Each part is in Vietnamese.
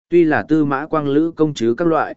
Tuy là Tư Mã Quang Lữ công chứ các loại,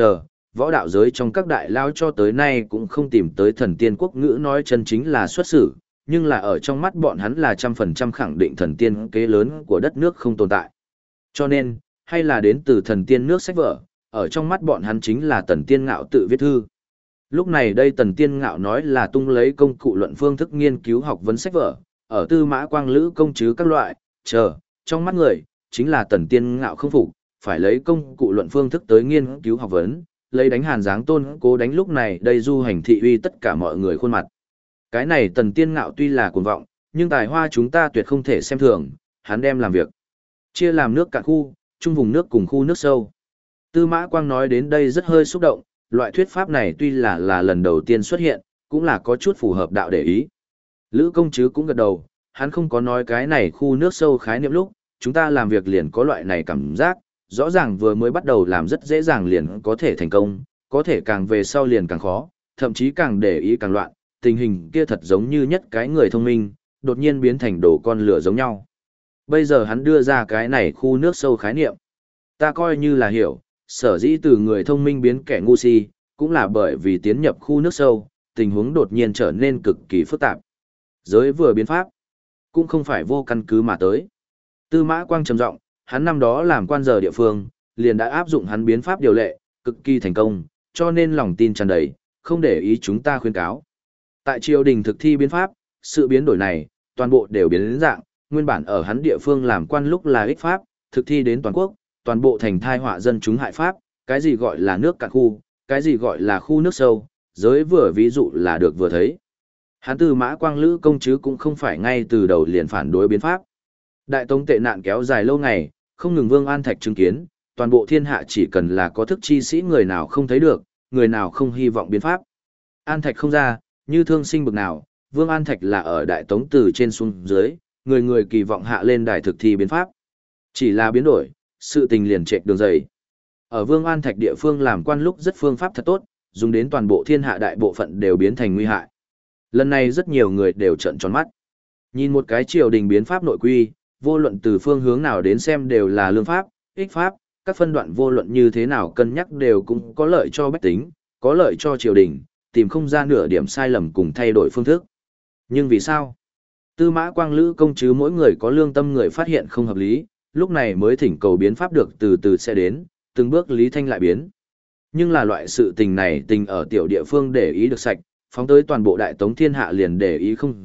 võ đạo giới trong các đại lao cho tới nay cũng không tìm tới thần tiên quốc ngữ nói chân chính là xuất xử, nhưng là ở trong mắt bọn hắn là 100% khẳng định thần tiên kế lớn của đất nước không tồn tại. Cho nên, hay là đến từ thần tiên nước sách vở, ở trong mắt bọn hắn chính là Tần Tiên Ngạo tự viết thư. Lúc này đây Tần Tiên Ngạo nói là tung lấy công cụ luận phương thức nghiên cứu học vấn sách vở, ở Tư Mã Quang Lữ công chứ các loại, trong mắt người, chính là Tần Tiên Ngạo không phục, phải lấy công cụ luận phương thức tới nghiên cứu học vấn, lấy đánh Hàn Giáng Tôn cố đánh lúc này đây du hành thị uy tất cả mọi người khuôn mặt. Cái này Tần Tiên Ngạo tuy là cuồng vọng, nhưng tài hoa chúng ta tuyệt không thể xem thường, hắn đem làm việc. Chia làm nước cạn khu, trung vùng nước cùng khu nước sâu. Tư Mã Quang nói đến đây rất hơi xúc động, loại thuyết pháp này tuy là lần đầu tiên xuất hiện, cũng là có chút phù hợp đạo để ý. Lữ công chứ cũng gật đầu, hắn không có nói cái này khu nước sâu khái niệm lúc, chúng ta làm việc liền có loại này cảm giác, rõ ràng vừa mới bắt đầu làm rất dễ dàng liền có thể thành công, có thể càng về sau liền càng khó, thậm chí càng để ý càng loạn, tình hình kia thật giống như nhất cái người thông minh, đột nhiên biến thành đồ con lửa giống nhau. Bây giờ hắn đưa ra cái này khu nước sâu khái niệm. Ta coi như là hiểu, sở dĩ từ người thông minh biến kẻ ngu si, cũng là bởi vì tiến nhập khu nước sâu, tình huống đột nhiên trở nên cực kỳ phức tạp. Giới vừa biến pháp, cũng không phải vô căn cứ mà tới. Tư Mã Quang trầm giọng, hắn năm đó làm quan giờ địa phương, liền đã áp dụng hắn biến pháp điều lệ, cực kỳ thành công, cho nên lòng tin tràn đầy, không để ý chúng ta khuyên cáo. Tại triều đình thực thi biến pháp, sự biến đổi này, toàn bộ đều biến đến dạng, nguyên bản ở hắn địa phương làm quan lúc là ích pháp, thực thi đến toàn quốc, toàn bộ thành thai họa dân chúng hại pháp, cái gì gọi là nước cạn khu, cái gì gọi là khu nước sâu, giới vừa ví dụ là được vừa thấy. Hắn Tư Mã Quang Lữ công chứ cũng không phải ngay từ đầu liền phản đối biến pháp. Đại tống tệ nạn kéo dài lâu ngày, không ngừng Vương An Thạch chứng kiến, toàn bộ thiên hạ chỉ cần là có thức chi sĩ người nào không thấy được, người nào không hy vọng biến pháp. An Thạch không ra, như thương sinh bực nào, Vương An Thạch là ở Đại Tống từ trên xuống dưới, người người kỳ vọng hạ lên đài thực thi biến pháp. Chỉ là biến đổi, sự tình liền trệch đường dày. Ở Vương An Thạch địa phương làm quan lúc rất phương pháp thật tốt, dùng đến toàn bộ thiên hạ đại bộ phận đều biến thành nguy hại. Lần này rất nhiều người đều trợn tròn mắt. Nhìn một cái triều đình biến pháp nội quy, vô luận từ phương hướng nào đến xem đều là lương pháp, ích pháp, các phân đoạn vô luận như thế nào cân nhắc đều cũng có lợi cho bách tính, có lợi cho triều đình, tìm không ra nửa điểm sai lầm cùng thay đổi phương thức. Nhưng vì sao? Tư Mã Quang Lữ công chứ mỗi người có lương tâm người phát hiện không hợp lý, lúc này mới thỉnh cầu biến pháp được từ từ sẽ đến, từng bước lý thanh lại biến. Nhưng là loại sự tình này tình ở tiểu địa phương để ý được sạch, phóng tới toàn bộ đại tống thiên hạ liền để ý không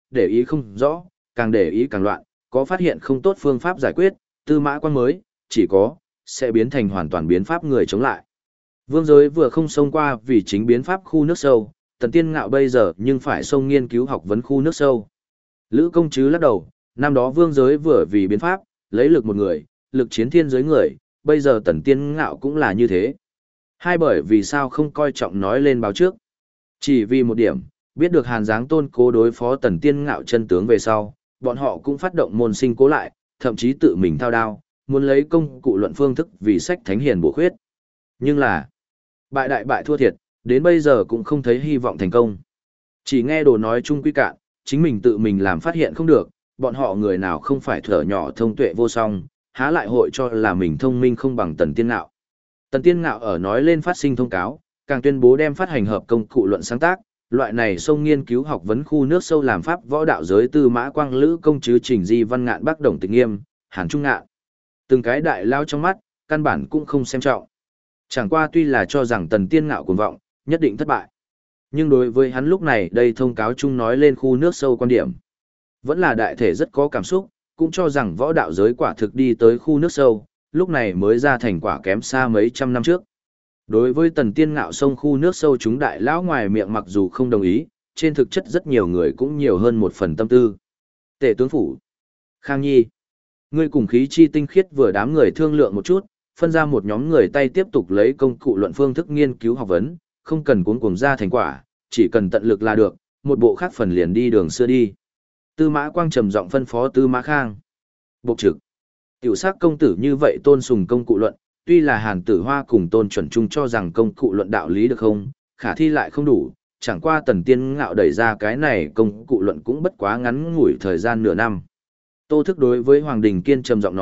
rõ, càng để ý càng loạn, có phát hiện không tốt phương pháp giải quyết, Tư Mã Quang mới, chỉ có, sẽ biến thành hoàn toàn biến pháp người chống lại. Vương giới vừa không xông qua vì chính biến pháp khu nước sâu, Tần Tiên Ngạo bây giờ nhưng phải xông nghiên cứu học vấn khu nước sâu. Lữ công chứ lắc đầu, năm đó vương giới vừa vì biến pháp, lấy lực một người, lực chiến thiên giới người, bây giờ Tần Tiên Ngạo cũng là như thế. Hai bởi vì sao không coi trọng nói lên báo trước. Chỉ vì một điểm, biết được Hàn Giáng Tôn cố đối phó Tần Tiên Ngạo chân tướng về sau, bọn họ cũng phát động môn sinh cố lại, thậm chí tự mình thao đao, muốn lấy công cụ luận phương thức vì sách thánh hiền bổ khuyết. Nhưng là, bại đại bại thua thiệt, đến bây giờ cũng không thấy hy vọng thành công. Chỉ nghe đồ nói chung quy cạn, chính mình tự mình làm phát hiện không được, bọn họ người nào không phải thở nhỏ thông tuệ vô song, há lại hội cho là mình thông minh không bằng Tần Tiên Ngạo. Tần Tiên Ngạo ở nói lên phát sinh thông cáo, càng tuyên bố đem phát hành hợp công cụ luận sáng tác, loại này xông nghiên cứu học vấn khu nước sâu làm pháp võ đạo giới Tư Mã Quang Lữ công chứ Trình Di Văn Ngạn Bắc Đồng Tịch Nghiêm, Hàn Trung Ngạn. Từng cái đại lao trong mắt, căn bản cũng không xem trọng. Chẳng qua tuy là cho rằng Tần Tiên Ngạo cuồng vọng, nhất định thất bại. Nhưng đối với hắn lúc này đây thông cáo chung nói lên khu nước sâu quan điểm. Vẫn là đại thể rất có cảm xúc, cũng cho rằng võ đạo giới quả thực đi tới khu nước sâu, lúc này mới ra thành quả kém xa mấy trăm năm trước. Đối với Tần Tiên Ngạo sông khu nước sâu chúng đại lão ngoài miệng mặc dù không đồng ý, trên thực chất rất nhiều người cũng nhiều hơn một phần tâm tư. Tể tướng phủ. Khang Nhi. Ngươi cùng khí chi tinh khiết vừa đám người thương lượng một chút, phân ra một nhóm người tay tiếp tục lấy công cụ luận phương thức nghiên cứu học vấn, không cần cuống cuồng ra thành quả, chỉ cần tận lực là được, một bộ khác phần liền đi đường xưa đi. Tư Mã Quang trầm giọng phân phó Tư Mã Khang. Bộc trực. Tiểu sắc công tử như vậy tôn sùng công cụ luận, tuy là Hàn Tử Hoa cùng Tôn Chuẩn Trung cho rằng công cụ luận đạo lý được không, khả thi lại không đủ, chẳng qua Tần Tiên Ngạo đẩy ra cái này công cụ luận cũng bất quá ngắn ngủi thời gian nửa năm. Tô Thức đối với Hoàng Đình Kiên trầm giọng nói,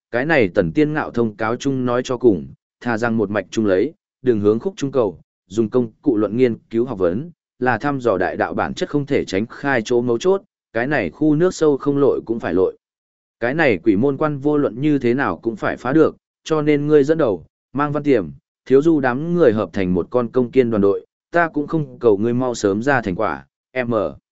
cái này Tần Tiên Ngạo thông cáo chung nói cho cùng, thà rằng một mạch chung lấy, đường hướng khúc trung cầu, dùng công cụ luận nghiên cứu học vấn, là thăm dò đại đạo bản chất không thể tránh khai chỗ mấu chốt, cái này khu nước sâu không lội cũng phải lội. Cái này quỷ môn quan vô luận như thế nào cũng phải phá được, cho nên ngươi dẫn đầu, mang Văn Tiềm, Thiếu Du đám người hợp thành một con công kiên đoàn đội, ta cũng không cầu ngươi mau sớm ra thành quả, M.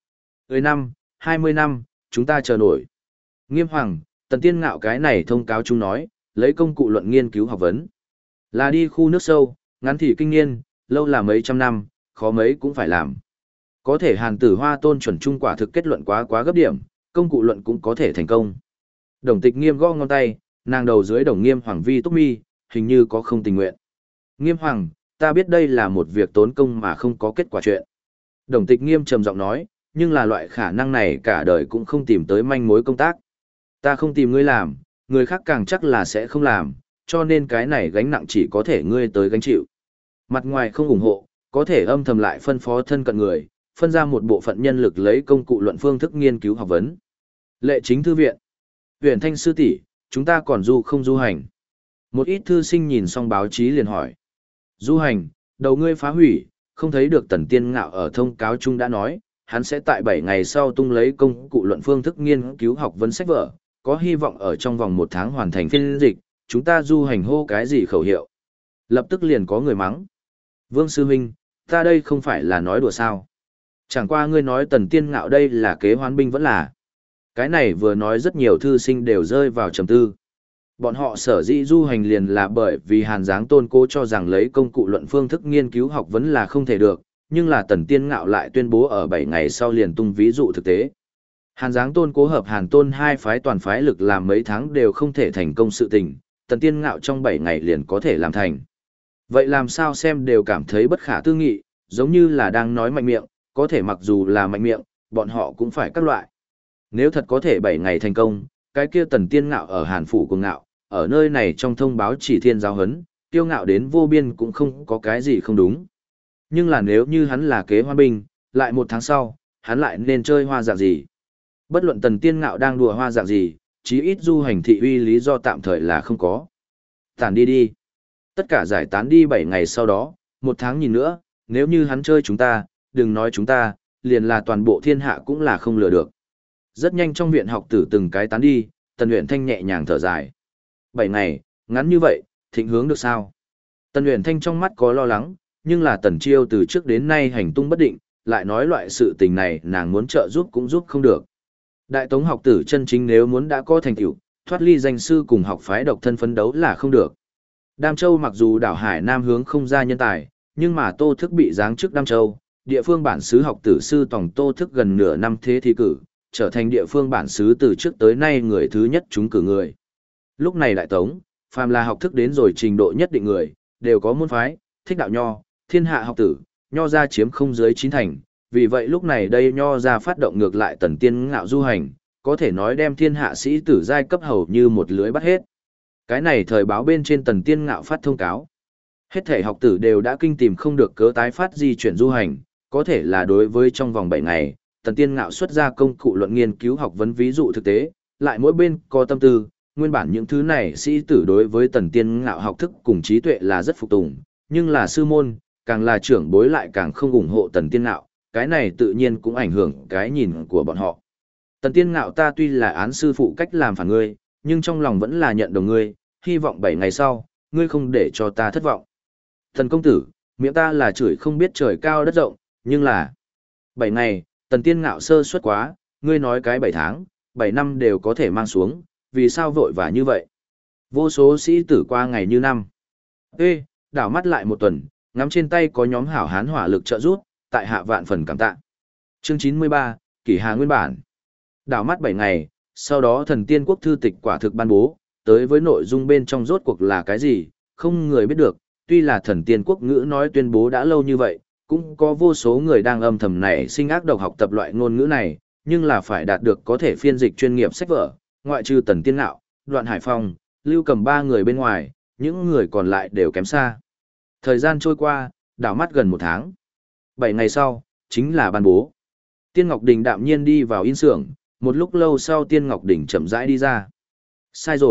10 năm, 20 năm, chúng ta chờ nổi. Nghiêm Hoàng, Tần Tiên Ngạo cái này thông cáo chung nói, lấy công cụ luận nghiên cứu học vấn. Là đi khu nước sâu, ngắn thì kinh niên, lâu là mấy trăm năm, khó mấy cũng phải làm. Có thể Hàn Tử Hoa tôn chuẩn trung quả thực kết luận quá gấp điểm, công cụ luận cũng có thể thành công. Đồng Tịch Nghiêm gõ ngón tay, nàng đầu dưới Đồng Nghiêm Hoàng vi túc mi, hình như có không tình nguyện. Nghiêm Hoàng, ta biết đây là một việc tốn công mà không có kết quả chuyện. Đồng Tịch Nghiêm trầm giọng nói, nhưng là loại khả năng này cả đời cũng không tìm tới manh mối công tác. Ta không tìm ngươi làm, người khác càng chắc là sẽ không làm, cho nên cái này gánh nặng chỉ có thể ngươi tới gánh chịu. Mặt ngoài không ủng hộ, có thể âm thầm lại phân phó thân cận người, phân ra một bộ phận nhân lực lấy công cụ luận phương thức nghiên cứu học vấn. Lệ Chính thư viện. Huyền Thanh sư tỷ, chúng ta còn không du hành? Một ít thư sinh nhìn xong báo chí liền hỏi. Du hành, đầu ngươi phá hủy, không thấy được Tần Tiên Ngạo ở thông cáo chung đã nói, hắn sẽ tại 7 ngày sau tung lấy công cụ luận phương thức nghiên cứu học vấn sách vở, có hy vọng ở trong vòng 1 tháng hoàn thành phiên dịch, chúng ta du hành hô cái gì khẩu hiệu. Lập tức liền có người mắng. Vương Sư Minh, ta đây không phải là nói đùa sao. Chẳng qua ngươi nói Tần Tiên Ngạo đây là kế hoán binh vẫn là. Cái này vừa nói rất nhiều thư sinh đều rơi vào trầm tư. Bọn họ sở dĩ du hành liền là bởi vì Hàn Giáng Tôn Cố cho rằng lấy công cụ luận phương thức nghiên cứu học vấn là không thể được, nhưng là Tần Tiên Ngạo lại tuyên bố ở 7 ngày sau liền tung ví dụ thực tế. Hàn Giáng Tôn Cố hợp Hàn Tôn hai phái toàn phái lực làm mấy tháng đều không thể thành công sự tình, Tần Tiên Ngạo trong 7 ngày liền có thể làm thành. Vậy làm sao xem đều cảm thấy bất khả tư nghị, giống như là đang nói mạnh miệng, có thể mặc dù là mạnh miệng, bọn họ cũng phải các loại. Nếu thật có thể 7 ngày thành công, cái kia Tần Tiên Ngạo ở Hàn Phủ Cuồng Ngạo, ở nơi này trong thông báo chỉ thiên giáo hấn, tiêu ngạo đến vô biên cũng không có cái gì không đúng. Nhưng là nếu như hắn là kế hoa binh, lại 1 tháng sau, hắn lại nên chơi hoa dạng gì? Bất luận Tần Tiên Ngạo đang đùa hoa dạng gì, chí ít du hành thị uy lý do tạm thời là không có. Tản đi đi. Tất cả giải tán đi 7 ngày sau đó, 1 tháng nhìn nữa, nếu như hắn chơi chúng ta, đừng nói chúng ta, liền là toàn bộ thiên hạ cũng là không lừa được. Rất nhanh trong viện học tử từng cái tán đi, Tần Uyển Thanh nhẹ nhàng thở dài. 7 ngày, ngắn như vậy, thịnh hướng được sao? Tần Uyển Thanh trong mắt có lo lắng, nhưng là Tần Chiêu từ trước đến nay hành tung bất định, lại nói loại sự tình này nàng muốn trợ giúp cũng giúp không được. Đại Tống học tử chân chính nếu muốn đã có thành tựu, thoát ly danh sư cùng học phái độc thân phấn đấu là không được. Đam Châu mặc dù đảo Hải Nam hướng không ra nhân tài, nhưng mà Tô Thức bị giáng chức Đam Châu, địa phương bản xứ học tử sư tổng Tô Thức gần nửa năm thế thi cử, trở thành địa phương bản xứ từ trước tới nay người thứ nhất trúng cử người. Lúc này Đại Tống, phàm là học thức đến rồi trình độ nhất định người, đều có môn phái, thích đạo nho, thiên hạ học tử, nho gia chiếm không dưới 9 thành, vì vậy lúc này đây nho gia phát động ngược lại Tần Tiên Ngạo du hành, có thể nói đem thiên hạ sĩ tử giai cấp hầu như một lưới bắt hết. Cái này thời báo bên trên Tần Tiên Ngạo phát thông cáo. Hết thể học tử đều đã kinh tìm không được cớ tái phát di chuyển du hành, có thể là đối với trong vòng 7 ngày, Tần Tiên Ngạo xuất ra công cụ luận nghiên cứu học vấn ví dụ thực tế, lại mỗi bên có tâm tư, nguyên bản những thứ này sĩ tử đối với Tần Tiên Ngạo học thức cùng trí tuệ là rất phục tùng, nhưng là sư môn, càng là trưởng bối lại càng không ủng hộ Tần Tiên Ngạo, cái này tự nhiên cũng ảnh hưởng cái nhìn của bọn họ. Tần Tiên Ngạo ta tuy là án sư phụ cách làm phản ngươi, nhưng trong lòng vẫn là nhận đồng ngươi, hy vọng 7 ngày sau, ngươi không để cho ta thất vọng. Thần công tử, miệng ta là chửi không biết trời cao đất rộng, nhưng là 7 ngày, Tần Tiên Ngạo sơ suất quá, ngươi nói cái 7 tháng, 7 năm đều có thể mang xuống, vì sao vội vã như vậy? Vô số sĩ tử qua ngày như năm. Ê, đảo mắt lại một tuần, ngắm trên tay có nhóm hảo hán hỏa lực trợ giúp, tại hạ vạn phần cảm tạ. Chương 93, Kỷ Hà nguyên bản. Đảo mắt 7 ngày, sau đó Thần Tiên Quốc thư tịch quả thực ban bố, tới với nội dung bên trong rốt cuộc là cái gì, không người biết được, tuy là Thần Tiên Quốc ngữ nói tuyên bố đã lâu như vậy, cũng có vô số người đang âm thầm nảy sinh ác độc học tập loại ngôn ngữ này, nhưng là phải đạt được có thể phiên dịch chuyên nghiệp sách vở, ngoại trừ Tần Tiên Ngạo, Đoạn Hải Phong, Lưu Cầm 3 người bên ngoài, những người còn lại đều kém xa. Thời gian trôi qua, đảo mắt gần 1 tháng. 7 ngày sau, chính là ban bố. Tiên Ngọc Đình đạm nhiên đi vào in xưởng, một lúc lâu sau Tiên Ngọc Đình chậm rãi đi ra. Sai rồi,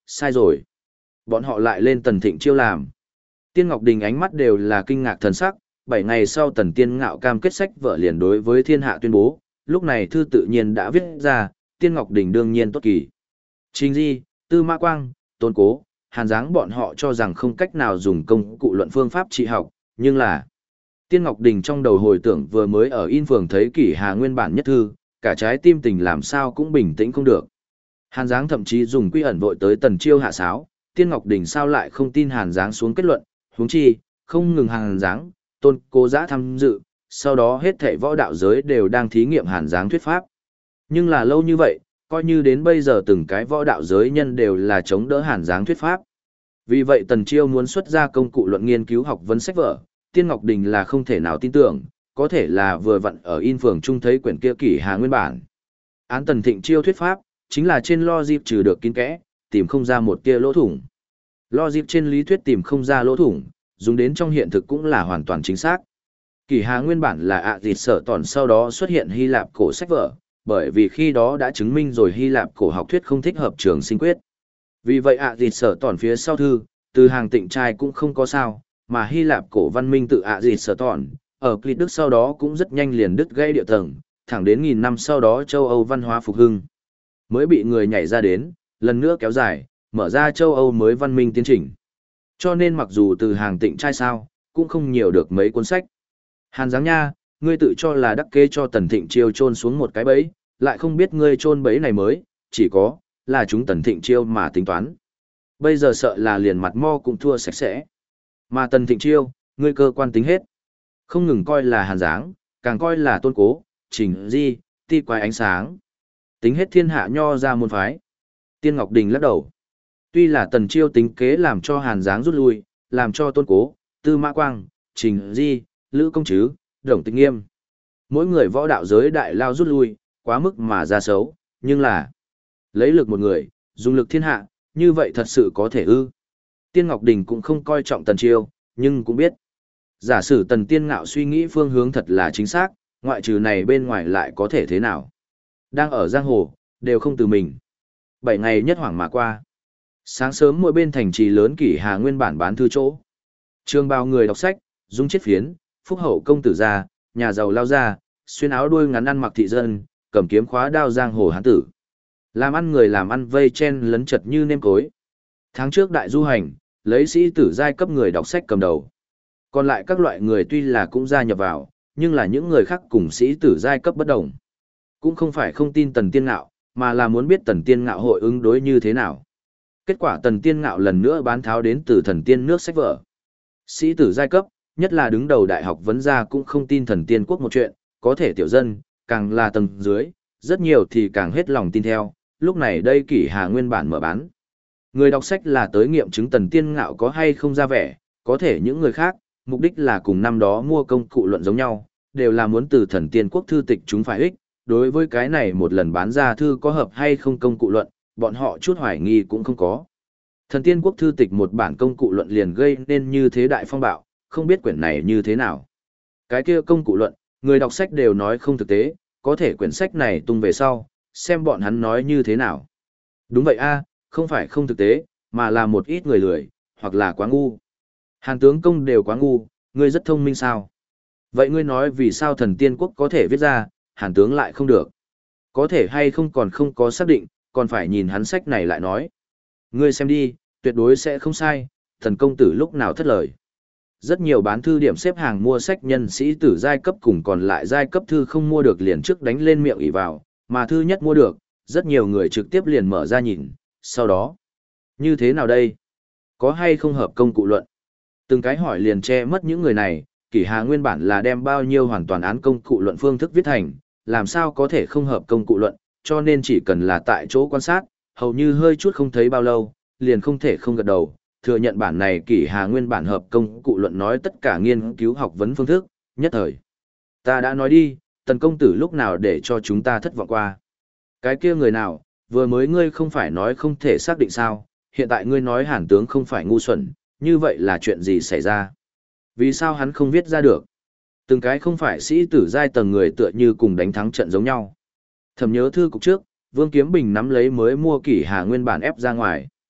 sai rồi. Bọn họ lại lên Tần Thịnh Chiêu làm. Tiên Ngọc Đình ánh mắt đều là kinh ngạc thần sắc, 7 ngày sau Tần Tiên Ngạo cam kết sách vợ liền đối với thiên hạ tuyên bố, lúc này thư tự nhiên đã viết ra, Tiên Ngọc Đình đương nhiên tốt kỳ. Trình Di, Tư Mã Quang, Tôn Cố, Hàn Giáng bọn họ cho rằng không cách nào dùng công cụ luận phương pháp trị học, nhưng là Tiên Ngọc Đình trong đầu hồi tưởng vừa mới ở in phường thấy Kỷ Hà nguyên bản nhất thư, cả trái tim tình làm sao cũng bình tĩnh không được. Hàn Giáng thậm chí dùng quy ẩn vội tới Tần Chiêu hạ sáo, Tiên Ngọc Đình sao lại không tin Hàn Giáng xuống kết luận, huống chi, không ngừng Hàn Giáng, Tôn Cố Giã tham dự, sau đó hết thảy võ đạo giới đều đang thí nghiệm Hàn Giáng thuyết pháp. Nhưng là lâu như vậy, coi như đến bây giờ từng cái võ đạo giới nhân đều là chống đỡ Hàn Giáng thuyết pháp. Vì vậy Tần Chiêu muốn xuất ra công cụ luận nghiên cứu học vấn sách vở, Tiên Ngọc Đình là không thể nào tin tưởng, có thể là vừa vặn ở in phường trung thấy quyển kia Kỷ Hà nguyên bản. Án Tần Thịnh Chiêu thuyết pháp, chính là trên logic trừ được kín kẽ, tìm không ra một tia lỗ thủng. Logic trên lý thuyết tìm không ra lỗ thủng, dùng đến trong hiện thực cũng là hoàn toàn chính xác. Kỷ Hà nguyên bản là ạ dịt sở tòn sau đó xuất hiện Hy Lạp cổ sách vở, bởi vì khi đó đã chứng minh rồi Hy Lạp cổ học thuyết không thích hợp trường sinh quyết. Vì vậy ạ dịt sở tòn phía sau thư, từ hàng tịnh trai cũng không có sao, mà Hy Lạp cổ văn minh tự ạ dịt sở tòn, ở Clit Đức sau đó cũng rất nhanh liền đứt gãy địa tầng, thẳng đến nghìn năm sau đó châu Âu văn hóa phục hưng. Mới bị người nhảy ra đến, lần nữa kéo dài, mở ra châu Âu mới văn minh tiến trình. Cho nên mặc dù từ hàng tịnh trai sao, cũng không nhiều được mấy cuốn sách. Hàn Giáng nha, ngươi tự cho là đắc kê cho Tần Thịnh Chiêu chôn xuống một cái bẫy, lại không biết ngươi chôn bẫy này mới, chỉ có, là chúng Tần Thịnh Chiêu mà tính toán. Bây giờ sợ là liền mặt mo cũng thua sạch sẽ. Mà Tần Thịnh Chiêu, ngươi cơ quan tính hết. Không ngừng coi là Hàn Giáng, càng coi là Tôn Cố, Trình Di, Ti Quái Ánh Sáng. Tính hết thiên hạ nho ra môn phái. Tiên Ngọc Đình lắc đầu. Tuy là Tần Chiêu tính kế làm cho Hàn Giáng rút lui, làm cho Tôn Cố, Tư Mã Quang, Trình Di, Lữ Công Trứ, Đồng Tịch Nghiêm. Mỗi người võ đạo giới đại lao rút lui, quá mức mà ra xấu, nhưng là lấy lực một người, dùng lực thiên hạ, như vậy thật sự có thể ư. Tiên Ngọc Đình cũng không coi trọng Tần Chiêu, nhưng cũng biết. Giả sử Tần Tiên Ngạo suy nghĩ phương hướng thật là chính xác, ngoại trừ này bên ngoài lại có thể thế nào. Đang ở giang hồ, đều không từ mình. 7 ngày nhất hoảng mà qua. Sáng sớm mỗi bên thành trì lớn Kỷ Hà nguyên bản bán thư chỗ. Trường bào người đọc sách, dung chết phiến, phúc hậu công tử gia, nhà giàu lao gia, xuyên áo đuôi ngắn ăn mặc thị dân, cầm kiếm khóa đao giang hồ hán tử. Làm ăn người làm ăn vây chen lấn chật như nêm cối. Tháng trước đại du hành, lấy sĩ tử giai cấp người đọc sách cầm đầu. Còn lại các loại người tuy là cũng gia nhập vào, nhưng là những người khác cùng sĩ tử giai cấp bất đồng. Cũng không phải không tin Tần Tiên Ngạo, mà là muốn biết Tần Tiên Ngạo hội ứng đối như thế nào. Kết quả Tần Tiên Ngạo lần nữa bán tháo đến từ thần tiên nước sách vở. Sĩ tử giai cấp, nhất là đứng đầu đại học vấn gia cũng không tin thần tiên quốc một chuyện, có thể tiểu dân, càng là tầng dưới, rất nhiều thì càng hết lòng tin theo, lúc này đây Kỷ Hà nguyên bản mở bán. Người đọc sách là tới nghiệm chứng Tần Tiên Ngạo có hay không ra vẻ, có thể những người khác, mục đích là cùng năm đó mua công cụ luận giống nhau, đều là muốn từ thần tiên quốc thư tịch chúng phải ích, đối với cái này một lần bán ra thư có hợp hay không công cụ luận, bọn họ chút hoài nghi cũng không có. Thần tiên quốc thư tịch một bản công cụ luận liền gây nên như thế đại phong bạo, không biết quyển này như thế nào. Cái kia công cụ luận, người đọc sách đều nói không thực tế, có thể quyển sách này tung về sau, xem bọn hắn nói như thế nào. Đúng vậy a, không phải không thực tế, mà là một ít người lười, hoặc là quá ngu. Hàn tướng công đều quá ngu, ngươi rất thông minh sao? Vậy ngươi nói vì sao thần tiên quốc có thể viết ra, Hàn tướng lại không được? Có thể hay không còn không có xác định, còn phải nhìn hắn sách này lại nói. Ngươi xem đi, tuyệt đối sẽ không sai, thần công tử lúc nào thất lời. Rất nhiều bán thư điểm xếp hàng mua sách nhân sĩ tử giai cấp cùng còn lại giai cấp thư không mua được liền trước đánh lên miệng ỉ vào, mà thư nhất mua được, rất nhiều người trực tiếp liền mở ra nhìn, sau đó. Như thế nào đây? Có hay không hợp công cụ luận? Từng cái hỏi liền che mất những người này, Kỷ Hà nguyên bản là đem bao nhiêu hoàn toàn án công cụ luận phương thức viết thành, làm sao có thể không hợp công cụ luận, cho nên chỉ cần là tại chỗ quan sát, hầu như hơi chút không thấy bao lâu, liền không thể không gật đầu, thừa nhận bản này Kỷ Hà nguyên bản hợp công cụ luận nói tất cả nghiên cứu học vấn phương thức, nhất thời. Ta đã nói đi, Tần công tử lúc nào để cho chúng ta thất vọng qua. Cái kia người nào, vừa mới ngươi không phải nói không thể xác định sao, hiện tại ngươi nói Hàn tướng không phải ngu xuẩn, như vậy là chuyện gì xảy ra? Vì sao hắn không viết ra được? Từng cái không phải sĩ tử giai tầng người tựa như cùng đánh thắng trận giống nhau. Thầm nhớ thư cục trước, Vương Kiếm Bình nắm lấy mới mua Kỷ Hà nguyên bản ép ra ngoài.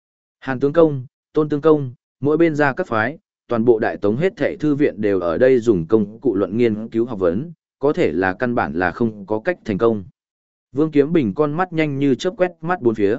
Hàn tướng công, Tôn tướng công, mỗi bên ra các phái, toàn bộ đại tống hết thảy thư viện đều ở đây dùng công cụ luận nghiên cứu học vấn, có thể là căn bản là không có cách thành công. Vương Kiếm Bình con mắt nhanh như chớp quét mắt bốn phía.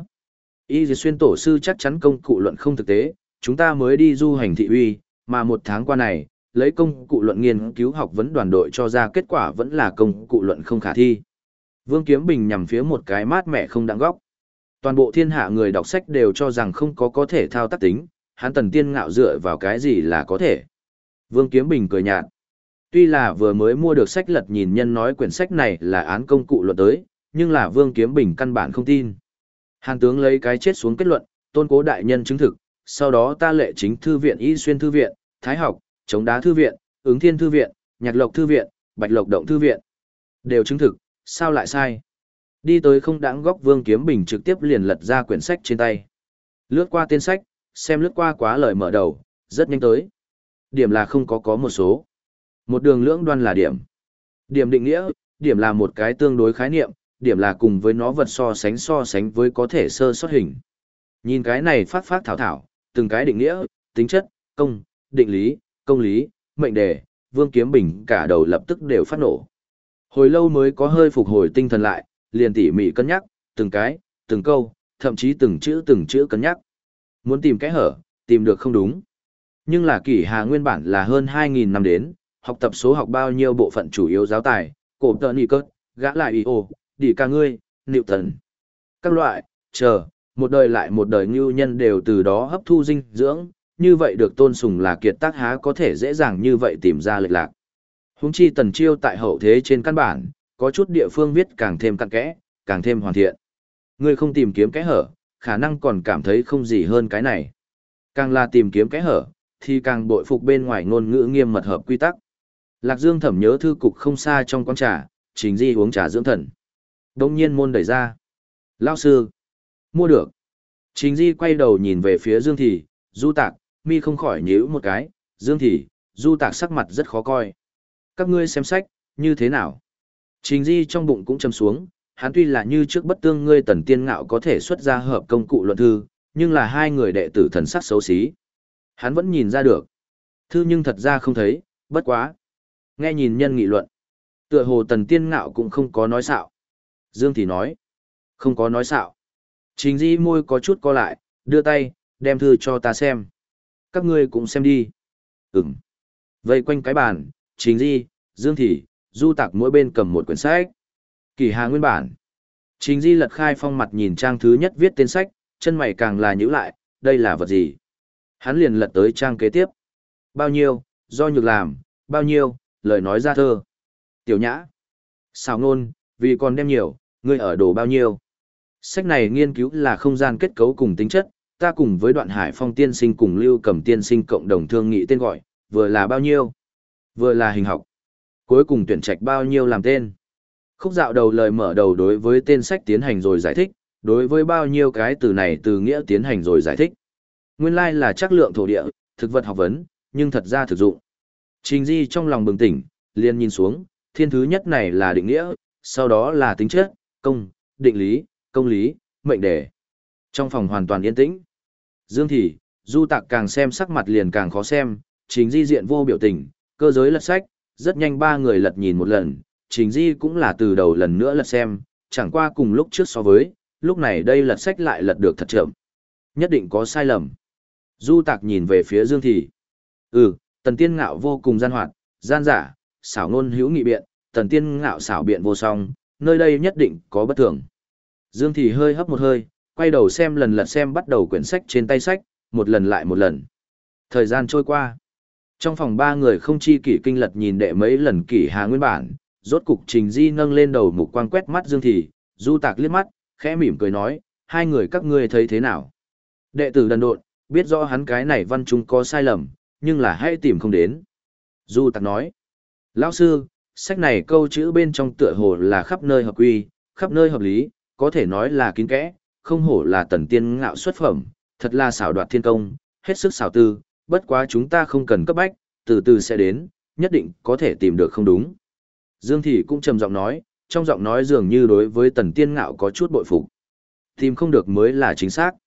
Y Dì Xuyên tổ sư chắc chắn công cụ luận không thực tế, chúng ta mới đi du hành thị uy, mà một tháng qua này, lấy công cụ luận nghiên cứu học vấn đoàn đội cho ra kết quả vẫn là công cụ luận không khả thi. Vương Kiếm Bình nhằm phía một cái mát mẻ không đáng góc. Toàn bộ thiên hạ người đọc sách đều cho rằng không có thể thao tác tính, hắn Tần Tiên Ngạo dựa vào cái gì là có thể. Vương Kiếm Bình cười nhạt. Tuy là vừa mới mua được sách lật nhìn nhân nói quyển sách này là án công cụ luận tới, nhưng là Vương Kiếm Bình căn bản không tin. Hàn tướng lấy cái chết xuống kết luận, Tôn Cố đại nhân chứng thực, sau đó ta lệ chính thư viện Y Xuyên thư viện, Thái học, Chống đá thư viện, Ứng Thiên thư viện, Nhạc Lộc thư viện, Bạch Lộc động thư viện. Đều chứng thực, sao lại sai? Đi tới không đáng góc Vương Kiếm Bình trực tiếp liền lật ra quyển sách trên tay. Lướt qua tên sách, xem lướt qua quá lời mở đầu, rất nhanh tới. Điểm là không có một số. Một đường lưỡng đoan là điểm. Điểm định nghĩa, điểm là một cái tương đối khái niệm, điểm là cùng với nó vật so sánh với có thể sơ sót hình. Nhìn cái này phát thảo thảo, từng cái định nghĩa, tính chất, công, định lý, công lý, mệnh đề, Vương Kiếm Bình cả đầu lập tức đều phát nổ. Hồi lâu mới có hơi phục hồi tinh thần lại, liền tỉ mỉ cân nhắc, từng cái, từng câu, thậm chí từng chữ cân nhắc. Muốn tìm cái hở, tìm được không đúng. Nhưng là Kỷ Hà nguyên bản là hơn 2.000 năm đến, học tập số học bao nhiêu bộ phận chủ yếu giáo tài, cổ tợ nị cớt, gã lại ý ồ, đỉ ca ngươi, nịu tần. Các loại, một đời lại một đời ngưu nhân đều từ đó hấp thu dinh dưỡng, như vậy được tôn sùng là kiệt tác há có thể dễ dàng như vậy tìm ra lệch lạc. Huống chi Tần Chiêu tại hậu thế trên căn bản, có chút địa phương viết càng thêm cặn kẽ, càng thêm hoàn thiện. Ngươi không tìm kiếm cái hở, khả năng còn cảm thấy không gì hơn cái này. Càng là tìm kiếm cái hở, thì càng bội phục bên ngoài ngôn ngữ nghiêm mật hợp quy tắc. Lạc Dương Thẩm nhớ thư cục không xa trong quán trà, Trình Di uống trà dưỡng thần. Đông nhiên môn đẩy ra. Lao sư. Mua được. Trình Di quay đầu nhìn về phía Dương Thị, Du Tạc, mi không khỏi nhíu một cái. Dương Thị, Du Tạc sắc mặt rất khó coi. Các ngươi xem sách, như thế nào? Trình Di trong bụng cũng trầm xuống, hắn tuy là như trước bất tương ngươi Tần Tiên Ngạo có thể xuất ra hợp công cụ luận thư, nhưng là hai người đệ tử thần sắc xấu xí. Hắn vẫn nhìn ra được. Thư nhưng thật ra không thấy, bất quá. Nghe nhìn nhân nghị luận. Tựa hồ Tần Tiên Ngạo cũng không có nói xạo. Dương thì nói. Không có nói xạo. Trình Di môi có chút co lại, đưa tay, đem thư cho ta xem. Các ngươi cũng xem đi. Ừm. Vây quanh cái bàn, Trình Di, Dương Thị, Du Tạc mỗi bên cầm một quyển sách. Kỷ Hà nguyên bản. Trình Di lật khai phong mặt nhìn trang thứ nhất viết tên sách, chân mày càng là nhíu lại, đây là vật gì? Hắn liền lật tới trang kế tiếp. Bao nhiêu, do nhược làm, bao nhiêu, lời nói ra thơ. Tiểu nhã. Xào ngôn, vì còn đem nhiều, ngươi ở đồ bao nhiêu. Sách này nghiên cứu là không gian kết cấu cùng tính chất, ta cùng với Đoạn Hải Phong tiên sinh cùng Lưu Cầm tiên sinh cộng đồng thương nghị tên gọi, vừa là bao nhiêu, vừa là hình học. Cuối cùng tuyển trạch bao nhiêu làm tên. Khúc dạo đầu lời mở đầu đối với tên sách tiến hành rồi giải thích, đối với bao nhiêu cái từ này từ nghĩa tiến hành rồi giải thích. Nguyên lai là trắc lượng thổ địa, thực vật học vấn, nhưng thật ra thực dụng. Trình Di trong lòng bừng tỉnh, liền nhìn xuống, thiên thứ nhất này là định nghĩa, sau đó là tính chất, công, định lý, công lý, mệnh đề. Trong phòng hoàn toàn yên tĩnh. Dương Thị, Du Tạc càng xem sắc mặt liền càng khó xem, Trình Di diện vô biểu tình, cơ giới lật sách, rất nhanh ba người lật nhìn một lần, Trình Di cũng là từ đầu lần nữa lật xem, chẳng qua cùng lúc trước so với, lúc này đây lật sách lại lật được thật chậm. Nhất định có sai lầm. Du Tạc nhìn về phía Dương Thị. Tần Tiên Ngạo vô cùng gian hoạt, gian giả, xảo ngôn hữu nghị biện, Tần Tiên Ngạo xảo biện vô song, nơi đây nhất định có bất thường. Dương Thị hơi hấp một hơi, quay đầu xem lần lật xem bắt đầu quyển sách trên tay sách, một lần lại một lần. Thời gian trôi qua. Trong phòng ba người không chi kỷ kinh lật nhìn đệ mấy lần Kỷ Hà nguyên bản, rốt cục Trình Di nâng lên đầu mục quang quét mắt Dương Thị, Du Tạc liếc mắt, khẽ mỉm cười nói, hai người các ngươi thấy thế nào? Đệ tử đần độn, biết rõ hắn cái này văn chúng có sai lầm, nhưng là hãy tìm không đến. Du Tạc nói, lão sư, sách này câu chữ bên trong tựa hồ là khắp nơi hợp quy, khắp nơi hợp lý, có thể nói là kín kẽ, không hổ là Tần Tiên Ngạo xuất phẩm, thật là xảo đoạt thiên công, hết sức xảo tư, bất quá chúng ta không cần cấp bách, từ từ sẽ đến, nhất định có thể tìm được không đúng. Dương Thị cũng trầm giọng nói, trong giọng nói dường như đối với Tần Tiên Ngạo có chút bội phục. Tìm không được mới là chính xác.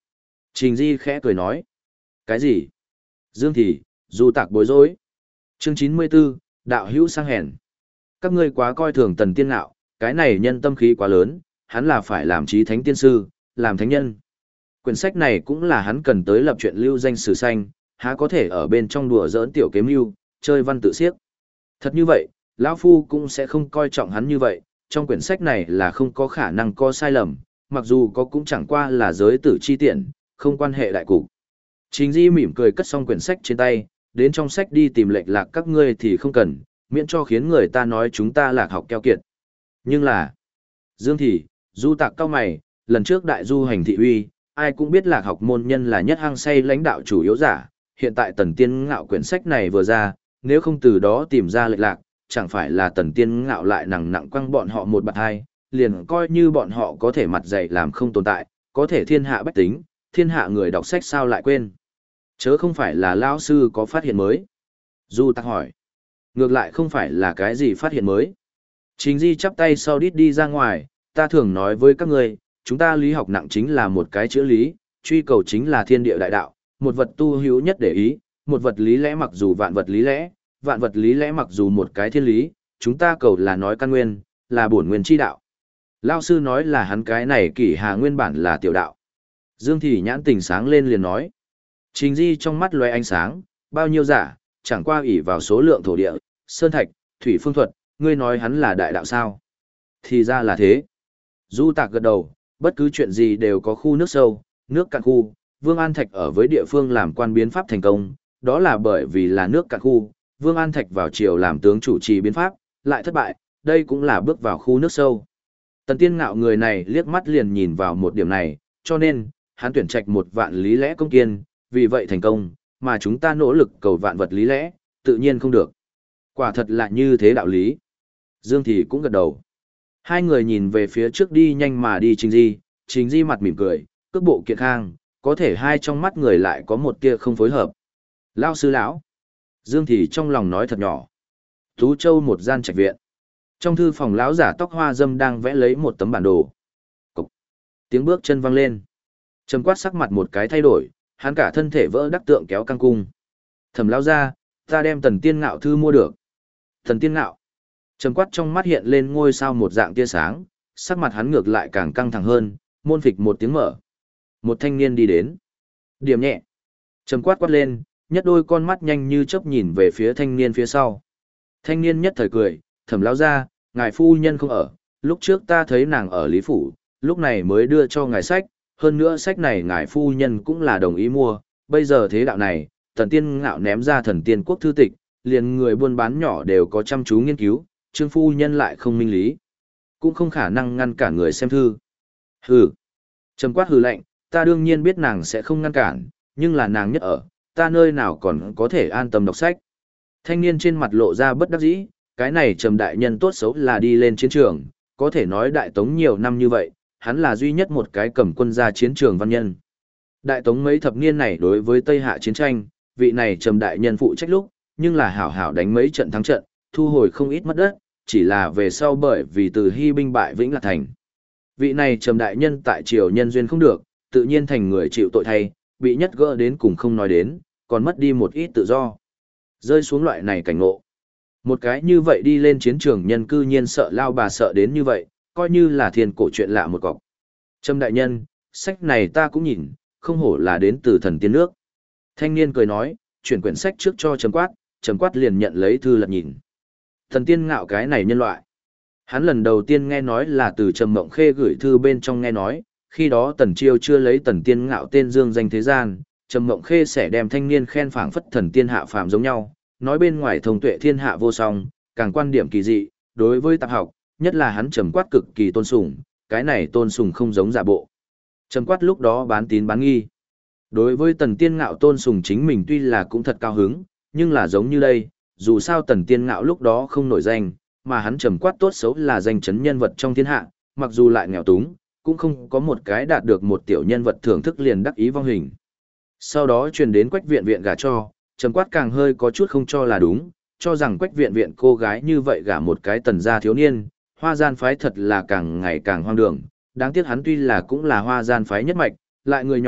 Trình Di khẽ cười nói. Cái gì? Dương Thì, Du Tạc bối rối. Chương 94, đạo hữu sang hèn. Các ngươi quá coi thường Tần Tiên Ngạo, cái này nhân tâm khí quá lớn, hắn là phải làm chí thánh tiên sư, làm thánh nhân. Quyển sách này cũng là hắn cần tới lập chuyện lưu danh sử xanh, há có thể ở bên trong đùa giỡn tiểu kiếm lưu, chơi văn tự siếc. Thật như vậy, lão phu cũng sẽ không coi trọng hắn như vậy, trong quyển sách này là không có khả năng có sai lầm, mặc dù có cũng chẳng qua là giới tử chi tiện, không quan hệ đại cục. Trình Di mỉm cười cất xong quyển sách trên tay, đến trong sách đi tìm lệch lạc các ngươi thì không cần, miễn cho khiến người ta nói chúng ta lạc học keo kiệt. Nhưng là, Dương Thì, Du Tạc cao mày, lần trước đại du hành thị uy, ai cũng biết lạc học môn nhân là nhất hăng say lãnh đạo chủ yếu giả, hiện tại Tần Tiên Ngạo quyển sách này vừa ra, nếu không từ đó tìm ra lệch lạc, chẳng phải là Tần Tiên Ngạo lại nặng quăng bọn họ một bạt hai, liền coi như bọn họ có thể mặt dày làm không tồn tại, có thể thiên hạ bách tính, thiên hạ người đọc sách sao lại quên. Chớ không phải là lão sư có phát hiện mới. Du Tạc hỏi. Ngược lại không phải là cái gì phát hiện mới. Trình Di chắp tay sau đít đi ra ngoài, ta thường nói với các người, chúng ta lý học nặng chính là một cái chữ lý, truy cầu chính là thiên địa đại đạo, một vật tu hữu nhất để ý, một vật lý lẽ mặc dù vạn vật lý lẽ, vạn vật lý lẽ mặc dù một cái thiên lý, chúng ta cầu là nói căn nguyên, là bổn nguyên chi đạo. Lão sư nói là hắn cái này kỷ hà nguyên bản là tiểu đạo. Dương Thì nhãn tình sáng lên liền nói. Trình Di trong mắt lóe ánh sáng, bao nhiêu giả, chẳng qua ỷ vào số lượng thổ địa, sơn thạch, thủy phương thuật, ngươi nói hắn là đại đạo sao? Thì ra là thế. Du Tạc gật đầu, bất cứ chuyện gì đều có khu nước sâu, nước cạn khu, Vương An Thạch ở với địa phương làm quan biến pháp thành công, đó là bởi vì là nước cạn khu, Vương An Thạch vào triều làm tướng chủ trì biến pháp, lại thất bại, đây cũng là bước vào khu nước sâu. Tần Tiên Ngạo người này liếc mắt liền nhìn vào một điểm này, cho nên, hắn tuyển trạch một vạn lý lẽ công kiên, vì vậy thành công, mà chúng ta nỗ lực cầu vạn vật lý lẽ, tự nhiên không được. Quả thật là như thế đạo lý. Dương Thì cũng gật đầu. Hai người nhìn về phía trước đi nhanh mà đi Trình Di mặt mỉm cười, cước bộ kiện khang, có thể hai trong mắt người lại có một tia không phối hợp. Lao sư lão. Dương Thì trong lòng nói thật nhỏ. Tú Châu một gian trạch viện. Trong thư phòng lão giả tóc hoa dâm đang vẽ lấy một tấm bản đồ. Cục. Tiếng bước chân vang lên. Trầm Quát sắc mặt một cái thay đổi, hắn cả thân thể vỡ đắc tượng kéo căng cung. Thẩm lão ra, ta đem Tần Tiên Ngạo thư mua được. Tần Tiên Ngạo. Trầm Quát trong mắt hiện lên ngôi sao một dạng tia sáng, sắc mặt hắn ngược lại càng căng thẳng hơn, môn phịch một tiếng mở. Một thanh niên đi đến. Điểm nhẹ. Trầm Quát quát lên, nhất đôi con mắt nhanh như chớp nhìn về phía thanh niên phía sau. Thanh niên nhất thời cười, Thẩm lão ra, ngài phu nhân không ở, lúc trước ta thấy nàng ở Lý Phủ, lúc này mới đưa cho ngài sách, hơn nữa sách này ngài phu nhân cũng là đồng ý mua, bây giờ thế đạo này, Tần Tiên Ngạo ném ra Thần Tiên Quốc thư tịch, liền người buôn bán nhỏ đều có chăm chú nghiên cứu, Trương phu nhân lại không minh lý, cũng không khả năng ngăn cản người xem thư. Hừ. Trầm Quát hừ lạnh, ta đương nhiên biết nàng sẽ không ngăn cản, nhưng là nàng nhất ở, ta nơi nào còn có thể an tâm đọc sách. Thanh niên trên mặt lộ ra bất đắc dĩ, cái này Trầm đại nhân tốt xấu là đi lên chiến trường, có thể nói Đại Tống nhiều năm như vậy, hắn là duy nhất một cái cầm quân ra chiến trường văn nhân. Đại Tống mấy thập niên này đối với Tây Hạ chiến tranh, vị này Trầm đại nhân phụ trách lúc, nhưng là hảo hảo đánh mấy trận thắng trận, thu hồi không ít mất đất, chỉ là về sau bởi vì từ Hy binh bại Vĩnh Lạc Thành. Vị này Trầm đại nhân tại triều nhân duyên không được, tự nhiên thành người chịu tội thay, bị nhất gỡ đến cùng không nói đến, còn mất đi một ít tự do. Rơi xuống loại này cảnh ngộ. Một cái như vậy đi lên chiến trường nhân cư nhiên sợ lao bà sợ đến như vậy, coi như là thiên cổ chuyện lạ một cọc. Trầm đại nhân, sách này ta cũng nhìn, không hổ là đến từ Thần Tiên nước. Thanh niên cười nói, chuyển quyển sách trước cho Trầm Quát liền nhận lấy thư lật nhìn. Thần Tiên Ngạo cái này nhân loại. Hắn lần đầu tiên nghe nói là từ Trầm Mộng Khê gửi thư bên trong nghe nói, khi đó Tần Chiêu chưa lấy Tần Tiên Ngạo tên dương danh thế gian, Trầm Mộng Khê sẽ đem thanh niên khen phảng phất thần tiên hạ phàm giống nhau, nói bên ngoài thông tuệ thiên hạ vô song, càng quan điểm kỳ dị, đối với tạp học, nhất là hắn Trầm Quát cực kỳ tôn sùng, cái này tôn sùng không giống giả bộ. Trầm Quát lúc đó bán tín bán nghi. Đối với Tần Tiên Ngạo tôn sùng chính mình tuy là cũng thật cao hứng, nhưng là giống như đây, dù sao Tần Tiên Ngạo lúc đó không nổi danh, mà hắn Trầm Quát tốt xấu là danh chấn nhân vật trong thiên hạ, mặc dù lại nghèo túng, cũng không có một cái đạt được một tiểu nhân vật thưởng thức liền đắc ý vong hình. Sau đó truyền đến Quách Viện Viện gả cho, Trầm Quát càng hơi có chút không cho là đúng, cho rằng Quách Viện Viện cô gái như vậy gả một cái tần gia thiếu niên, Hoa Gian phái thật là càng ngày càng hoang đường, đáng tiếc hắn tuy là cũng là Hoa Gian phái nhất mạch, lại người nhỏ,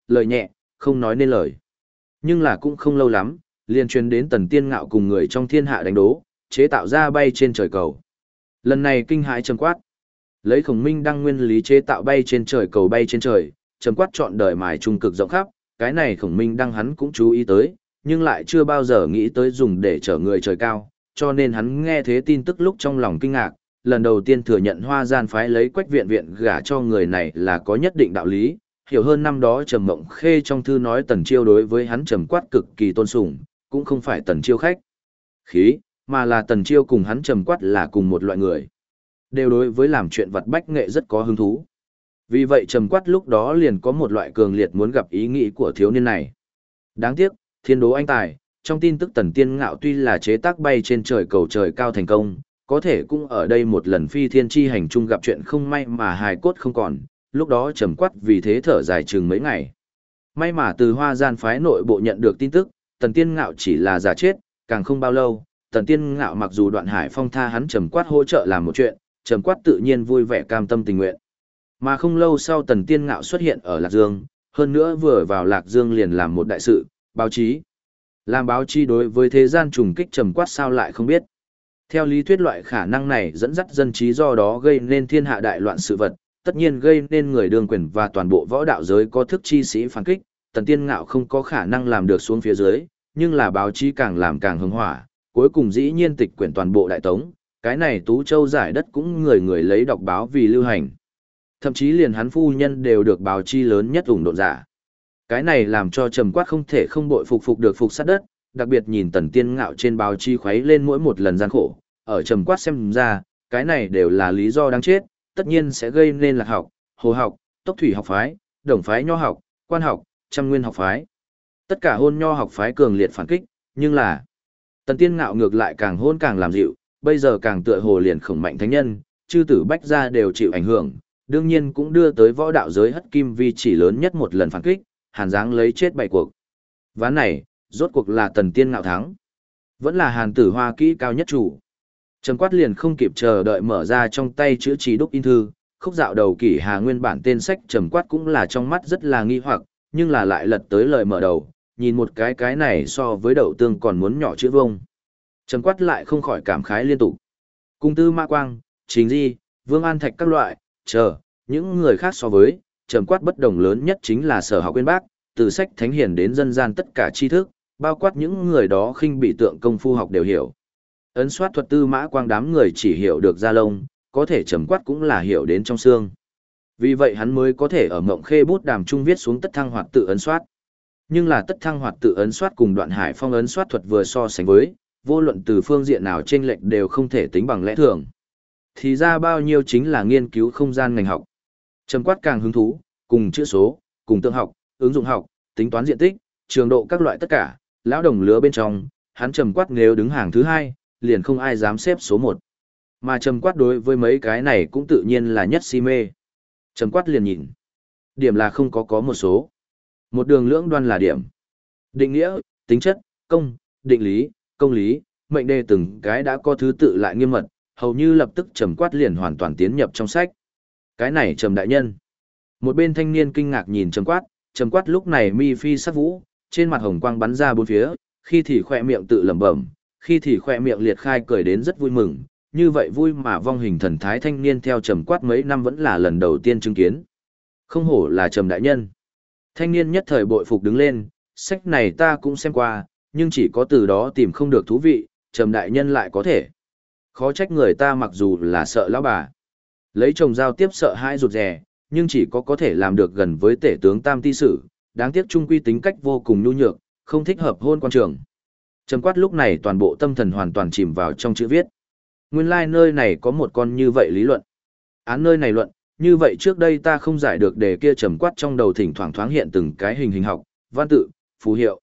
lời nhẹ, không nói nên lời. Nhưng là cũng không lâu lắm, liền truyền đến Tần Tiên Ngạo cùng người trong thiên hạ đánh đố, chế tạo ra bay trên trời cầu. Lần này kinh hãi Trầm Quát. Lấy Khổng Minh đăng nguyên lý chế tạo bay trên trời cầu bay trên trời, Trầm Quát chọn đời mài trung cực rộng khắp, cái này Khổng Minh đăng hắn cũng chú ý tới, nhưng lại chưa bao giờ nghĩ tới dùng để chở người trời cao, cho nên hắn nghe thế tin tức lúc trong lòng kinh ngạc, lần đầu tiên thừa nhận Hoa Gian phái lấy Quách Viện Viện gả cho người này là có nhất định đạo lý, hiểu hơn năm đó Trầm Mộng Khê trong thư nói Tần Chiêu đối với hắn Trầm Quát cực kỳ tôn sùng, cũng không phải Tần Chiêu khách khí, mà là Tần Chiêu cùng hắn Trầm Quát là cùng một loại người. Đều đối với làm chuyện vặt bách nghệ rất có hứng thú. Vì vậy Trầm Quát lúc đó liền có một loại cường liệt muốn gặp ý nghĩ của thiếu niên này. Đáng tiếc, thiên đố anh tài, trong tin tức Tần Tiên Ngạo tuy là chế tác bay trên trời cầu trời cao thành công, có thể cũng ở đây một lần phi thiên chi hành chung gặp chuyện không may mà hài cốt không còn, lúc đó Trầm Quát vì thế thở dài chừng mấy ngày. May mà từ Hoa Gian phái nội bộ nhận được tin tức, Tần Tiên Ngạo chỉ là giả chết, càng không bao lâu, Tần Tiên Ngạo mặc dù Đoạn Hải Phong tha hắn Trầm Quát hỗ trợ làm một chuyện, Trầm Quát tự nhiên vui vẻ cam tâm tình nguyện. Mà không lâu sau Tần Tiên Ngạo xuất hiện ở Lạc Dương, hơn nữa vừa vào Lạc Dương liền làm một đại sự, báo chí. Làm báo chí đối với thế gian trùng kích Trầm Quát sao lại không biết. Theo lý thuyết loại khả năng này dẫn dắt dân trí do đó gây nên thiên hạ đại loạn sự vật, tất nhiên gây nên người đương quyền và toàn bộ võ đạo giới có thức chi sĩ phản kích, Tần Tiên Ngạo không có khả năng làm được xuống phía dưới, nhưng là báo chí càng làm càng hưng hỏa, cuối cùng dĩ nhiên tịch quyển toàn bộ đại tống, cái này Tú Châu giải đất cũng người người lấy đọc báo vì lưu hành. Thậm chí liền hắn phu nhân đều được báo chi lớn nhất ủng độn giả. Cái này làm cho Trầm Quát không thể không bội phục được phục sát đất, đặc biệt nhìn Tần Tiên Ngạo trên báo chi khuấy lên mỗi một lần gian khổ, ở Trầm Quát xem ra, cái này đều là lý do đáng chết, tất nhiên sẽ gây nên lạc học, hồ học, tốc thủy học phái, đồng phái nho học, quan học, trăm nguyên học phái. Tất cả hôn nho học phái cường liệt phản kích, nhưng là Tần Tiên Ngạo ngược lại càng hôn càng làm dịu, bây giờ càng tựa hồ liền khổng mạnh thánh nhân, chư tử bách gia đều chịu ảnh hưởng, đương nhiên cũng đưa tới võ đạo giới hất kim vi chỉ lớn nhất một lần phản kích, Hàn Giáng lấy chết bảy cuộc. Ván này, rốt cuộc là Tần Tiên Ngạo thắng. Vẫn là Hàn Tử Hoa kỹ cao nhất chủ. Trầm Quát liền không kịp chờ đợi mở ra trong tay chữ trí đúc in thư, khúc dạo đầu kỷ hà nguyên bản tên sách Trầm Quát cũng là trong mắt rất là nghi hoặc, nhưng là lại lật tới lời mở đầu, nhìn một cái này so với đậu tương còn muốn nhỏ chữ vông. Trầm Quát lại không khỏi cảm khái liên tục. Cung Tư Mã Quang, Trình Di, Vương An Thạch các loại, những người khác so với, Trầm Quát bất đồng lớn nhất chính là sở học uyên bác, từ sách thánh hiền đến dân gian tất cả tri thức, bao quát những người đó khinh bị tượng công phu học đều hiểu. Ấn soát thuật Tư Mã Quang đám người chỉ hiểu được da lông, có thể Trầm Quát cũng là hiểu đến trong xương. Vì vậy hắn mới có thể ở Mộng Khê bút đàm trung viết xuống Tất Thăng Hoạt tự ấn soát. Nhưng là Tất Thăng Hoạt tự ấn soát cùng Đoạn Hải Phong ấn soát thuật vừa so sánh với, vô luận từ phương diện nào chênh lệch đều không thể tính bằng lẽ thường. Thì ra bao nhiêu chính là nghiên cứu không gian ngành học. Trầm Quát càng hứng thú, cùng chữ số, cùng tượng học, ứng dụng học, tính toán diện tích, trường độ các loại tất cả, lão đồng lứa bên trong, hắn Trầm Quát nếu đứng hàng thứ hai, liền không ai dám xếp số một. Mà Trầm Quát đối với mấy cái này cũng tự nhiên là nhất si mê. Trầm Quát liền nhìn. Điểm là không có một số. Một đường lưỡng đoan là điểm. Định nghĩa, tính chất, công, định lý, công lý, mệnh đề từng cái đã có thứ tự lại nghiêm mật, hầu như lập tức Trầm Quát liền hoàn toàn tiến nhập trong sách. Cái này Trầm đại nhân. Một bên thanh niên kinh ngạc nhìn Trầm Quát lúc này mi phi sắc vũ, trên mặt hồng quang bắn ra bốn phía, khi thì khoe miệng tự lẩm bẩm, khi thì khoe miệng liệt khai cười đến rất vui mừng, như vậy vui mà vong hình thần thái thanh niên theo Trầm Quát mấy năm vẫn là lần đầu tiên chứng kiến. Không hổ là Trầm đại nhân. Thanh niên nhất thời bội phục đứng lên, sách này ta cũng xem qua, nhưng chỉ có từ đó tìm không được thú vị, Trầm đại nhân lại có thể. Khó trách người ta mặc dù là sợ lão bà. Lấy chồng giao tiếp sợ hãi rụt rè, nhưng chỉ có thể làm được gần với tể tướng Tam Ti Sử, đáng tiếc trung quy tính cách vô cùng nhu nhược, không thích hợp hôn quan trường. Trầm Quát lúc này toàn bộ tâm thần hoàn toàn chìm vào trong chữ viết. Nguyên lai nơi này có một con như vậy lý luận. Án nơi này luận, như vậy trước đây ta không giải được đề kia. Trầm Quát trong đầu thỉnh thoảng thoáng hiện từng cái hình học, văn tự, phù hiệu.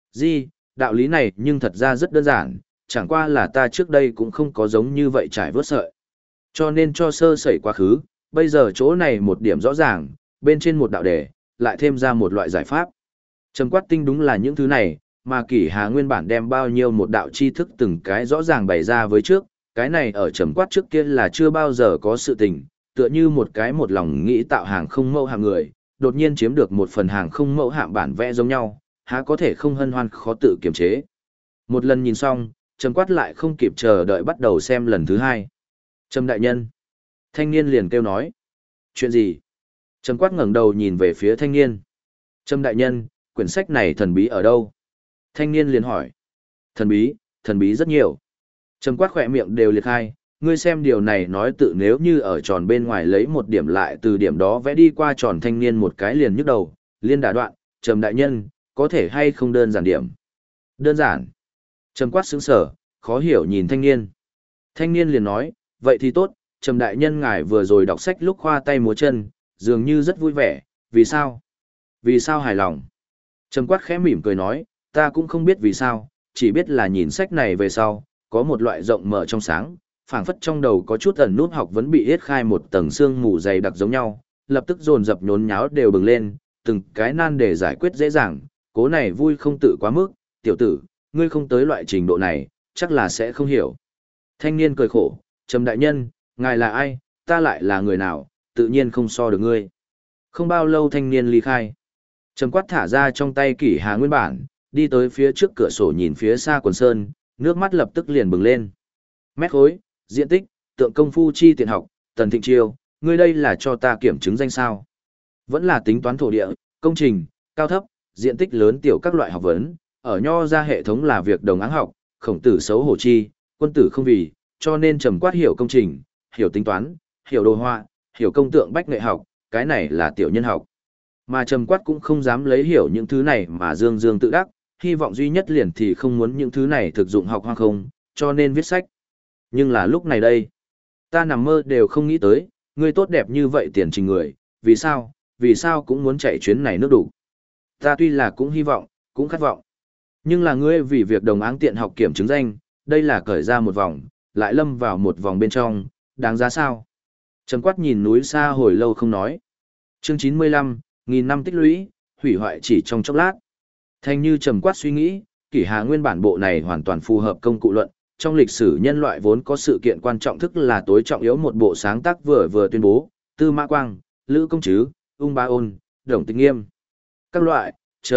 Đạo lý này nhưng thật ra rất đơn giản, chẳng qua là ta trước đây cũng không có giống như vậy trải vớt sợi. Cho nên cho sơ sẩy quá khứ, bây giờ chỗ này một điểm rõ ràng, bên trên một đạo đề, lại thêm ra một loại giải pháp. Trầm Quát tinh đúng là những thứ này, mà Kỷ Hà nguyên bản đem bao nhiêu một đạo tri thức từng cái rõ ràng bày ra với trước, cái này ở Trầm Quát trước kia là chưa bao giờ có sự tình, tựa như một cái một lòng nghĩ tạo hàng không mẫu hàng người, đột nhiên chiếm được một phần hàng không mẫu hạm bản vẽ giống nhau, há có thể không hân hoan khó tự kiềm chế. Một lần nhìn xong, Trầm Quát lại không kịp chờ đợi bắt đầu xem lần thứ hai. Trầm đại nhân. Thanh niên liền kêu nói. Chuyện gì? Trầm Quát ngẩng đầu nhìn về phía thanh niên. Trầm đại nhân, quyển sách này thần bí ở đâu? Thanh niên liền hỏi. Thần bí rất nhiều. Trầm Quát khỏe miệng đều liệt khai, ngươi xem điều này nói tự nếu như ở tròn bên ngoài lấy một điểm lại từ điểm đó vẽ đi qua tròn thanh niên một cái liền nhức đầu, liên đả đoạn, Trầm đại nhân, có thể hay không đơn giản điểm? Đơn giản. Trầm Quát sững sờ, khó hiểu nhìn thanh niên. Thanh niên liền nói, vậy thì tốt, Trầm đại nhân ngài vừa rồi đọc sách lúc khoa tay múa chân, dường như rất vui vẻ, vì sao? Vì sao hài lòng? Trầm Quát khẽ mỉm cười nói, ta cũng không biết vì sao, chỉ biết là nhìn sách này về sau, có một loại rộng mở trong sáng, phảng phất trong đầu có chút ẩn nút học vẫn bị yết khai một tầng sương mù dày đặc giống nhau, lập tức dồn dập nhốn nháo đều bừng lên, từng cái nan để giải quyết dễ dàng, cố này vui không tự quá mức, tiểu tử, ngươi không tới loại trình độ này, chắc là sẽ không hiểu. Thanh niên cười khổ, Trầm đại nhân, ngài là ai, ta lại là người nào, tự nhiên không so được ngươi. Không bao lâu thanh niên ly khai. Trầm Quát thả ra trong tay kỷ hà nguyên bản, đi tới phía trước cửa sổ nhìn phía xa quần sơn, nước mắt lập tức liền bừng lên. Mét khối, diện tích, tượng công phu chi tiện học, Tần Thịnh Chiêu, ngươi đây là cho ta kiểm chứng danh sao? Vẫn là tính toán thổ địa, công trình, cao thấp, diện tích lớn tiểu các loại học vấn, ở nho ra hệ thống là việc đồng áng học, khổng tử xấu hổ chi, quân tử không vì, cho nên Trầm Quát hiểu công trình, hiểu tính toán, hiểu đồ họa, hiểu công tượng bách nghệ học, cái này là tiểu nhân học. Mà Trầm Quát cũng không dám lấy hiểu những thứ này mà dương dương tự đắc, hy vọng duy nhất liền thì không muốn những thứ này thực dụng học hoang không, cho nên viết sách. Nhưng là lúc này đây, ta nằm mơ đều không nghĩ tới, ngươi tốt đẹp như vậy tiền trình người, vì sao cũng muốn chạy chuyến này nước đủ. Ta tuy là cũng hy vọng, cũng khát vọng. Nhưng là ngươi vì việc đồng áng tiện học kiểm chứng danh, đây là cởi ra một vòng, lại lâm vào một vòng bên trong, đáng giá sao? Trầm Quát nhìn núi xa hồi lâu không nói. Chương 95, nghìn năm tích lũy, hủy hoại chỉ trong chốc lát. Thanh như Trầm Quát suy nghĩ, kỷ hà nguyên bản bộ này hoàn toàn phù hợp công cụ luận. Trong lịch sử nhân loại vốn có sự kiện quan trọng thức là tối trọng yếu một bộ sáng tác vừa tuyên bố, Tư Mã Quang, Lữ Công Trứ, Ung Ba Ôn, Đồng Tịch Nghiêm. Các loại,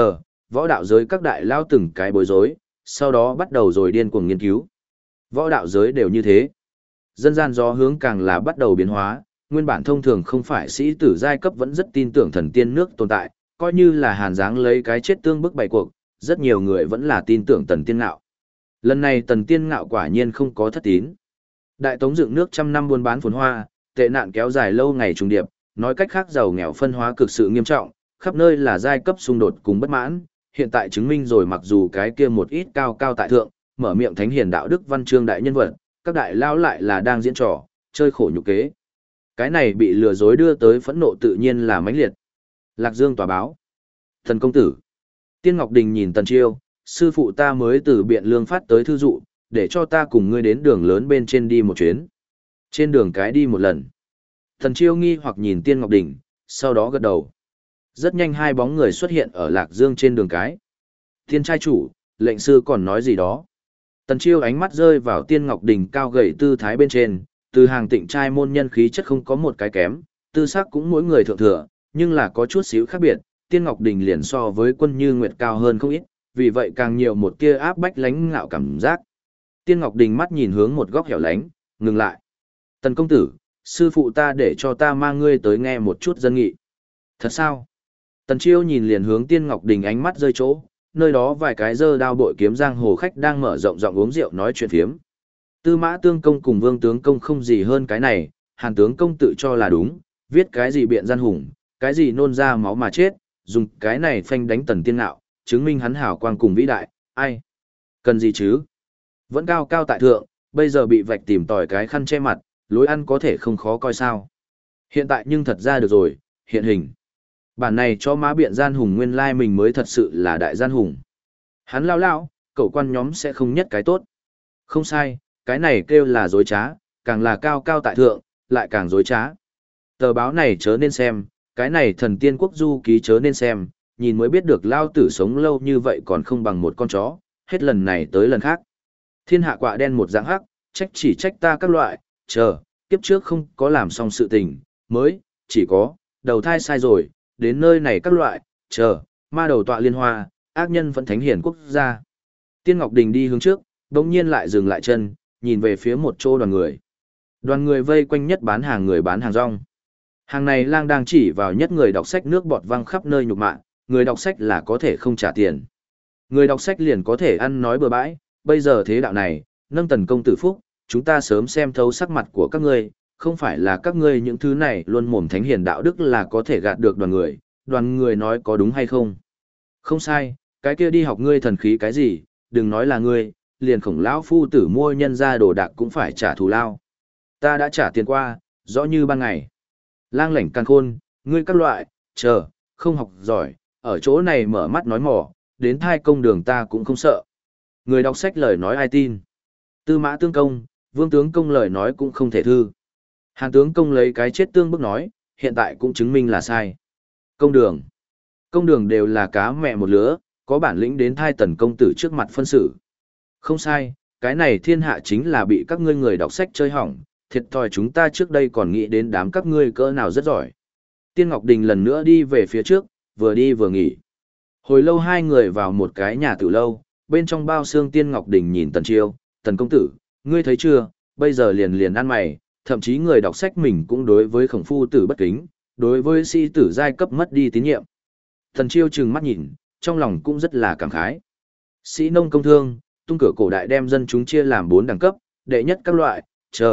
võ đạo giới các đại lao từng cái bối rối, sau đó bắt đầu rồi điên cuồng nghiên cứu. Võ đạo giới đều như thế. Dân gian gió hướng càng là bắt đầu biến hóa, nguyên bản thông thường không phải sĩ tử giai cấp vẫn rất tin tưởng thần tiên nước tồn tại, coi như là Hàn Giáng lấy cái chết tương bức bày cuộc, rất nhiều người vẫn là tin tưởng Tần Tiên Ngạo. Lần này Tần Tiên Ngạo quả nhiên không có thất tín. Đại Tống dựng nước trăm năm buôn bán phồn hoa, tệ nạn kéo dài lâu ngày trùng điệp, nói cách khác giàu nghèo phân hóa cực sự nghiêm trọng, khắp nơi là giai cấp xung đột cùng bất mãn, hiện tại chứng minh rồi mặc dù cái kia một ít cao cao tại thượng, mở miệng thánh hiền đạo đức văn chương đại nhân vật, các đại lao lại là đang diễn trò, chơi khổ nhục kế. Cái này bị lừa dối đưa tới phẫn nộ tự nhiên là mãnh liệt. Lạc Dương tòa báo. Thần công tử. Tiên Ngọc Đình nhìn Tần Chiêu, sư phụ ta mới từ Biện Lương phát tới thư dụ, để cho ta cùng ngươi đến đường lớn bên trên đi một chuyến. Trên đường cái đi một lần. Tần Chiêu nghi hoặc nhìn Tiên Ngọc Đình, sau đó gật đầu. Rất nhanh hai bóng người xuất hiện ở Lạc Dương trên đường cái. Tiên trai chủ, lệnh sư còn nói gì đó. Tần Chiêu ánh mắt rơi vào Tiên Ngọc Đình cao gầy tư thái bên trên, từ hàng tịnh trai môn nhân khí chất không có một cái kém, tư sắc cũng mỗi người thượng thừa, nhưng là có chút xíu khác biệt, Tiên Ngọc Đình liền so với Quân Như Nguyệt cao hơn không ít, vì vậy càng nhiều một tia áp bách lãnh ngạo cảm giác. Tiên Ngọc Đình mắt nhìn hướng một góc hẻo lánh, ngừng lại. Tần công tử, sư phụ ta để cho ta mang ngươi tới nghe một chút dân nghị. Thật sao? Tần Chiêu nhìn liền hướng Tiên Ngọc Đình ánh mắt rơi chỗ, nơi đó vài cái dơ đao bội kiếm giang hồ khách đang mở rộng giọng uống rượu nói chuyện phiếm. Tư Mã Tương Công cùng Vương Tướng Công không gì hơn cái này, Hàn Tướng Công tự cho là đúng, viết cái gì biện gian hùng, cái gì nôn ra máu mà chết, dùng cái này phanh đánh Tần Tiên Ngạo, chứng minh hắn hảo quang cùng vĩ đại, ai? Cần gì chứ? Vẫn cao cao tại thượng, bây giờ bị vạch tìm tòi cái khăn che mặt, lối ăn có thể không khó coi sao. Hiện tại nhưng thật ra được rồi, hiện hình. Bản này cho má biện gian hùng nguyên lai mình mới thật sự là đại gian hùng. Hắn lao, cậu quan nhóm sẽ không nhất cái tốt. Không sai, cái này kêu là dối trá, càng là cao cao tại thượng, lại càng dối trá. Tờ báo này chớ nên xem, cái này thần tiên quốc du ký chớ nên xem, nhìn mới biết được lao tử sống lâu như vậy còn không bằng một con chó, hết lần này tới lần khác. Thiên hạ quạ đen một dạng hắc, chỉ trách ta các loại, kiếp trước không có làm xong sự tình, mới, chỉ có, đầu thai sai rồi, đến nơi này các loại, ma đầu tọa liên hoa, ác nhân vẫn thánh hiển quốc gia. Tiên Ngọc Đình đi hướng trước, đống nhiên lại dừng lại chân, nhìn về phía một chỗ đoàn người. Đoàn người vây quanh nhất bán hàng người bán hàng rong. Hàng này lang đang chỉ vào nhất người đọc sách nước bọt văng khắp nơi nhục mạ, người đọc sách là có thể không trả tiền. Người đọc sách liền có thể ăn nói bừa bãi, bây giờ thế đạo này, nâng tần công tử phúc, chúng ta sớm xem thấu sắc mặt của các ngươi, không phải là các ngươi những thứ này luôn mồm thánh hiền đạo đức là có thể gạt được đoàn người nói có đúng hay không. Không sai, cái kia đi học ngươi thần khí cái gì, đừng nói là ngươi, liền Khổng lão phu tử mua nhân ra đồ đạc cũng phải trả thù lao. Ta đã trả tiền qua, rõ như ban ngày. Lang lảnh càn khôn, ngươi các loại, không học giỏi, ở chỗ này mở mắt nói mỏ, đến thai công đường ta cũng không sợ. Người đọc sách lời nói ai tin. Tư mã tương công, vương tướng công lời nói cũng không thể thư. Hàn tướng công lấy cái chết tương bức nói, hiện tại cũng chứng minh là sai. Công đường đều là cá mẹ một lứa, có bản lĩnh đến thai tần công tử trước mặt phân xử. Không sai, cái này thiên hạ chính là bị các ngươi người đọc sách chơi hỏng, thiệt thòi chúng ta trước đây còn nghĩ đến đám các ngươi cỡ nào rất giỏi. Tiên Ngọc Đình lần nữa đi về phía trước, vừa đi vừa nghỉ. Hồi lâu hai người vào một cái nhà tử lâu, bên trong bao xương Tiên Ngọc Đình nhìn Tần Chiêu, Tần công tử, ngươi thấy chưa, bây giờ liền ăn mày, thậm chí người đọc sách mình cũng đối với Khổng phu tử bất kính, đối với sĩ tử giai cấp mất đi tín nhiệm. Tần Chiêu trừng mắt nhìn, trong lòng cũng rất là cảm khái. Sĩ nông công thương, tung cửa cổ đại đem dân chúng chia làm 4 đẳng cấp, đệ nhất các loại,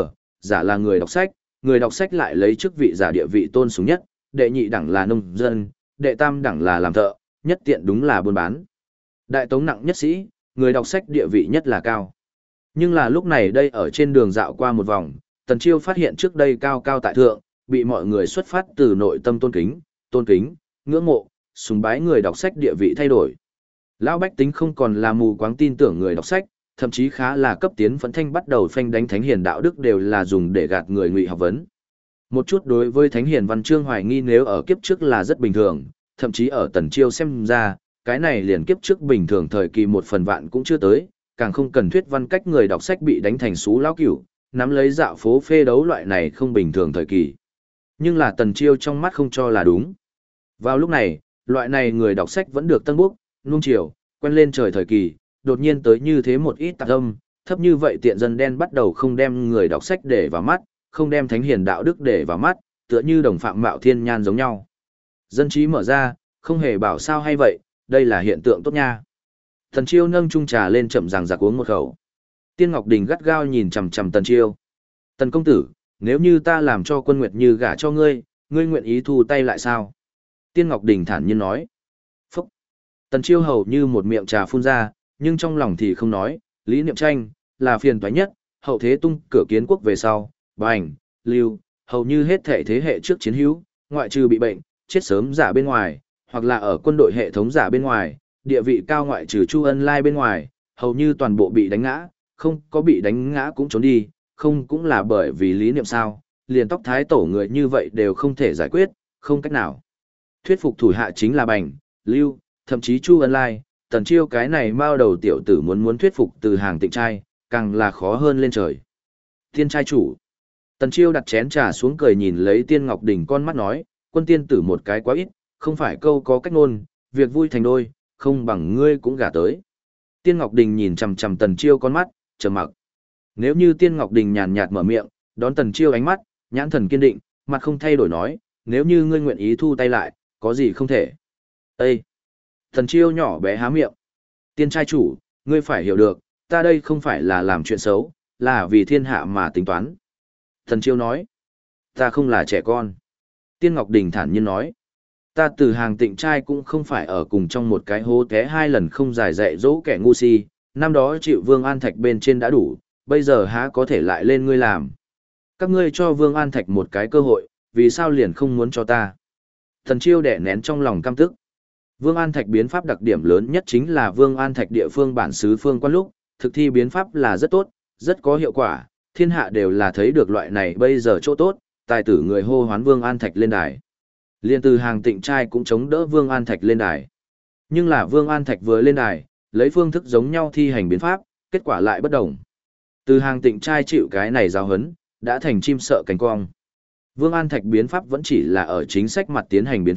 giả là người đọc sách lại lấy chức vị giả địa vị tôn sùng nhất, đệ nhị đẳng là nông dân, đệ tam đẳng là làm thợ, nhất tiện đúng là buôn bán. Đại tống nặng nhất sĩ, người đọc sách địa vị nhất là cao. Nhưng là lúc này đây ở trên đường dạo qua một vòng, Tần Chiêu phát hiện trước đây cao cao tại thượng, bị mọi người xuất phát từ nội tâm tôn kính, ngưỡng mộ, sùng bái người đọc sách địa vị thay đổi. Lão bách tính không còn là mù quáng tin tưởng người đọc sách, thậm chí khá là cấp tiến phấn thanh bắt đầu phanh đánh thánh hiền đạo đức đều là dùng để gạt người ngụy học vấn. Một chút đối với thánh hiền văn chương hoài nghi nếu ở kiếp trước là rất bình thường, thậm chí ở Tần Chiêu xem ra, cái này liền kiếp trước bình thường thời kỳ 1/1000 cũng chưa tới, càng không cần thuyết văn cách người đọc sách bị đánh thành xú lão cửu, nắm lấy dạo phố phê đấu loại này không bình thường thời kỳ. Nhưng là Tần Chiêu trong mắt không cho là đúng. Vào lúc này, loại này người đọc sách vẫn được tân bốc, nuông chiều, quen lên trời thời kỳ, đột nhiên tới như thế một ít tạp âm, thấp như vậy tiện dân đen bắt đầu không đem người đọc sách để vào mắt, không đem thánh hiền đạo đức để vào mắt, tựa như đồng phạm mạo thiên nhan giống nhau. Dân trí mở ra, không hề bảo sao hay vậy, đây là hiện tượng tốt nha. Tần Chiêu nâng chung trà lên chậm ràng giặc uống một khẩu. Tiên Ngọc Đình gắt gao nhìn chằm chằm Tần Chiêu. Tần công tử, nếu như ta làm cho Quân Nguyệt Như gả cho ngươi, ngươi nguyện ý thu tay lại sao? Tiên Ngọc Đình thản nhiên nói. Phúc! Tần Chiêu hầu như một miệng trà phun ra, nhưng trong lòng thì không nói, Lý Niệm Tranh, là phiền toái nhất, hậu thế tung cửa kiến quốc về sau, bành, lưu, hầu như hết thể thế hệ trước chiến hữu, ngoại trừ bị bệnh, chết sớm giả bên ngoài, hoặc là ở quân đội hệ thống giả bên ngoài, địa vị cao ngoại trừ Chu Ân Lai bên ngoài, hầu như toàn bộ bị đánh ngã, không có bị đánh ngã cũng trốn đi, không cũng là bởi vì lý niệm sao, liền tóc thái tổ người như vậy đều không thể giải quyết, không cách nào. Thuyết phục thủ hạ chính là bành, lưu, thậm chí Chu Ân Lai, Tần Chiêu cái này mao đầu tiểu tử muốn thuyết phục từ hàng tịnh trai, càng là khó hơn lên trời. Tiên trai chủ. Tần Chiêu đặt chén trà xuống cười nhìn lấy Tiên Ngọc Đình con mắt nói, Quân tiên tử một cái quá ít, không phải câu có cách ngôn, việc vui thành đôi, không bằng ngươi cũng gả tới. Tiên Ngọc Đình nhìn chằm chằm Tần Chiêu con mắt, trầm mặc. Nếu như Tiên Ngọc Đình nhàn nhạt mở miệng, đón Tần Chiêu ánh mắt, nhãn thần kiên định, mặt không thay đổi nói, nếu như ngươi nguyện ý thu tay lại, có gì không thể. Ê! Tần Chiêu nhỏ bé há miệng. Tiên trai chủ, ngươi phải hiểu được, ta đây không phải là làm chuyện xấu, là vì thiên hạ mà tính toán. Tần Chiêu nói, ta không là trẻ con. Tiên Ngọc Đình thản nhiên nói, ta từ hàng tịnh trai cũng không phải ở cùng trong một cái hố té 2 lần không giải dạy dỗ kẻ ngu si, năm đó chịu Vương An Thạch bên trên đã đủ, bây giờ há có thể lại lên ngươi làm. Các ngươi cho Vương An Thạch một cái cơ hội, vì sao liền không muốn cho ta? Tần Chiêu đẻ nén trong lòng căm tức. Vương An Thạch biến pháp đặc điểm lớn nhất chính là Vương An Thạch địa phương bản xứ phương quan lúc, thực thi biến pháp là rất tốt, rất có hiệu quả, thiên hạ đều là thấy được loại này bây giờ chỗ tốt, tài tử người hô hoán Vương An Thạch lên đài. Liên từ hàng tịnh trai cũng chống đỡ Vương An Thạch lên đài. Nhưng là Vương An Thạch vừa lên đài, lấy phương thức giống nhau thi hành biến pháp, kết quả lại bất đồng. Từ hàng tịnh trai chịu cái này giáo hấn, đã thành chim sợ cánh cong. Vương An Thạch biến pháp vẫn chỉ là ở chính sách mặt tiến hành biến pháp,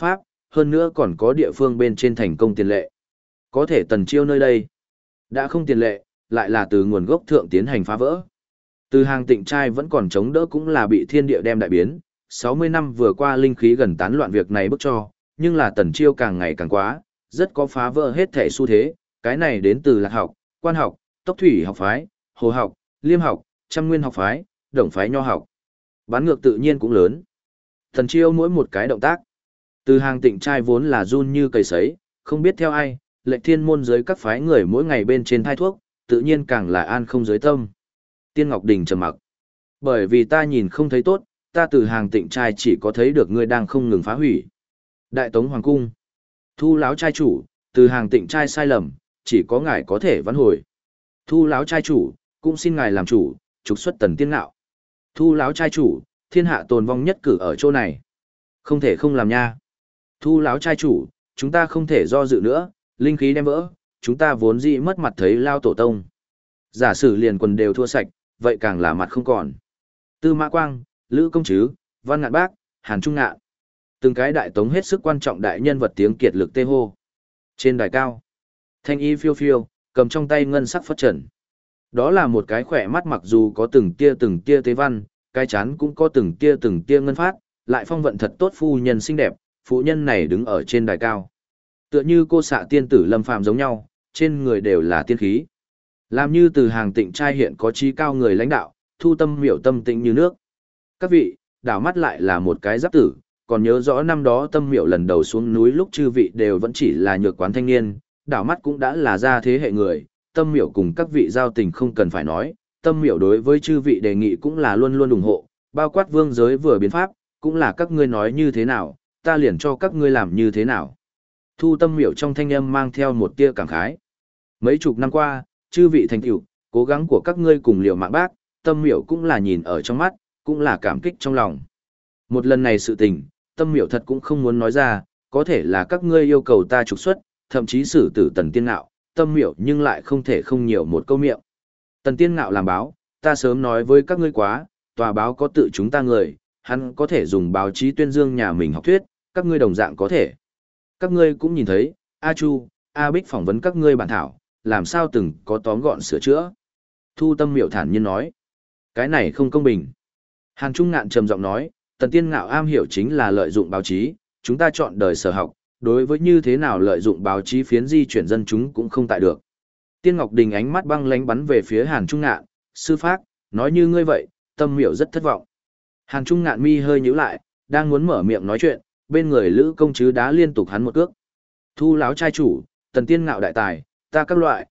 hơn nữa còn có địa phương bên trên thành công tiền lệ. Có thể Tần Chiêu nơi đây đã không tiền lệ, lại là từ nguồn gốc thượng tiến hành phá vỡ. Từ Hàng Tịnh trai vẫn còn chống đỡ cũng là bị thiên địa đem đại biến, 60 năm vừa qua linh khí gần tán loạn việc này bức cho, nhưng là Tần Chiêu càng ngày càng quá, rất có phá vỡ hết thể xu thế, cái này đến từ Lạc học, Quan học, Tốc thủy học phái, Hồ học, Liêm học, Trăm Nguyên học phái, Đồng phái Nho học. Bán ngược tự nhiên cũng lớn. Tần Chiêu mỗi một cái động tác, từ Hàng Tịnh trai vốn là run như cầy sấy, không biết theo ai, Lệnh Thiên môn giới các phái người mỗi ngày bên trên thai thuốc, tự nhiên càng là an không giới tâm. Tiên Ngọc Đình trầm mặc. Bởi vì ta nhìn không thấy tốt, ta từ Hàng Tịnh trai chỉ có thấy được ngươi đang không ngừng phá hủy. Đại Tống Hoàng cung. Thu lão trai chủ, từ Hàng Tịnh trai sai lầm, chỉ có ngài có thể vãn hồi. Thu lão trai chủ, cũng xin ngài làm chủ, trục xuất Tần Tiên Ngạo. Thu lão trai chủ, thiên hạ tồn vong nhất cử ở chỗ này. Không thể không làm nha. Thu lão trai chủ, chúng ta không thể do dự nữa, linh khí đem vỡ, chúng ta vốn dĩ mất mặt thấy lao tổ tông. Giả sử liền quần đều thua sạch, vậy càng là mặt không còn. Tư Mã Quang, Lữ Công Trứ, Văn Ngạn Bác, Hàn Trung Ngạn. Từng cái đại tống hết sức quan trọng đại nhân vật tiếng kiệt lực tê hô. Trên đài cao, thanh y phiêu phiêu, cầm trong tay ngân sắc phất trần. Đó là một cái khỏe mắt mặc dù có từng tia tế văn, cái chán cũng có từng tia ngân phát, lại phong vận thật tốt phu nhân xinh đẹp, phụ nhân này đứng ở trên đài cao. Tựa như cô xạ tiên tử lâm phàm giống nhau, trên người đều là tiên khí. Làm như từ Hàng Tịnh trai hiện có trí cao người lãnh đạo, Thu Tâm Miểu tâm tĩnh như nước. Các vị, đảo mắt lại là một cái giáp tử, còn nhớ rõ năm đó Tâm Miểu lần đầu xuống núi lúc chư vị đều vẫn chỉ là nhược quán thanh niên, đảo mắt cũng đã là ra thế hệ người, Tâm Miểu cùng các vị giao tình không cần phải nói, Tâm Miểu đối với chư vị đề nghị cũng là luôn luôn ủng hộ, bao quát vương giới vừa biến pháp, cũng là các ngươi nói như thế nào, ta liền cho các ngươi làm như thế nào. Thu Tâm Miểu trong thanh âm mang theo một tia cảm khái. Mấy chục năm qua, chư vị thành tựu, cố gắng của các ngươi cùng liều mạng bác, Tâm Miểu cũng là nhìn ở trong mắt, cũng là cảm kích trong lòng. Một lần này sự tình, Tâm Miểu thật cũng không muốn nói ra, có thể là các ngươi yêu cầu ta trục xuất, thậm chí xử tử Tần Tiên Ngạo, Tâm Miểu nhưng lại không thể không nhiều một câu miệng. Tần Tiên Ngạo làm báo, ta sớm nói với các ngươi quá, tòa báo có tự chúng ta người, hắn có thể dùng báo chí tuyên dương nhà mình học thuyết, các ngươi đồng dạng có thể. Các ngươi cũng nhìn thấy, A Chu, A Bích phỏng vấn các ngươi bản thảo, làm sao từng có tóm gọn sửa chữa. Thu Tâm Miểu thản nhiên nói, cái này không công bình. Hàn Trung Ngạn trầm giọng nói, Tần Tiên Ngạo am hiểu chính là lợi dụng báo chí, chúng ta chọn đời sở học, đối với như thế nào lợi dụng báo chí phiến di chuyển dân chúng cũng không tại được. Tiên Ngọc Đình ánh mắt băng lánh bắn về phía Hàn Trung Ngạn, sư phác, nói như ngươi vậy, Tâm Miểu rất thất vọng. Hàn Trung Ngạn mi hơi nhíu lại, đang muốn mở miệng nói chuyện, bên người Lữ Công Trứ đá liên tục hắn một cước. Thu láo trai chủ, Tần Tiên Ngạo đại tài, ta các loại,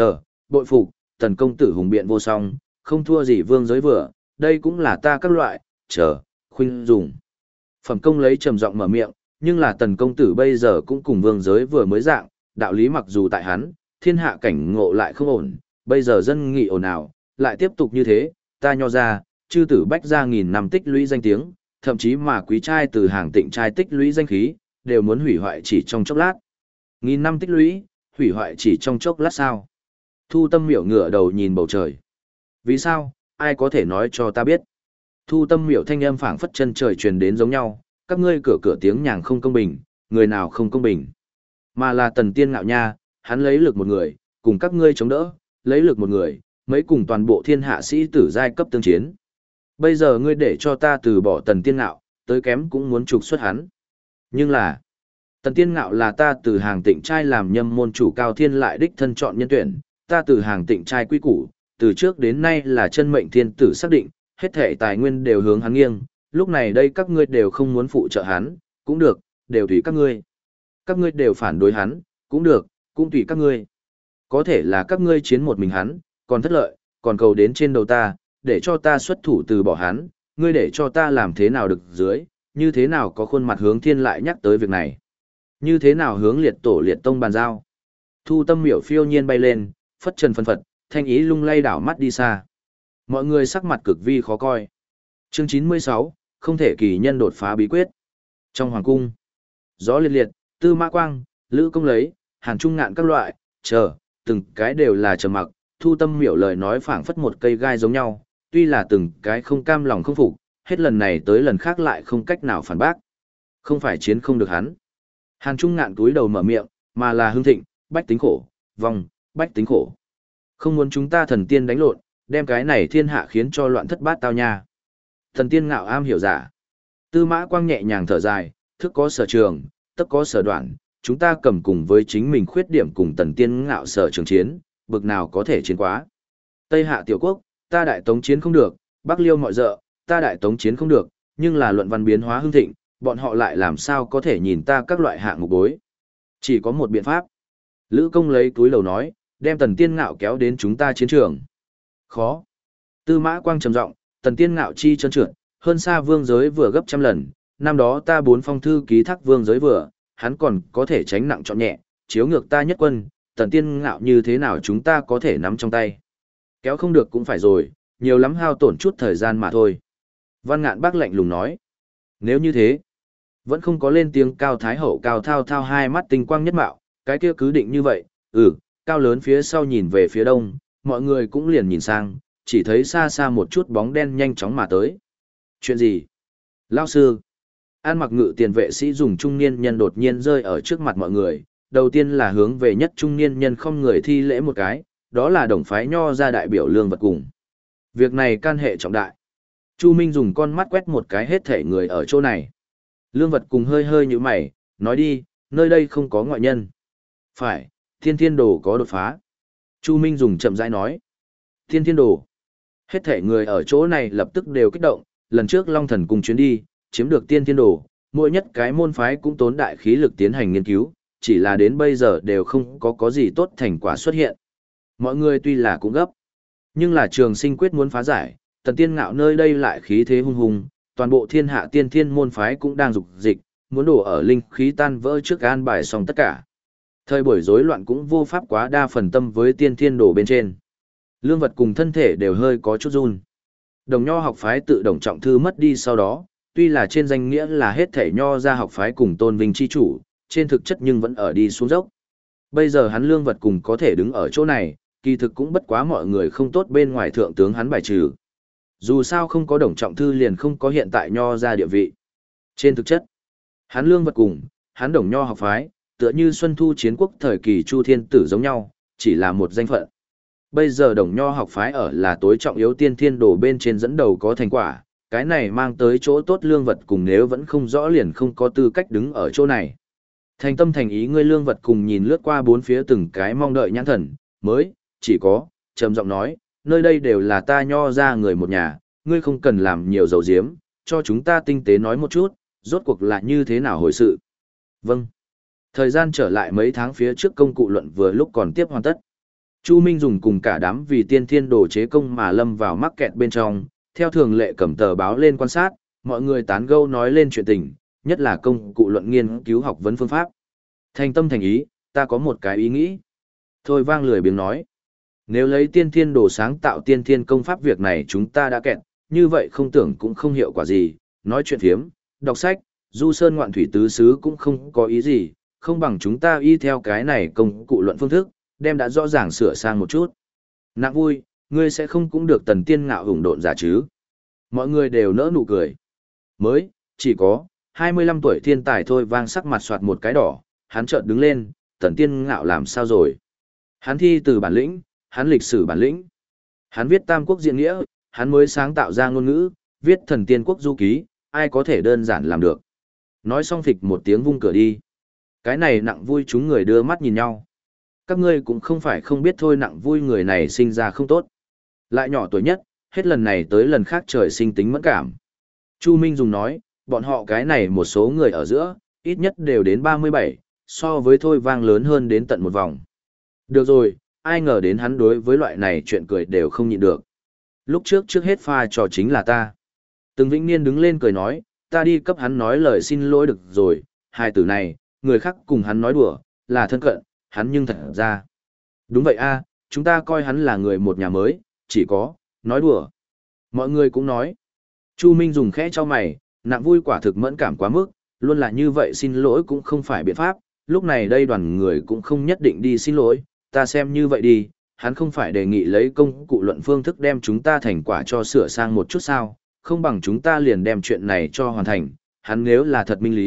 bội phục, Tần công tử hùng biện vô song, không thua gì vương giới vừa, đây cũng là ta các loại, khuynh dùng. Phẩm công lấy trầm giọng mở miệng, nhưng là Tần công tử bây giờ cũng cùng vương giới vừa mới dạng, đạo lý mặc dù tại hắn, thiên hạ cảnh ngộ lại không ổn, bây giờ dân nghị ồn ào, lại tiếp tục như thế, ta nho ra, chư tử bách ra nghìn năm tích lũy danh tiếng, thậm chí mà quý trai từ Hàng Tịnh trai tích lũy danh khí, đều muốn hủy hoại chỉ trong chốc lát. Nghìn năm tích lũy, hủy hoại chỉ trong chốc lát sao? Thu Tâm Miểu ngửa đầu nhìn bầu trời. Vì sao, ai có thể nói cho ta biết? Thu Tâm Miểu thanh âm phảng phất chân trời truyền đến giống nhau, các ngươi cửa tiếng nhàng không công bình, người nào không công bình. Mà là Tần Tiên Ngạo nha, hắn lấy lực một người, cùng các ngươi chống đỡ, lấy lực một người, mấy cùng toàn bộ thiên hạ sĩ tử giai cấp tương chiến. Bây giờ ngươi để cho ta từ bỏ Tần Tiên Ngạo, tới kém cũng muốn trục xuất hắn. Nhưng là, Tần Tiên Ngạo là ta từ Hàng Tịnh trai làm nhâm môn chủ cao thiên lại đích thân chọn nhân tuyển, ta từ Hàng Tịnh trai quy củ, từ trước đến nay là chân mệnh thiên tử xác định, hết thể tài nguyên đều hướng hắn nghiêng, lúc này đây các ngươi đều không muốn phụ trợ hắn, cũng được, đều tùy các ngươi. Các ngươi đều phản đối hắn, cũng được, cũng tùy các ngươi. Có thể là các ngươi chiến một mình hắn, còn thất lợi, còn cầu đến trên đầu ta, để cho ta xuất thủ từ bỏ hắn, ngươi để cho ta làm thế nào được dưới, như thế nào có khuôn mặt hướng thiên lại nhắc tới việc này. Như thế nào hướng liệt tổ liệt tông bàn giao. Thu Tâm Miểu phiêu nhiên bay lên, phất trần phân phật, thanh ý lung lay đảo mắt đi xa. Mọi người sắc mặt cực vi khó coi. Chương 96, không thể kỳ nhân đột phá bí quyết. Trong hoàng cung, gió liệt liệt, Tư Mã Quang, Lữ Công lấy, Hàn Trung Ngạn các loại, từng cái đều là trầm mặc, Thu Tâm Miểu lời nói phảng phất một cây gai giống nhau, tuy là từng cái không cam lòng không phục, hết lần này tới lần khác lại không cách nào phản bác. Không phải chiến không được hắn. Hàn Trung Ngạn túi đầu mở miệng, mà là hưng thịnh, bách tính khổ, vong, bách tính khổ. Không muốn chúng ta thần tiên đánh lộn, đem cái này thiên hạ khiến cho loạn thất bát tao nha. Thần tiên ngạo am hiểu giả. Tư Mã Quang nhẹ nhàng thở dài, thức có sở trường, tất có sở đoạn, chúng ta cầm cùng với chính mình khuyết điểm cùng tần tiên ngạo sở trường chiến, bực nào có thể chiến quá. Tây Hạ tiểu quốc, ta đại tống chiến không được, Bắc Liêu mọi dợ, ta đại tống chiến không được, nhưng là luận văn biến hóa hưng thịnh, bọn họ lại làm sao có thể nhìn ta các loại hạng mục bối. Chỉ có một biện pháp. Lữ Công lấy túi lầu nói, đem tần tiên ngạo kéo đến chúng ta chiến trường. Khó. Tư Mã Quang trầm giọng, tần tiên ngạo chi trơn trượt, hơn xa vương giới vừa gấp trăm lần, năm đó ta 4 phong thư ký thác vương giới vừa, hắn còn có thể tránh nặng chọn nhẹ, chiếu ngược ta nhất quân, tần tiên ngạo như thế nào chúng ta có thể nắm trong tay. Kéo không được cũng phải rồi, nhiều lắm hao tổn chút thời gian mà thôi. Văn Ngạn Bác lạnh lùng nói. Nếu như thế, vẫn không có lên tiếng Cao Thái Hậu Cao Thao Thao hai mắt tinh quang nhất mạo, cái kia cứ định như vậy, cao lớn phía sau nhìn về phía đông, mọi người cũng liền nhìn sang, chỉ thấy xa xa một chút bóng đen nhanh chóng mà tới. Chuyện gì? Lao sư. An mặc ngự tiền vệ sĩ dùng trung niên nhân đột nhiên rơi ở trước mặt mọi người, đầu tiên là hướng về nhất trung niên nhân không người thi lễ một cái, đó là đồng phái nho ra đại biểu Lương Vật Cùng. Việc này can hệ trọng đại. Chu Minh dùng con mắt quét một cái hết thể người ở chỗ này. Lương Vật Cùng hơi hơi như mày, nói đi, nơi đây không có ngoại nhân. Phải, Thiên Thiên Đồ có đột phá. Chu Minh dùng chậm rãi nói. Thiên Thiên Đồ. Hết thể người ở chỗ này lập tức đều kích động, lần trước Long Thần cùng chuyến đi, chiếm được Tiên Thiên Đồ, mỗi nhất cái môn phái cũng tốn đại khí lực tiến hành nghiên cứu, chỉ là đến bây giờ đều không có gì tốt thành quả xuất hiện. Mọi người tuy là cũng gấp, nhưng là Trường Sinh quyết muốn phá giải, Tần Tiên Ngạo nơi đây lại khí thế hung hùng, toàn bộ thiên hạ tiên thiên môn phái cũng đang dục dịch, muốn đổ ở linh khí tan vỡ trước an bài xong tất cả. Thời buổi rối loạn cũng vô pháp quá đa phần tâm với Tiên Thiên Đồ bên trên. Lương Vật Cùng thân thể đều hơi có chút run. Đồng Nho học phái tự Đồng Trọng Thư mất đi sau đó, tuy là trên danh nghĩa là hết thể Nho ra học phái cùng tôn vinh chi chủ, trên thực chất nhưng vẫn ở đi xuống dốc. Bây giờ hắn Lương Vật Cùng có thể đứng ở chỗ này, kỳ thực cũng bất quá mọi người không tốt bên ngoài thượng tướng hắn bài trừ. Dù sao không có Đồng Trọng Thư liền không có hiện tại Nho ra địa vị. Trên thực chất, hắn Lương Vật Cùng, hắn Đồng Nho học phái, tựa như Xuân Thu chiến quốc thời kỳ Chu Thiên Tử giống nhau, chỉ là một danh phận. Bây giờ Đồng Nho học phái ở là tối trọng yếu Tiên Thiên Đồ bên trên dẫn đầu có thành quả, cái này mang tới chỗ tốt Lương Vật Cùng nếu vẫn không rõ liền không có tư cách đứng ở chỗ này. Thành tâm thành ý ngươi Lương Vật Cùng nhìn lướt qua bốn phía từng cái mong đợi nhãn thần, mới, chỉ có, trầm giọng nói, nơi đây đều là ta Nho ra người một nhà, ngươi không cần làm nhiều dầu diếm, cho chúng ta tinh tế nói một chút, rốt cuộc là như thế nào hồi sự. Vâng. Thời gian trở lại mấy tháng phía trước công cụ luận vừa lúc còn tiếp hoàn tất. Chu Minh dùng cùng cả đám vì Tiên Thiên Đồ chế công mà lâm vào mắc kẹt bên trong, theo thường lệ cầm tờ báo lên quan sát, mọi người tán gẫu nói lên chuyện tình, nhất là công cụ luận nghiên cứu học vấn phương pháp. Thành tâm thành ý, ta có một cái ý nghĩ. Thôi vang lười biếng nói. Nếu lấy Tiên Thiên Đồ sáng tạo Tiên Thiên công pháp việc này chúng ta đã kẹt, như vậy không tưởng cũng không hiệu quả gì, nói chuyện phiếm, đọc sách, du sơn ngoạn thủy tứ xứ cũng không có ý gì, không bằng chúng ta y theo cái này công cụ luận phương thức, đem đã rõ ràng sửa sang một chút. Nặng vui, ngươi sẽ không cũng được Tần Tiên Ngạo hùng độn giả chứ. Mọi người đều nỡ nụ cười. Mới, chỉ có, 25 tuổi thiên tài thôi vang sắc mặt soạt một cái đỏ, hắn chợt đứng lên, Tần Tiên Ngạo làm sao rồi? Hắn thi từ bản lĩnh, hắn lịch sử bản lĩnh. Hắn viết Tam Quốc Diễn Nghĩa, hắn mới sáng tạo ra ngôn ngữ, viết Thần Tiên Quốc Du Ký, ai có thể đơn giản làm được. Nói xong phịch một tiếng vung cửa đi. Cái này Nặng vui chúng người đưa mắt nhìn nhau. Các ngươi cũng không phải không biết thôi Nặng vui người này sinh ra không tốt. Lại nhỏ tuổi nhất, hết lần này tới lần khác trời sinh tính mẫn cảm. Chu Minh dùng nói, bọn họ cái này một số người ở giữa, ít nhất đều đến 37, so với thôi vang lớn hơn đến tận một vòng. Được rồi, ai ngờ đến hắn đối với loại này chuyện cười đều không nhịn được. Lúc trước hết pha trò chính là ta. Từng Vĩnh Niên đứng lên cười nói, ta đi cấp hắn nói lời xin lỗi được rồi, hai từ này, người khác cùng hắn nói đùa, là thân cận, hắn nhưng thật ra. Đúng vậy a, chúng ta coi hắn là người một nhà mới, chỉ có, nói đùa. Mọi người cũng nói. Chu Minh dùng khẽ cho mày, Nặng vui quả thực mẫn cảm quá mức, luôn là như vậy xin lỗi cũng không phải biện pháp, lúc này đây đoàn người cũng không nhất định đi xin lỗi, ta xem như vậy đi, hắn không phải đề nghị lấy công cụ luận phương thức đem chúng ta thành quả cho sửa sang một chút sao, không bằng chúng ta liền đem chuyện này cho hoàn thành, hắn nếu là thật minh lý,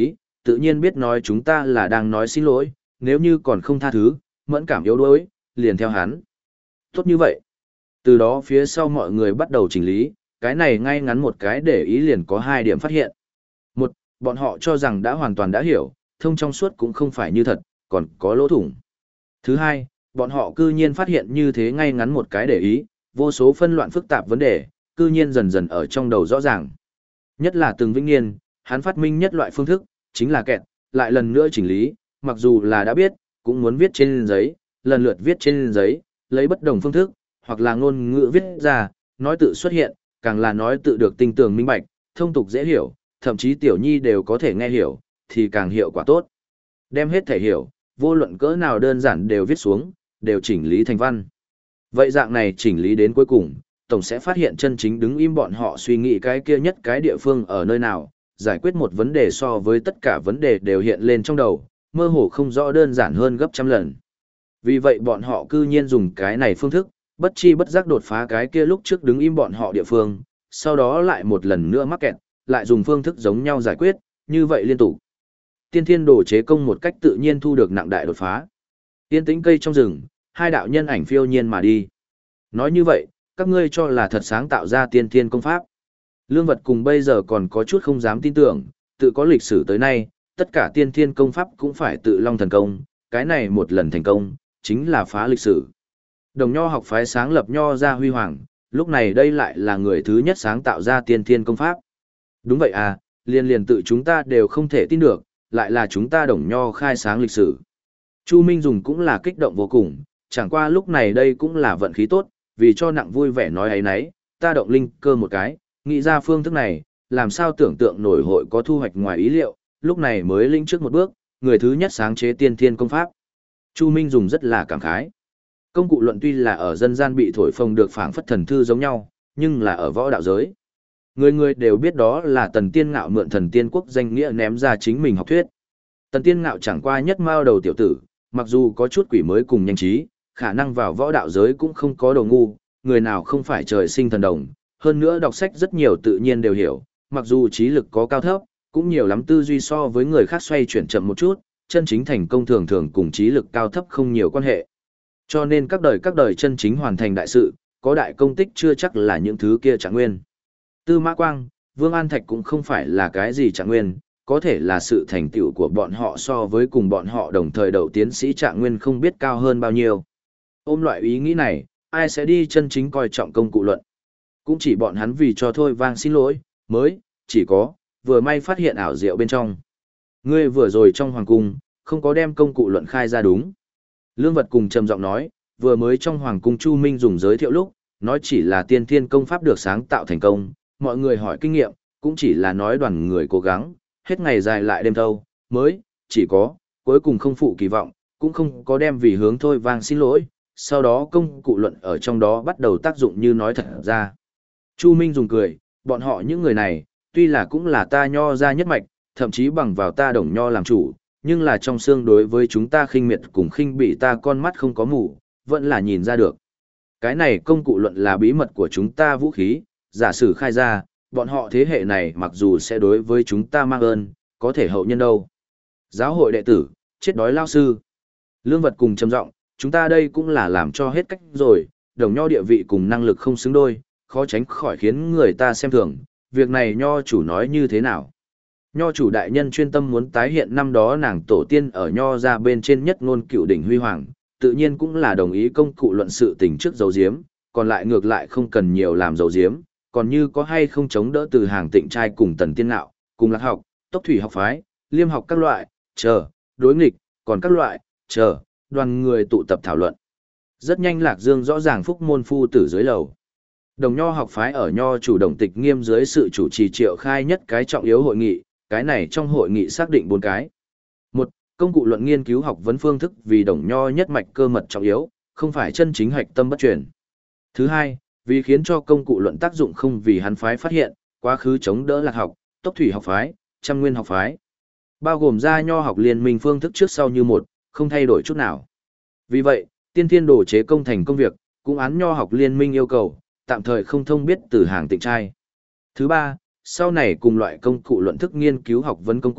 tự nhiên biết nói chúng ta là đang nói xin lỗi, nếu như còn không tha thứ, mẫn cảm yếu đuối, liền theo hắn. Tốt như vậy. Từ đó phía sau mọi người bắt đầu chỉnh lý, cái này ngay ngắn một cái để ý liền có 2 điểm phát hiện. Một, bọn họ cho rằng đã hoàn toàn đã hiểu, thông trong suốt cũng không phải như thật, còn có lỗ thủng. Thứ hai, bọn họ cư nhiên phát hiện như thế ngay ngắn một cái để ý, vô số phân loạn phức tạp vấn đề, cư nhiên dần dần ở trong đầu rõ ràng. Nhất là Từng Vĩnh Niên, hắn phát minh nhất loại phương thức, chính là kẹt, lại lần nữa chỉnh lý, mặc dù là đã biết, cũng muốn viết trên giấy, lần lượt viết trên giấy, lấy bất đồng phương thức, hoặc là ngôn ngữ viết ra, nói tự xuất hiện, càng là nói tự được tinh tường minh bạch, thông tục dễ hiểu, thậm chí tiểu nhi đều có thể nghe hiểu, thì càng hiệu quả tốt. Đem hết thể hiểu, vô luận cỡ nào đơn giản đều viết xuống, đều chỉnh lý thành văn. Vậy dạng này chỉnh lý đến cuối cùng, tổng sẽ phát hiện chân chính đứng im bọn họ suy nghĩ cái kia nhất cái địa phương ở nơi nào, giải quyết một vấn đề so với tất cả vấn đề đều hiện lên trong đầu, mơ hồ không rõ đơn giản hơn gấp trăm lần. Vì vậy bọn họ cư nhiên dùng cái này phương thức, bất chi bất giác đột phá cái kia lúc trước đứng im bọn họ địa phương, sau đó lại một lần nữa mắc kẹt, lại dùng phương thức giống nhau giải quyết, như vậy liên tục. Tiên Thiên Đồ chế công một cách tự nhiên thu được nặng đại đột phá. Tiên tĩnh cây trong rừng, 2 đạo nhân ảnh phiêu nhiên mà đi. Nói như vậy, các ngươi cho là thật sáng tạo ra tiên thiên công pháp. Lương Vật cùng bây giờ còn có chút không dám tin tưởng, tự có lịch sử tới nay, tất cả tiên thiên công pháp cũng phải tự long thần công, cái này một lần thành công, chính là phá lịch sử. Đồng Nho học phái sáng lập Nho ra huy hoàng, lúc này đây lại là người thứ nhất sáng tạo ra tiên thiên công pháp. Đúng vậy à, liền tự chúng ta đều không thể tin được, lại là chúng ta Đồng Nho khai sáng lịch sử. Chu Minh Dùng cũng là kích động vô cùng, chẳng qua lúc này đây cũng là vận khí tốt, vì cho nặng vui vẻ nói ấy nấy, ta động linh cơ một cái, nghĩ ra phương thức này, làm sao tưởng tượng nổi hội có thu hoạch ngoài ý liệu, lúc này mới linh trước một bước, người thứ nhất sáng chế tiên thiên công pháp. Chu Minh Dùng rất là cảm khái. Công cụ luận tuy là ở dân gian bị thổi phồng được phảng phất thần thư giống nhau, nhưng là ở võ đạo giới. Người người đều biết đó là Tần Tiên Ngạo mượn Thần Tiên Quốc danh nghĩa ném ra chính mình học thuyết. Tần Tiên Ngạo chẳng qua nhất mao đầu tiểu tử, mặc dù có chút quỷ mới cùng nhanh trí, khả năng vào võ đạo giới cũng không có đồ ngu, người nào không phải trời sinh thần đồng, hơn nữa đọc sách rất nhiều tự nhiên đều hiểu, mặc dù trí lực có cao thấp, cũng nhiều lắm tư duy so với người khác xoay chuyển chậm một chút, chân chính thành công thường thường cùng trí lực cao thấp không nhiều quan hệ. Cho nên các đời chân chính hoàn thành đại sự, có đại công tích chưa chắc là những thứ kia Trạng Nguyên. Tư Mã Quang, Vương An Thạch cũng không phải là cái gì Trạng Nguyên, có thể là sự thành tựu của bọn họ so với cùng bọn họ đồng thời đậu tiến sĩ Trạng Nguyên không biết cao hơn bao nhiêu. Ôm loại ý nghĩ này, ai sẽ đi chân chính coi trọng công cụ luận. Cũng chỉ bọn hắn vì cho thôi vang xin lỗi, mới, chỉ có, vừa may phát hiện ảo diệu bên trong. Ngươi vừa rồi trong hoàng cung, không có đem công cụ luận khai ra đúng. Lương Vật cùng trầm giọng nói, vừa mới trong hoàng cung Chu Minh Dùng giới thiệu lúc, nói chỉ là tiên thiên công pháp được sáng tạo thành công, mọi người hỏi kinh nghiệm, cũng chỉ là nói đoàn người cố gắng, hết ngày dài lại đêm thâu, mới, chỉ có, cuối cùng không phụ kỳ vọng, cũng không có đem vì hướng thôi vang xin lỗi, sau đó công cụ luận ở trong đó bắt đầu tác dụng như nói thật ra. Chu Minh Dùng cười, bọn họ những người này, tuy là cũng là ta Nho ra nhất mạch, thậm chí bằng vào ta Đồng Nho làm chủ, nhưng là trong xương đối với chúng ta khinh miệt cùng khinh bị ta con mắt không có mù, vẫn là nhìn ra được. Cái này công cụ luận là bí mật của chúng ta vũ khí, giả sử khai ra, bọn họ thế hệ này mặc dù sẽ đối với chúng ta mang ơn, có thể hậu nhân đâu. Giáo hội đệ tử, chết đói lao sư. Lương Vật cùng trầm giọng, chúng ta đây cũng là làm cho hết cách rồi, Đồng Nho địa vị cùng năng lực không xứng đôi, khó tránh khỏi khiến người ta xem thường, việc này Nho chủ nói như thế nào. Nho chủ đại nhân chuyên tâm muốn tái hiện năm đó nàng tổ tiên ở Nho ra bên trên nhất ngôn cựu đỉnh huy hoàng, tự nhiên cũng là đồng ý công cụ luận sự tình trước dấu diếm, còn lại ngược lại không cần nhiều làm dấu diếm, còn như có hay không chống đỡ từ hàng Tịnh trai cùng Tần Tiên Ngạo, cùng Lạc học, Tốc Thủy học phái, Liêm học các loại, đối nghịch, còn các loại, đoàn người tụ tập thảo luận. Rất nhanh Lạc Dương rõ ràng phúc môn phu tử dưới lầu. Đồng Nho học phái ở Nho chủ Đồng Tịch Nghiêm dưới sự chủ trì triệu khai nhất cái trọng yếu hội nghị, cái này trong hội nghị xác định 4 cái. 1. Công cụ luận nghiên cứu học vấn phương thức vì Đồng Nho nhất mạch cơ mật trọng yếu, không phải chân chính hạch tâm bất truyền. Thứ 2. Vì khiến cho công cụ luận tác dụng không vì hắn phái phát hiện, quá khứ chống đỡ Lạc học, Tốc Thủy học phái, Trăm Nguyên học phái. Bao gồm ra Nho học liên minh phương thức trước sau như một, không thay đổi chút nào. Vì vậy, Tiên Thiên Đồ chế công thành công việc, cũng án Nho học liên minh yêu cầu, tạm thời không thông biết từ hàng Tịnh trai. Thứ 3, sau này cùng loại công cụ luận thức nghiên cứu học vấn công cụ,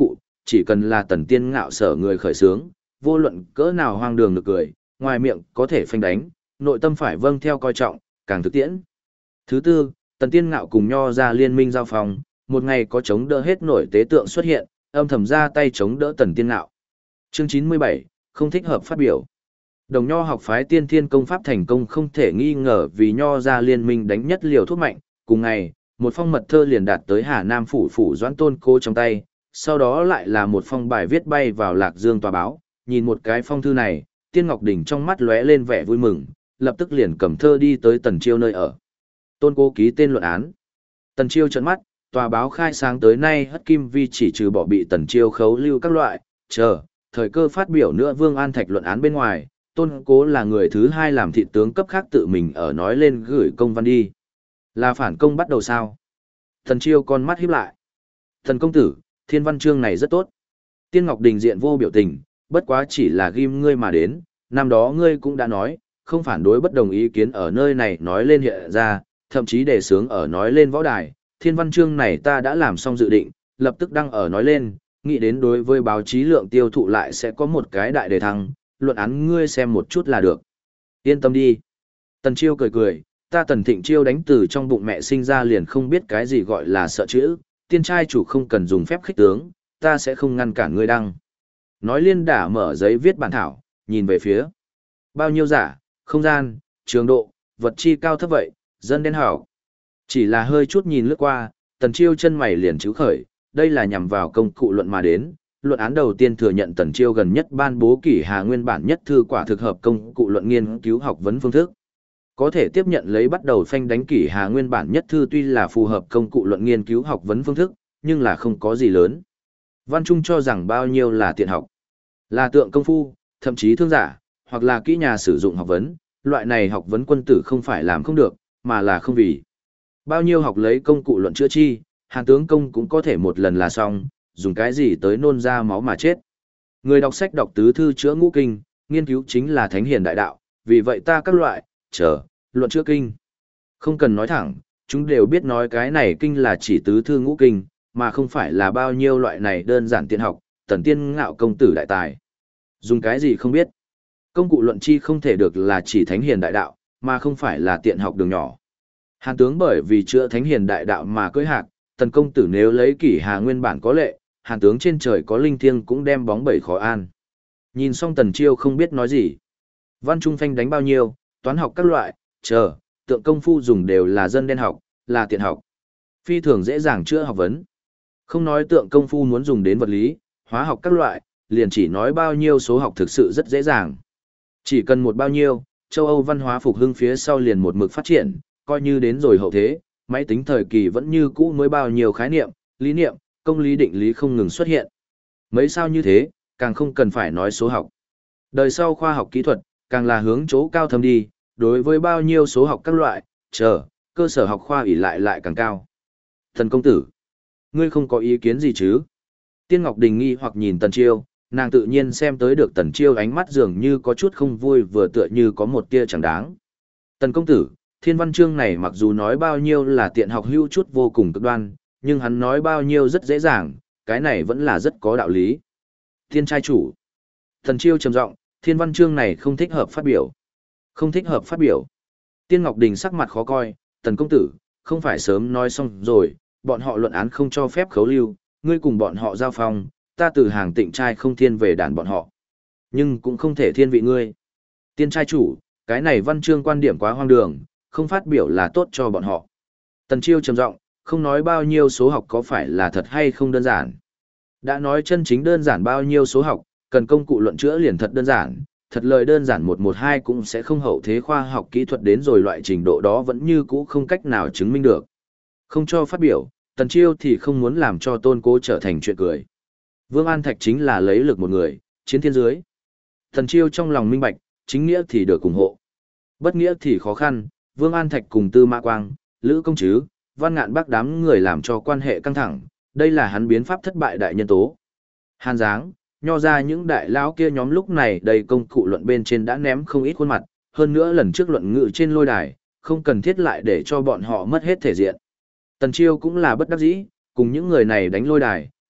chỉ cần là Tần Tiên Ngạo sở người khởi sướng, vô luận cỡ nào hoang đường được cười, ngoài miệng có thể phanh đánh, nội tâm phải vâng theo coi trọng, càng thực tiễn. Thứ tư, Tần Tiên Ngạo cùng Nho ra liên minh giao phòng, một ngày có chống đỡ hết nổi tế tượng xuất hiện, âm thầm ra tay chống đỡ Tần Tiên Ngạo. Chương 97, không thích hợp phát biểu. Đồng Nho học phái Tiên Thiên công pháp thành công không thể nghi ngờ vì Nho ra liên minh đánh nhất liều thuốc mạnh, cùng ngày, một phong mật thơ liền đạt tới Hà Nam phủ phủ Doãn Tôn Cô trong tay, sau đó lại là một phong bài viết bay vào Lạc Dương tòa báo, nhìn một cái phong thư này, Tiên Ngọc Đình trong mắt lóe lên vẻ vui mừng, lập tức liền cầm thơ đi tới Tần Chiêu nơi ở. Tôn Cô ký tên luận án. Tần Chiêu trợn mắt, tòa báo khai sáng tới nay Hất Kim Vi chỉ trừ bỏ bị Tần Chiêu khấu lưu các loại, thời cơ phát biểu nữa Vương An Thạch luận án bên ngoài, Tôn Cố là người thứ hai làm thị tướng cấp khác tự mình ở nói lên gửi công văn đi. Là phản công bắt đầu sao? Tần Chiêu con mắt híp lại. Thần công tử, thiên văn chương này rất tốt. Tiên Ngọc Đình diện vô biểu tình, bất quá chỉ là ghim ngươi mà đến, năm đó ngươi cũng đã nói, không phản đối bất đồng ý kiến ở nơi này nói lên hiện ra, thậm chí đề xướng ở nói lên võ đài, thiên văn chương này ta đã làm xong dự định, lập tức đăng ở nói lên, nghĩ đến đối với báo chí lượng tiêu thụ lại sẽ có một cái đại đề thăng, luận án ngươi xem một chút là được. Yên tâm đi. Tần Chiêu cười cười, ta Tần Thịnh Chiêu đánh từ trong bụng mẹ sinh ra liền không biết cái gì gọi là sợ chữ, tiên trai chủ không cần dùng phép khích tướng, ta sẽ không ngăn cản ngươi đăng. Nói liên đả mở giấy viết bản thảo, nhìn về phía. Bao nhiêu giả, không gian, trường độ, vật chi cao thấp vậy, dân đen hảo. Chỉ là hơi chút nhìn lướt qua, Tần Chiêu chân mày liền chữ khởi, đây là nhằm vào công cụ luận mà đến. Luận án đầu tiên thừa nhận Tần Chiêu gần nhất ban bố Kỷ Hà nguyên bản nhất thư quả thực hợp công cụ luận nghiên cứu học vấn phương thức. Có thể tiếp nhận lấy bắt đầu phanh đánh Kỷ Hà nguyên bản nhất thư tuy là phù hợp công cụ luận nghiên cứu học vấn phương thức, nhưng là không có gì lớn. Văn Trung cho rằng bao nhiêu là tiện học, là tượng công phu, thậm chí thương giả, hoặc là kỹ nhà sử dụng học vấn, loại này học vấn quân tử không phải làm không được, mà là không vì. Bao nhiêu học lấy công cụ luận chữa chi, Hàn tướng công cũng có thể một lần là xong, dùng cái gì tới nôn ra máu mà chết. Người đọc sách đọc tứ thư chữa ngũ kinh, nghiên cứu chính là thánh hiền đại đạo, vì vậy ta các loại, luận chữa kinh. Không cần nói thẳng, chúng đều biết nói cái này kinh là chỉ tứ thư ngũ kinh, mà không phải là bao nhiêu loại này đơn giản tiện học, Tần Tiên Ngạo công tử đại tài. Dùng cái gì không biết. Công cụ luận chi không thể được là chỉ thánh hiền đại đạo, mà không phải là tiện học đường nhỏ. Hàn tướng bởi vì chữa thánh hiền đại đạo mà cưỡi hạc, Tần công tử nếu lấy Kỷ Hà nguyên bản có lệ, Hàn tướng trên trời có linh thiêng cũng đem bóng bẩy khó an. Nhìn xong Tần Chiêu không biết nói gì. Văn Trung phanh đánh bao nhiêu, toán học các loại, tượng công phu dùng đều là dân đen học, là tiện học. Phi thường dễ dàng chữa học vấn. Không nói tượng công phu muốn dùng đến vật lý, hóa học các loại, liền chỉ nói bao nhiêu số học thực sự rất dễ dàng. Chỉ cần một bao nhiêu, châu Âu văn hóa phục hưng phía sau liền một mực phát triển, coi như đến rồi hậu thế, máy tính thời kỳ vẫn như cũ mới bao nhiêu khái niệm, lý niệm, công lý định lý không ngừng xuất hiện. Mấy sao như thế, càng không cần phải nói số học. Đời sau khoa học kỹ thuật, càng là hướng chỗ cao thâm đi, đối với bao nhiêu số học các loại, cơ sở học khoa ỷ lại càng cao. Thần công tử, ngươi không có ý kiến gì chứ? Tiên Ngọc Đình nghi hoặc nhìn Tần Chiêu, nàng tự nhiên xem tới được Tần Chiêu ánh mắt dường như có chút không vui vừa tựa như có một tia chẳng đáng. Tần công tử, thiên văn chương này mặc dù nói bao nhiêu là tiện học hữu chút vô cùng cực đoan, nhưng hắn nói bao nhiêu rất dễ dàng, cái này vẫn là rất có đạo lý. Thiên trai chủ. Tần Chiêu trầm giọng, thiên văn chương này không thích hợp phát biểu. Không thích hợp phát biểu. Tiên Ngọc Đình sắc mặt khó coi, Tần công tử, không phải sớm nói xong rồi, bọn họ luận án không cho phép khấu lưu, ngươi cùng bọn họ giao phong, ta từ hàng tịnh trai không thiên về đàn bọn họ. Nhưng cũng không thể thiên vị ngươi. Tiên trai chủ, cái này văn chương quan điểm quá hoang đường, không phát biểu là tốt cho bọn họ. Tần Chiêu trầm giọng, không nói bao nhiêu số học có phải là thật hay không đơn giản. Đã nói chân chính đơn giản bao nhiêu số học, cần công cụ luận chữa liền thật đơn giản, thật lời đơn giản 112 cũng sẽ không hậu thế khoa học kỹ thuật đến rồi loại trình độ đó vẫn như cũ không cách nào chứng minh được. Không cho phát biểu, Tần Chiêu thì không muốn làm cho Tôn Cố trở thành chuyện cười. Vương An Thạch chính là lấy lực một người, chiến thiên dưới. Tần Chiêu trong lòng minh bạch, chính nghĩa thì được ủng hộ. Bất nghĩa thì khó khăn, Vương An Thạch cùng Tư Mã Quang, Lữ Công Trứ, Văn Ngạn Bác đám người làm cho quan hệ căng thẳng, đây là hắn biến pháp thất bại đại nhân tố. Hàn Giáng, Nho ra những đại lão kia nhóm lúc này đầy công cụ luận bên trên đã ném không ít khuôn mặt, hơn nữa lần trước luận ngự trên lôi đài, không cần thiết lại để cho bọn họ mất hết thể diện. Tần Chiêu cũng là bất đắc dĩ, cùng những người này đánh lôi đài,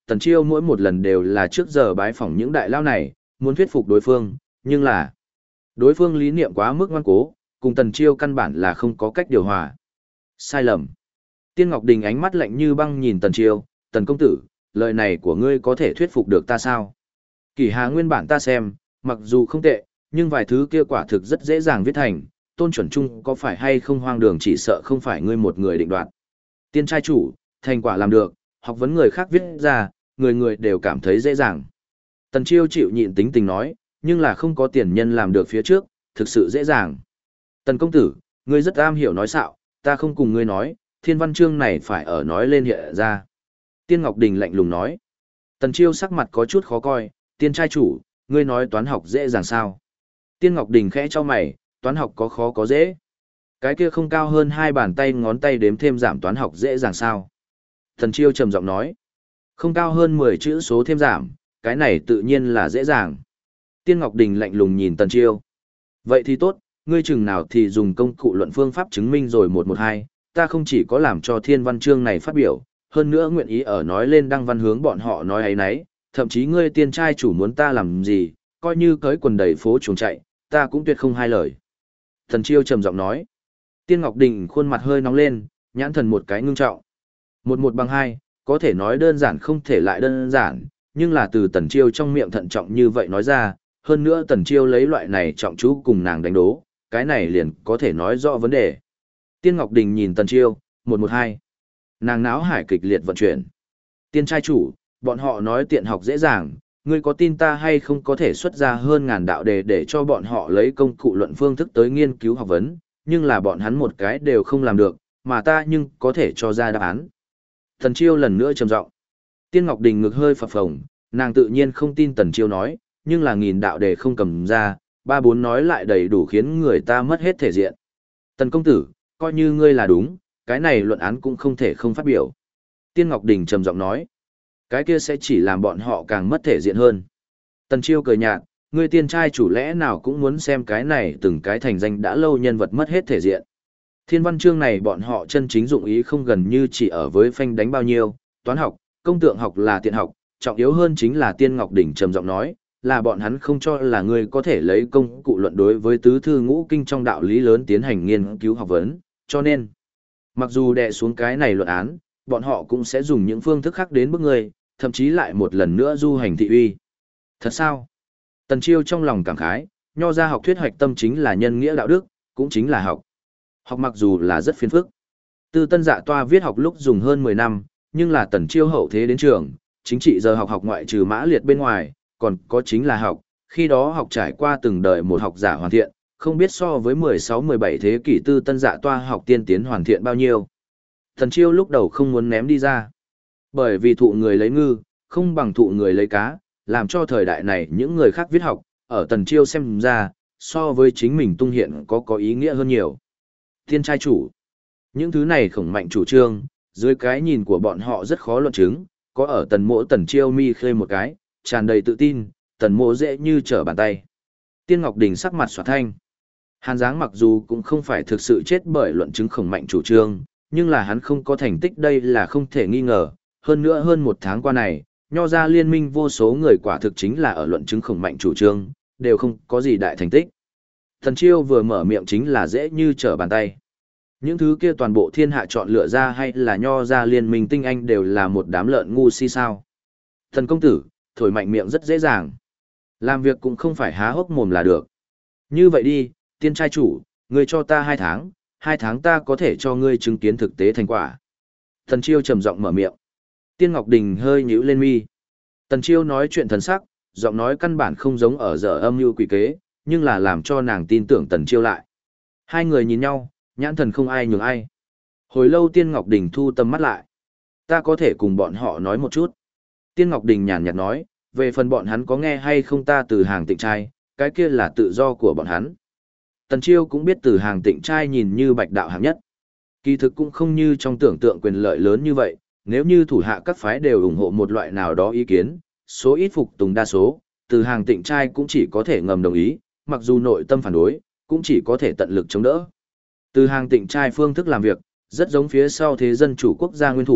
Tần Chiêu mỗi một lần đều là trước giờ bái phỏng những đại lao này, muốn thuyết phục đối phương, nhưng là đối phương lý niệm quá mức ngoan cố, cùng Tần Chiêu căn bản là không có cách điều hòa. Sai lầm. Tiên Ngọc Đình ánh mắt lạnh như băng nhìn Tần Chiêu, Tần công tử, lời này của ngươi có thể thuyết phục được ta sao? Kỷ Hà nguyên bản ta xem, mặc dù không tệ, nhưng vài thứ kia quả thực rất dễ dàng viết thành, Tôn Chuẩn Trung có phải hay không hoang đường chỉ sợ không phải ngươi một người định đoạt. Tiên trai chủ, thành quả làm được, học vấn người khác viết ra, người người đều cảm thấy dễ dàng. Tần Chiêu chịu nhịn tính tình nói, nhưng là không có tiền nhân làm được phía trước, thực sự dễ dàng. Tần công tử, ngươi rất am hiểu nói xạo, ta không cùng ngươi nói, thiên văn chương này phải ở nói lên hiện ra. Tiên Ngọc Đình lạnh lùng nói. Tần Chiêu sắc mặt có chút khó coi, tiên trai chủ, ngươi nói toán học dễ dàng sao? Tiên Ngọc Đình khẽ cho mày, toán học có khó có dễ. Cái kia không cao hơn 2 bàn tay ngón tay đếm thêm giảm toán học dễ dàng sao? Tần Chiêu trầm giọng nói. Không cao hơn 10 chữ số thêm giảm, cái này tự nhiên là dễ dàng. Tiên Ngọc Đình lạnh lùng nhìn Tần Chiêu. Vậy thì tốt, ngươi chừng nào thì dùng công cụ luận phương pháp chứng minh rồi 112, ta không chỉ có làm cho thiên văn chương này phát biểu, hơn nữa nguyện ý ở nói lên đăng văn hướng bọn họ nói ấy nấy, thậm chí ngươi tiên trai chủ muốn ta làm gì, coi như cởi quần đầy phố chuồng chạy, ta cũng tuyệt không hai lời. Tần Chiêu trầm giọng nói. Tiên Ngọc Đình khuôn mặt hơi nóng lên, nhãn thần một cái ngưng trọng. 11 bằng 2, có thể nói đơn giản không thể lại đơn giản, nhưng là từ Tần Chiêu trong miệng thận trọng như vậy nói ra, hơn nữa Tần Chiêu lấy loại này trọng chú cùng nàng đánh đố, cái này liền có thể nói rõ vấn đề. Tiên Ngọc Đình nhìn Tần Chiêu, 112. Nàng náo hải kịch liệt vận chuyển. Tiên trai chủ, bọn họ nói tiện học dễ dàng, ngươi có tin ta hay không có thể xuất ra hơn ngàn đạo đề để cho bọn họ lấy công cụ luận phương thức tới nghiên cứu học vấn, nhưng là bọn hắn một cái đều không làm được, mà ta nhưng có thể cho ra đáp án. Tần Chiêu lần nữa trầm giọng. Tiên Ngọc Đình ngực hơi phập phồng, nàng tự nhiên không tin Tần Chiêu nói, nhưng là nghìn đạo đề không cầm ra, ba bốn nói lại đầy đủ khiến người ta mất hết thể diện. Tần công tử, coi như ngươi là đúng, cái này luận án cũng không thể không phát biểu. Tiên Ngọc Đình trầm giọng nói, cái kia sẽ chỉ làm bọn họ càng mất thể diện hơn. Tần Chiêu cười nhạt, ngươi tiên trai chủ lẽ nào cũng muốn xem cái này từng cái thành danh đã lâu nhân vật mất hết thể diện. Thiên văn chương này bọn họ chân chính dụng ý không gần như chỉ ở với phanh đánh bao nhiêu, toán học, công tượng học là tiện học, trọng yếu hơn chính là Tiên Ngọc Đình trầm giọng nói, là bọn hắn không cho là ngươi có thể lấy công cụ luận đối với tứ thư ngũ kinh trong đạo lý lớn tiến hành nghiên cứu học vấn, cho nên, mặc dù đè xuống cái này luận án, bọn họ cũng sẽ dùng những phương thức khác đến bức ngươi, thậm chí lại một lần nữa du hành thị uy. Thật sao? Tần Chiêu trong lòng cảm khái, nho ra học thuyết hoạch tâm chính là nhân nghĩa đạo đức, cũng chính là học. Học mặc dù là rất phiền phức. Tư Tân Dạ Toa viết học lúc dùng hơn 10 năm, nhưng là Tần Chiêu hậu thế đến trường, chính trị giờ học ngoại trừ Mã Liệt bên ngoài, còn có chính là học, khi đó học trải qua từng đời một học giả hoàn thiện, không biết so với 16-17 thế kỷ Tư Tân Dạ Toa học tiên tiến hoàn thiện bao nhiêu. Tần Chiêu lúc đầu không muốn ném đi ra, bởi vì thụ người lấy ngư, không bằng thụ người lấy cá, làm cho thời đại này những người khác viết học, ở Tần Chiêu xem ra, so với chính mình tung hiện có ý nghĩa hơn nhiều. Tiên trai chủ, những thứ này khổng mạnh chủ trương, dưới cái nhìn của bọn họ rất khó luận chứng, có ở Tần Chiêu mi khơi một cái, tràn đầy tự tin, Tần Mỗ dễ như trở bàn tay. Tiên Ngọc Đình sắc mặt xoạt thanh. Hàn Giáng mặc dù cũng không phải thực sự chết bởi luận chứng khổng mạnh chủ trương, nhưng là hắn không có thành tích đây là không thể nghi ngờ, hơn nữa hơn 1 tháng qua này, nho ra liên minh vô số người quả thực chính là ở luận chứng khổng mạnh chủ trương, đều không có gì đại thành tích. Tần Chiêu vừa mở miệng chính là dễ như trở bàn tay. Những thứ kia toàn bộ thiên hạ chọn lựa ra hay là nho ra liên minh tinh anh đều là một đám lợn ngu si sao. Thần công tử, thổi mạnh miệng rất dễ dàng. Làm việc cũng không phải há hốc mồm là được. Như vậy đi, tiên trai chủ, ngươi cho ta 2 tháng, 2 tháng ta có thể cho ngươi chứng kiến thực tế thành quả. Tần Chiêu trầm giọng mở miệng. Tiên Ngọc Đình hơi nhíu lên mi. Tần Chiêu nói chuyện thần sắc, giọng nói căn bản không giống ở giờ âm mưu quỷ kế, nhưng là làm cho nàng tin tưởng Tần Chiêu lại. Hai người nhìn nhau, nhãn thần không ai nhường ai. Hồi lâu Tiên Ngọc Đình thu tầm mắt lại. Ta có thể cùng bọn họ nói một chút. Tiên Ngọc Đình nhàn nhạt nói, về phần bọn hắn có nghe hay không ta từ hàng tịnh trai, cái kia là tự do của bọn hắn. Tần Chiêu cũng biết từ hàng tịnh trai nhìn như bạch đạo hạng nhất. Kỳ thực cũng không như trong tưởng tượng quyền lợi lớn như vậy, nếu như thủ hạ các phái đều ủng hộ một loại nào đó ý kiến, số ít phục tùng đa số, từ hàng tịnh trai cũng chỉ có thể ngầm đồng ý, mặc dù nội tâm phản đối, cũng chỉ có thể tận lực chống đỡ. Từ hàng tịnh trai phương thức làm việc, rất giống phía sau thế dân chủ quốc gia nguyên thủ,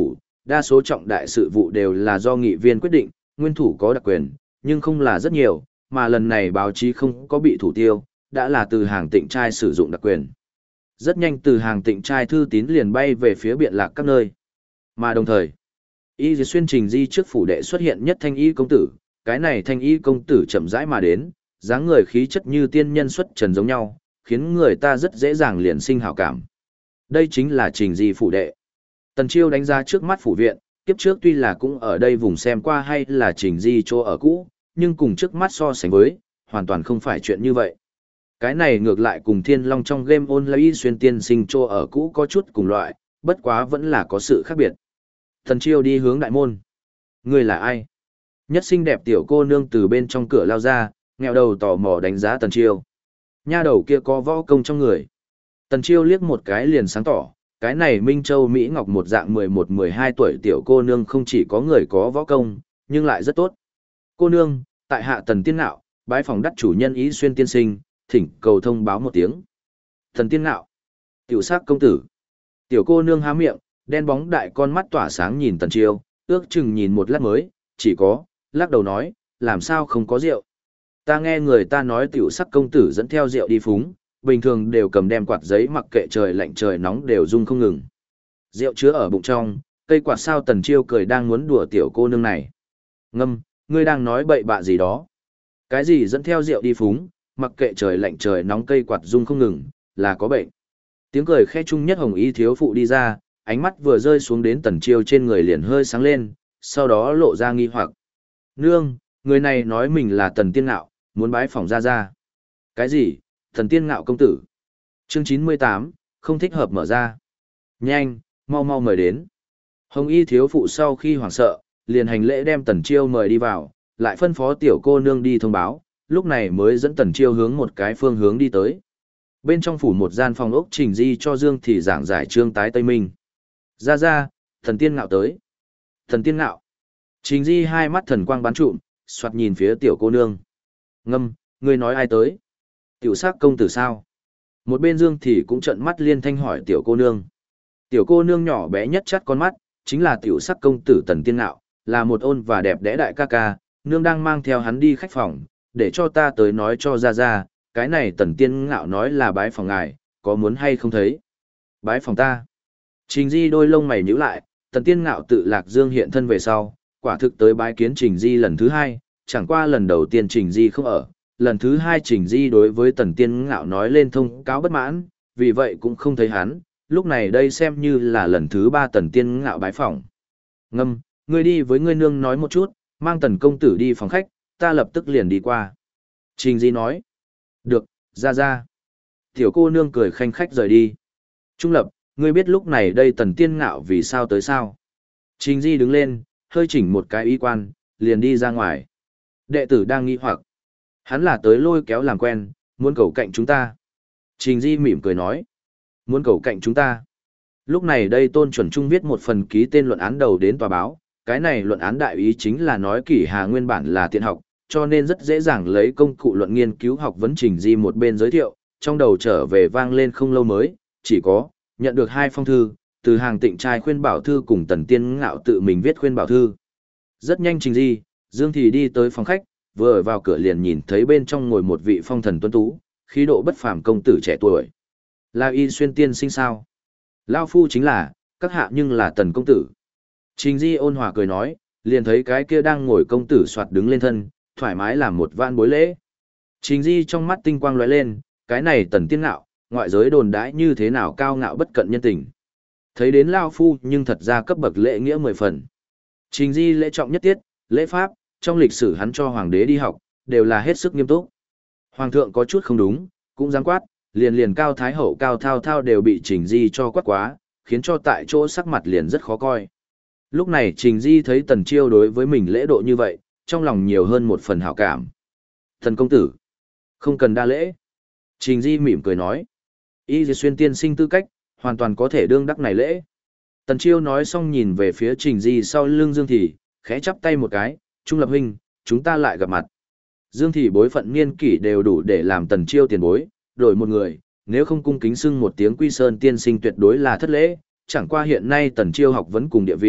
đa số trọng đại sự vụ đều là do nghị viên quyết định, nguyên thủ có đặc quyền, nhưng không là rất nhiều, mà lần này báo chí không có bị thủ tiêu, đã là Từ Hàng Tịnh trai sử dụng đặc quyền. Rất nhanh Từ Hàng Tịnh trai thư tín liền bay về phía Biện Lạc các nơi. Mà đồng thời, Y Dì Xuyên trình di trước phủ đệ xuất hiện nhất thanh y công tử, cái này thanh y công tử chậm rãi mà đến, dáng người khí chất như tiên nhân xuất trần giống nhau, khiến người ta rất dễ dàng liền sinh hảo cảm. Đây chính là trình di phủ đệ. Tần Chiêu đánh giá trước mắt phủ viện, kiếp trước tuy là cũng ở đây vùng xem qua hay là trình di chỗ ở cũ, nhưng cùng trước mắt so sánh với, hoàn toàn không phải chuyện như vậy. Cái này ngược lại cùng Thiên Long trong game online xuyên tiên sinh chỗ ở cũ có chút cùng loại, bất quá vẫn là có sự khác biệt. Tần Chiêu đi hướng đại môn. Người là ai? Nhất xinh đẹp tiểu cô nương từ bên trong cửa lao ra, nghẹo đầu tò mò đánh giá Tần Chiêu. Nha đầu kia có võ công trong người. Tần Chiêu liếc một cái liền sáng tỏ, cái này Minh Châu Mỹ Ngọc một dạng 11-12 tuổi tiểu cô nương không chỉ có người có võ công, nhưng lại rất tốt. Cô nương, tại hạ Tần Tiên Nạo, bái phòng đắc chủ nhân Ý Xuyên tiên sinh, thỉnh cầu thông báo một tiếng. Tần Tiên Nạo, tiểu sắc công tử. Tiểu cô nương há miệng, đen bóng đại con mắt tỏa sáng nhìn Tần Chiêu, ước chừng nhìn một lát mới, chỉ có, lắc đầu nói, làm sao không có rượu. Ta nghe người ta nói tiểu sắc công tử dẫn theo rượu đi phúng, bình thường đều cầm đem quạt giấy mặc kệ trời lạnh trời nóng đều rung không ngừng. Rượu chứa ở bụng trong, cây quạt sao Tần Chiêu cười đang muốn đùa tiểu cô nương này. Ngâm, ngươi đang nói bậy bạ gì đó. Cái gì dẫn theo rượu đi phúng, mặc kệ trời lạnh trời nóng cây quạt rung không ngừng, là có bệnh. Tiếng cười khe chung nhất hồng y thiếu phụ đi ra, ánh mắt vừa rơi xuống đến Tần Chiêu trên người liền hơi sáng lên, sau đó lộ ra nghi hoặc. Nương, người này nói mình là Tần Tiên Nạo, muốn bái phỏng ra ra. Cái gì, Tần Tiên Nạo công tử? Chương 98, không thích hợp mở ra. Nhanh, mau mau mời đến. Hồng y thiếu phụ sau khi hoảng sợ, liền hành lễ đem Tần Chiêu mời đi vào, lại phân phó tiểu cô nương đi thông báo, lúc này mới dẫn Tần Chiêu hướng một cái phương hướng đi tới. Bên trong phủ một gian phòng ốc trình di cho Dương thì giảng giải trương tái Tây Minh. Ra ra, Thần Tiên Nạo tới. Thần Tiên Nạo. Trình di hai mắt thần quang bắn trụm, soạt nhìn phía tiểu cô nương. Ngâm, ngươi nói ai tới? Tiểu sắc công tử sao? Một bên Dương thì cũng trợn mắt liên thanh hỏi tiểu cô nương. Tiểu cô nương nhỏ bé nhất chắt con mắt, chính là tiểu sắc công tử Tần Tiên Nạo, là một ôn và đẹp đẽ đại ca ca, nương đang mang theo hắn đi khách phòng, để cho ta tới nói cho ra ra, cái này Tần Tiên Nạo nói là bái phòng ngài, có muốn hay không thấy? Bái phòng ta. Trình di đôi lông mày nhíu lại, Tần Tiên Nạo tự Lạc Dương hiện thân về sau, quả thực tới bái kiến Trình di lần thứ hai, chẳng qua lần đầu tiên Trình di không ở, lần thứ hai Trình di đối với Tần Tiên Ngạo nói lên thông cáo bất mãn, vì vậy cũng không thấy hắn, lúc này đây xem như là lần thứ ba Tần Tiên Ngạo bái phỏng. Ngâm, ngươi đi với ngươi nương nói một chút, mang Tần công tử đi phòng khách, ta lập tức liền đi qua. Trình di nói, được, ra ra. Tiểu cô nương cười khanh khách rời đi. Trung lập, ngươi biết lúc này đây Tần Tiên Ngạo vì sao tới sao? Trình di đứng lên, hơi chỉnh một cái y quan, liền đi ra ngoài. Đệ tử đang nghi hoặc. Hắn là tới lôi kéo làm quen, muốn cầu cạnh chúng ta. Trình di mỉm cười nói. Muốn cầu cạnh chúng ta. Lúc này đây Tôn Chuẩn Trung viết một phần ký tên luận án đầu đến tòa báo. Cái này luận án đại ý chính là nói Kỷ Hà nguyên bản là tiện học, cho nên rất dễ dàng lấy công cụ luận nghiên cứu học vấn Trình di một bên giới thiệu, trong đầu trở về vang lên không lâu mới, chỉ có, nhận được 2 phong thư, Từ Hàng Tịnh trai khuyên bảo thư cùng Tần Tiên Ngạo tự mình viết khuyên bảo thư. Rất nhanh Trình di, Dương thì đi tới phòng khách, vừa ở vào cửa liền nhìn thấy bên trong ngồi một vị phong thần tuấn tú, khí độ bất phàm công tử trẻ tuổi. Là Y Xuyên tiên sinh sao? Lao phu chính là, các hạ nhưng là Tần công tử. Trình di ôn hòa cười nói, liền thấy cái kia đang ngồi công tử soạt đứng lên thân, thoải mái làm một vạn bối lễ. Trình di trong mắt tinh quang lóe lên, cái này Tần Tiên Ngạo, ngoại giới đồn đãi như thế nào cao ngạo bất cận nhân tình. Thấy đến Lao phu nhưng thật ra cấp bậc lễ nghĩa 10 phần. Trình di lễ trọng nhất tiết, lễ pháp, trong lịch sử hắn cho hoàng đế đi học, đều là hết sức nghiêm túc. Hoàng thượng có chút không đúng, cũng dám quát, liền cao thái hậu cao thao thao đều bị Trình di cho quát quá, khiến cho tại chỗ sắc mặt liền rất khó coi. Lúc này Trình di thấy Tần Chiêu đối với mình lễ độ như vậy, trong lòng nhiều hơn một phần hảo cảm. Thần công tử, không cần đa lễ. Trình di mỉm cười nói, Y Dì Xuyên tiên sinh tư cách, hoàn toàn có thể đương đắc này lễ. Tần Chiêu nói xong nhìn về phía Trình di sau lưng Dương Thị, khẽ chắp tay một cái, Trung lập huynh, chúng ta lại gặp mặt. Dương Thị bối phận niên kỷ đều đủ để làm Tần Chiêu tiền bối, đổi một người, nếu không cung kính xưng một tiếng Quy Sơn tiên sinh tuyệt đối là thất lễ, chẳng qua hiện nay Tần Chiêu học vấn cùng địa vị,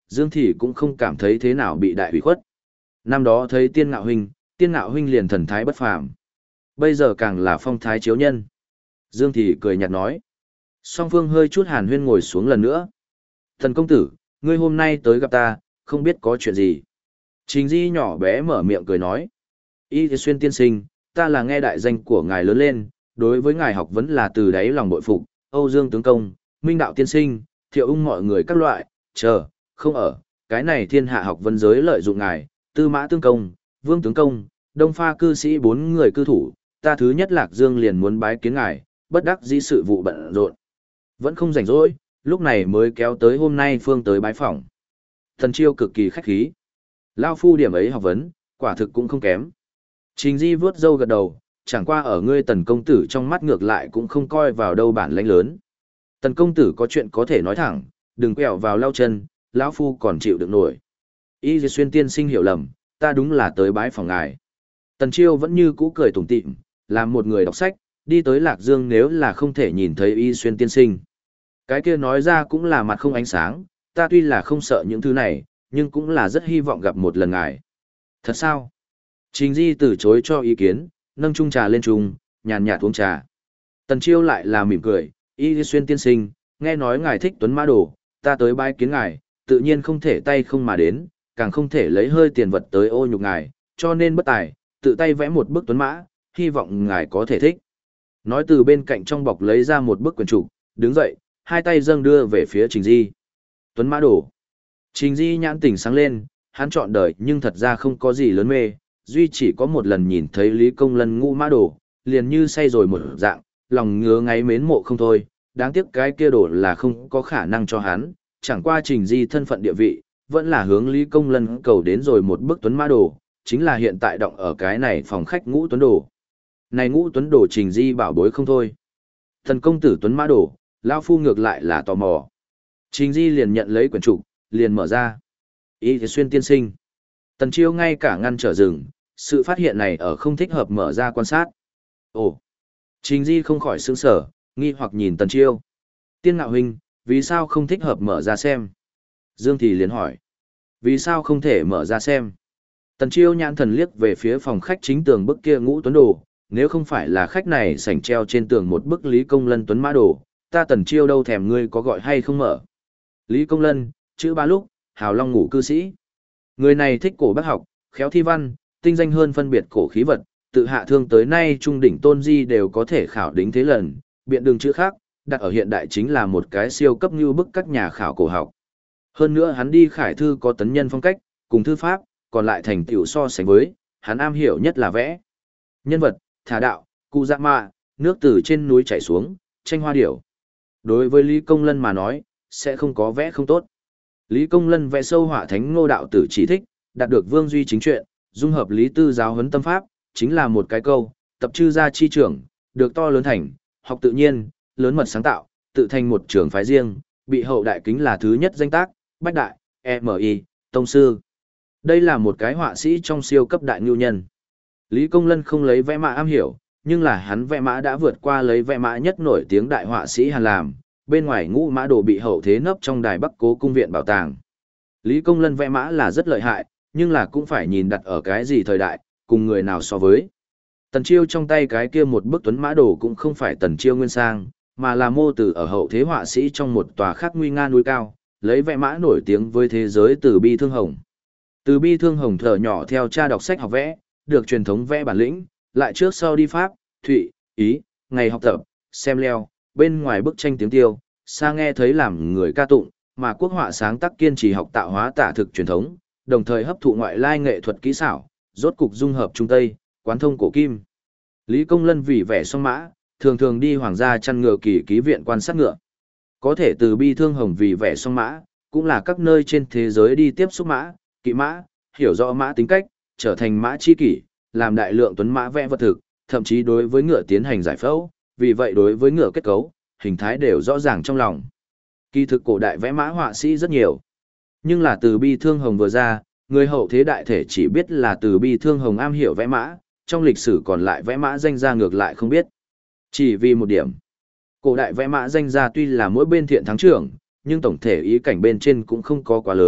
Dương Thị cũng không cảm thấy thế nào bị đại hủy khuất. Năm đó thấy Tiên Ngạo huynh liền thần thái bất phàm. Bây giờ càng là phong thái chiếu nhân. Dương Thị cười nhạt nói. Song phương hơi chút hàn huyên ngồi xuống lần nữa. Thần công tử, ngươi hôm nay tới gặp ta, không biết có chuyện gì. Trình Di nhỏ bé mở miệng cười nói. Y Xuyên tiên sinh, ta là nghe đại danh của ngài lớn lên, đối với ngài học vẫn là từ đáy lòng bội phục, Âu Dương tướng công, Minh đạo tiên sinh, Thiệu ung mọi người các loại, không ở, cái này thiên hạ học vấn giới lợi dụng ngài, Tư Mã tướng công, Vương tướng công, Đông Pha cư sĩ 4 người cư thủ, ta thứ nhất Lạc Dương liền muốn bái kiến ngài, bất đắc dĩ sự vụ bận rộn. Vẫn không rảnh rỗi, lúc này mới kéo tới hôm nay phương tới bái phỏng. Thần Chiêu cực kỳ khách khí. Lao phu điểm ấy học vấn, quả thực cũng không kém. Trình Di vướt râu gật đầu, chẳng qua ở ngươi Tần công tử trong mắt ngược lại cũng không coi vào đâu bản lãnh lớn. Tần công tử có chuyện có thể nói thẳng, đừng quẹo vào lao chân, lão phu còn chịu được nổi. Y Xuyên tiên sinh hiểu lầm, ta đúng là tới bái phòng ngài. Tần Chiêu vẫn như cũ cười tủm tỉm, làm một người đọc sách, đi tới Lạc Dương nếu là không thể nhìn thấy Y Xuyên tiên sinh. Cái kia nói ra cũng là mặt không ánh sáng, ta tuy là không sợ những thứ này, nhưng cũng là rất hy vọng gặp một lần ngài. Thật sao? Trình Di từ chối cho ý kiến, nâng chung trà lên chung, nhàn nhạt uống trà. Tần Chiêu lại là mỉm cười, Y Xuyên tiên sinh, nghe nói ngài thích Tuấn Mã Đồ, ta tới bái kiến ngài, tự nhiên không thể tay không mà đến, càng không thể lấy hơi tiền vật tới ô nhục ngài, cho nên bất tài, tự tay vẽ một bức Tuấn Mã, hy vọng ngài có thể thích. Nói từ bên cạnh trong bọc lấy ra một bức quyển trục, đứng dậy, hai tay dâng đưa về phía Trình Di. Tuấn Mã Đồ. Trình Di nhãn tỉnh sáng lên, hắn chọn đời nhưng thật ra không có gì lớn mê, duy chỉ có một lần nhìn thấy Lý Công Lân ngũ mã đồ, liền như say rồi một dạng, lòng ngứa ngáy mến mộ không thôi, đáng tiếc cái kia đồ là không có khả năng cho hắn, chẳng qua Trình Di thân phận địa vị, vẫn là hướng Lý Công Lân cầu đến rồi một bức Tuấn Mã Đồ, chính là hiện tại động ở cái này phòng khách Ngũ Tuấn Đồ. Này Ngũ Tuấn Đồ Trình Di bảo bối không thôi. Thần công tử Tuấn Mã Đồ, lão phu ngược lại là tò mò. Trình Di liền nhận lấy quyển trục, liền mở ra. Y Xuyên tiên sinh. Tần Chiêu ngay cả ngăn trở rừng, sự phát hiện này ở không thích hợp mở ra quan sát. Ồ! Trình Di không khỏi sững sở, nghi hoặc nhìn Tần Chiêu. Tiên Ngạo huynh, vì sao không thích hợp mở ra xem? Dương Thì liền hỏi. Vì sao không thể mở ra xem? Tần Chiêu nhãn thần liếc về phía phòng khách chính tường bức kia Ngũ Tuấn Đồ, nếu không phải là khách này sảnh treo trên tường một bức Lý Công Lân Tuấn Mã Đồ, ta Tần Chiêu đâu thèm ngươi có gọi hay không mở. Lý Công Lân, chữ ba lúc, hào long ngũ cư sĩ. Người này thích cổ bác học, khéo thi văn, tinh danh hơn phân biệt cổ khí vật, tự hạ thương tới nay trung đỉnh tôn di đều có thể khảo đính thế lần, biện đường chữ khác, đặt ở hiện đại chính là một cái siêu cấp như bức các nhà khảo cổ học. Hơn nữa hắn đi khải thư có tấn nhân phong cách, cùng thư pháp, còn lại thành tựu so sánh với, hắn am hiểu nhất là vẽ. Nhân vật, thả đạo, cụ dạ mạ, nước từ trên núi chảy xuống, tranh hoa điểu. Đối với Lý Công Lân mà nói, sẽ không có vẽ không tốt. Lý Công Lân vẽ sâu họa thánh ngô đạo tử chỉ thích, đạt được vương duy chính truyện, dung hợp lý tư giáo huấn tâm pháp, chính là một cái câu, tập chư gia chi trưởng, được to lớn thành, học tự nhiên, lớn mật sáng tạo, tự thành một trường phái riêng, bị hậu đại kính là thứ nhất danh tác, bách đại, M.I., tông sư. Đây là một cái họa sĩ trong siêu cấp đại ngưu nhân. Lý Công Lân không lấy vẽ mã am hiểu, nhưng là hắn vẽ mã đã vượt qua lấy vẽ mã nhất nổi tiếng đại họa sĩ Hàn làm, bên ngoài Ngũ Mã Đồ bị hậu thế nấp trong đài Bắc Cố cung viện bảo tàng. Lý Công Lân vẽ mã là rất lợi hại, nhưng là cũng phải nhìn đặt ở cái gì thời đại, cùng người nào so với. Tần Chiêu trong tay cái kia một bức Tuấn Mã Đồ cũng không phải Tần Chiêu nguyên sang, mà là mô từ ở hậu thế họa sĩ trong một tòa khác nguy nga núi cao, lấy vẽ mã nổi tiếng với thế giới Từ Bi Thương Hồng. Từ Bi Thương Hồng thở nhỏ theo cha đọc sách học vẽ, được truyền thống vẽ bản lĩnh, lại trước sau đi Pháp, Thụy, Ý, ngày học tập, xem leo, bên ngoài bức tranh tiếng tiêu, xa nghe thấy làm người ca tụng, mà quốc họa sáng tác kiên trì học tạo hóa tả thực truyền thống, đồng thời hấp thụ ngoại lai nghệ thuật kỹ xảo, rốt cục dung hợp trung tây, quán thông cổ kim. Lý Công Lân vì vẻ song mã, thường thường đi hoàng gia chăn ngựa kỳ ký viện quan sát ngựa. Có thể Từ Bi Thương Hồng vì vẻ song mã, cũng là các nơi trên thế giới đi tiếp xúc mã, kỵ mã, hiểu rõ mã tính cách, trở thành mã chi kỷ, làm đại lượng tuấn mã vẽ vật thực, thậm chí đối với ngựa tiến hành giải phẫu, vì vậy đối với ngựa kết cấu, hình thái đều rõ ràng trong lòng. Kỳ thực cổ đại vẽ mã họa sĩ rất nhiều. Nhưng là Từ Bi Thương Hồng vừa ra, người hậu thế đại thể chỉ biết là Từ Bi Thương Hồng am hiểu vẽ mã, trong lịch sử còn lại vẽ mã danh ra ngược lại không biết. Chỉ vì một điểm. Cổ đại vẽ mã danh ra tuy là mỗi bên thiện thắng trưởng, nhưng tổng thể ý cảnh bên trên cũng không có quá lớn,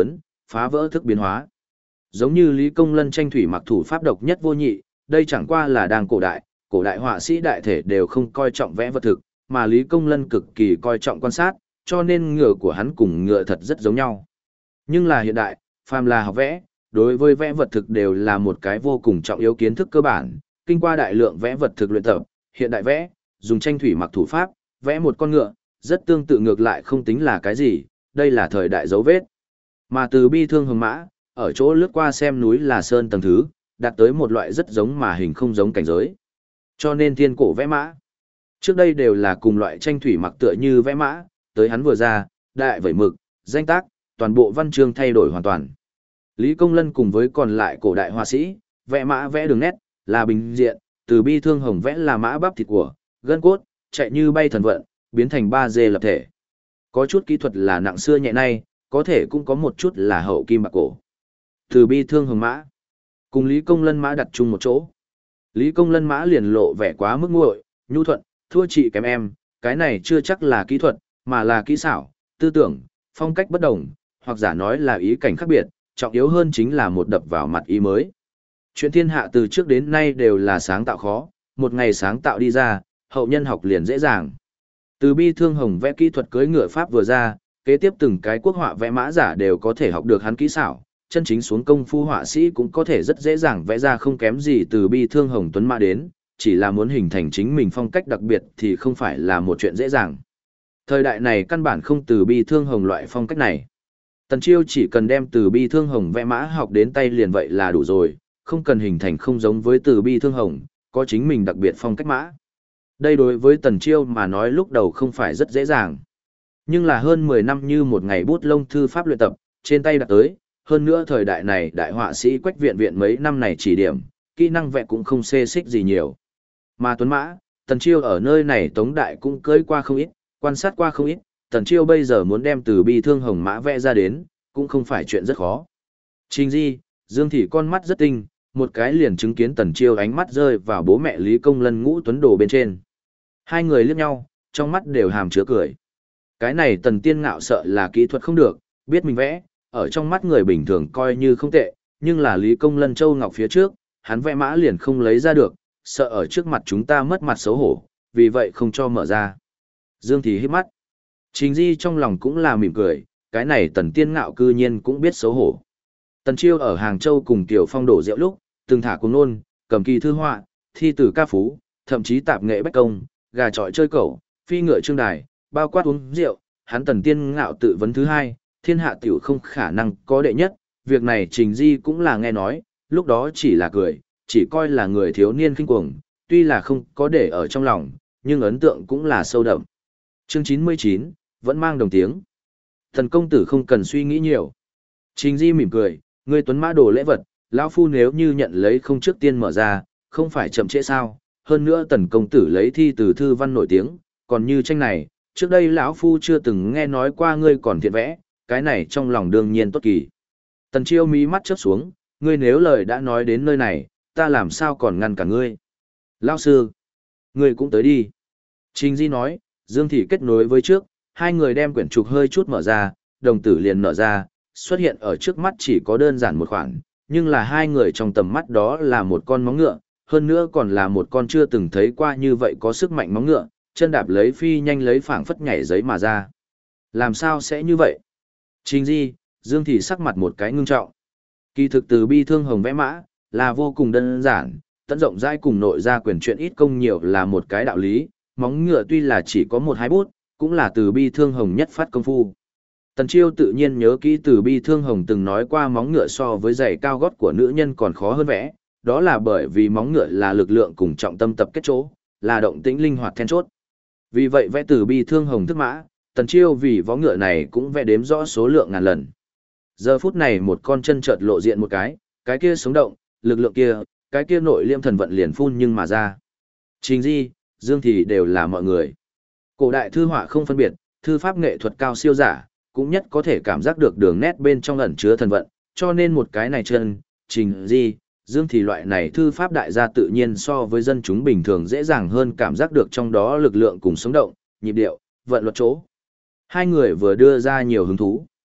phá vỡ thức biến hóa. Giống như Lý Công Lân tranh thủy mặc thủ pháp độc nhất vô nhị, đây chẳng qua là đang cổ đại họa sĩ đại thể đều không coi trọng vẽ vật thực, mà Lý Công Lân cực kỳ coi trọng quan sát, cho nên ngựa của hắn cùng ngựa thật rất giống nhau. Nhưng là hiện đại, phàm là học vẽ, đối với vẽ vật thực đều là một cái vô cùng trọng yếu kiến thức cơ bản, kinh qua đại lượng vẽ vật thực luyện tập, hiện đại vẽ, dùng tranh thủy mặc thủ pháp, vẽ một con ngựa, rất tương tự ngược lại không tính là cái gì, đây là thời đại dấu vết. Mà từ bi thương hồng mã, ở chỗ lướt qua xem núi là sơn tầng thứ, đạt tới một loại rất giống mà hình không giống cảnh giới. Cho nên thiên cổ vẽ mã, trước đây đều là cùng loại tranh thủy mặc tựa như vẽ mã, tới hắn vừa ra, đại vẩy mực, danh tác, toàn bộ văn chương thay đổi hoàn toàn. Lý Công Lân cùng với còn lại cổ đại họa sĩ, vẽ mã vẽ đường nét, là bình diện, từ bi thương hồng vẽ là mã bắp thịt của, gân cốt, chạy như bay thần vận, biến thành 3D lập thể. Có chút kỹ thuật là nặng xưa nhẹ nay, có thể cũng có một chút là hậu kim bạc cổ. Từ bi thương hồng mã, cùng Lý Công Lân mã đặt chung một chỗ. Lý Công Lân mã liền lộ vẻ quá mức nguội, nhu thuận, thua chị kém em, cái này chưa chắc là kỹ thuật, mà là kỹ xảo, tư tưởng, phong cách bất đồng, hoặc giả nói là ý cảnh khác biệt, trọng yếu hơn chính là một đập vào mặt ý mới. Chuyện thiên hạ từ trước đến nay đều là sáng tạo khó, một ngày sáng tạo đi ra, hậu nhân học liền dễ dàng. Từ bi thương hồng vẽ kỹ thuật cưỡi ngựa pháp vừa ra, kế tiếp từng cái quốc họa vẽ mã giả đều có thể học được hắn kỹ xảo, chân chính xuống công phu họa sĩ cũng có thể rất dễ dàng vẽ ra không kém gì từ bi thương hồng tuấn mã đến, chỉ là muốn hình thành chính mình phong cách đặc biệt thì không phải là một chuyện dễ dàng. Thời đại này căn bản không từ bi thương hồng loại phong cách này. Tần Chiêu chỉ cần đem từ bi thương hồng vẽ mã học đến tay liền vậy là đủ rồi, không cần hình thành không giống với từ bi thương hồng, có chính mình đặc biệt phong cách mã. Đây đối với Tần Chiêu mà nói lúc đầu không phải rất dễ dàng. Nhưng là hơn 10 năm như một ngày bút lông thư pháp luyện tập, trên tay đặt tới, hơn nữa thời đại này đại họa sĩ Quách Viện Viện mấy năm này chỉ điểm, kỹ năng vẽ cũng không xê xích gì nhiều. Mà tuấn mã, Tần Chiêu ở nơi này Tống Đại cũng cưỡi qua không ít, quan sát qua không ít, Tần Chiêu bây giờ muốn đem từ bi thương hồng mã vẽ ra đến, cũng không phải chuyện rất khó. Trình Di, Dương Thị con mắt rất tinh, một cái liền chứng kiến Tần Chiêu ánh mắt rơi vào bố mẹ Lý Công Lân Ngũ Tuấn Đồ bên trên. Hai người liếc nhau, trong mắt đều hàm chứa cười. Cái này Tần Tiên Ngạo sợ là kỹ thuật không được, biết mình vẽ, ở trong mắt người bình thường coi như không tệ, nhưng là Lý Công Lân Châu Ngọc phía trước, hắn vẽ mã liền không lấy ra được, sợ ở trước mặt chúng ta mất mặt xấu hổ, vì vậy không cho mở ra. Dương Thị hít mắt. Trình Di trong lòng cũng là mỉm cười, cái này Tần Tiên Ngạo cư nhiên cũng biết xấu hổ. Tần Chiêu ở Hàng Châu cùng Tiểu Phong đổ rượu lúc, từng thả cuốn nôn, cầm kỳ thư họa, thi từ ca phú, thậm chí tạp nghệ bách công, gà trọi chơi cẩu, phi ngựa trương đài, bao quát uống rượu, hắn Tần Tiên Ngạo tự vấn thứ hai, thiên hạ tiểu không khả năng có đệ nhất, việc này Trình Di cũng là nghe nói, lúc đó chỉ là cười, chỉ coi là người thiếu niên khinh cuồng, tuy là không có để ở trong lòng, nhưng ấn tượng cũng là sâu đậm. Chương 99, vẫn mang đồng tiếng. Thần công tử không cần suy nghĩ nhiều. Trình Di mỉm cười, ngươi tuấn mã đồ lễ vật, lão phu nếu như nhận lấy không trước tiên mở ra, không phải chậm trễ sao? Hơn nữa Tần công tử lấy thi từ thư văn nổi tiếng, còn như tranh này, trước đây lão phu chưa từng nghe nói qua ngươi còn thiện vẽ, cái này trong lòng đương nhiên tốt kỳ. Tần Chiêu mí mắt chớp xuống, ngươi nếu lời đã nói đến nơi này, ta làm sao còn ngăn cả ngươi? Lão sư, ngươi cũng tới đi. Trình Di nói, Dương Thị kết nối với trước, hai người đem quyển trục hơi chút mở ra, đồng tử liền nở ra, xuất hiện ở trước mắt chỉ có đơn giản một khoản, nhưng là hai người trong tầm mắt đó là một con móng ngựa, hơn nữa còn là một con chưa từng thấy qua như vậy có sức mạnh móng ngựa, chân đạp lấy phi nhanh lấy phảng phất nhảy giấy mà ra. Làm sao sẽ như vậy? Trình Di, Dương Thị sắc mặt một cái ngưng trọng. Kỳ thực từ bi thương hồng vẽ mã, là vô cùng đơn giản, tận rộng rãi cùng nội ra quyền chuyện ít công nhiều là một cái đạo lý, móng ngựa tuy là chỉ có một hai bút, cũng là từ bi thương hồng nhất phát công phu. Tần Chiêu tự nhiên nhớ kỹ từ bi thương hồng từng nói qua móng ngựa so với giày cao gót của nữ nhân còn khó hơn vẽ, đó là bởi vì móng ngựa là lực lượng cùng trọng tâm tập kết chỗ, là động tĩnh linh hoạt then chốt. Vì vậy vẽ từ bi thương hồng thức mã, Tần Chiêu vì vó ngựa này cũng vẽ đếm rõ số lượng ngàn lần. Giờ phút này một con chân chợt lộ diện một cái kia sống động, lực lượng kia, cái kia nội liêm thần vận liền phun nhưng mà ra. Trình Di, Dương Thị đều là mọi người. Cổ đại thư họa không phân biệt, thư pháp nghệ thuật cao siêu giả, cũng nhất có thể cảm giác được đường nét bên trong ẩn chứa thần vận, cho nên một cái này chân, Trình Di, Dương Thị loại này thư pháp đại gia tự nhiên so với dân chúng bình thường dễ dàng hơn cảm giác được trong đó lực lượng cùng sống động, nhịp điệu, vận luật chỗ. Hai người vừa đưa ra nhiều hứng thú.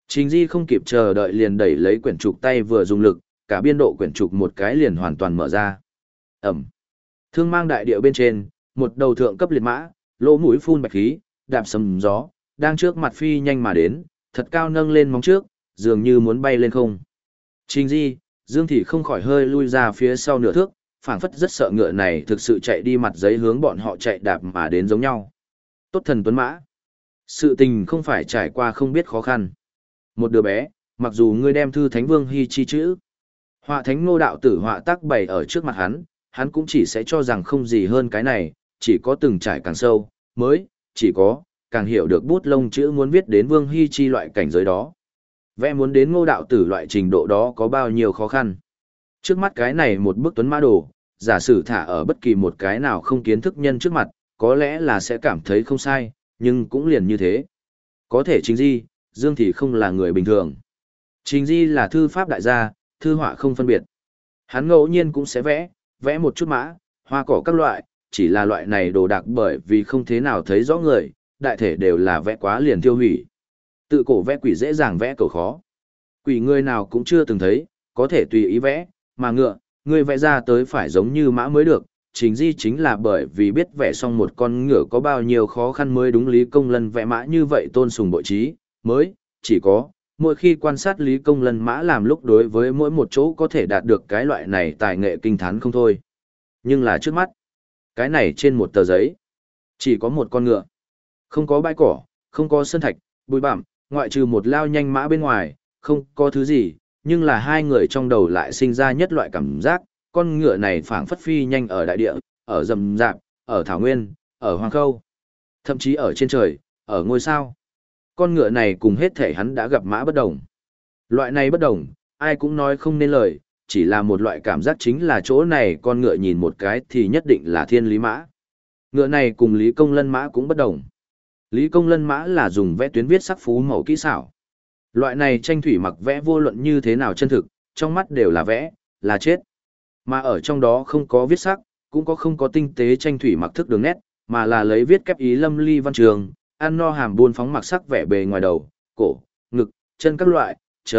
Trình Di không kịp chờ đợi liền đẩy lấy quyển trục tay vừa dùng lực, cả biên độ quyển trục một cái liền hoàn toàn mở ra. Ẩm. Thương mang đại địa bên trên, một đầu thượng cấp liệt mã, lỗ mũi phun bạch khí, đạp sầm gió, đang trước mặt phi nhanh mà đến, thật cao nâng lên móng trước, dường như muốn bay lên không. Trình Di, Dương Thị không khỏi hơi lui ra phía sau nửa thước, phảng phất rất sợ ngựa này thực sự chạy đi mặt giấy hướng bọn họ chạy đạp mà đến giống nhau. Tốt thần tuấn mã. Sự tình không phải trải qua không biết khó khăn. Một đứa bé, mặc dù ngươi đem thư thánh vương hy chi chữ, họa thánh ngô đạo tử họa tác bày ở trước mặt hắn cũng chỉ sẽ cho rằng không gì hơn cái này, chỉ có từng trải càng sâu, mới, chỉ có, càng hiểu được bút lông chữ muốn viết đến vương hy chi loại cảnh giới đó. Vẽ muốn đến ngô đạo tử loại trình độ đó có bao nhiêu khó khăn. Trước mắt cái này một bức tuấn mã đồ, giả sử thả ở bất kỳ một cái nào không kiến thức nhân trước mặt, có lẽ là sẽ cảm thấy không sai, nhưng cũng liền như thế. Có thể Trình Di, Dương thì không là người bình thường. Trình Di là thư pháp đại gia, thư họa không phân biệt. Hắn ngẫu nhiên cũng sẽ vẽ một chút mã, hoa cỏ các loại, chỉ là loại này đồ đạc bởi vì không thế nào thấy rõ người, đại thể đều là vẽ quá liền tiêu hủy. Tự cổ vẽ quỷ dễ dàng vẽ cầu khó. Quỷ người nào cũng chưa từng thấy, có thể tùy ý vẽ, mà ngựa, người vẽ ra tới phải giống như mã mới được. Trình Di chính là bởi vì biết vẽ xong một con ngựa có bao nhiêu khó khăn mới đúng Lý Công Lân vẽ mã như vậy tôn sùng bội trí, mới, chỉ có, mỗi khi quan sát Lý Công Lân mã làm lúc đối với mỗi một chỗ có thể đạt được cái loại này tài nghệ kinh thán không thôi. Nhưng là trước mắt, cái này trên một tờ giấy, chỉ có một con ngựa. Không có bãi cỏ, không có sơn thạch, bụi bặm, ngoại trừ một lao nhanh mã bên ngoài, không có thứ gì, nhưng là hai người trong đầu lại sinh ra nhất loại cảm giác, con ngựa này phảng phất phi nhanh ở đại địa, ở rầm rạp, ở thảo nguyên, ở hoang khâu, thậm chí ở trên trời, ở ngôi sao. Con ngựa này cùng hết thể hắn đã gặp mã bất đồng. Loại này bất đồng, ai cũng nói không nên lời, chỉ là một loại cảm giác chính là chỗ này con ngựa nhìn một cái thì nhất định là thiên lý mã. Ngựa này cùng Lý Công Lân mã cũng bất đồng. Lý Công Lân mã là dùng vẽ tuyến viết sắc phú màu kỹ xảo. Loại này tranh thủy mặc vẽ vô luận như thế nào chân thực, trong mắt đều là vẽ, là chết. Mà ở trong đó không có viết sắc, cũng không có tinh tế tranh thủy mặc thức đường nét, mà là lấy viết kép ý lâm ly văn trường, ăn no hàm buôn phóng mặc sắc vẽ bề ngoài đầu, cổ, ngực, chân các loại,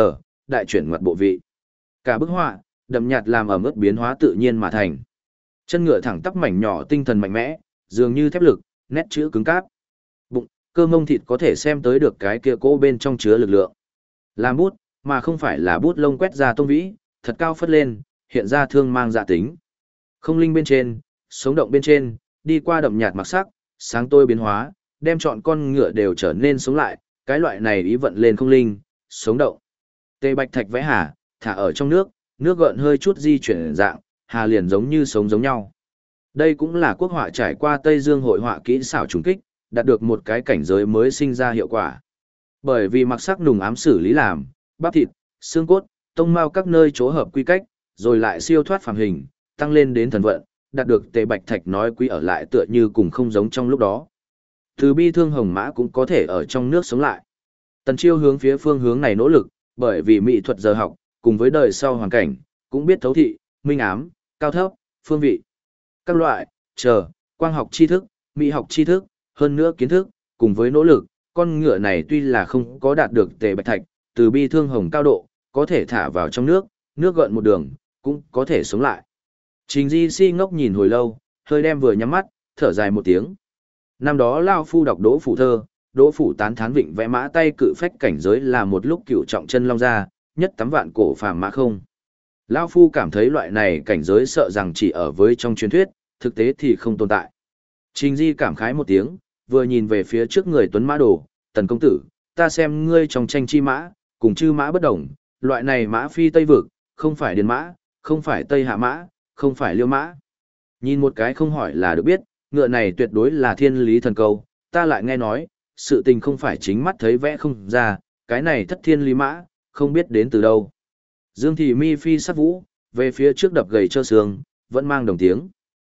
đại chuyển ngoặt bộ vị. Cả bức họa, đậm nhạt làm ở mức biến hóa tự nhiên mà thành. Chân ngựa thẳng tắp mảnh nhỏ tinh thần mạnh mẽ, dường như thép lực, nét chữ cứng cáp. Bụng, cơ mông thịt có thể xem tới được cái kia cỗ bên trong chứa lực lượng. Làm bút, mà không phải là bút lông quét ra tông vĩ, thật cao phất lên, hiện ra thương mang dạ tính. Không linh bên trên, sống động bên trên, đi qua đậm nhạt mặc sắc, sáng tôi biến hóa, đem chọn con ngựa đều trở nên sống lại, cái loại này ý vận lên không linh, sống động. Tê bạch thạch vẽ hà, thả ở trong nước, nước gợn hơi chút di chuyển dạng, hà liền giống như sống giống nhau. Đây cũng là quốc họa trải qua Tây Dương hội họa kỹ xảo trùng kích, đạt được một cái cảnh giới mới sinh ra hiệu quả. Bởi vì mặc sắc nùng ám xử lý làm, bắp thịt, xương cốt, tông mao các nơi chỗ hợp quy cách, rồi lại siêu thoát phàm hình, tăng lên đến thần vận, đạt được Tề Bạch Thạch nói quý ở lại tựa như cùng không giống trong lúc đó. Từ bi thương hồng mã cũng có thể ở trong nước sống lại. Tần Chiêu hướng phía phương hướng này nỗ lực, bởi vì mỹ thuật giờ học, cùng với đời sau hoàn cảnh, cũng biết thấu thị, minh ám, cao thấp, phương vị. Các loại, quang học tri thức, mỹ học tri thức, hơn nữa kiến thức, cùng với nỗ lực, con ngựa này tuy là không có đạt được Tề Bạch Thạch, từ bi thương hồng cao độ, có thể thả vào trong nước, nước gợn một đường, cũng có thể sống lại. Trình Di si ngốc nhìn hồi lâu, hơi đem vừa nhắm mắt, thở dài một tiếng. Năm đó Lao Phu đọc Đỗ Phủ thơ, Đỗ Phủ tán thán vịnh vẽ mã tay cự phách cảnh giới là một lúc cựu trọng chân long ra, nhất tắm vạn cổ phàm mã không. Lao Phu cảm thấy loại này cảnh giới sợ rằng chỉ ở với trong truyền thuyết, thực tế thì không tồn tại. Trình Di cảm khái một tiếng, vừa nhìn về phía trước người tuấn mã đồ, Tần công tử, ta xem ngươi trong tranh chi mã, cùng chư mã bất đồng, loại này mã phi Tây Vực, không phải điền mã, không phải Tây Hạ mã, không phải liêu mã. Nhìn một cái không hỏi là được biết, ngựa này tuyệt đối là thiên lý thần câu, ta lại nghe nói, sự tình không phải chính mắt thấy vẽ không ra, cái này thất thiên lý mã, không biết đến từ đâu. Dương Thị mi phi sát vũ, về phía trước đập gầy trơ xương, vẫn mang đồng tiếng.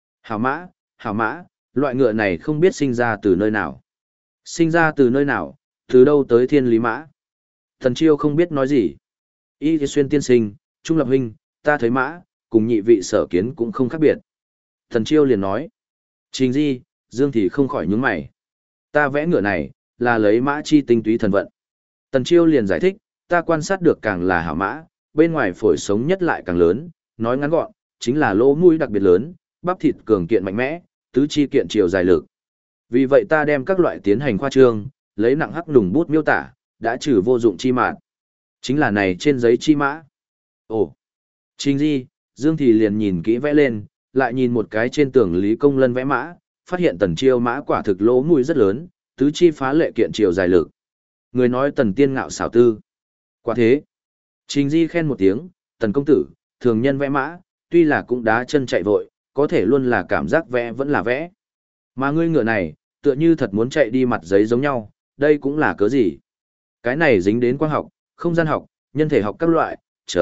Hảo mã, loại ngựa này không biết sinh ra từ nơi nào. Sinh ra từ nơi nào, từ đâu tới thiên lý mã. Thần Chiêu không biết nói gì. Y thì xuyên tiên sinh, Trung Lập huynh, ta thấy mã, cùng nhị vị sở kiến cũng không khác biệt. Thần Chiêu liền nói. Trình Di, Dương thì không khỏi nhướng mày. Ta vẽ ngựa này, là lấy mã chi tinh túy thần vận. Tần Chiêu liền giải thích, ta quan sát được càng là hảo mã, bên ngoài phổi sống nhất lại càng lớn, nói ngắn gọn, chính là lỗ mũi đặc biệt lớn, bắp thịt cường kiện mạnh mẽ, tứ chi kiện chiều dài lực. Vì vậy ta đem các loại tiến hành khoa trương, lấy nặng hắc nùng bút miêu tả, đã trừ vô dụng chi mạn. Chính là này trên giấy chi mã. Ồ, Trình Di, Dương thì liền nhìn kỹ vẽ lên, lại nhìn một cái trên tường Lý Công Lân vẽ mã, phát hiện Tần Chiêu mã quả thực lỗ mũi rất lớn, tứ chi phá lệ kiện chiều dài lực. Người nói Tần tiên ngạo xảo tư. Quả thế. Trình Di khen một tiếng, Tần công tử, thường nhân vẽ mã, tuy là cũng đá chân chạy vội, có thể luôn là cảm giác vẽ vẫn là vẽ. Mà ngươi ngựa này, tựa như thật muốn chạy đi mặt giấy giống nhau, đây cũng là cớ gì? Cái này dính đến quang học, không gian học, nhân thể học các loại,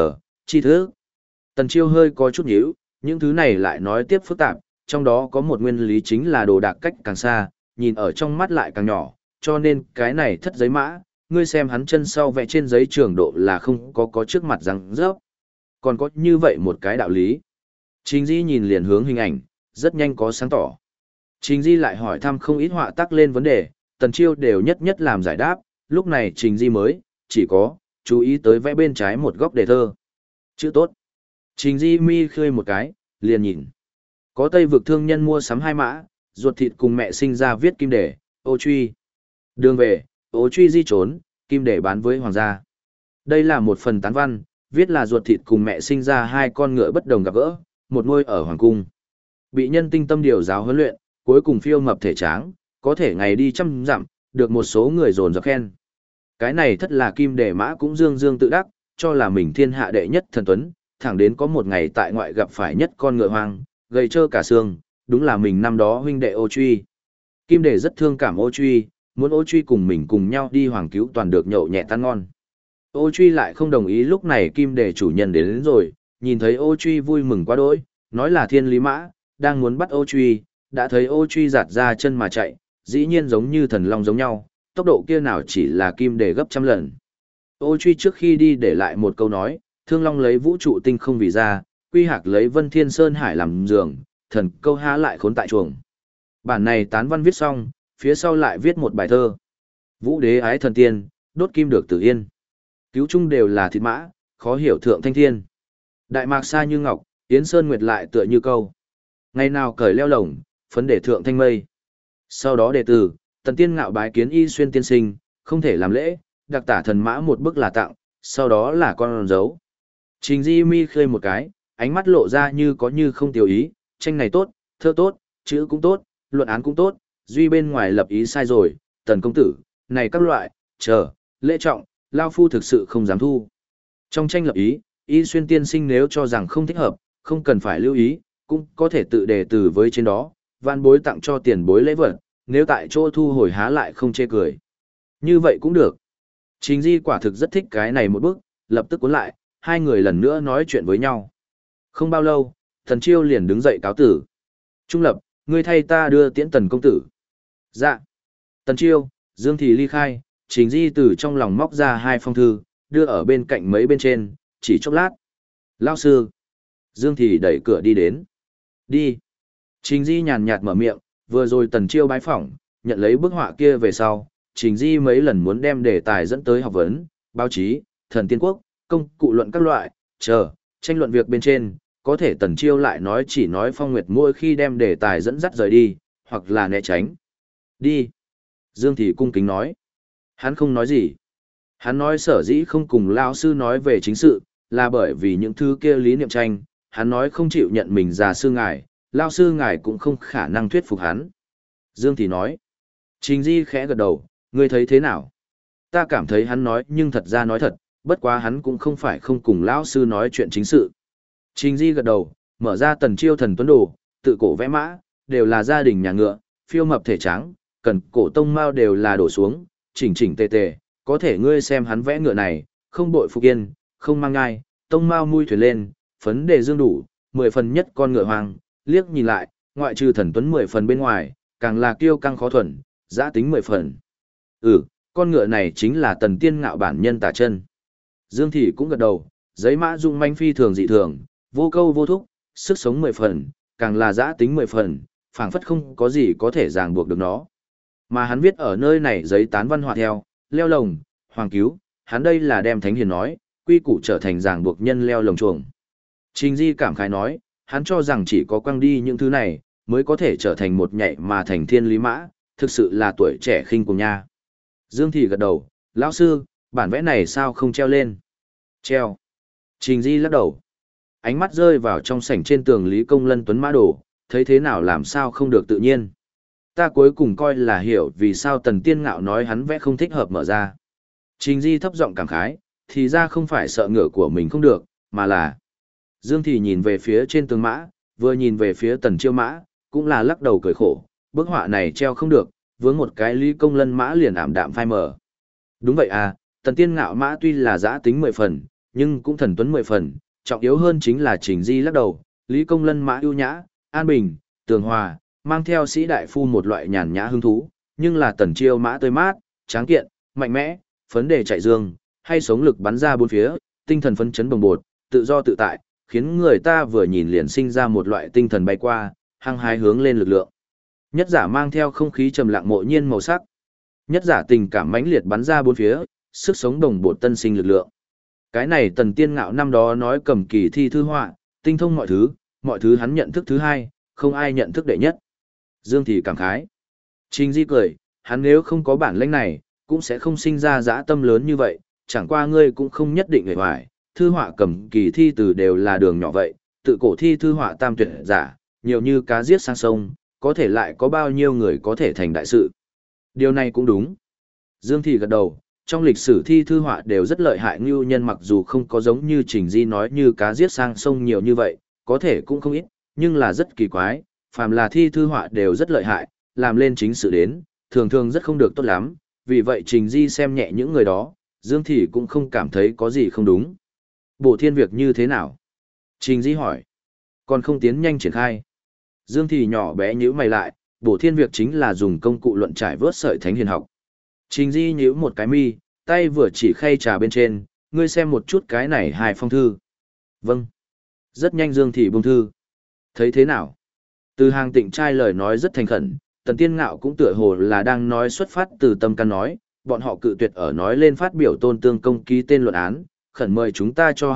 tri thức. Tần Chiêu hơi có chút nhíu, những thứ này lại nói tiếp phức tạp, trong đó có một nguyên lý chính là đồ đạc cách càng xa, nhìn ở trong mắt lại càng nhỏ, cho nên cái này thất giấy mã, ngươi xem hắn chân sau vẽ trên giấy trường độ là không có trước mặt răng rớp. Còn có như vậy một cái đạo lý. Trình Di nhìn liền hướng hình ảnh, rất nhanh có sáng tỏ. Trình Di lại hỏi thăm không ít họa tác lên vấn đề, Tần Chiêu đều nhất nhất làm giải đáp, lúc này Trình Di mới, chỉ có, chú ý tới vẽ bên trái một góc đề thơ. Chữ tốt. Trình Di mi khơi một cái, liền nhìn. Có Tây vực thương nhân mua sắm hai mã, ruột thịt cùng mẹ sinh ra viết kim đề, ô truy. Đường về, ô truy di trốn, kim đề bán với hoàng gia. Đây là một phần tán văn, viết là ruột thịt cùng mẹ sinh ra hai con ngựa bất đồng gặp gỡ, một nuôi ở hoàng cung. Bị nhân tinh tâm điều giáo huấn luyện, cuối cùng phiêu mập thể tráng, có thể ngày đi trăm dặm, được một số người dồn dập khen. Cái này thất là kim đề mã cũng dương dương tự đắc, cho là mình thiên hạ đệ nhất thần tuấn, thẳng đến có một ngày tại ngoại gặp phải nhất con ngựa hoang, gầy trơ cả xương, đúng là mình năm đó huynh đệ Ô Truy. Kim đề rất thương cảm Ô Truy, muốn Ô Truy cùng mình cùng nhau đi hoàng cứu toàn được nhậu nhẹ tan ngon. Ô Truy lại không đồng ý, lúc này kim đề chủ nhân đến rồi, nhìn thấy Ô Truy vui mừng quá đỗi, nói là thiên lý mã, đang muốn bắt Ô Truy, đã thấy Ô Truy giạt ra chân mà chạy, dĩ nhiên giống như thần long giống nhau, tốc độ kia nào chỉ là kim đề gấp trăm lần. Ô Truy trước khi đi để lại một câu nói, thương long lấy vũ trụ tinh không vì ra, quy hạc lấy vân thiên sơn hải làm giường, thần câu há lại khốn tại chuồng. Bản này tán văn viết xong, phía sau lại viết một bài thơ. Vũ đế ái thần tiên, đốt kim được tử yên. Cứu chung đều là thịt mã, khó hiểu thượng thanh thiên. Đại mạc xa như ngọc, yến sơn nguyệt lại tựa như câu. Ngày nào cởi leo lồng, phấn để thượng thanh mây. Sau đó đệ tử, Tần tiên ngạo bái kiến y xuyên tiên sinh, không thể làm lễ, đặc tả thần mã một bức là tặng, sau đó là con dấu. Trình Di mi khơi một cái, ánh mắt lộ ra như có như không tiểu ý, tranh này tốt, thơ tốt, chữ cũng tốt, luận án cũng tốt, duy bên ngoài lập ý sai rồi, Tần công tử, này các loại, lễ trọng, lao phu thực sự không dám thu. Trong tranh lập ý, y xuyên tiên sinh nếu cho rằng không thích hợp, không cần phải lưu ý, cũng có thể tự đề từ với trên đó, van bối tặng cho tiền bối lễ vật, nếu tại chỗ thu hồi há lại không chê cười. Như vậy cũng được. Trình Di quả thực rất thích cái này một bước, lập tức cuốn lại, hai người lần nữa nói chuyện với nhau. Không bao lâu, Tần Chiêu liền đứng dậy cáo tử. Trung lập, ngươi thay ta đưa tiễn Tần công tử. Dạ. Tần Chiêu, Dương thì ly khai, Trình Di từ trong lòng móc ra hai phong thư, đưa ở bên cạnh mấy bên trên, chỉ chốc lát. Lao sư. Dương thì đẩy cửa đi đến. Đi. Trình Di nhàn nhạt mở miệng, vừa rồi Tần Chiêu bái phỏng, nhận lấy bức họa kia về sau, Trình Di mấy lần muốn đem đề tài dẫn tới học vấn, báo chí, thần tiên quốc, công cụ luận các loại, tranh luận việc bên trên, có thể Tần Chiêu lại nói chỉ nói Phong Nguyệt mỗi khi đem đề tài dẫn dắt rời đi, hoặc là né tránh. Đi. Dương thì cung kính nói. Hắn không nói gì. Hắn nói sở dĩ không cùng Lao sư nói về chính sự, là bởi vì những thứ kia lý niệm tranh, hắn nói không chịu nhận mình già sư ngài, Lao sư ngài cũng không khả năng thuyết phục hắn. Dương thì nói. Trình Di khẽ gật đầu, ngươi thấy thế nào? Ta cảm thấy hắn nói nhưng thật ra nói thật, bất quá hắn cũng không phải không cùng lão sư nói chuyện chính sự. Trình Di gật đầu, mở ra Tần Chiêu thần tuấn đồ, tự cổ vẽ mã, đều là gia đình nhà ngựa, phiêu mập thể trắng, cần cổ tông mao đều là đổ xuống, chỉnh chỉnh tề tề, có thể ngươi xem hắn vẽ ngựa này, không bội phục yên, không mang ngai, tông mao mui thuyền lên, phấn đề dương đủ, 10 phần nhất con ngựa hoàng, liếc nhìn lại, ngoại trừ thần tuấn 10 phần bên ngoài, càng là kiêu căng khó thuần, giã tính 10 phần. Con ngựa này chính là Tần tiên ngạo bản nhân tả chân. Dương Thị cũng gật đầu, giấy mã dung manh phi thường dị thường, vô câu vô thúc, sức sống 10 phần, càng là giã tính 10 phần, phảng phất không có gì có thể ràng buộc được nó. Mà hắn viết ở nơi này giấy tán văn họa theo, leo lồng, hoàng cứu, hắn đây là đem thánh hiền nói, quy củ trở thành ràng buộc nhân leo lồng chuồng. Trình Di cảm khái nói, hắn cho rằng chỉ có quăng đi những thứ này, mới có thể trở thành một nhảy mà thành thiên lý mã, thực sự là tuổi trẻ khinh cùng nha. Dương Thị gật đầu, lão sư, bản vẽ này sao không treo lên? Treo. Trình Di lắc đầu. Ánh mắt rơi vào trong sảnh trên tường Lý Công Lân Tuấn mã đồ, thấy thế nào làm sao không được tự nhiên. Ta cuối cùng coi là hiểu vì sao Tần Tiên Ngạo nói hắn vẽ không thích hợp mở ra. Trình Di thấp giọng cảm khái, thì ra không phải sợ ngựa của mình không được, mà là... Dương Thị nhìn về phía trên tường mã, vừa nhìn về phía Tần Chiêu mã, cũng là lắc đầu cười khổ, bức họa này treo không được, vướng một cái Lý Công Lân mã liền ảm đạm phai mờ. Đúng vậy à, Tần Tiên Ngạo mã tuy là giã tính 10 phần, nhưng cũng thần tuấn 10 phần, trọng yếu hơn chính là Trình Di lắc đầu, Lý Công Lân mã ưu nhã, an bình, tường hòa, mang theo sĩ đại phu một loại nhàn nhã hứng thú, nhưng là Tần Chiêu mã tươi mát, tráng kiện, mạnh mẽ, phấn đề chạy dương, hay sống lực bắn ra bốn phía, tinh thần phấn chấn bồng bột, tự do tự tại, khiến người ta vừa nhìn liền sinh ra một loại tinh thần bay qua, hăng hái hướng lên lực lượng. Nhất giả mang theo không khí trầm lặng mộ nhiên màu sắc. Nhất giả tình cảm mãnh liệt bắn ra bốn phía, sức sống đồng bộ tân sinh lực lượng. Cái này Tần Tiên Ngạo năm đó nói cầm kỳ thi thư họa, tinh thông mọi thứ hắn nhận thức thứ hai, không ai nhận thức đệ nhất. Dương Thị cảm khái. Trình Di cười, hắn nếu không có bản lĩnh này, cũng sẽ không sinh ra dã tâm lớn như vậy, chẳng qua ngươi cũng không nhất định hề hoài, thư họa cầm kỳ thi từ đều là đường nhỏ vậy, tự cổ thi thư họa tam tuyệt giả, nhiều như cá giết sang sông, có thể lại có bao nhiêu người có thể thành đại sự. Điều này cũng đúng. Dương Thị gật đầu, trong lịch sử thi thư họa đều rất lợi hại, ngưu nhân mặc dù không có giống như Trình Di nói như cá giết sang sông nhiều như vậy, có thể cũng không ít, nhưng là rất kỳ quái, phàm là thi thư họa đều rất lợi hại, làm lên chính sự đến, thường thường rất không được tốt lắm, vì vậy Trình Di xem nhẹ những người đó, Dương Thị cũng không cảm thấy có gì không đúng. Bổ thiên việc như thế nào? Trình Di hỏi. Còn không tiến nhanh triển khai. Dương Thị nhỏ bé nhíu mày lại, bổ thiên việc chính là dùng công cụ luận trải vớt sợi thánh hiền học. Trình Di nhíu một cái mi, tay vừa chỉ khay trà bên trên, ngươi xem một chút cái này hai phong thư. Vâng. Rất nhanh Dương Thị buông thư. Thấy thế nào? Từ Hàng Tịnh trai lời nói rất thành khẩn, Tần Tiên Ngạo cũng tựa hồ là đang nói xuất phát từ tâm căn nói, bọn họ cự tuyệt ở nói lên phát biểu tôn tương công ký tên luận án, khẩn mời chúng ta cho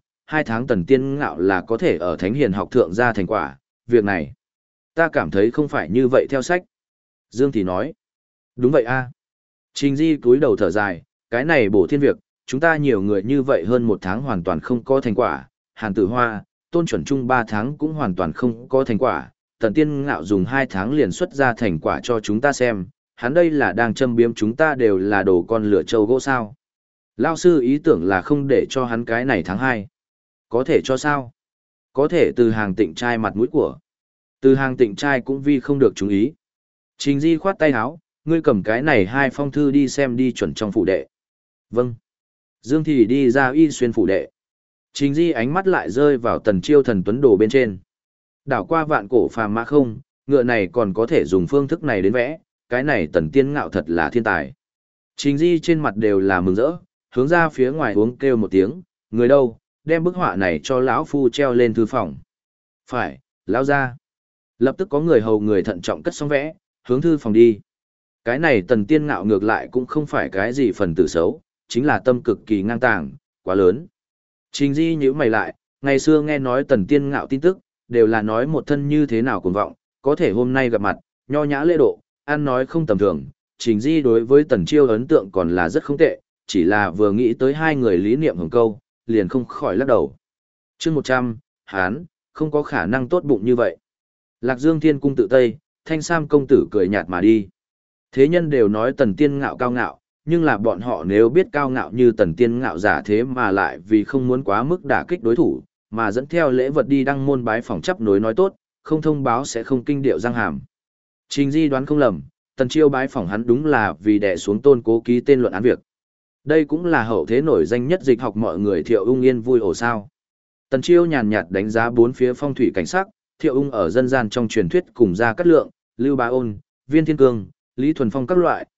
2 tháng Tần Tiên Ngạo là có thể ở thánh hiền học thượng ra thành quả, việc này. Ta cảm thấy không phải như vậy theo sách. Dương Thị nói. Đúng vậy a. Trình Di cúi đầu thở dài, cái này bổ thiên việc, chúng ta nhiều người như vậy hơn 1 tháng hoàn toàn không có thành quả, Hàn Tử Hoa, Tôn Chuẩn Trung 3 tháng cũng hoàn toàn không có thành quả, Tần Tiên Ngạo dùng 2 tháng liền xuất ra thành quả cho chúng ta xem, hắn đây là đang châm biếm chúng ta đều là đồ con lửa trâu gỗ sao. Lao sư ý tưởng là không để cho hắn cái này tháng 2. Có thể cho sao? Có thể Từ Hàng Tịnh trai mặt mũi của. Từ Hàng Tịnh trai cũng vì không được chú ý. Trình Di khoát tay áo, ngươi cầm cái này 2 phong thư đi xem đi chuẩn trong phủ đệ. Vâng. Dương Thị đi ra y xuyên phủ đệ. Trình Di ánh mắt lại rơi vào Tần Chiêu thần tuấn đồ bên trên. Đảo qua vạn cổ phàm mã không, ngựa này còn có thể dùng phương thức này đến vẽ, cái này Tần Tiên Ngạo thật là thiên tài. Trình Di trên mặt đều là mừng rỡ, hướng ra phía ngoài uống kêu một tiếng, người đâu, đem bức họa này cho lão phu treo lên thư phòng. Phải, lão ra. Lập tức có người hầu người thận trọng cất xong vẽ, hướng thư phòng đi. Cái này Tần Tiên Ngạo ngược lại cũng không phải cái gì phần tử xấu, chính là tâm cực kỳ ngang tàng, quá lớn. Trình Di nhíu mày lại, ngày xưa nghe nói Tần Tiên Ngạo tin tức, đều là nói một thân như thế nào cuồng vọng, có thể hôm nay gặp mặt, nho nhã lễ độ, ăn nói không tầm thường. Trình Di đối với Tần Chiêu ấn tượng còn là rất không tệ, chỉ là vừa nghĩ tới hai người lý niệm hưởng câu, liền không khỏi lắc đầu. Chương 100, Hán, không có khả năng tốt bụng như vậy. Lạc Dương Thiên Cung tự Tây, Thanh Sam công tử cười nhạt mà đi. Thế nhân đều nói Tần Tiên Ngạo cao ngạo, nhưng là bọn họ nếu biết cao ngạo như Tần Tiên Ngạo giả thế mà lại vì không muốn quá mức đả kích đối thủ, mà dẫn theo lễ vật đi đăng môn bái phỏng chấp nối nói tốt, không thông báo sẽ không kinh điệu răng hàm. Trình Di đoán không lầm, Tần Chiêu bái phỏng hắn đúng là vì đè xuống Tôn Cố ký tên luận án việc. Đây cũng là hậu thế nổi danh nhất dịch học mọi người Thiệu Ung yên vui ổ sao. Tần Chiêu nhàn nhạt đánh giá bốn phía phong thủy cảnh sắc, Thiệu Ung ở dân gian trong truyền thuyết cùng Gia Cát Lượng, Lưu Bá Ôn, Viên Thiên Cương, Lý Thuần Phong các loại,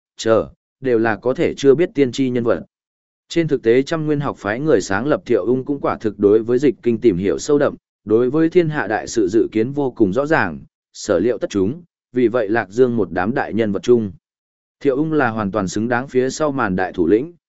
đều là có thể chưa biết tiên tri nhân vật. Trên thực tế trăm nguyên học phái người sáng lập Thiệu Ung cũng quả thực đối với dịch kinh tìm hiểu sâu đậm, đối với thiên hạ đại sự dự kiến vô cùng rõ ràng, sở liệu tất chúng, vì vậy Lạc Dương một đám đại nhân vật chung. Thiệu Ung là hoàn toàn xứng đáng phía sau màn đại thủ lĩnh.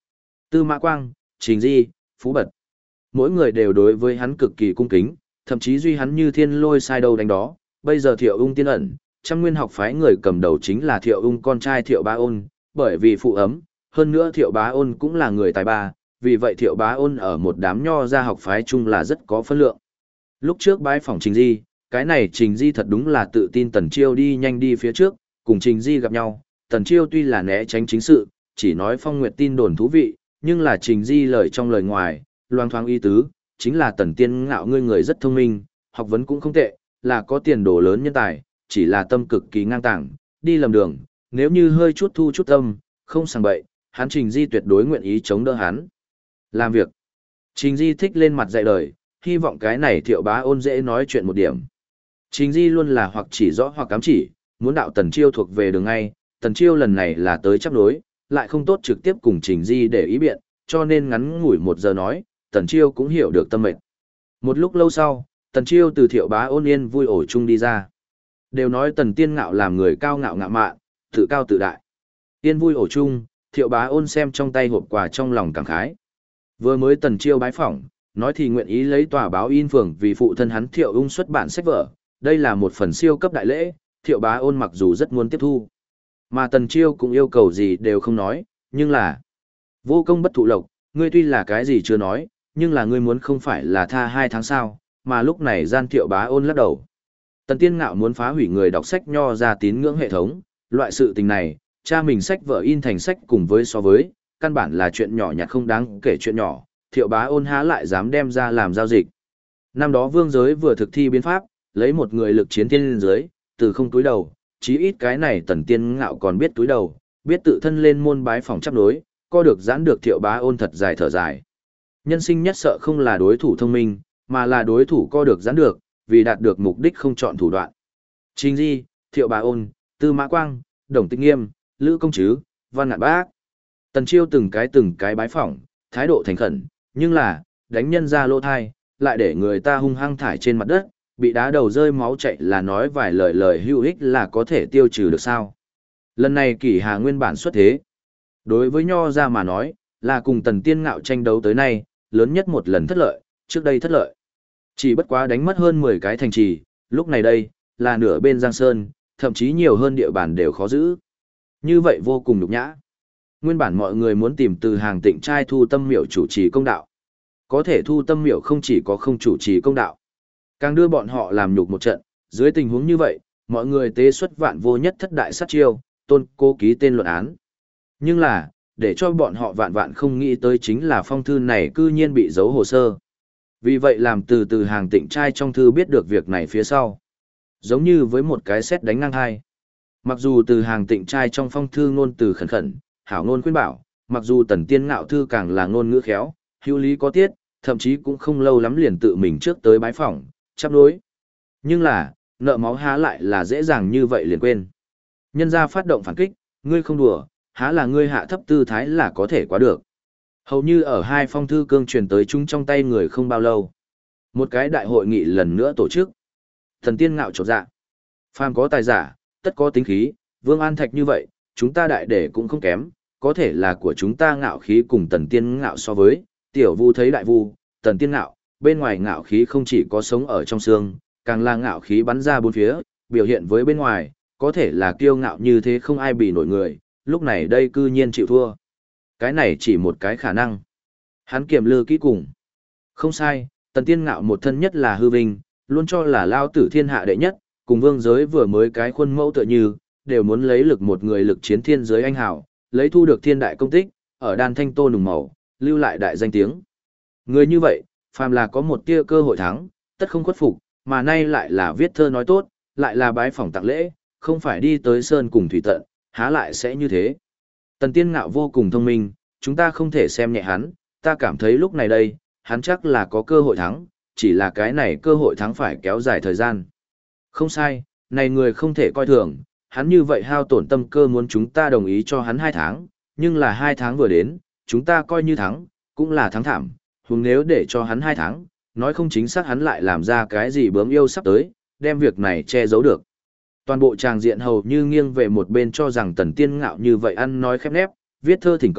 Tư Mã Quang, Trình Di, Phú Bật. Mỗi người đều đối với hắn cực kỳ cung kính, thậm chí duy hắn như thiên lôi sai đâu đánh đó. Bây giờ Thiệu Ung tiên ẩn, trăm nguyên học phái người cầm đầu chính là Thiệu Ung con trai Thiệu Bá Ôn, bởi vì phụ ấm, hơn nữa Thiệu Bá Ôn cũng là người tài ba, vì vậy Thiệu Bá Ôn ở một đám nho gia học phái chung là rất có phân lượng. Lúc trước bái phỏng Trình Di, cái này Trình Di thật đúng là tự tin Tần Chiêu đi nhanh đi phía trước, cùng Trình Di gặp nhau, Tần Chiêu tuy là né tránh chính sự, chỉ nói Phong Nguyệt tin đồn thú vị, nhưng là Trình Di lời trong lời ngoài, loang thoáng ý tứ, chính là Tần Tiên Ngạo ngươi người rất thông minh, học vấn cũng không tệ, là có tiền đồ lớn nhân tài, chỉ là tâm cực kỳ ngang tàng, đi lầm đường, nếu như hơi chút thu chút tâm, không sàng bậy, hắn Trình Di tuyệt đối nguyện ý chống đỡ hắn. Làm việc. Trình Di thích lên mặt dạy đời, hy vọng cái này Thiệu Bá Ôn dễ nói chuyện một điểm. Trình Di luôn là hoặc chỉ rõ hoặc ám chỉ, muốn đạo Tần Chiêu thuộc về đường ngay, Tần Chiêu lần này là tới chấp đối, lại không tốt trực tiếp cùng Trình Di để ý biện, cho nên ngắn ngủi 1 giờ nói, Tần Chiêu cũng hiểu được tâm mệnh. Một lúc lâu sau, Tần Chiêu từ Thiệu Bá Ôn yên vui ổ chung đi ra. Đều nói Tần Tiên Ngạo làm người cao ngạo ngạo mạn, tự cao tự đại. Yên vui ổ chung, Thiệu Bá Ôn xem trong tay hộp quà trong lòng cảm khái. Vừa mới Tần Chiêu bái phỏng, nói thì nguyện ý lấy tòa báo in phường vì phụ thân hắn Thiệu Ung xuất bản sách vở, đây là một phần siêu cấp đại lễ, Thiệu Bá Ôn mặc dù rất muốn tiếp thu. Mà Tần Chiêu cũng yêu cầu gì đều không nói, nhưng là vô công bất thụ lộc, ngươi tuy là cái gì chưa nói, nhưng là ngươi muốn không phải là tha 2 tháng sau, mà lúc này gian Thiệu Bá Ôn lắc đầu. Tần Tiên Ngạo muốn phá hủy người đọc sách nho ra tín ngưỡng hệ thống, loại sự tình này, cha mình sách vở in thành sách cùng với so với, căn bản là chuyện nhỏ nhặt không đáng kể chuyện nhỏ, Thiệu Bá Ôn há lại dám đem ra làm giao dịch. Năm đó vương giới vừa thực thi biến pháp, lấy một người lực chiến thiên giới, từ không túi đầu, chí ít cái này Tần Tiên Ngạo còn biết túi đầu, biết tự thân lên môn bái phòng chấp đối, co được giãn được Thiệu Bá Ôn thật dài thở dài. Nhân sinh nhất sợ không là đối thủ thông minh, mà là đối thủ co được giãn được, vì đạt được mục đích không chọn thủ đoạn. Trình Di, Thiệu Bá Ôn, Tư Mã Quang, Đồng Tịch Nghiêm, Lữ Công Trứ, Văn Ngạn Bác. Tần Chiêu từng cái bái phỏng, thái độ thành khẩn, nhưng là, đánh nhân ra lỗ thai, lại để người ta hung hăng thải trên mặt đất, bị đá đầu rơi máu chạy là nói vài lời hữu ích là có thể tiêu trừ được sao. Lần này Kỷ Hà nguyên bản xuất thế. Đối với nho ra mà nói, là cùng Tần Tiên Ngạo tranh đấu tới nay, lớn nhất một lần thất lợi, trước đây thất lợi. Chỉ bất quá đánh mất hơn 10 cái thành trì, lúc này đây, là nửa bên Giang Sơn, thậm chí nhiều hơn địa bàn đều khó giữ. Như vậy vô cùng nhục nhã. Nguyên bản mọi người muốn tìm từ Hàng Tịnh trai Thu Tâm Miểu chủ trì công đạo. Có thể Thu Tâm Miểu không chỉ có không chủ trì công đạo, càng đưa bọn họ làm nhục một trận. Dưới tình huống như vậy, mọi người tế xuất vạn vô nhất thất đại sát chiêu, tôn cố ký tên luận án. Nhưng là, để cho bọn họ vạn vạn không nghĩ tới chính là phong thư này cư nhiên bị giấu hồ sơ. Vì vậy làm từ Hàng Tịnh trai trong thư biết được việc này phía sau. Giống như với một cái sét đánh ngang hai. Mặc dù từ Hàng Tịnh trai trong phong thư ngôn từ khẩn khẩn, hảo ngôn khuyên bảo, mặc dù Tần Tiên Ngạo thư càng là ngôn ngữ khéo, hữu lý có tiết, thậm chí cũng không lâu lắm liền tự mình trước tới bái phỏng, chấp đối. Nhưng là, nợ máu há lại là dễ dàng như vậy liền quên. Nhân gia phát động phản kích, ngươi không đùa, há là ngươi hạ thấp tư thái là có thể quá được. Hầu như ở 2 phong thư cương truyền tới chúng trong tay người không bao lâu. Một cái đại hội nghị lần nữa tổ chức. Thần Tiên Ngạo chột dạ. Phàm có tài giả, tất có tính khí, Vương An Thạch như vậy, chúng ta đại để cũng không kém, có thể là của chúng ta ngạo khí cùng Tần Tiên Ngạo so với, tiểu vu thấy đại vu, Tần Tiên Ngạo, bên ngoài ngạo khí không chỉ có sống ở trong xương, càng là ngạo khí bắn ra bốn phía, biểu hiện với bên ngoài, có thể là kiêu ngạo như thế không ai bị nổi người, lúc này đây cư nhiên chịu thua. Cái này chỉ một cái khả năng. Hắn kiểm lư kỹ cùng. Không sai, Tần Tiên Ngạo một thân nhất là hư vinh, luôn cho là lao tử thiên hạ đệ nhất, cùng vương giới vừa mới cái khuôn mẫu tựa như, đều muốn lấy lực một người lực chiến thiên giới anh hảo, lấy thu được thiên đại công tích, ở đan thanh tô nùng màu, lưu lại đại danh tiếng. Người như vậy, phàm là có một tia cơ hội thắng, tất không khuất phục, mà nay lại là viết thơ nói tốt, lại là bái phỏng tặng lễ, không phải đi tới sơn cùng thủy tận, há lại sẽ như thế. Tần Tiên Ngạo vô cùng thông minh, chúng ta không thể xem nhẹ hắn, ta cảm thấy lúc này đây, hắn chắc là có cơ hội thắng, chỉ là cái này cơ hội thắng phải kéo dài thời gian. Không sai, này người không thể coi thường, hắn như vậy hao tổn tâm cơ muốn chúng ta đồng ý cho hắn 2 tháng, nhưng là 2 tháng vừa đến, chúng ta coi như thắng, cũng là thắng thảm, huống nếu để cho hắn 2 tháng, nói không chính xác hắn lại làm ra cái gì bướm yêu sắp tới, đem việc này che giấu được. Toàn bộ tràng diện hầu như nghiêng về một bên cho rằng Tần Tiên Ngạo như vậy ăn nói khép nép, viết thơ thỉnh cầu,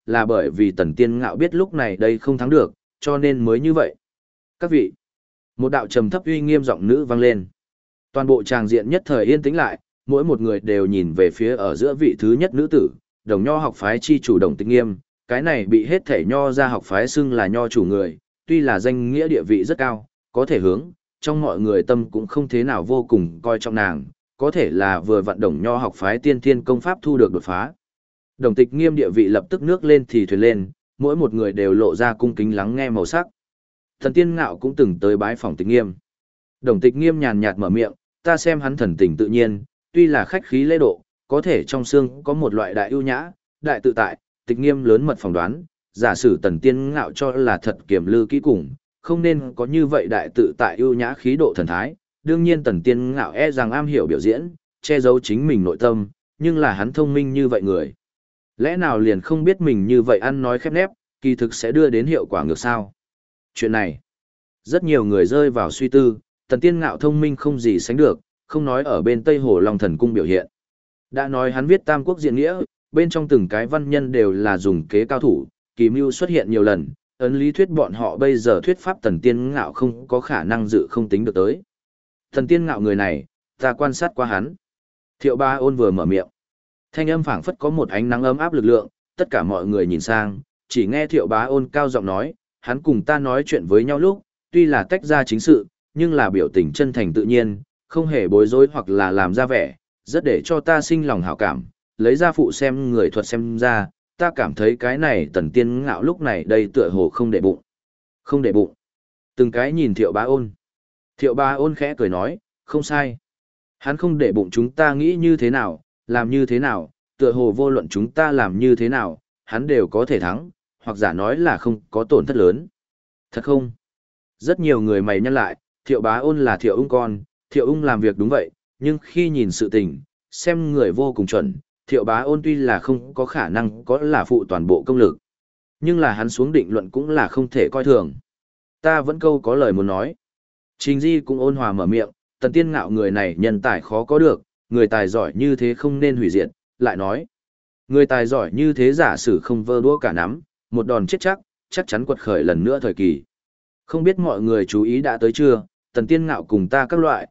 là bởi vì Tần Tiên Ngạo biết lúc này đây không thắng được, cho nên mới như vậy. Các vị, một đạo trầm thấp uy nghiêm giọng nữ vang lên. Toàn bộ tràng diện nhất thời yên tĩnh lại, mỗi một người đều nhìn về phía ở giữa vị thứ nhất nữ tử, Đồng Nho học phái chi chủ Đồng Tịch Nghiêm, cái này bị hết thể nho ra học phái xưng là nho chủ người, tuy là danh nghĩa địa vị rất cao, có thể hướng, trong mọi người tâm cũng không thế nào vô cùng coi trọng nàng, có thể là vừa vận Đồng Nho học phái tiên thiên công pháp thu được đột phá. Đồng Tịch Nghiêm địa vị lập tức nước lên thì thuyền lên, mỗi một người đều lộ ra cung kính lắng nghe màu sắc. Thần Tiên Ngạo cũng từng tới bái phòng Tịch Nghiêm. Đồng Tịch Nghiêm nhàn nhạt mở miệng, ta xem hắn thần tình tự nhiên, tuy là khách khí lễ độ, có thể trong xương có một loại đại ưu nhã, đại tự tại. Tịch Nghiêm lớn mật phỏng đoán, giả sử Tần Tiên Ngạo cho là thật kiểm lư kỹ cùng, không nên có như vậy đại tự tại ưu nhã khí độ thần thái. Đương nhiên Tần Tiên Ngạo e rằng am hiểu biểu diễn, che giấu chính mình nội tâm, nhưng là hắn thông minh như vậy người. Lẽ nào liền không biết mình như vậy ăn nói khép nép, kỳ thực sẽ đưa đến hiệu quả ngược sao? Chuyện này, rất nhiều người rơi vào suy tư, Tần Tiên Ngạo thông minh không gì sánh được, không nói ở bên Tây Hồ Long Thần Cung biểu hiện. Đã nói hắn viết Tam Quốc Diện Nghĩa, bên trong từng cái văn nhân đều là dùng kế cao thủ, kỳ mưu xuất hiện nhiều lần, ấn lý thuyết bọn họ bây giờ thuyết pháp Tần Tiên Ngạo không có khả năng dự không tính được tới. Tần Tiên Ngạo người này, ta quan sát qua hắn. Thiệu Ba Ôn vừa mở miệng. Thanh âm phảng phất có một ánh nắng ấm áp lực lượng, tất cả mọi người nhìn sang, chỉ nghe Thiệu Bá Ôn cao giọng nói, hắn cùng ta nói chuyện với nhau lúc, tuy là tách ra chính sự, nhưng là biểu tình chân thành tự nhiên, không hề bối rối hoặc là làm ra vẻ, rất để cho ta sinh lòng hảo cảm, lấy ra phụ xem người thuật xem ra, ta cảm thấy cái này Tần Tiên Ngạo lúc này đây tựa hồ không để bụng. Không để bụng. Từng cái nhìn Thiệu Bá Ôn. Thiệu Bá Ôn khẽ cười nói, không sai. Hắn không để bụng chúng ta nghĩ như thế nào, làm như thế nào, tựa hồ vô luận chúng ta làm như thế nào, hắn đều có thể thắng, hoặc giả nói là không có tổn thất lớn. Thật không? Rất nhiều người mày nhắc lại, Thiệu Bá Ôn là Thiệu Ung con, Thiệu Ung làm việc đúng vậy, nhưng khi nhìn sự tình, xem người vô cùng chuẩn, Thiệu Bá Ôn tuy là không có khả năng có là phụ toàn bộ công lực, nhưng là hắn xuống định luận cũng là không thể coi thường. Ta vẫn câu có lời muốn nói. Trình Di cũng ôn hòa mở miệng, Tần Tiên Ngạo người này nhân tài khó có được, người tài giỏi như thế không nên hủy diệt, lại nói. Người tài giỏi như thế giả sử không vơ đũa cả nắm, một đòn chết chắc chắn quật khởi lần nữa thời kỳ. Không biết mọi người chú ý đã tới chưa, Tần Tiên Ngạo cùng ta các loại,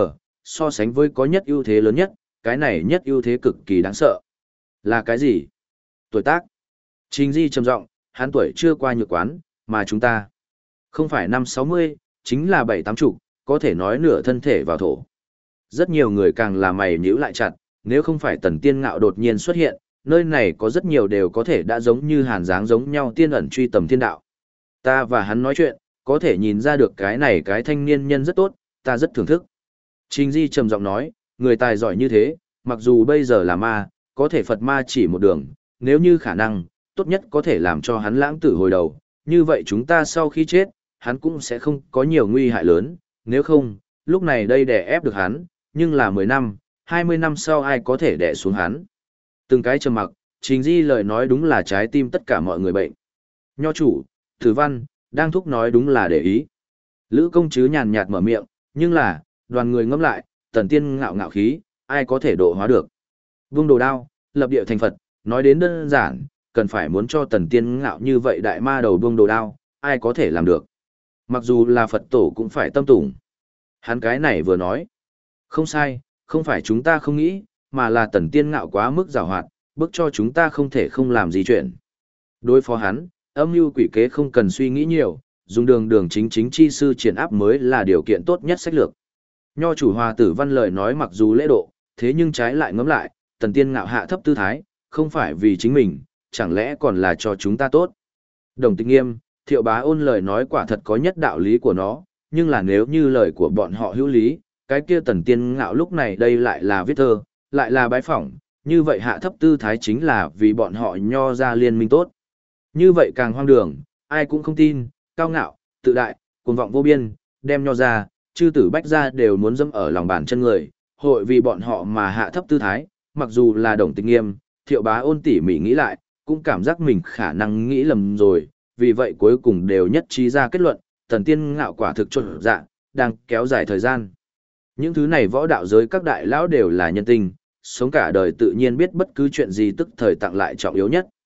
so sánh với có nhất ưu thế lớn nhất, cái này nhất ưu thế cực kỳ đáng sợ. Là cái gì? Tuổi tác. Trình Di trầm giọng, hắn tuổi chưa qua nhược quán, mà chúng ta không phải năm 60, chính là 7-80, có thể nói nửa thân thể vào thổ. Rất nhiều người càng là mày nhíu lại chặt, nếu không phải Tần Tiên Ngạo đột nhiên xuất hiện, nơi này có rất nhiều đều có thể đã giống như hàn dáng giống nhau tiên ẩn truy tầm thiên đạo. Ta và hắn nói chuyện, có thể nhìn ra được cái này cái thanh niên nhân rất tốt, ta rất thưởng thức. Trình Di trầm giọng nói, người tài giỏi như thế, mặc dù bây giờ là ma, có thể Phật ma chỉ một đường, nếu như khả năng, tốt nhất có thể làm cho hắn lãng tử hồi đầu, như vậy chúng ta sau khi chết, hắn cũng sẽ không có nhiều nguy hại lớn, nếu không, lúc này đây đè ép được hắn, nhưng là 10 năm, 20 năm sau ai có thể đè xuống hắn. Từng cái trầm mặc, Trình Di lời nói đúng là trái tim tất cả mọi người bệnh. Nho chủ, Thử Văn, đang thúc nói đúng là để ý. Lữ công chứ nhàn nhạt mở miệng, nhưng là, đoàn người ngẫm lại, Tần Tiên Ngạo ngạo khí, ai có thể độ hóa được. Vung đồ đao, lập địa thành Phật, nói đến đơn giản, cần phải muốn cho Tần Tiên Ngạo như vậy đại ma đầu vung đồ đao, ai có thể làm được. Mặc dù là Phật tổ cũng phải tâm tủng. Hắn cái này vừa nói. Không sai, không phải chúng ta không nghĩ, mà là Tần Tiên Ngạo quá mức giàu hoạt, bức cho chúng ta không thể không làm gì chuyện. Đối phó hắn, âm mưu quỷ kế không cần suy nghĩ nhiều, dùng đường chính chi sư triển áp mới là điều kiện tốt nhất sách lược. Nho chủ Hòa Tử Văn lời nói mặc dù lễ độ, thế nhưng trái lại ngẫm lại, Tần Tiên Ngạo hạ thấp tư thái, không phải vì chính mình, chẳng lẽ còn là cho chúng ta tốt. Đồng Tịch Nghiêm, Thiệu Bá Ôn lời nói quả thật có nhất đạo lý của nó, nhưng là nếu như lời của bọn họ hữu lý, cái kia Tần Tiên Ngạo lúc này đây lại là viết thơ, lại là bái phỏng, như vậy hạ thấp tư thái chính là vì bọn họ nho ra liên minh tốt. Như vậy càng hoang đường, ai cũng không tin, cao ngạo, tự đại, cuồng vọng vô biên, đem nho ra, chư tử bách ra đều muốn dẫm ở lòng bàn chân người, hội vì bọn họ mà hạ thấp tư thái, mặc dù là Đồng Tịch Nghiêm, Thiệu Bá Ôn tỉ mỉ nghĩ lại, cũng cảm giác mình khả năng nghĩ lầm rồi, vì vậy cuối cùng đều nhất trí ra kết luận, Tần Tiên Ngạo quả thực trộn dạ, đang kéo dài thời gian. Những thứ này võ đạo giới các đại lão đều là nhân tình, sống cả đời tự nhiên biết bất cứ chuyện gì tức thời tặng lại trọng yếu nhất.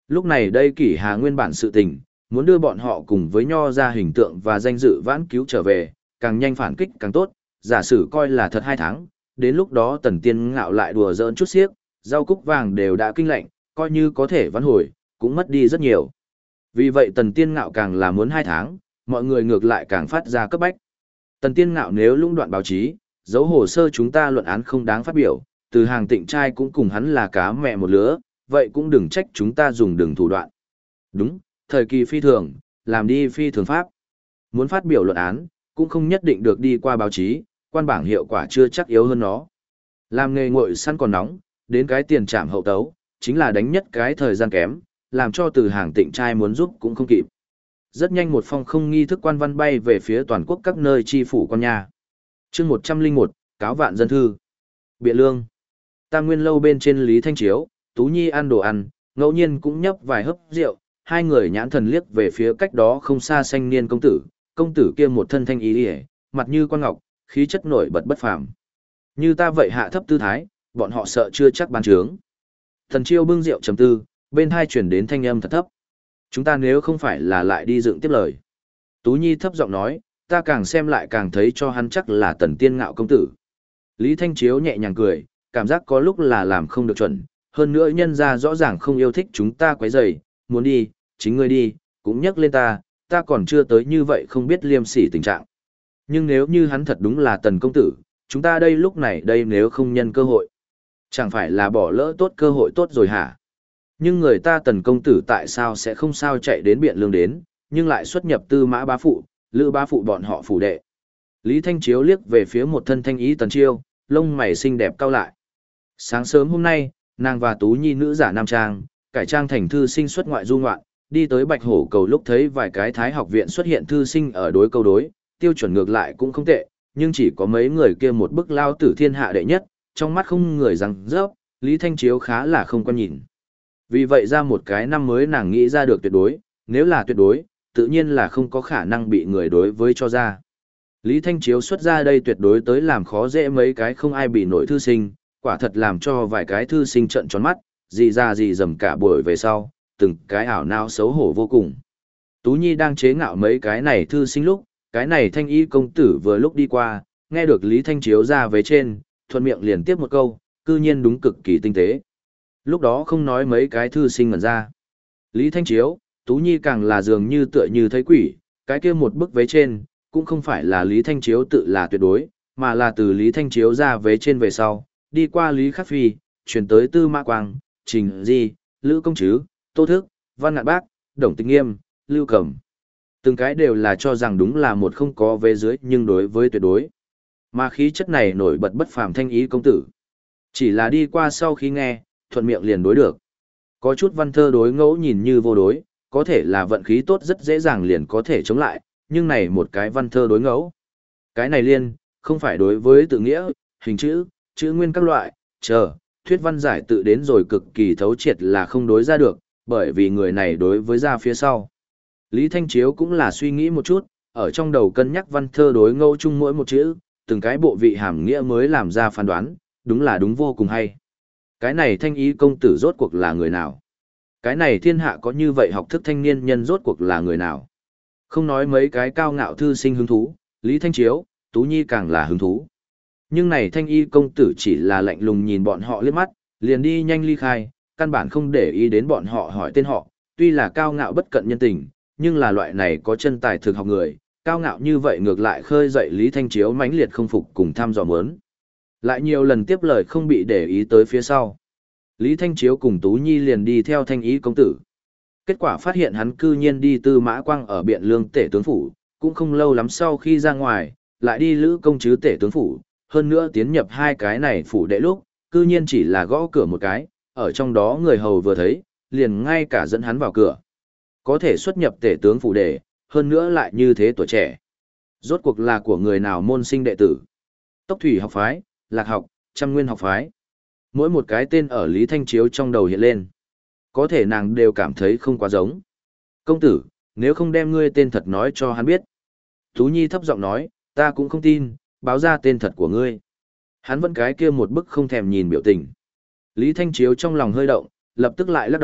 Lúc này đây Kỷ Hà nguyên bản sự tình, muốn đưa bọn họ cùng với Nho ra hình tượng và danh dự vãn cứu trở về, càng nhanh phản kích càng tốt, giả sử coi là thật 2 tháng, đến lúc đó Tần Tiên Ngạo lại đùa giỡn chút xiếc, rau cúc vàng đều đã kinh lệnh, coi như có thể vãn hồi, cũng mất đi rất nhiều. Vì vậy Tần Tiên Ngạo càng là muốn 2 tháng, mọi người ngược lại càng phát ra cấp bách. Tần Tiên Ngạo nếu lũng đoạn báo chí, dấu hồ sơ chúng ta luận án không đáng phát biểu, từ hàng tịnh trai cũng cùng hắn là cá mẹ một lứa, vậy cũng đừng trách chúng ta dùng đường thủ đoạn. Đúng, thời kỳ phi thường, làm đi phi thường pháp. Muốn phát biểu luận án, cũng không nhất định được đi qua báo chí, quan bảng hiệu quả chưa chắc yếu hơn nó. Làm nghề ngội săn còn nóng, đến cái tiền trảm hậu tấu, chính là đánh nhất cái thời gian kém, làm cho từ hàng tịnh trai muốn giúp cũng không kịp. Rất nhanh một phong không nghi thức quan văn bay về phía toàn quốc các nơi chi phủ quan nhà. chương 101, cáo vạn dân thư. Biện lương. Tam Nguyên lâu bên trên Lý Thanh Chiếu, Tú Nhi ăn đồ ăn, ngẫu nhiên cũng nhấp vài hớp rượu, hai người nhãn thần liếc về phía cách đó không xa xanh niên công tử kia một thân thanh ý ỉa, mặt như quan ngọc, khí chất nổi bật bất phàm. Như ta vậy hạ thấp tư thái, bọn họ sợ chưa chắc bàn trướng. Thần Chiêu bưng rượu trầm tư, bên hai chuyển đến thanh âm thật thấp. Chúng ta nếu không phải là lại đi dựng tiếp lời. Tú Nhi thấp giọng nói, ta càng xem lại càng thấy cho hắn chắc là Tần Tiên Ngạo công tử. Lý Thanh Chiếu nhẹ nhàng cười, cảm giác có lúc là làm không được chuẩn, hơn nữa nhân ra rõ ràng không yêu thích chúng ta quấy rầy, muốn đi, chính ngươi đi, cũng nhắc lên ta còn chưa tới như vậy không biết liêm sỉ tình trạng. Nhưng nếu như hắn thật đúng là Tần công tử, chúng ta đây lúc này đây nếu không nhân cơ hội, chẳng phải là bỏ lỡ tốt cơ hội tốt rồi hả? Nhưng người ta Tần công tử tại sao sẽ không sao chạy đến Biện Lương đến, nhưng lại xuất nhập Tư Mã bá phụ, Lữ bá phụ bọn họ phủ đệ. Lý Thanh Chiếu liếc về phía một thân thanh ý Tần Chiêu, lông mày xinh đẹp cau lại. Sáng sớm hôm nay, nàng và Tú Nhi nữ giả nam trang, cải trang thành thư sinh xuất ngoại du ngoạn, đi tới Bạch Hổ cầu lúc thấy vài cái Thái học viện xuất hiện thư sinh ở đối câu đối, tiêu chuẩn ngược lại cũng không tệ, nhưng chỉ có mấy người kia một bức lao tử thiên hạ đệ nhất, trong mắt không người răng rớp, Lý Thanh Chiếu khá là không quan nhìn. Vì vậy ra một cái năm mới nàng nghĩ ra được tuyệt đối, nếu là tuyệt đối, tự nhiên là không có khả năng bị người đối với cho ra. Lý Thanh Chiếu xuất ra đây tuyệt đối tới làm khó dễ mấy cái không ai bị nổi thư sinh, quả thật làm cho vài cái thư sinh trợn tròn mắt, gì ra gì dầm cả buổi về sau, từng cái ảo não xấu hổ vô cùng. Tú Nhi đang chế ngạo mấy cái này thư sinh lúc, cái này thanh y công tử vừa lúc đi qua, nghe được Lý Thanh Chiếu ra vế trên, thuận miệng liền tiếp một câu, cư nhiên đúng cực kỳ tinh tế. Lúc đó không nói mấy cái thư sinh ngẩn ra. Lý Thanh Chiếu, Tú Nhi càng là dường như tựa như thấy quỷ, cái kia một bức vế trên, cũng không phải là Lý Thanh Chiếu tự là tuyệt đối, mà là từ Lý Thanh Chiếu ra vế trên về sau, đi qua Lý Khắc Phi, chuyển tới Tư Mã Quang, Trình Di, Lữ Công Trứ, Tô Thức, Văn Ngạn Bác, Đồng Tịch Nghiêm, Lưu Cẩm. Từng cái đều là cho rằng đúng là một không có vế dưới nhưng đối với tuyệt đối. Mà khí chất này nổi bật bất phàm thanh ý công tử. Chỉ là đi qua sau khi nghe, thuận miệng liền đối được. Có chút văn thơ đối ngẫu nhìn như vô đối, có thể là vận khí tốt rất dễ dàng liền có thể chống lại, nhưng này một cái văn thơ đối ngẫu. Cái này liên, không phải đối với tự nghĩa, hình chữ, chữ nguyên các loại, thuyết văn giải tự đến rồi cực kỳ thấu triệt là không đối ra được, bởi vì người này đối với ra phía sau. Lý Thanh Chiếu cũng là suy nghĩ một chút, ở trong đầu cân nhắc văn thơ đối ngẫu chung mỗi một chữ, từng cái bộ vị hàm nghĩa mới làm ra phán đoán, đúng là đúng vô cùng hay. Cái này thanh ý công tử rốt cuộc là người nào? Cái này thiên hạ có như vậy học thức thanh niên nhân rốt cuộc là người nào? Không nói mấy cái cao ngạo thư sinh hứng thú, Lý Thanh Chiếu, Tú Nhi càng là hứng thú. Nhưng này thanh y công tử chỉ là lạnh lùng nhìn bọn họ liếc mắt, liền đi nhanh ly khai, căn bản không để ý đến bọn họ hỏi tên họ, tuy là cao ngạo bất cận nhân tình, nhưng là loại này có chân tài thực học người, cao ngạo như vậy ngược lại khơi dậy Lý Thanh Chiếu mãnh liệt không phục cùng thăm dò mớn. Lại nhiều lần tiếp lời không bị để ý tới phía sau. Lý Thanh Chiếu cùng Tú Nhi liền đi theo thanh ý công tử. Kết quả phát hiện hắn cư nhiên đi Tư Mã Quang ở Biện Lương tể tướng phủ, cũng không lâu lắm sau khi ra ngoài, lại đi Lữ Công Trứ tể tướng phủ, hơn nữa tiến nhập hai cái này phủ đệ lúc, cư nhiên chỉ là gõ cửa một cái, ở trong đó người hầu vừa thấy, liền ngay cả dẫn hắn vào cửa. Có thể xuất nhập tể tướng phủ đệ, hơn nữa lại như thế tuổi trẻ. Rốt cuộc là của người nào môn sinh đệ tử? Tốc Thủy học phái, Lạc học, Trăm Nguyên học phái. Mỗi một cái tên ở Lý Thanh Chiếu trong đầu hiện lên. Có thể nàng đều cảm thấy không quá giống. Công tử, nếu không đem ngươi tên thật nói cho hắn biết. Tú Nhi thấp giọng nói, ta cũng không tin, báo ra tên thật của ngươi. Hắn vẫn cái kia một bức không thèm nhìn biểu tình. Lý Thanh Chiếu trong lòng hơi động, lập tức lại lắc đầu,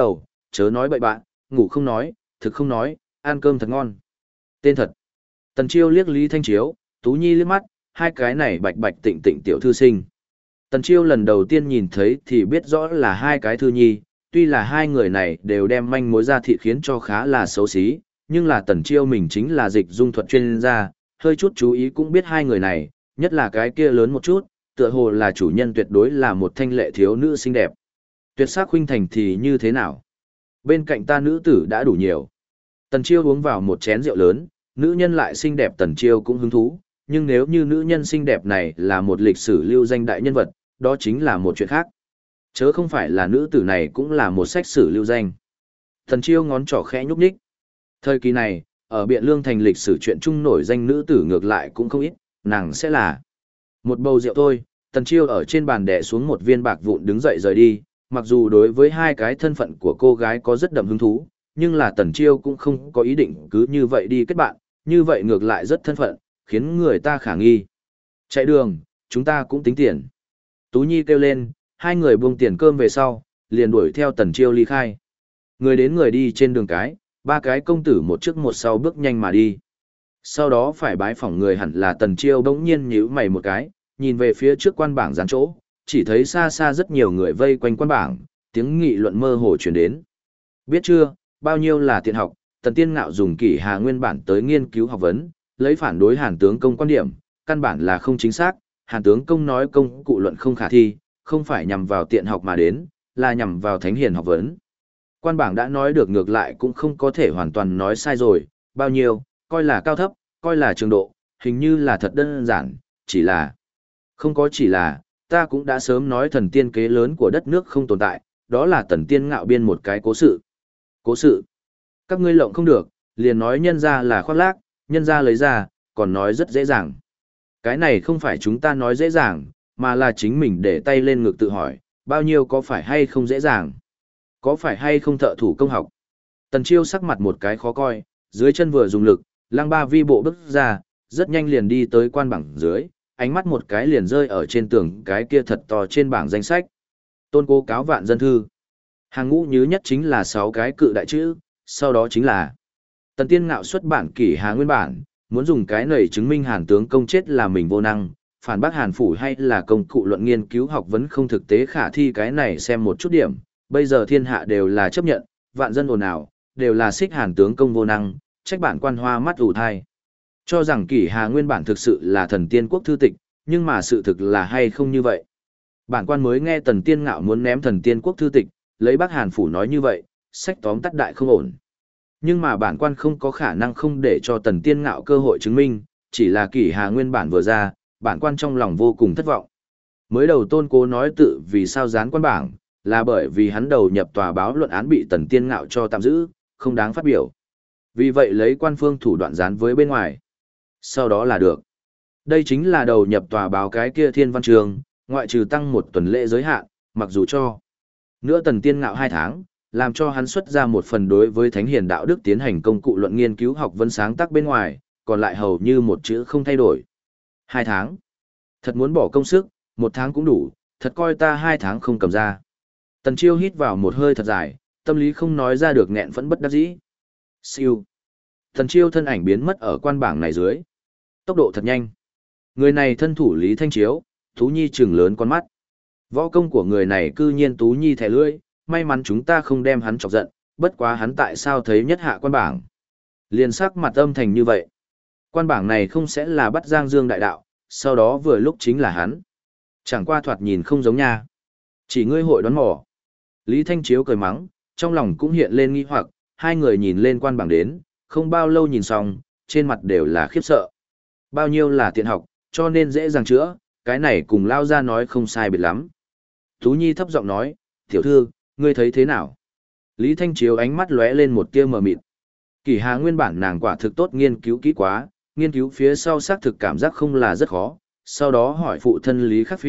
chớ nói bậy bạn, ngủ không nói, thực không nói, ăn cơm thật ngon. Tên thật. Tần Chiêu liếc Lý Thanh Chiếu, Tú Nhi liếc mắt, hai cái này bạch bạch tịnh tịnh tiểu thư sinh. Tần Chiêu lần đầu tiên nhìn thấy thì biết rõ là hai cái thư nhi, tuy là hai người này đều đem manh mối ra thịt khiến cho khá là xấu xí, nhưng là Tần Chiêu mình chính là dịch dung thuật chuyên gia, hơi chút chú ý cũng biết hai người này, nhất là cái kia lớn một chút, tựa hồ là chủ nhân tuyệt đối là một thanh lệ thiếu nữ xinh đẹp. Tuyệt sắc khuynh thành thì như thế nào? Bên cạnh ta nữ tử đã đủ nhiều. Tần Chiêu uống vào một chén rượu lớn, nữ nhân lại xinh đẹp Tần Chiêu cũng hứng thú, nhưng nếu như nữ nhân xinh đẹp này là một lịch sử lưu danh đại nhân vật, đó chính là một chuyện khác. Chớ không phải là nữ tử này cũng là một sách sử lưu danh. Tần Chiêu ngón trỏ khẽ nhúc nhích. Thời kỳ này, ở Biện Lương thành lịch sử chuyện chung nổi danh nữ tử ngược lại cũng không ít, nàng sẽ là một bầu rượu thôi. Tần Chiêu ở trên bàn đè xuống một viên bạc vụn đứng dậy rời đi, mặc dù đối với hai cái thân phận của cô gái có rất đậm hứng thú, nhưng là Tần Chiêu cũng không có ý định cứ như vậy đi kết bạn, như vậy ngược lại rất thân phận, khiến người ta khả nghi. Chạy đường, chúng ta cũng tính tiền. Tú Nhi kêu lên, hai người buông tiền cơm về sau, liền đuổi theo Tần Chiêu ly khai. Người đến người đi trên đường cái, ba cái công tử một trước một sau bước nhanh mà đi. Sau đó phải bái phỏng người hẳn là Tần Chiêu bỗng nhiên nhíu mày một cái, nhìn về phía trước quan bảng dán chỗ, chỉ thấy xa xa rất nhiều người vây quanh quan bảng, tiếng nghị luận mơ hồ truyền đến. Biết chưa, bao nhiêu là tiện học, Tần Tiên Ngạo dùng Kỷ Hà nguyên bản tới nghiên cứu học vấn, lấy phản đối Hàn tướng công quan điểm, căn bản là không chính xác, Hàn tướng công nói công cụ luận không khả thi, không phải nhằm vào tiện học mà đến, là nhằm vào thánh hiền học vấn. Quan bảng đã nói được ngược lại cũng không có thể hoàn toàn nói sai rồi, bao nhiêu, coi là cao thấp, coi là trường độ, hình như là thật đơn giản, chỉ là... Không có chỉ là, ta cũng đã sớm nói thần tiên kế lớn của đất nước không tồn tại, đó là Tần Tiên Ngạo biên một cái cố sự. Cố sự? Các ngươi lộng không được, liền nói nhân ra là khoác lác, nhân ra lấy ra, còn nói rất dễ dàng. Cái này không phải chúng ta nói dễ dàng, mà là chính mình để tay lên ngực tự hỏi, bao nhiêu có phải hay không dễ dàng? Có phải hay không thợ thủ công học? Tần Chiêu sắc mặt một cái khó coi, dưới chân vừa dùng lực, Lăng Ba Vi bộ bước ra, rất nhanh liền đi tới quan bảng dưới, ánh mắt một cái liền rơi ở trên tường cái kia thật to trên bảng danh sách. Tôn Cố cáo vạn dân thư. Hàng ngũ nhứ nhất chính là 6 cái cự đại chữ, sau đó chính là Tần Tiên Ngạo xuất bản Kỷ Hà nguyên bản, muốn dùng cái này chứng minh Hàn tướng công chết là mình vô năng, phản bác Hàn phủ hay là công cụ luận nghiên cứu học vấn không thực tế khả thi, cái này xem một chút điểm, bây giờ thiên hạ đều là chấp nhận, vạn dân ồn ào, đều là xích Hàn tướng công vô năng, trách bản quan hoa mắt ủ thai. Cho rằng Kỷ Hà nguyên bản thực sự là thần tiên quốc thư tịch, nhưng mà sự thực là hay không như vậy. Bản quan mới nghe Tần Tiên Ngạo muốn ném thần tiên quốc thư tịch, lấy bác Hàn phủ nói như vậy, sách tóm tắt đại không ổn. Nhưng mà bản quan không có khả năng không để cho Tần Tiên Ngạo cơ hội chứng minh, chỉ là Kỷ Hà nguyên bản vừa ra, bản quan trong lòng vô cùng thất vọng. Mới đầu Tôn Cố nói tự vì sao dán quan bảng, là bởi vì hắn đầu nhập tòa báo luận án bị Tần Tiên Ngạo cho tạm giữ, không đáng phát biểu. Vì vậy lấy quan phương thủ đoạn dán với bên ngoài. Sau đó là được. Đây chính là đầu nhập tòa báo cái kia Thiên Văn Trường, ngoại trừ tăng một tuần lễ giới hạn, mặc dù cho nữa Tần Tiên Ngạo 2 tháng, làm cho hắn xuất ra một phần đối với thánh hiền đạo đức tiến hành công cụ luận nghiên cứu học vấn sáng tác bên ngoài, còn lại hầu như một chữ không thay đổi. 2 tháng. Thật muốn bỏ công sức, 1 tháng cũng đủ, thật coi ta 2 tháng không cầm ra. Tần Chiêu hít vào một hơi thật dài, tâm lý không nói ra được nghẹn vẫn bất đắc dĩ. Siêu. Tần Chiêu thân ảnh biến mất ở quan bảng này dưới. Tốc độ thật nhanh. Người này thân thủ Lý Thanh Chiếu, Tú Nhi trừng lớn con mắt. Võ công của người này cư nhiên Tú Nhi thẻ lưỡi, may mắn chúng ta không đem hắn chọc giận, bất quá hắn tại sao thấy nhất hạ quan bảng. Liền sắc mặt âm thành như vậy. Quan bảng này không sẽ là bắt Giang Dương đại đạo, sau đó vừa lúc chính là hắn. Chẳng qua thoạt nhìn không giống nha. Chỉ ngươi hội đoán mò. Lý Thanh Chiếu cười mắng, trong lòng cũng hiện lên nghi hoặc, hai người nhìn lên quan bảng đến, không bao lâu nhìn xong, trên mặt đều là khiếp sợ. Bao nhiêu là tiện học, cho nên dễ dàng chữa, cái này cùng lao ra nói không sai biệt lắm. Tú Nhi thấp giọng nói, tiểu thư, ngươi thấy thế nào? Lý Thanh Chiếu ánh mắt lóe lên một tia mờ mịt. Kỷ Hà nguyên bản nàng quả thực tốt nghiên cứu kỹ quá, nghiên cứu phía sau xác thực cảm giác không là rất khó, sau đó hỏi phụ thân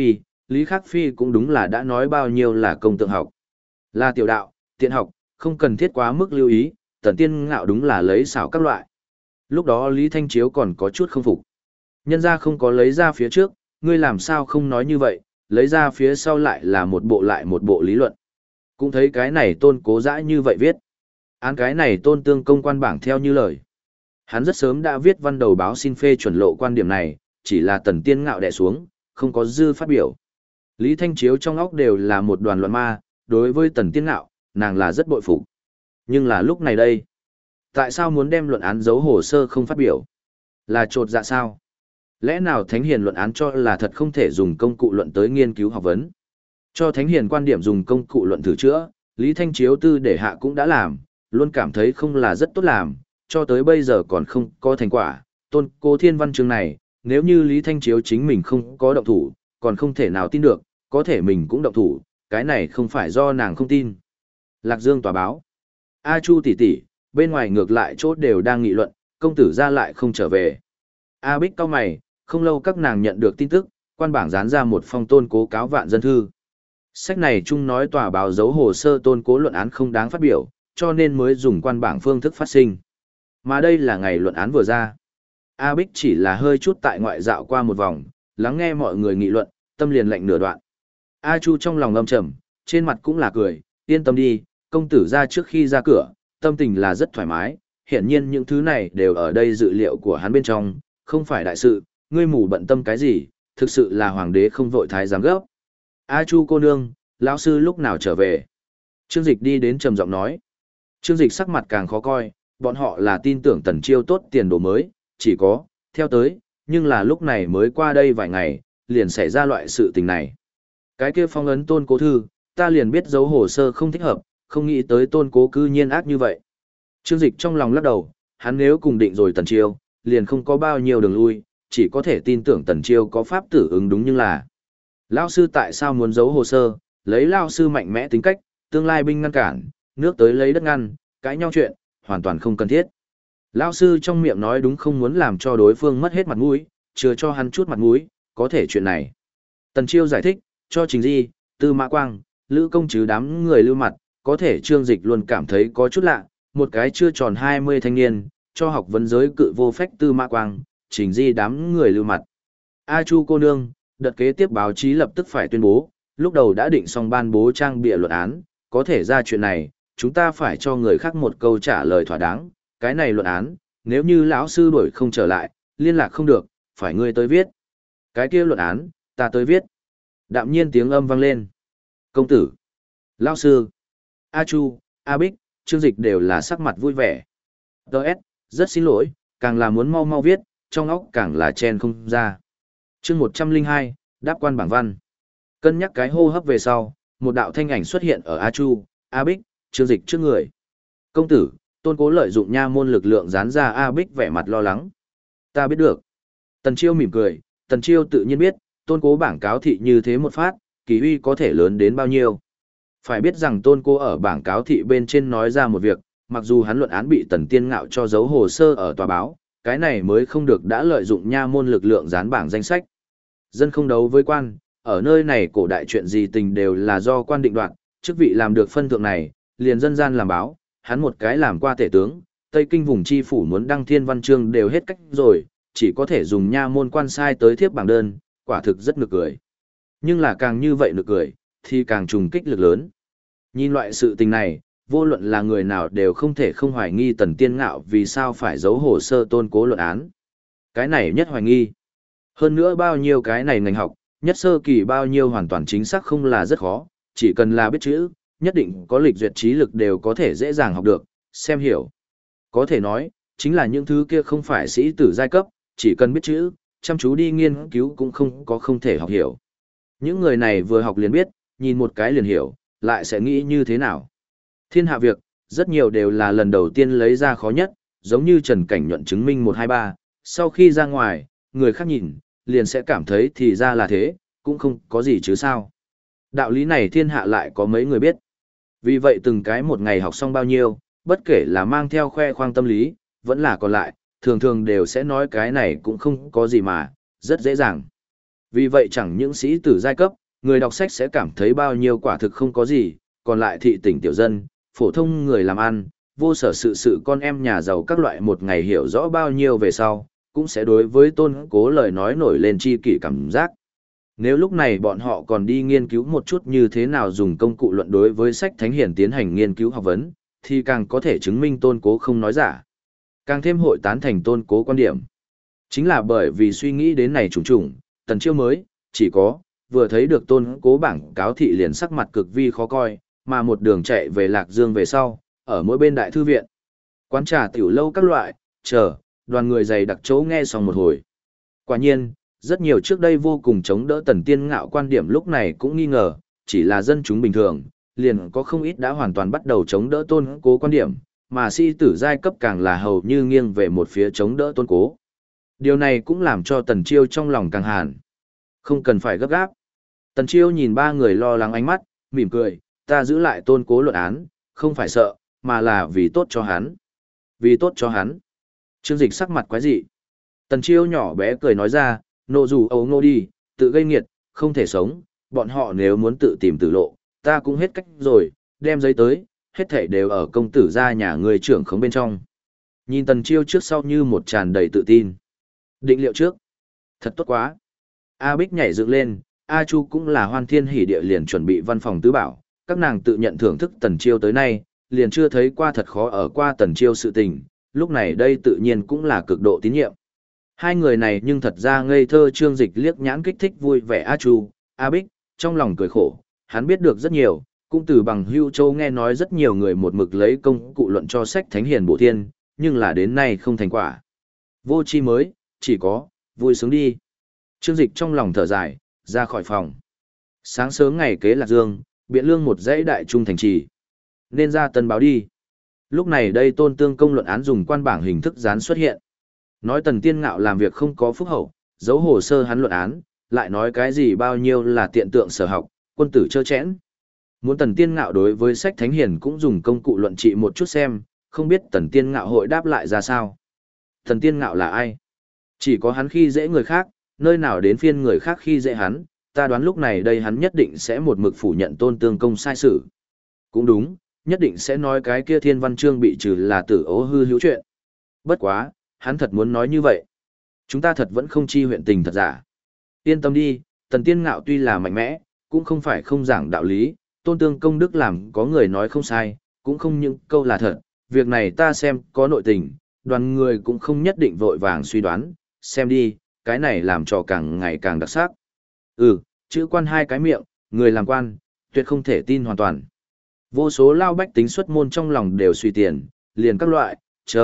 Lý Khắc Phi cũng đúng là đã nói bao nhiêu là công tượng học. Là tiểu đạo, tiện học, không cần thiết quá mức lưu ý, Tần Tiên Ngạo đúng là lấy xảo các loại. Lúc đó Lý Thanh Chiếu còn có chút không phục. Nhân ra không có lấy ra phía trước, ngươi làm sao không nói như vậy, lấy ra phía sau lại là một bộ lý luận. Cũng thấy cái này Tôn Cố dã như vậy viết. Án cái này Tôn Tương Công quan bảng theo như lời. Hắn rất sớm đã viết văn đầu báo xin phê chuẩn lộ quan điểm này, chỉ là Tần Tiên Ngạo đè xuống, không có dư phát biểu. Lý Thanh Chiếu trong óc đều là một đoàn loạn ma, đối với Tần Tiên Ngạo, nàng là rất bội phục. Nhưng là lúc này đây, tại sao muốn đem luận án giấu hồ sơ không phát biểu? Là trột dạ sao? Lẽ nào Thánh Hiền luận án cho là thật không thể dùng công cụ luận tới nghiên cứu học vấn? Cho Thánh Hiền quan điểm dùng công cụ luận thử chữa, Lý Thanh Chiếu tư để hạ cũng đã làm, luôn cảm thấy không là rất tốt làm, cho tới bây giờ còn không có thành quả. Tôn Cố thiên văn chương này, nếu như Lý Thanh Chiếu chính mình không có động thủ, còn không thể nào tin được, có thể mình cũng động thủ, cái này không phải do nàng không tin. Lạc Dương tòa báo. A Chu tỷ tỷ, bên ngoài ngược lại chốt đều đang nghị luận, công tử ra lại không trở về. A Bích cau mày, không lâu các nàng nhận được tin tức, quan bảng dán ra một phong Tôn Cố cáo vạn dân thư. Sách này chung nói tòa báo giấu hồ sơ Tôn Cố luận án không đáng phát biểu, cho nên mới dùng quan bảng phương thức phát sinh. Mà đây là ngày luận án vừa ra. A Bích chỉ là hơi chút tại ngoại dạo qua một vòng, lắng nghe mọi người nghị luận, tâm liền lạnh nửa đoạn. A Chu trong lòng âm trầm, trên mặt cũng là cười, yên tâm đi, công tử ra trước khi ra cửa, tâm tình là rất thoải mái, hiển nhiên những thứ này đều ở đây dự liệu của hắn bên trong, không phải đại sự, ngươi mù bận tâm cái gì, thực sự là hoàng đế không vội thái giám gấp. A Chu cô nương, lão sư lúc nào trở về? Trương Dịch đi đến trầm giọng nói. Trương Dịch sắc mặt càng khó coi, bọn họ là tin tưởng Tần Chiêu tốt tiền đồ mới, chỉ có, theo tới, nhưng là lúc này mới qua đây vài ngày, liền xảy ra loại sự tình này. Cái kia phong ấn Tôn Cố thư, ta liền biết dấu hồ sơ không thích hợp, không nghĩ tới Tôn Cố cư nhiên ác như vậy. Trương Dịch trong lòng lắc đầu, hắn nếu cùng định rồi Tần Chiêu, liền không có bao nhiêu đường lui, chỉ có thể tin tưởng Tần Chiêu có pháp tử ứng đúng, nhưng là lão sư tại sao muốn giấu hồ sơ, lấy lão sư mạnh mẽ tính cách, tương lai binh ngăn cản, nước tới lấy đất ngăn, cãi nhau chuyện, hoàn toàn không cần thiết. Lão sư trong miệng nói đúng không muốn làm cho đối phương mất hết mặt mũi, chưa cho hắn chút mặt mũi, có thể chuyện này. Tần Chiêu giải thích, cho Trình Di, Tư Mã Quang, Lữ Công Trứ đám người lưu mặt, có thể Trương Dịch luôn cảm thấy có chút lạ, một cái chưa tròn 20 thanh niên, cho học vấn giới cự vô phách Tư Mã Quang, Trình Di đám người lưu mặt. A Chu cô nương, đợt kế tiếp báo chí lập tức phải tuyên bố, lúc đầu đã định xong ban bố trang bịa luận án, có thể ra chuyện này, chúng ta phải cho người khác một câu trả lời thỏa đáng, cái này luận án, nếu như lão sư đuổi không trở lại, liên lạc không được, phải ngươi tới viết. Cái kia luận án, ta tới viết. Đạm nhiên tiếng âm vang lên. Công tử, lão sư, A Chu, A Bích, Trương Dịch đều là sắc mặt vui vẻ. Đợt, rất xin lỗi, càng là muốn mau mau viết, trong óc càng là chen không ra. Chương 102, đáp quan bảng văn. Cân nhắc cái hô hấp về sau, một đạo thanh ảnh xuất hiện ở A Chu, A Bích, Trương Dịch trước người. Công tử, Tôn Cố lợi dụng nha môn lực lượng dán ra. A Bích vẻ mặt lo lắng. Ta biết được. Tần Chiêu mỉm cười, Tần Chiêu tự nhiên biết, Tôn Cố bảng cáo thị như thế một phát, kỳ uy có thể lớn đến bao nhiêu. Phải biết rằng Tôn Cố ở bảng cáo thị bên trên nói ra một việc, mặc dù hắn luận án bị Tần Tiên Ngạo cho giấu hồ sơ ở tòa báo, cái này mới không được đã lợi dụng nha môn lực lượng dán bảng danh sách. Dân không đấu với quan, ở nơi này cổ đại chuyện gì tình đều là do quan định đoạt, chức vị làm được phân thượng này, liền dân gian làm báo, hắn một cái làm qua tể tướng, Tây Kinh vùng chi phủ muốn đăng thiên văn chương đều hết cách rồi, chỉ có thể dùng nha môn quan sai tới thiếp bảng đơn, quả thực rất nực cười. Nhưng là càng như vậy nực cười, thì càng trùng kích lực lớn. Nhìn loại sự tình này, vô luận là người nào đều không thể không hoài nghi Tần Tiên Ngạo vì sao phải giấu hồ sơ Tôn Cố luận án. Cái này nhất hoài nghi. Hơn nữa bao nhiêu cái này ngành học, nhất sơ kỳ bao nhiêu hoàn toàn chính xác không là rất khó, chỉ cần là biết chữ, nhất định có lịch duyệt trí lực đều có thể dễ dàng học được, xem hiểu. Có thể nói, chính là những thứ kia không phải sĩ tử giai cấp, chỉ cần biết chữ, chăm chú đi nghiên cứu cũng không thể học hiểu. Những người này vừa học liền biết, nhìn một cái liền hiểu, lại sẽ nghĩ như thế nào. Thiên hạ việc, rất nhiều đều là lần đầu tiên lấy ra khó nhất, giống như Trần Cảnh Nhuận chứng minh 123, sau khi ra ngoài, người khác nhìn, liền sẽ cảm thấy thì ra là thế, cũng không có gì chứ sao. Đạo lý này thiên hạ lại có mấy người biết. Vì vậy từng cái một ngày học xong bao nhiêu, bất kể là mang theo khoe khoang tâm lý, vẫn là còn lại, thường thường đều sẽ nói cái này cũng không có gì mà, rất dễ dàng. Vì vậy chẳng những sĩ tử giai cấp, người đọc sách sẽ cảm thấy bao nhiêu quả thực không có gì, còn lại thị tỉnh tiểu dân, phổ thông người làm ăn, vô sở sự con em nhà giàu các loại một ngày hiểu rõ bao nhiêu về sau, cũng sẽ đối với Tôn Cố lời nói nổi lên chi kỷ cảm giác. Nếu lúc này bọn họ còn đi nghiên cứu một chút như thế nào dùng công cụ luận đối với sách thánh hiền tiến hành nghiên cứu học vấn, thì càng có thể chứng minh Tôn Cố không nói giả. Càng thêm hội tán thành Tôn Cố quan điểm. Chính là bởi vì suy nghĩ đến này trùng trùng, Tần Chiêu mới, chỉ có, vừa thấy được Tôn Cố bảng cáo thị liền sắc mặt cực vi khó coi, mà một đường chạy về Lạc Dương về sau, ở mỗi bên đại thư viện. Quán trà tiểu lâu các loại, chờ, đoàn người dày đặc chỗ nghe xong một hồi. Quả nhiên, rất nhiều trước đây vô cùng chống đỡ Tần Tiên Ngạo quan điểm lúc này cũng nghi ngờ, chỉ là dân chúng bình thường, liền có không ít đã hoàn toàn bắt đầu chống đỡ Tôn Cố quan điểm, mà sĩ tử giai cấp càng là hầu như nghiêng về một phía chống đỡ Tôn Cố. Điều này cũng làm cho Tần Chiêu trong lòng càng hàn. Không cần phải gấp gáp. Tần Chiêu nhìn ba người lo lắng ánh mắt, mỉm cười, ta giữ lại Tôn Cố luận án, không phải sợ, mà là vì tốt cho hắn. Vì tốt cho hắn. Trương Dịch sắc mặt quái dị. Tần Chiêu nhỏ bé cười nói ra, nộ dù ấu ngô đi, tự gây nghiệt, không thể sống, bọn họ nếu muốn tự tìm tử lộ, ta cũng hết cách rồi, đem giấy tới, hết thảy đều ở công tử gia nhà người trưởng khống bên trong. Nhìn Tần Chiêu trước sau như một tràn đầy tự tin. Định liệu trước. Thật tốt quá. A Bích nhảy dựng lên, A Chu cũng là hoan thiên hỉ địa liền chuẩn bị văn phòng tứ bảo, các nàng tự nhận thưởng thức Tần Chiêu tới nay, liền chưa thấy qua thật khó ở qua Tần Chiêu sự tình, lúc này đây tự nhiên cũng là cực độ tín nhiệm. Hai người này nhưng thật ra ngây thơ Trương Dịch liếc nhãn kích thích vui vẻ A Chu, A Bích, trong lòng cười khổ, hắn biết được rất nhiều, cũng từ bằng hưu châu nghe nói rất nhiều người một mực lấy công cụ luận cho sách thánh hiền bổ thiên, nhưng là đến nay không thành quả. Vô chi mới, chỉ có, vui sướng đi. Trương Dịch trong lòng thở dài, ra khỏi phòng. Sáng sớm ngày kế Lạc Dương, Biện Lương một dãy đại trung thành trì. Nên ra tân báo đi. Lúc này đây Tôn Tương công luận án dùng quan bảng hình thức dán xuất hiện. Nói Tần Tiên Ngạo làm việc không có phúc hậu, giấu hồ sơ hắn luận án, lại nói cái gì bao nhiêu là tiện tượng sở học, quân tử chơ chẽn. Muốn Tần Tiên Ngạo đối với sách thánh hiền cũng dùng công cụ luận trị một chút xem, không biết Tần Tiên Ngạo hội đáp lại ra sao. Tần Tiên Ngạo là ai? Chỉ có hắn khi dễ người khác, nơi nào đến phiên người khác khi dễ hắn, ta đoán lúc này đây hắn nhất định sẽ một mực phủ nhận Tôn Tương công sai sự. Cũng đúng, nhất định sẽ nói cái kia Thiên Văn Chương bị trừ là tử ố hư hữu chuyện. Bất quá, hắn thật muốn nói như vậy. Chúng ta thật vẫn không chi huyện tình thật giả. Yên tâm đi, Tần Tiên Ngạo tuy là mạnh mẽ, cũng không phải không giảng đạo lý, Tôn Tương công đức làm có người nói không sai, cũng không những câu là thật, việc này ta xem có nội tình, đoàn người cũng không nhất định vội vàng suy đoán, xem đi, cái này làm cho càng ngày càng đặc sắc. Chữ quan hai cái miệng, người làm quan, tuyệt không thể tin hoàn toàn. Vô số lao bách tính xuất môn trong lòng đều suy tiền, liền các loại,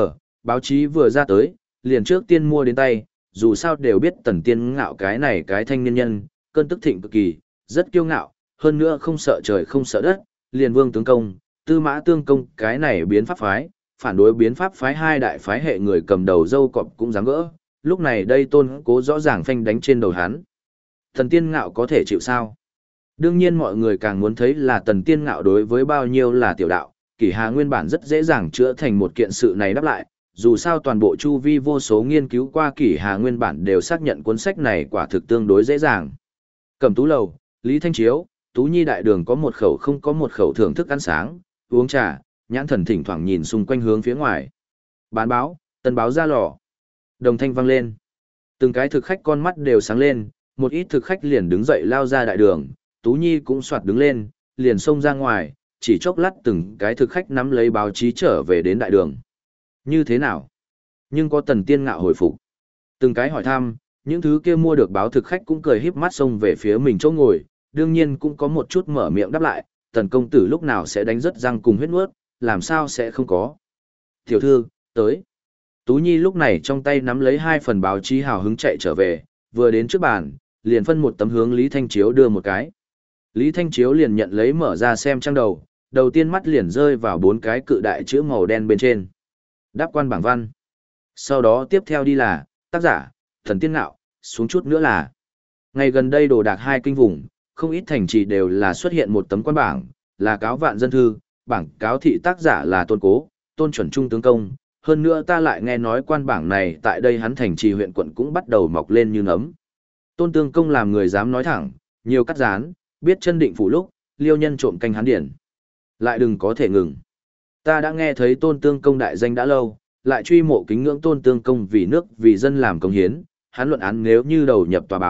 báo chí vừa ra tới, liền trước tiên mua đến tay, dù sao đều biết Tần Tiên Ngạo cái này cái thanh niên nhân, cơn tức thịnh cực kỳ, rất kiêu ngạo, hơn nữa không sợ trời không sợ đất, liền Vương tướng công, Tư Mã Tương công cái này biến pháp phái, phản đối biến pháp phái hai đại phái hệ người cầm đầu dâu cọp cũng dám gỡ, lúc này đây Tôn Cố rõ ràng phanh đánh trên đầu hắn. Tần Tiên Ngạo có thể chịu sao? Đương nhiên mọi người càng muốn thấy là Tần Tiên Ngạo đối với bao nhiêu là tiểu đạo, Kỷ Hà nguyên bản rất dễ dàng chữa thành một kiện sự này đáp lại, dù sao toàn bộ chu vi vô số nghiên cứu qua Kỷ Hà nguyên bản đều xác nhận cuốn sách này quả thực tương đối dễ dàng. Cẩm Tú Lầu, Lý Thanh Chiếu, Tú Nhi đại đường có một khẩu không có một khẩu thưởng thức ăn sáng, uống trà, nhãn thần thỉnh thoảng nhìn xung quanh hướng phía ngoài. Bán báo, tân báo ra lò. Đồng thanh vang lên. Từng cái thực khách con mắt đều sáng lên, một ít thực khách liền đứng dậy lao ra đại đường, Tú Nhi cũng soạt đứng lên, liền xông ra ngoài, chỉ chốc lát từng cái thực khách nắm lấy báo chí trở về đến đại đường. Như thế nào? Nhưng có Tần Tiên Ngạo hồi phục. Từng cái hỏi thăm, những thứ kia mua được báo thực khách cũng cười híp mắt xông về phía mình chỗ ngồi, đương nhiên cũng có một chút mở miệng đáp lại, Tần công tử lúc nào sẽ đánh rất răng cùng huyết nuốt, làm sao sẽ không có. Tiểu thư, tới. Tú Nhi lúc này trong tay nắm lấy hai phần báo chí hào hứng chạy trở về, vừa đến trước bàn, liền phân một tấm hướng Lý Thanh Chiếu đưa một cái. Lý Thanh Chiếu liền nhận lấy mở ra xem trang đầu, đầu tiên mắt liền rơi vào bốn cái cự đại chữ màu đen bên trên. Đáp quan bảng văn. Sau đó tiếp theo đi là, tác giả, Tần Tiên Ngạo, xuống chút nữa là. Ngày gần đây đồ đạc hai kinh vùng, không ít thành trì đều là xuất hiện một tấm quan bảng, là cáo vạn dân thư, bảng cáo thị tác giả là Tôn Cố, Tôn chuẩn trung tướng công. Hơn nữa ta lại nghe nói quan bảng này tại đây hắn thành trì huyện quận cũng bắt đầu mọc lên như nấm. Tôn Tương công làm người dám nói thẳng, nhiều cắt dán, biết chân định phủ lúc, liêu nhân trộm canh hắn điển. Lại đừng có thể ngừng. Ta đã nghe thấy Tôn Tương công đại danh đã lâu, lại truy mộ kính ngưỡng Tôn Tương công vì nước vì dân làm công hiến, hắn luận án nếu như đầu nhập tòa báo,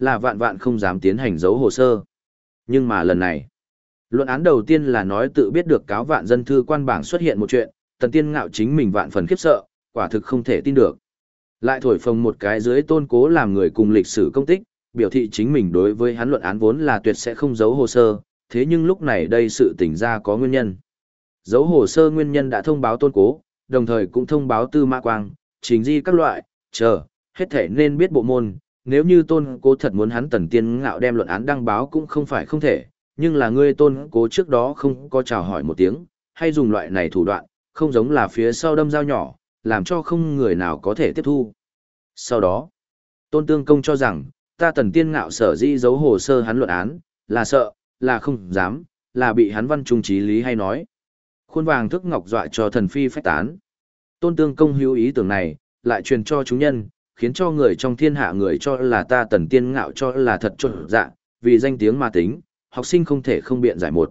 là vạn vạn không dám tiến hành dấu hồ sơ. Nhưng mà lần này, luận án đầu tiên là nói tự biết được cáo vạn dân thư quan bảng xuất hiện một chuyện, Tần Tiên Ngạo chính mình vạn phần khiếp sợ, quả thực không thể tin được. Lại thổi phồng một cái dưới Tôn Cố làm người cùng lịch sử công tích, biểu thị chính mình đối với hắn luận án vốn là tuyệt sẽ không giấu hồ sơ, thế nhưng lúc này đây sự tình ra có nguyên nhân. Giấu hồ sơ nguyên nhân đã thông báo Tôn Cố, đồng thời cũng thông báo Tư Mã Quang, Trình Di các loại, hết thể nên biết bộ môn, nếu như Tôn Cố thật muốn hắn Tần Tiên Ngạo đem luận án đăng báo cũng không phải không thể, nhưng là ngươi Tôn Cố trước đó không có chào hỏi một tiếng, hay dùng loại này thủ đoạn, không giống là phía sau đâm dao nhỏ, làm cho không người nào có thể tiếp thu. Sau đó, Tôn Tương Công cho rằng, ta Tần Tiên Ngạo sở dĩ giấu hồ sơ hắn luận án, là sợ, là không dám, là bị hắn văn trung trí lý hay nói. Khuôn vàng thức ngọc dọa cho thần phi phách tán. Tôn Tương Công hữu ý tưởng này, lại truyền cho chúng nhân, khiến cho người trong thiên hạ người cho là ta Tần Tiên Ngạo cho là thật trộn dạ, vì danh tiếng mà tính, học sinh không thể không biện giải một.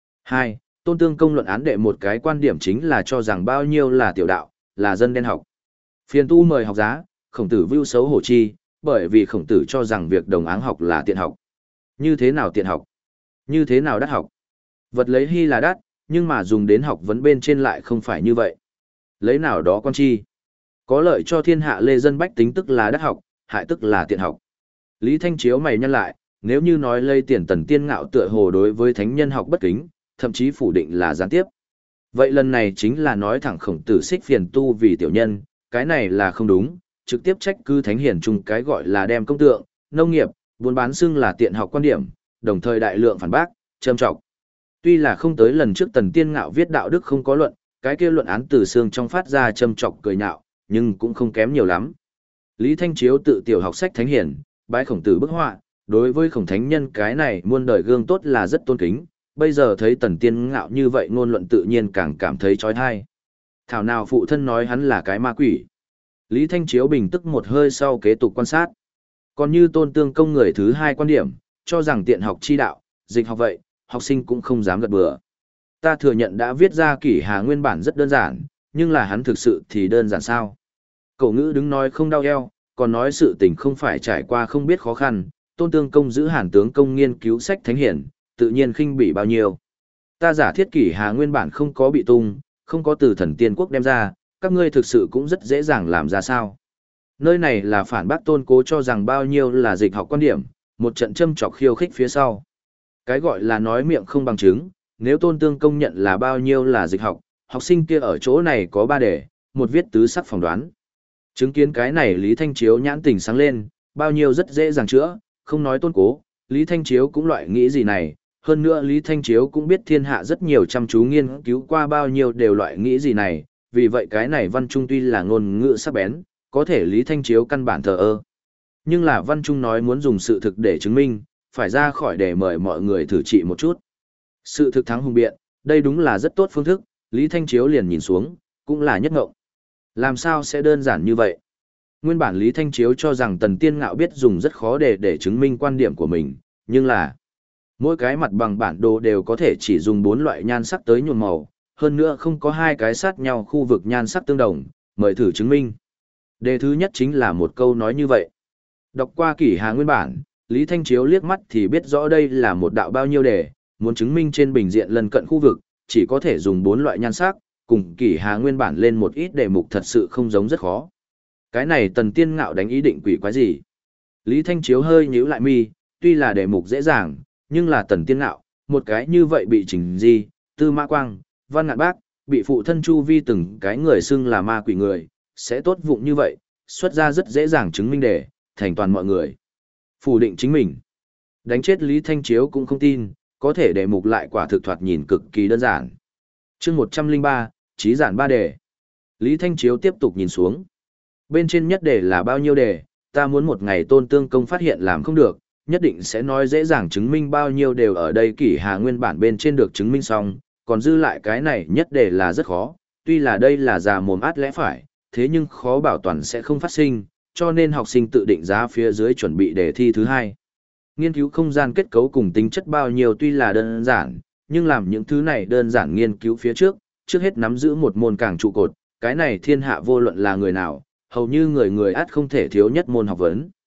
2. Tôn Tương Công luận án đệ một cái quan điểm chính là cho rằng bao nhiêu là tiểu đạo, là dân đen học. Phiền tu mời học giá, Khổng Tử vưu xấu hổ chi, bởi vì Khổng Tử cho rằng việc đồng áng học là tiện học. Như thế nào tiện học? Như thế nào đắt học? Vật lấy hy là đắt, nhưng mà dùng đến học vấn bên trên lại không phải như vậy. Lấy nào đó quan chi? Có lợi cho thiên hạ lê dân bách tính tức là đắt học, hại tức là tiện học. Lý Thanh Chiếu mày nhăn lại, nếu như nói lây tiền Tần Tiên Ngạo tựa hồ đối với thánh nhân học bất kính, thậm chí phủ định là gián tiếp. Vậy lần này chính là nói thẳng Khổng Tử xích phiền tu vì tiểu nhân, cái này là không đúng, trực tiếp trách cứ thánh hiển chung cái gọi là đem công tượng, nông nghiệp, buôn bán xưng là tiện học quan điểm, đồng thời đại lượng phản bác, châm trọng. Tuy là không tới lần trước Tần Tiên Ngạo viết đạo đức không có luận, cái kia luận án từ xương trong phát ra châm trọng cười nhạo, nhưng cũng không kém nhiều lắm. Lý Thanh Chiếu tự tiểu học sách thánh hiển, bái Khổng Tử bức họa, đối với Khổng Thánh Nhân cái này muôn đời gương tốt là rất tôn kính, bây giờ thấy Tần Tiên Ngạo như vậy ngôn luận tự nhiên càng cảm thấy chói tai. Thảo nào phụ thân nói hắn là cái ma quỷ. Lý Thanh Chiếu bình tức một hơi sau kế tục quan sát. Còn như Tôn Tương Công người thứ hai quan điểm, cho rằng tiện học chi đạo, dịch học vậy, học sinh cũng không dám gật bừa. Ta thừa nhận đã viết ra Kỷ Hà nguyên bản rất đơn giản, nhưng là hắn thực sự thì đơn giản sao? Cậu ngữ đứng nói không đau eo, còn nói sự tình không phải trải qua không biết khó khăn, Tôn Tương Công giữ Hàn tướng công nghiên cứu sách thánh hiển, tự nhiên khinh bỉ bao nhiêu. Ta giả thiết Kỷ Hà nguyên bản không có bị tung, không có từ thần tiên quốc đem ra, các ngươi thực sự cũng rất dễ dàng làm ra sao. Nơi này là phản bác Tôn Cố cho rằng bao nhiêu là dịch học quan điểm, một trận châm chọc khiêu khích phía sau. Cái gọi là nói miệng không bằng chứng, nếu Tôn Tương Công nhận là bao nhiêu là dịch học, học sinh kia ở chỗ này có 3 đề, một viết tứ sắc phỏng đoán. Chứng kiến cái này Lý Thanh Chiếu nhãn tình sáng lên, bao nhiêu rất dễ dàng chữa, không nói Tôn Cố, Lý Thanh Chiếu cũng loại nghĩ gì này, hơn nữa Lý Thanh Chiếu cũng biết thiên hạ rất nhiều chăm chú nghiên cứu qua bao nhiêu đều loại nghĩ gì này, vì vậy cái này văn trung tuy là ngôn ngữ sắc bén, có thể Lý Thanh Chiếu căn bản thờ ơ. Nhưng là văn trung nói muốn dùng sự thực để chứng minh, phải ra khỏi để mời mọi người thử trị một chút. Sự thực thắng hùng biện, đây đúng là rất tốt phương thức, Lý Thanh Chiếu liền nhìn xuống, cũng là nhất ngộng. Làm sao sẽ đơn giản như vậy? Nguyên bản Lý Thanh Chiếu cho rằng Tần Tiên Ngạo biết dùng rất khó để chứng minh quan điểm của mình, nhưng là mỗi cái mặt bằng bản đồ đều có thể chỉ dùng 4 loại nhan sắc tới nhuộm màu, hơn nữa không có 2 cái sát nhau khu vực nhan sắc tương đồng, mời thử chứng minh. Đề thứ nhất chính là một câu nói như vậy. Đọc qua Kỷ Hà nguyên bản, Lý Thanh Chiếu liếc mắt thì biết rõ đây là một đạo bao nhiêu đề, muốn chứng minh trên bình diện lân cận khu vực, chỉ có thể dùng 4 loại nhan sắc, cùng Kỷ Hà nguyên bản lên một ít đề mục thật sự không giống rất khó. Cái này Tần Tiên Ngạo đánh ý định quỷ quái gì? Lý Thanh Chiếu hơi nhíu lại mi, tuy là đề mục dễ dàng, nhưng là Tần Tiên Ngạo, một cái như vậy bị Trình Di, Tư Mã Quang, Văn Ngạn Bác, bị phụ thân Chu Vi từng cái người xưng là ma quỷ người, sẽ tốt vụng như vậy, xuất ra rất dễ dàng chứng minh đề, thành toàn mọi người. Phủ định chính mình. Đánh chết Lý Thanh Chiếu cũng không tin, có thể đề mục lại quả thực thoạt nhìn cực kỳ đơn giản. Chương 103, trí giản 3 đề. Lý Thanh Chiếu tiếp tục nhìn xuống. Bên trên nhất đề là bao nhiêu đề, ta muốn một ngày Tôn Tương Công phát hiện làm không được, nhất định sẽ nói dễ dàng chứng minh bao nhiêu đều ở đây Kỷ Hà nguyên bản bên trên được chứng minh xong, còn dư lại cái này nhất đề là rất khó, tuy là đây là già mồm át lẽ phải, thế nhưng khó bảo toàn sẽ không phát sinh, cho nên học sinh tự định giá phía dưới chuẩn bị đề thi thứ 2. Nghiên cứu không gian kết cấu cùng tính chất bao nhiêu tuy là đơn giản, nhưng làm những thứ này đơn giản nghiên cứu phía trước hết nắm giữ một môn càng trụ cột, cái này thiên hạ vô luận là người nào, hầu như người át không thể thiếu nhất môn học vấn.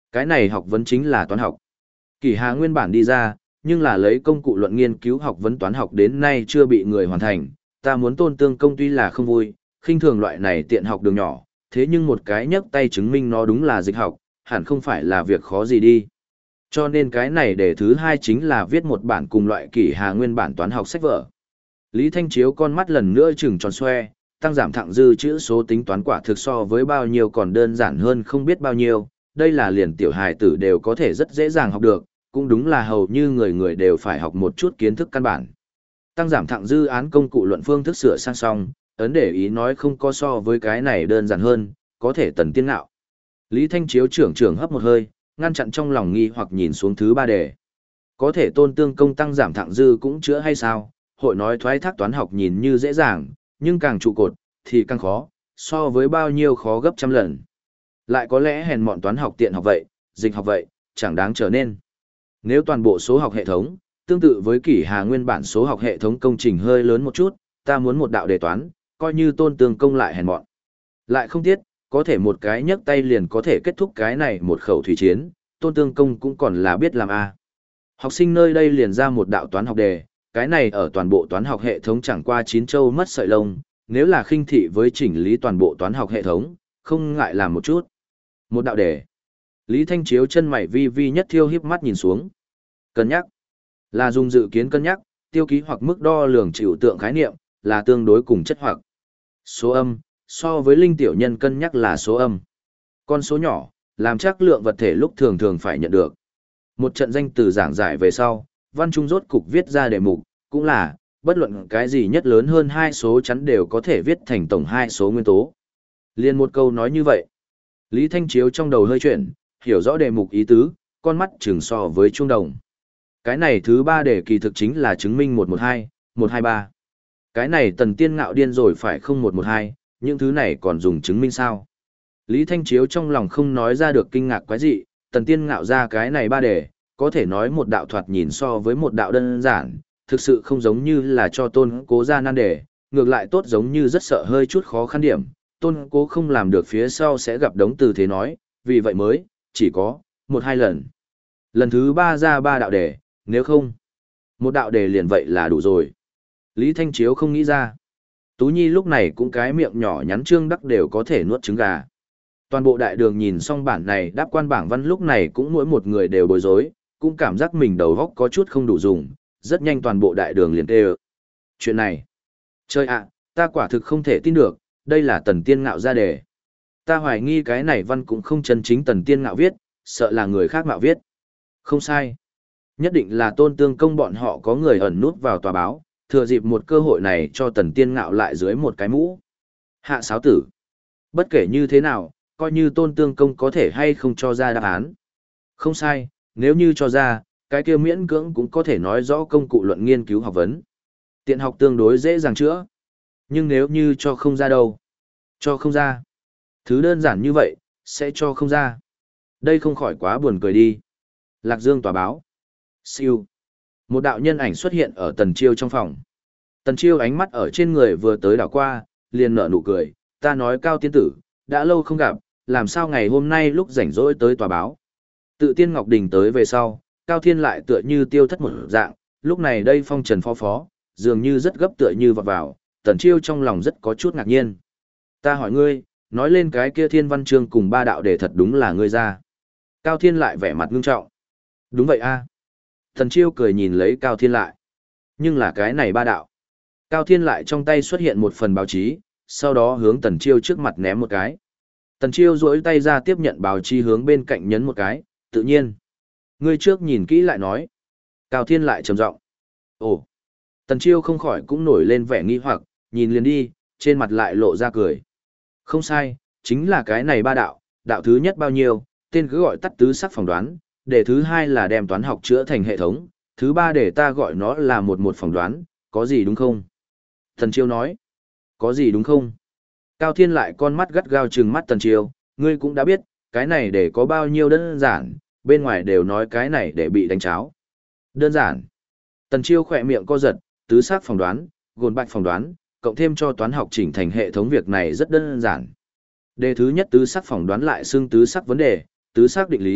Cái này học vấn chính là toán học. Kỷ Hà nguyên bản đi ra, nhưng là lấy công cụ luận nghiên cứu học vấn toán học đến nay chưa bị người hoàn thành. Ta muốn Tôn Tương Công tuy là không vui, khinh thường loại này tiện học đường nhỏ, thế nhưng một cái nhấc tay chứng minh nó đúng là dịch học, hẳn không phải là việc khó gì đi. Cho nên cái này đề thứ hai chính là viết một bản cùng loại Kỷ Hà nguyên bản toán học sách vở. Lý Thanh Chiếu con mắt lần nữa trừng tròn xoe, tăng giảm thặng dư chữ số tính toán quả thực so với bao nhiêu còn đơn giản hơn không biết bao nhiêu, đây là liền tiểu hài tử đều có thể rất dễ dàng học được, cũng đúng là hầu như người người đều phải học một chút kiến thức căn bản. Tăng giảm thặng dư án công cụ luận phương thức sửa sang xong, ấn để ý nói không có so với cái này đơn giản hơn, có thể tần tiên ngạo. Lý Thanh Chiếu trưởng hấp một hơi, ngăn chặn trong lòng nghi hoặc nhìn xuống thứ ba đề. Có thể Tôn Tương Công tăng giảm thặng dư cũng chữa hay sao? Hội nói thoái thác toán học nhìn như dễ dàng, nhưng càng trụ cột, thì càng khó, so với bao nhiêu khó gấp trăm lần. Lại có lẽ hèn mọn toán học tiện học vậy, dịch học vậy, chẳng đáng trở nên. Nếu toàn bộ số học hệ thống, tương tự với Kỷ Hà nguyên bản số học hệ thống công trình hơi lớn một chút, ta muốn một đạo đề toán, coi như Tôn Tương Công lại hèn mọn. Lại không tiếc, có thể một cái nhấc tay liền có thể kết thúc cái này một khẩu thủy chiến, Tôn Tương Công cũng còn là biết làm a. Học sinh nơi đây liền ra một đạo toán học đề, cái này ở toàn bộ toán học hệ thống chẳng qua chín châu mất sợi lông, nếu là khinh thị với chỉnh lý toàn bộ toán học hệ thống, không ngại làm một chút. Một đạo đề. Lý Thanh Chiếu chân mày vi vi nhất thiêu hiếp mắt nhìn xuống. Cân nhắc. Là dùng dự kiến cân nhắc, tiêu ký hoặc mức đo lường chịu tượng khái niệm, là tương đối cùng chất hoặc. Số âm, so với linh tiểu nhân cân nhắc là số âm. Con số nhỏ, làm chắc lượng vật thể lúc thường thường phải nhận được. Một trận danh từ giảng giải về sau, văn trung rốt cục viết ra đề mục, cũng là, bất luận cái gì nhất lớn hơn hai số chắn đều có thể viết thành tổng hai số nguyên tố. Liên một câu nói như vậy. Lý Thanh Chiếu trong đầu hơi chuyển, hiểu rõ đề mục ý tứ, con mắt chừng so với trung đồng. Cái này thứ ba đề kỳ thực chính là chứng minh 112, 123. Cái này tần tiên ngạo điên rồi phải không 112, những thứ này còn dùng chứng minh sao? Lý Thanh Chiếu trong lòng không nói ra được kinh ngạc quái dị, tần tiên ngạo ra cái này ba đề, có thể nói một đạo thoạt nhìn so với một đạo đơn giản, thực sự không giống như là cho Tôn Cố ra nan đề, ngược lại tốt giống như rất sợ hơi chút khó khăn điểm, Tôn Cố không làm được phía sau sẽ gặp đống từ thế nói, vì vậy mới, chỉ có, một hai lần. Lần thứ ba ra ba đạo đề, nếu không, một đạo đề liền vậy là đủ rồi. Lý Thanh Chiếu không nghĩ ra. Tú Nhi lúc này cũng cái miệng nhỏ nhắn trương đắc đều có thể nuốt trứng gà. Toàn bộ đại đường nhìn xong bản này đáp quan bảng văn lúc này cũng mỗi một người đều bối rối, cũng cảm giác mình đầu óc có chút không đủ dùng, rất nhanh toàn bộ đại đường liền tê ơ. Chuyện này, trời ạ, ta quả thực không thể tin được, đây là tần tiên ngạo ra đề. Ta hoài nghi cái này văn cũng không chân chính tần tiên ngạo viết, sợ là người khác ngạo viết. Không sai. Nhất định là Tôn Tương Công bọn họ có người ẩn nút vào tòa báo, thừa dịp một cơ hội này cho tần tiên ngạo lại dưới một cái mũ. Hạ sáo tử. Bất kể như thế nào, coi như Tôn Tương Công có thể hay không cho ra đáp án. Không sai, nếu như cho ra, cái kia miễn cưỡng cũng có thể nói rõ công cụ luận nghiên cứu học vấn. Tiện học tương đối dễ dàng chữa. Nhưng nếu như cho không ra đâu? Cho không ra. Thứ đơn giản như vậy, sẽ cho không ra. Đây không khỏi quá buồn cười đi. Lạc Dương tòa báo. Siêu. Một đạo nhân ảnh xuất hiện ở Tần Chiêu trong phòng. Tần Chiêu ánh mắt ở trên người vừa tới đảo qua, liền nở nụ cười. Ta nói Cao tiên tử, đã lâu không gặp, làm sao ngày hôm nay lúc rảnh rỗi tới tòa báo. Tự Tiên Ngọc Đình tới về sau, Cao Thiên lại tựa như tiêu thất một dạng, lúc này đây phong trần phó phó, dường như rất gấp tựa như vọt vào, Tần Chiêu trong lòng rất có chút ngạc nhiên. Ta hỏi ngươi, nói lên cái kia Thiên Văn Chương cùng ba đạo để thật đúng là ngươi ra. Cao Thiên lại vẻ mặt ngưng trọng. Đúng vậy a. Tần Chiêu cười nhìn lấy Cao Thiên lại. Nhưng là cái này ba đạo. Cao Thiên lại trong tay xuất hiện một phần báo chí, sau đó hướng Tần Chiêu trước mặt ném một cái. Tần Chiêu duỗi tay ra tiếp nhận báo chí hướng bên cạnh nhấn một cái, tự nhiên. Ngươi trước nhìn kỹ lại nói. Cao Thiên lại trầm giọng. Ồ. Tần Chiêu không khỏi cũng nổi lên vẻ nghi hoặc, nhìn liền đi, trên mặt lại lộ ra cười. Không sai, chính là cái này ba đạo, đạo thứ nhất bao nhiêu, tên cứ gọi tắt tứ sắc phỏng đoán, để thứ hai là đem toán học chữa thành hệ thống, thứ ba để ta gọi nó là một phỏng đoán, có gì đúng không? Tần Chiêu nói. Có gì đúng không? Cao Thiên lại con mắt gắt gao trừng mắt Tần Chiêu, ngươi cũng đã biết, cái này để có bao nhiêu đơn giản, bên ngoài đều nói cái này để bị đánh cháo. Đơn giản. Tần Chiêu khỏe miệng co giật, tứ sắc phỏng đoán, gồn bạch phỏng đoán, cộng thêm cho toán học chỉnh thành hệ thống việc này rất đơn giản. Đề thứ nhất tứ sắc phỏng đoán lại xưng tứ sắc vấn đề, tứ sắc định lý,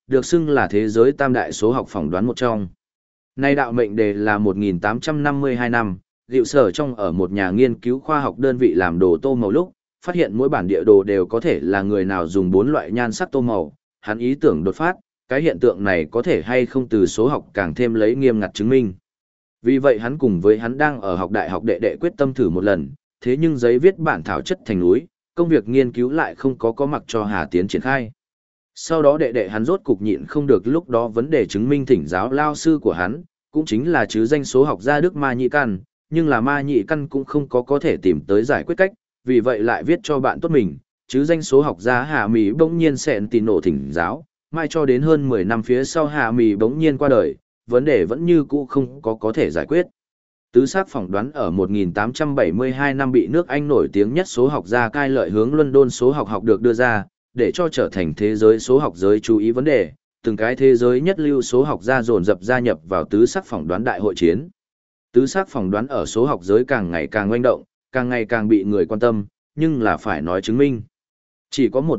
được xưng là thế giới tam đại số học phỏng đoán một trong. Nay đạo mệnh đề là 1852 năm, Diệu Sở trong ở một nhà nghiên cứu khoa học đơn vị làm đồ tô màu lúc, phát hiện mỗi bản địa đồ đều có thể là người nào dùng 4 loại nhan sắc tô màu, hắn ý tưởng đột phát, cái hiện tượng này có thể hay không từ số học càng thêm lấy nghiêm ngặt chứng minh. Vì vậy hắn cùng với hắn đang ở học đại học đệ đệ quyết tâm thử một lần, thế nhưng giấy viết bản thảo chất thành núi, công việc nghiên cứu lại không có mặc cho Hà Tiến triển khai. Sau đó đệ đệ hắn rốt cục nhịn không được, lúc đó vấn đề chứng minh thỉnh giáo lao sư của hắn, cũng chính là chứ danh số học gia Đức Ma Nhị Căn, nhưng là Ma Nhị Căn cũng không có thể tìm tới giải quyết cách, vì vậy lại viết cho bạn tốt mình, chứ danh số học gia Hà Mỹ bỗng nhiên sẹn tì nổ thỉnh giáo, mai cho đến hơn 10 năm phía sau Hà Mỹ bỗng nhiên qua đời, vấn đề vẫn như cũ không có thể giải quyết. Tứ xác phỏng đoán ở 1872 năm bị nước Anh nổi tiếng nhất số học gia Cai Lợi hướng London số học học được đưa ra, để cho trở thành thế giới số học giới chú ý vấn đề, từng cái thế giới nhất lưu số học gia dồn dập gia nhập vào tứ sắc phỏng đoán đại hội chiến. Tứ sắc phỏng đoán ở số học giới càng ngày càng oanh động, càng ngày càng bị người quan tâm, nhưng là phải nói chứng minh. Chỉ có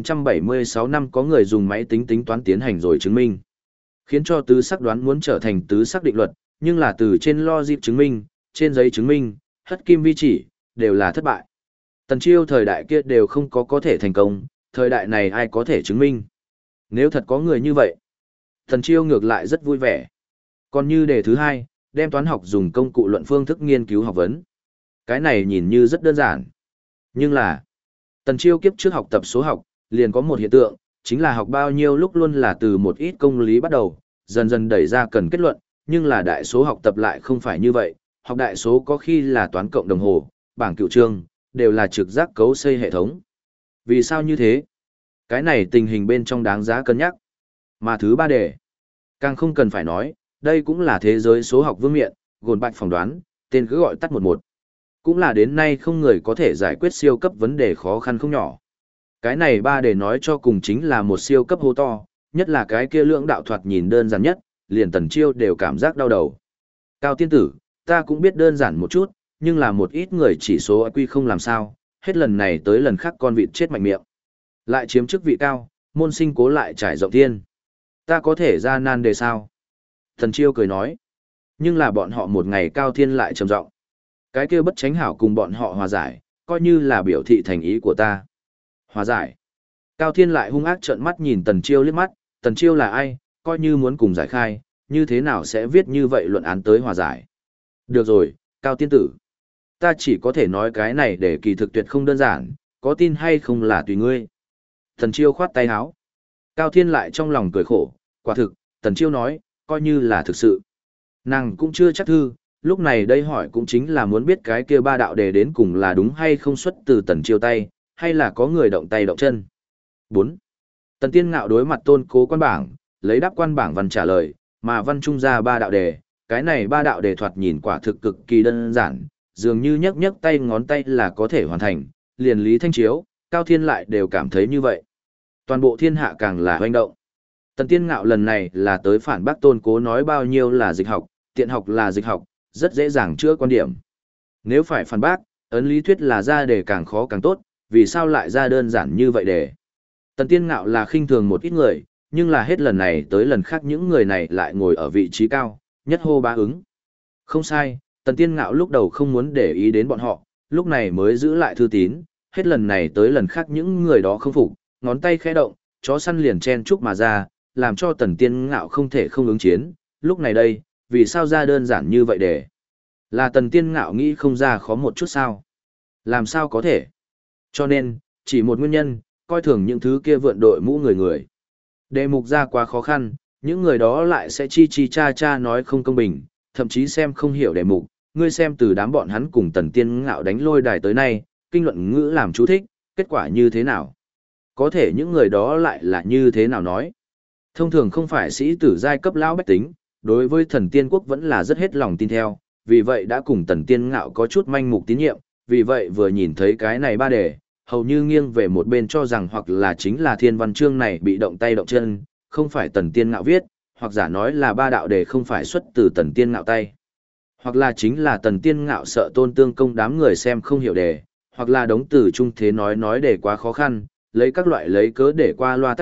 1976 năm có người dùng máy tính tính toán tiến hành rồi chứng minh, khiến cho tứ sắc đoán muốn trở thành tứ sắc định luật, nhưng là từ trên logic chứng minh, trên giấy chứng minh, hất kim vi chỉ, đều là thất bại. Tần Chiêu thời đại kia đều không có thể thành công, thời đại này ai có thể chứng minh. Nếu thật có người như vậy, Tần Chiêu ngược lại rất vui vẻ. Còn như đề thứ hai, đem toán học dùng công cụ luận phương thức nghiên cứu học vấn. Cái này nhìn như rất đơn giản. Nhưng là, Tần Chiêu kiếp trước học tập số học, liền có một hiện tượng, chính là học bao nhiêu lúc luôn là từ một ít công lý bắt đầu, dần dần đẩy ra cần kết luận, nhưng là đại số học tập lại không phải như vậy, học đại số có khi là toán cộng đồng hồ, bảng cựu trương, đều là trực giác cấu xây hệ thống. Vì sao như thế? Cái này tình hình bên trong đáng giá cân nhắc. Mà thứ ba đề, càng không cần phải nói, đây cũng là thế giới số học vương miện, gồn bạch phỏng đoán, tên cứ gọi tắt 11. Cũng là đến nay không người có thể giải quyết siêu cấp vấn đề khó khăn không nhỏ. Cái này ba đề nói cho cùng chính là một siêu cấp hô to, nhất là cái kia lưỡng đạo thoạt nhìn đơn giản nhất, liền Tần Chiêu đều cảm giác đau đầu. Cao tiên tử, ta cũng biết đơn giản một chút, nhưng là một ít người chỉ số IQ không làm sao, hết lần này tới lần khác con vịt chết mạnh miệng. Lại chiếm chức vị cao, môn sinh cố lại trải rộng thiên. Ta có thể ra nan đề sao? Tần Chiêu cười nói. Nhưng là bọn họ một ngày cao thiên lại trầm giọng. Cái kia bất tránh hảo cùng bọn họ hòa giải, coi như là biểu thị thành ý của ta. Hòa giải. Cao thiên lại hung ác trợn mắt nhìn Tần Chiêu liếc mắt, Tần Chiêu là ai, coi như muốn cùng giải khai, như thế nào sẽ viết như vậy luận án tới hòa giải. Được rồi, Cao tiên tử. Ta chỉ có thể nói cái này để kỳ thực tuyệt không đơn giản, có tin hay không là tùy ngươi. Tần Chiêu khoát tay áo. Cao thiên lại trong lòng cười khổ, quả thực, Tần Chiêu nói, coi như là thực sự. Nàng cũng chưa chắc thư, lúc này đây hỏi cũng chính là muốn biết cái kia ba đạo đề đến cùng là đúng hay không xuất từ Tần Chiêu tay, hay là có người động tay động chân. 4. Tần Tiên Ngạo đối mặt Tôn Cố quan bảng, lấy đáp quan bảng văn trả lời, mà văn trung ra ba đạo đề, cái này ba đạo đề thoạt nhìn quả thực cực kỳ đơn giản, dường như nhấc nhấc tay ngón tay là có thể hoàn thành, liền Lý Thanh Chiếu, Cao Thiên lại đều cảm thấy như vậy. Toàn bộ thiên hạ càng là hoành động. Tần Tiên Ngạo lần này là tới phản bác Tôn Cố nói bao nhiêu là dịch học, tiện học là dịch học, rất dễ dàng chữa quan điểm. Nếu phải phản bác, ấn lý thuyết là ra đề càng khó càng tốt, vì sao lại ra đơn giản như vậy đề. Tần Tiên Ngạo là khinh thường một ít người, nhưng là hết lần này tới lần khác những người này lại ngồi ở vị trí cao, nhất hô bá ứng. Không sai, Tần Tiên Ngạo lúc đầu không muốn để ý đến bọn họ, lúc này mới giữ lại thư tín, hết lần này tới lần khác những người đó không phục, ngón tay khẽ động, chó săn liền chen chúc mà ra, làm cho Tần Tiên Ngạo không thể không ứng chiến, lúc này đây, vì sao ra đơn giản như vậy để? Là Tần Tiên Ngạo nghĩ không ra khó một chút sao? Làm sao có thể? Cho nên, chỉ một nguyên nhân, coi thường những thứ kia vượn đội mũ người. Đề mục ra quá khó khăn, những người đó lại sẽ chi cha nói không công bình, thậm chí xem không hiểu đề mục, ngươi xem từ đám bọn hắn cùng Tần Tiên Ngạo đánh lôi đài tới nay, kinh luận ngữ làm chú thích, kết quả như thế nào? Có thể những người đó lại là như thế nào nói? Thông thường không phải sĩ tử giai cấp lão bách tính, đối với Thần Tiên Quốc vẫn là rất hết lòng tin theo, vì vậy đã cùng Tần Tiên Ngạo có chút manh mục tín nhiệm, vì vậy vừa nhìn thấy cái này ba đề, hầu như nghiêng về một bên cho rằng hoặc là chính là thiên văn chương này bị động tay động chân, không phải Tần Tiên Ngạo viết, hoặc giả nói là ba đạo đề không phải xuất từ Tần Tiên Ngạo tay. Hoặc là chính là Tần Tiên Ngạo sợ Tôn Tương Công đám người xem không hiểu đề, hoặc là đống từ trung thế nói đề quá khó khăn, lấy các loại lấy cớ để qua loa tắc trách,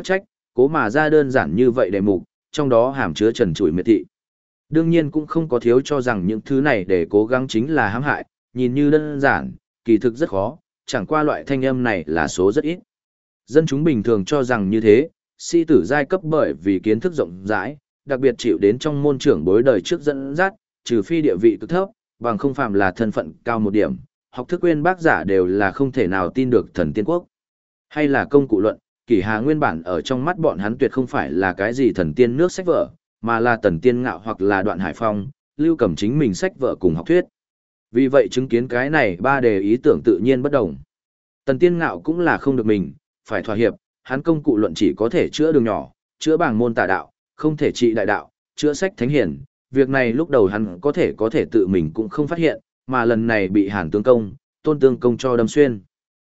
cố mà ra đơn giản như vậy đề mục, trong đó hàm chứa trần trụi miệt thị. Đương nhiên cũng không có thiếu cho rằng những thứ này để cố gắng chính là hãm hại, nhìn như đơn giản, kỳ thực rất khó, chẳng qua loại thanh âm này là số rất ít. Dân chúng bình thường cho rằng như thế, sĩ tử giai cấp bởi vì kiến thức rộng rãi, đặc biệt chịu đến trong môn trưởng bối đời trước dẫn dắt, trừ phi địa vị cực thấp, bằng không phạm là thân phận cao một điểm, học thức uyên bác giả đều là không thể nào tin được thần tiên quốc. Hay là công cụ luận, Kỷ Hà nguyên bản ở trong mắt bọn hắn tuyệt không phải là cái gì thần tiên nước sách vở, mà là Tần Tiên Ngạo hoặc là Đoạn Hải Phong, Lưu Cẩm chính mình sách vở cùng học thuyết. Vì vậy chứng kiến cái này ba đề ý tưởng tự nhiên bất đồng. Tần Tiên Ngạo cũng là không được mình, phải thỏa hiệp, hắn công cụ luận chỉ có thể chữa đường nhỏ, chữa bảng môn tà đạo, không thể trị đại đạo, chữa sách thánh hiển. Việc này lúc đầu hắn có thể tự mình cũng không phát hiện, mà lần này bị Hàn Tướng Công, Tôn Tương Công cho đâm xuyên.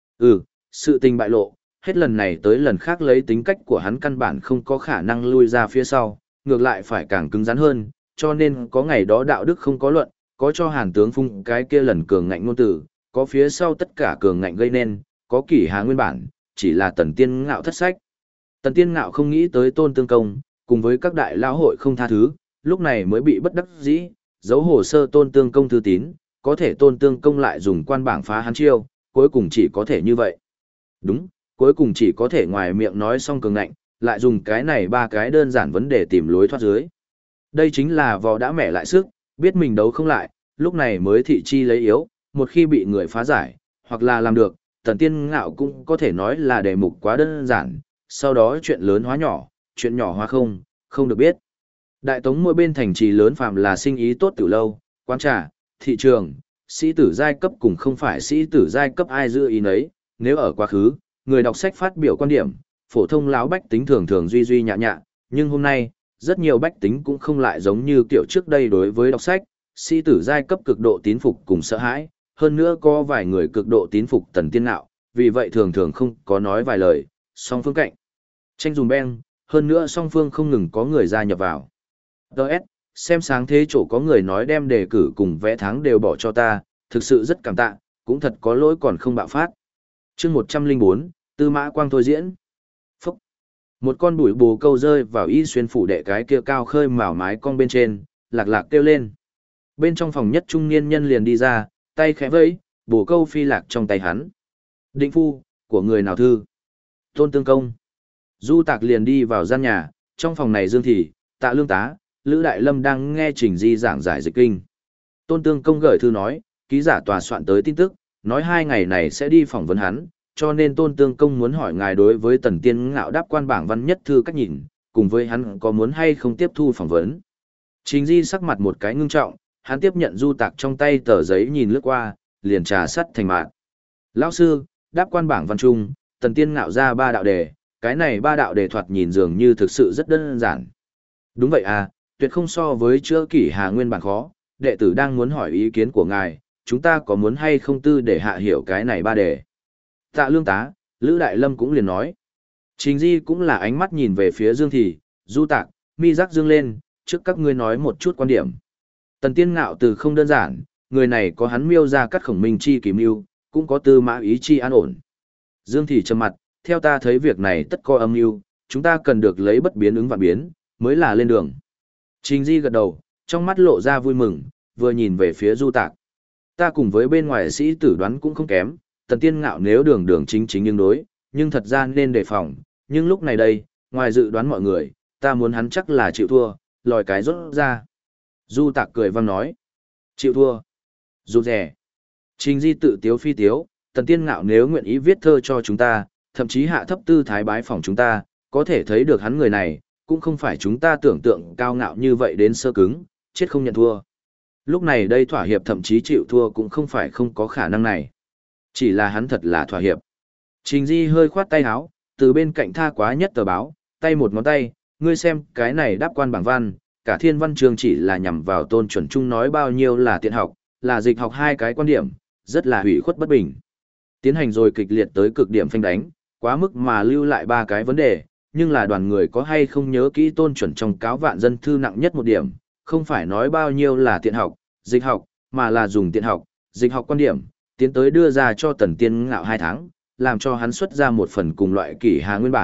Sự tình bại lộ, hết lần này tới lần khác lấy tính cách của hắn căn bản không có khả năng lui ra phía sau, ngược lại phải càng cứng rắn hơn, cho nên có ngày đó đạo đức không có luận, có cho Hàn Tướng Phung cái kia lần cường ngạnh ngôn tử, có phía sau tất cả cường ngạnh gây nên, có Kỷ Hà nguyên bản, chỉ là Tần Tiên Ngạo thất sách. Tần Tiên Ngạo không nghĩ tới Tôn Tương Công, cùng với các đại lão hội không tha thứ, lúc này mới bị bất đắc dĩ, giấu hồ sơ Tôn Tương Công thư tín, có thể Tôn Tương Công lại dùng quan bảng phá hắn chiêu, cuối cùng chỉ có thể như vậy. Đúng, cuối cùng chỉ có thể ngoài miệng nói xong cường ngạnh, lại dùng cái này ba cái đơn giản vấn đề tìm lối thoát dưới. Đây chính là vò đã mẻ lại sức, biết mình đấu không lại, lúc này mới thị chi lấy yếu, một khi bị người phá giải, hoặc là làm được, Tần Tiên Ngạo cũng có thể nói là đề mục quá đơn giản, sau đó chuyện lớn hóa nhỏ, chuyện nhỏ hóa không được biết. Đại Tống mỗi bên thành trì lớn phàm là sinh ý tốt từ lâu, quán trà, thị trường, sĩ tử giai cấp cùng không phải sĩ tử giai cấp ai giữ ý nấy, nếu ở quá khứ, người đọc sách phát biểu quan điểm, phổ thông lão bách tính thường thường duy duy nhạ nhạ, nhưng hôm nay, rất nhiều bách tính cũng không lại giống như kiểu trước đây đối với đọc sách, sĩ tử giai cấp cực độ tín phục cùng sợ hãi, hơn nữa có vài người cực độ tín phục Tần Tiên Ngạo, vì vậy thường thường không có nói vài lời, song phương cạnh tranh dùm beng, hơn nữa song phương không ngừng có người gia nhập vào. Đợt, xem sáng thế chỗ có người nói đem đề cử cùng vẽ tháng đều bỏ cho ta, thực sự rất cảm tạ, cũng thật có lỗi còn không bạo phát. Chương 104, Tư Mã Quang thôi diễn. Phúc. Một con bụi bồ câu rơi vào Y Xuyên phủ đệ cái kia cao khơi mào mái cong bên trên, lạc lạc kêu lên. Bên trong phòng nhất trung niên nhân liền đi ra, tay khẽ vẫy, bồ câu phi lạc trong tay hắn. Định phu, của người nào thư? Tôn Tương Công. Du Tạc liền đi vào gian nhà, trong phòng này Dương Thị, Tạ Lương Tá, Lữ Đại Lâm đang nghe Trình Di giảng giải dịch kinh. Tôn Tương Công gửi thư nói, ký giả tòa soạn tới tin tức, nói 2 ngày này sẽ đi phỏng vấn hắn, cho nên Tôn Tương Công muốn hỏi ngài đối với Tần Tiên Ngạo đáp quan bảng văn nhất thư cách nhìn, cùng với hắn có muốn hay không tiếp thu phỏng vấn. Trình Di sắc mặt một cái ngưng trọng, hắn tiếp nhận Du Tạc trong tay tờ giấy nhìn lướt qua, liền trà sắt thành mạn. Lão sư, đáp quan bảng văn trung, Tần Tiên Ngạo ra 3 đạo đề, cái này 3 đạo đề thoạt nhìn dường như thực sự rất đơn giản. Đúng vậy à, tuyệt không so với chữa Kỷ Hà nguyên bản khó, đệ tử đang muốn hỏi ý kiến của ngài, chúng ta có muốn hay không tư để hạ hiểu cái này 3 đề. Tạ Lương Tá, Lữ Đại Lâm cũng liền nói. Trình Di cũng là ánh mắt nhìn về phía Dương Thị, Du Tạc, mi giác dương lên, trước các ngươi nói một chút quan điểm. Tần Tiên Ngạo từ không đơn giản, người này có hắn miêu ra cắt khổng minh chi kỳ mưu, cũng có tư mã ý chi an ổn. Dương Thị trầm mặt, theo ta thấy việc này tất có âm mưu, chúng ta cần được lấy bất biến ứng vạn biến, mới là lên đường. Trình Di gật đầu, trong mắt lộ ra vui mừng, vừa nhìn về phía Du Tạc. Ta cùng với bên ngoài sĩ tử đoán cũng không kém, Tần Tiên Ngạo nếu đường đường chính chính nhưng đối, nhưng thật ra nên đề phòng, nhưng lúc này đây, ngoài dự đoán mọi người, ta muốn hắn chắc là chịu thua, lòi cái rốt ra. Du Tạc cười vang nói, chịu thua, rụt rẻ. Trình Di tự tiếu phi tiếu, Tần Tiên Ngạo nếu nguyện ý viết thơ cho chúng ta, thậm chí hạ thấp tư thái bái phỏng chúng ta, có thể thấy được hắn người này, cũng không phải chúng ta tưởng tượng cao ngạo như vậy đến sơ cứng, chết không nhận thua. Lúc này đây thỏa hiệp thậm chí chịu thua cũng không phải không có khả năng này. Chỉ là hắn thật là thỏa hiệp. Trình Di hơi khoát tay áo, từ bên cạnh tha quá nhất tờ báo, tay một ngón tay, ngươi xem cái này đáp quan bảng văn, cả thiên văn chương chỉ là nhằm vào Tôn Chuẩn Trung nói bao nhiêu là tiện học, là dịch học 2 cái quan điểm, rất là hủy khuất bất bình. Tiến hành rồi kịch liệt tới cực điểm phanh đánh, quá mức mà lưu lại 3 cái vấn đề, nhưng là đoàn người có hay không nhớ kỹ Tôn Chuẩn trong cáo vạn dân thư nặng nhất một điểm, không phải nói bao nhiêu là tiện học, dịch học, mà là dùng tiện học, dịch học quan điểm, tiến tới đưa ra cho Tần Tiên Ngạo 2 tháng, làm cho hắn xuất ra một phần cùng loại Kỷ Hà nguyên bản,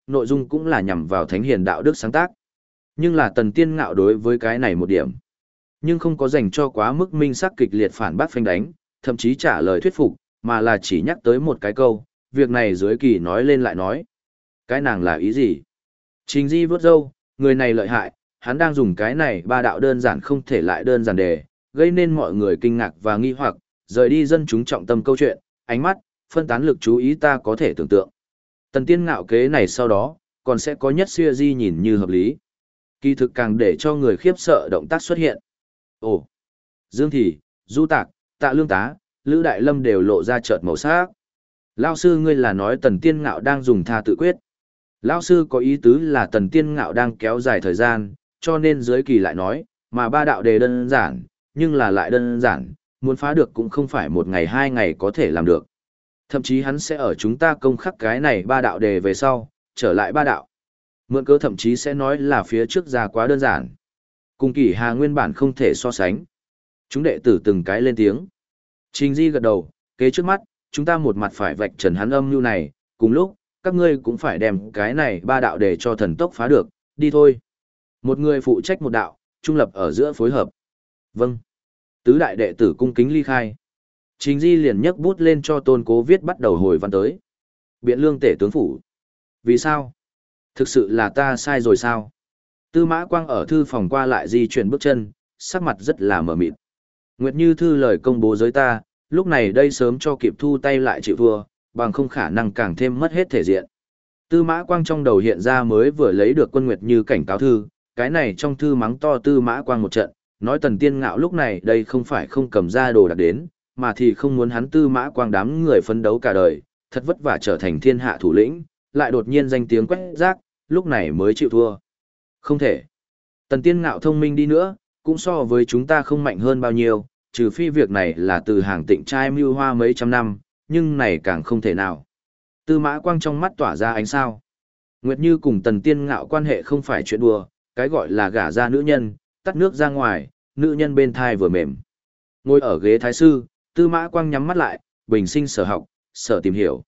nội dung cũng là nhằm vào thánh hiền đạo đức sáng tác. Nhưng là Tần Tiên Ngạo đối với cái này một điểm. Nhưng không có dành cho quá mức minh sắc kịch liệt phản bác phanh đánh, thậm chí trả lời thuyết phục, mà là chỉ nhắc tới một cái câu, việc này dưới kỳ nói lên lại nói. Cái nàng là ý gì? Trình Di vớt râu, người này lợi hại, hắn đang dùng cái này ba đạo đơn giản không thể lại đơn giản đề, gây nên mọi người kinh ngạc và nghi hoặc, rời đi dân chúng trọng tâm câu chuyện, ánh mắt, phân tán lực chú ý ta có thể tưởng tượng. Tần Tiên Ngạo kế này sau đó, còn sẽ có nhất siêu di nhìn như hợp lý. Kỳ thực càng để cho người khiếp sợ động tác xuất hiện. Ồ! Dương Thị, Du Tạc, Tạ Lương Tá, Lữ Đại Lâm đều lộ ra chợt màu sắc. Lao sư ngươi là nói Tần Tiên Ngạo đang dùng tha tự quyết. Lao sư có ý tứ là Tần Tiên Ngạo đang kéo dài thời gian, cho nên dưới kỳ lại nói, mà ba đạo đề đơn giản, nhưng là lại đơn giản, muốn phá được cũng không phải một ngày hai ngày có thể làm được. Thậm chí hắn sẽ ở chúng ta công khắc cái này ba đạo đề về sau, trở lại ba đạo. Mượn cớ thậm chí sẽ nói là phía trước ra quá đơn giản. Cùng Kỷ Hà nguyên bản không thể so sánh. Chúng đệ tử từng cái lên tiếng. Trình Di gật đầu, kế trước mắt, chúng ta một mặt phải vạch trần hắn âm mưu này, cùng lúc, các ngươi cũng phải đem cái này ba đạo để cho thần tốc phá được, đi thôi. Một người phụ trách một đạo, trung lập ở giữa phối hợp. Vâng. Tứ đại đệ tử cung kính ly khai. Trình Di liền nhấc bút lên cho Tôn Cố viết bắt đầu hồi văn tới. Biện lương tể tướng phủ. Vì sao? Thực sự là ta sai rồi sao? Tư Mã Quang ở thư phòng qua lại di chuyển bước chân, sắc mặt rất là mờ mịt. Nguyệt Như thư lời công bố giới ta, lúc này đây sớm cho kịp thu tay lại chịu thua, bằng không khả năng càng thêm mất hết thể diện. Tư Mã Quang trong đầu hiện ra mới vừa lấy được quân Nguyệt Như cảnh cáo thư, cái này trong thư mắng to Tư Mã Quang một trận, nói Tần Tiên Ngạo lúc này đây không phải không cầm ra đồ đạc đến, mà thì không muốn hắn Tư Mã Quang đám người phấn đấu cả đời, thật vất vả trở thành thiên hạ thủ lĩnh, lại đột nhiên danh tiếng quét rác, lúc này mới chịu thua. Không thể. Tần Tiên Ngạo thông minh đi nữa, cũng so với chúng ta không mạnh hơn bao nhiêu, trừ phi việc này là từ hàng tịnh trai mưu hoa mấy trăm năm, nhưng này càng không thể nào. Tư Mã Quang trong mắt tỏa ra ánh sao. Nguyệt Như cùng Tần Tiên Ngạo quan hệ không phải chuyện đùa, cái gọi là gả ra nữ nhân, tắt nước ra ngoài, nữ nhân bên thai vừa mềm. Ngồi ở ghế thái sư, Tư Mã Quang nhắm mắt lại, bình sinh sở học, sở tìm hiểu.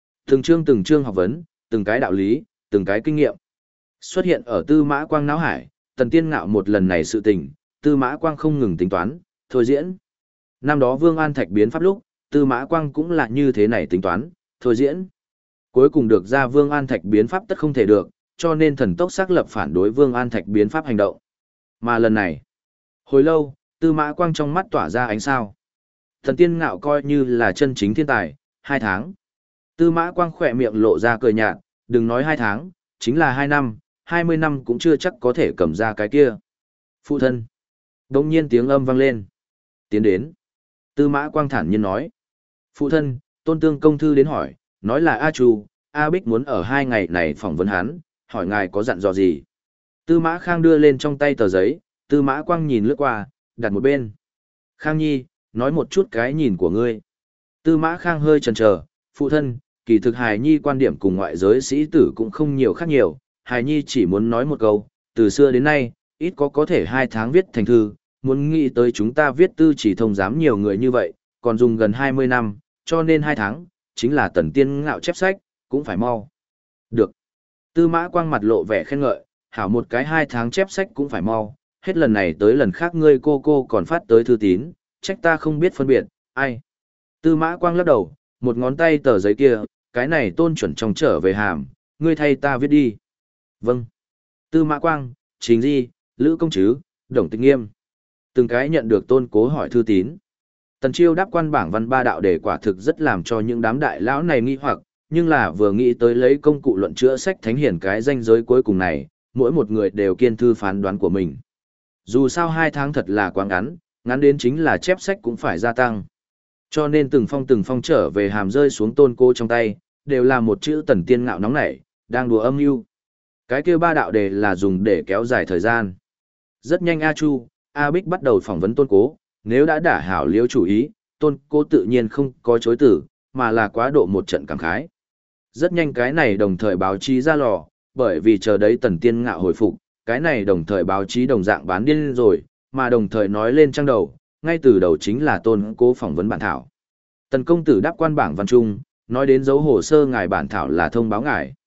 Từng chương học vấn, từng cái đạo lý, từng cái kinh nghiệm. Xuất hiện ở Tư Mã Quang não hải, Tần Tiên Ngạo một lần này sự tình, Tư Mã Quang không ngừng tính toán, thôi diễn. Năm đó Vương An Thạch biến pháp lúc, Tư Mã Quang cũng là như thế này tính toán, thôi diễn. Cuối cùng được ra Vương An Thạch biến pháp tất không thể được, cho nên thần tốc xác lập phản đối Vương An Thạch biến pháp hành động. Mà lần này, hồi lâu, Tư Mã Quang trong mắt tỏa ra ánh sao. Thần Tiên Ngạo coi như là chân chính thiên tài, 2 tháng. Tư Mã Quang khỏe miệng lộ ra cười nhạt, đừng nói 2 tháng, chính là 2 năm, 20 năm cũng chưa chắc có thể cầm ra cái kia. Phụ thân. Đông nhiên tiếng âm vang lên. Tiến đến. Tư Mã Quang thản nhiên nói. Phụ thân, Tôn Tương công thư đến hỏi, nói là A Chu, A Bích muốn ở 2 ngày này phỏng vấn hắn, hỏi ngài có dặn dò gì. Tư Mã Khang đưa lên trong tay tờ giấy, Tư Mã Quang nhìn lướt qua, đặt một bên. Khang Nhi, nói một chút cái nhìn của ngươi. Tư Mã Khang hơi chần chờ, phụ thân, kỳ thực Hài Nhi quan điểm cùng ngoại giới sĩ tử cũng không nhiều khác nhiều, Hài Nhi chỉ muốn nói một câu, từ xưa đến nay, ít có thể 2 tháng viết thành thư, muốn nghĩ tới chúng ta viết tư chỉ thông giám nhiều người như vậy, còn dùng gần 20 năm, cho nên 2 tháng, chính là Tần Tiên Ngạo chép sách, cũng phải mau. Được. Tư Mã Quang mặt lộ vẻ khen ngợi, hảo một cái 2 tháng chép sách cũng phải mau, hết lần này tới lần khác ngươi cô còn phát tới thư tín, trách ta không biết phân biệt, ai. Tư Mã Quang lắc đầu, một ngón tay tờ giấy kia, cái này Tôn chuẩn trong trở về hàm, ngươi thay ta viết đi. Vâng. Tư Mã Quang, Trình Di, Lữ Công Trứ, Đồng Tịch Nghiêm. Từng cái nhận được Tôn Cố hỏi thư tín. Tần Chiêu đáp quan bảng văn ba đạo để quả thực rất làm cho những đám đại lão này nghi hoặc, nhưng là vừa nghĩ tới lấy công cụ luận chữa sách thánh hiển cái danh giới cuối cùng này, mỗi một người đều kiên thư phán đoán của mình. Dù sao 2 tháng thật là quá ngắn, ngắn đến chính là chép sách cũng phải gia tăng. Cho nên từng phong trở về hàm rơi xuống Tôn Cố trong tay, đều là một chữ Tần Tiên Ngạo nóng nảy, đang đùa âm mưu. Cái kia ba đạo đề là dùng để kéo dài thời gian. Rất nhanh A Chu, A Bích bắt đầu phỏng vấn Tôn Cố, nếu đã đả hảo liễu chủ ý, Tôn Cố tự nhiên không có chối từ, mà là quá độ một trận cảm khái. Rất nhanh cái này đồng thời báo chí ra lò, bởi vì chờ đấy Tần Tiên Ngạo hồi phục, cái này đồng thời báo chí đồng dạng bán điên rồi, mà đồng thời nói lên trang đầu, ngay từ đầu chính là Tôn Cố phỏng vấn bản thảo. Tần công tử đáp quan bảng văn trung, nói đến dấu hồ sơ ngài bản thảo là thông báo ngài.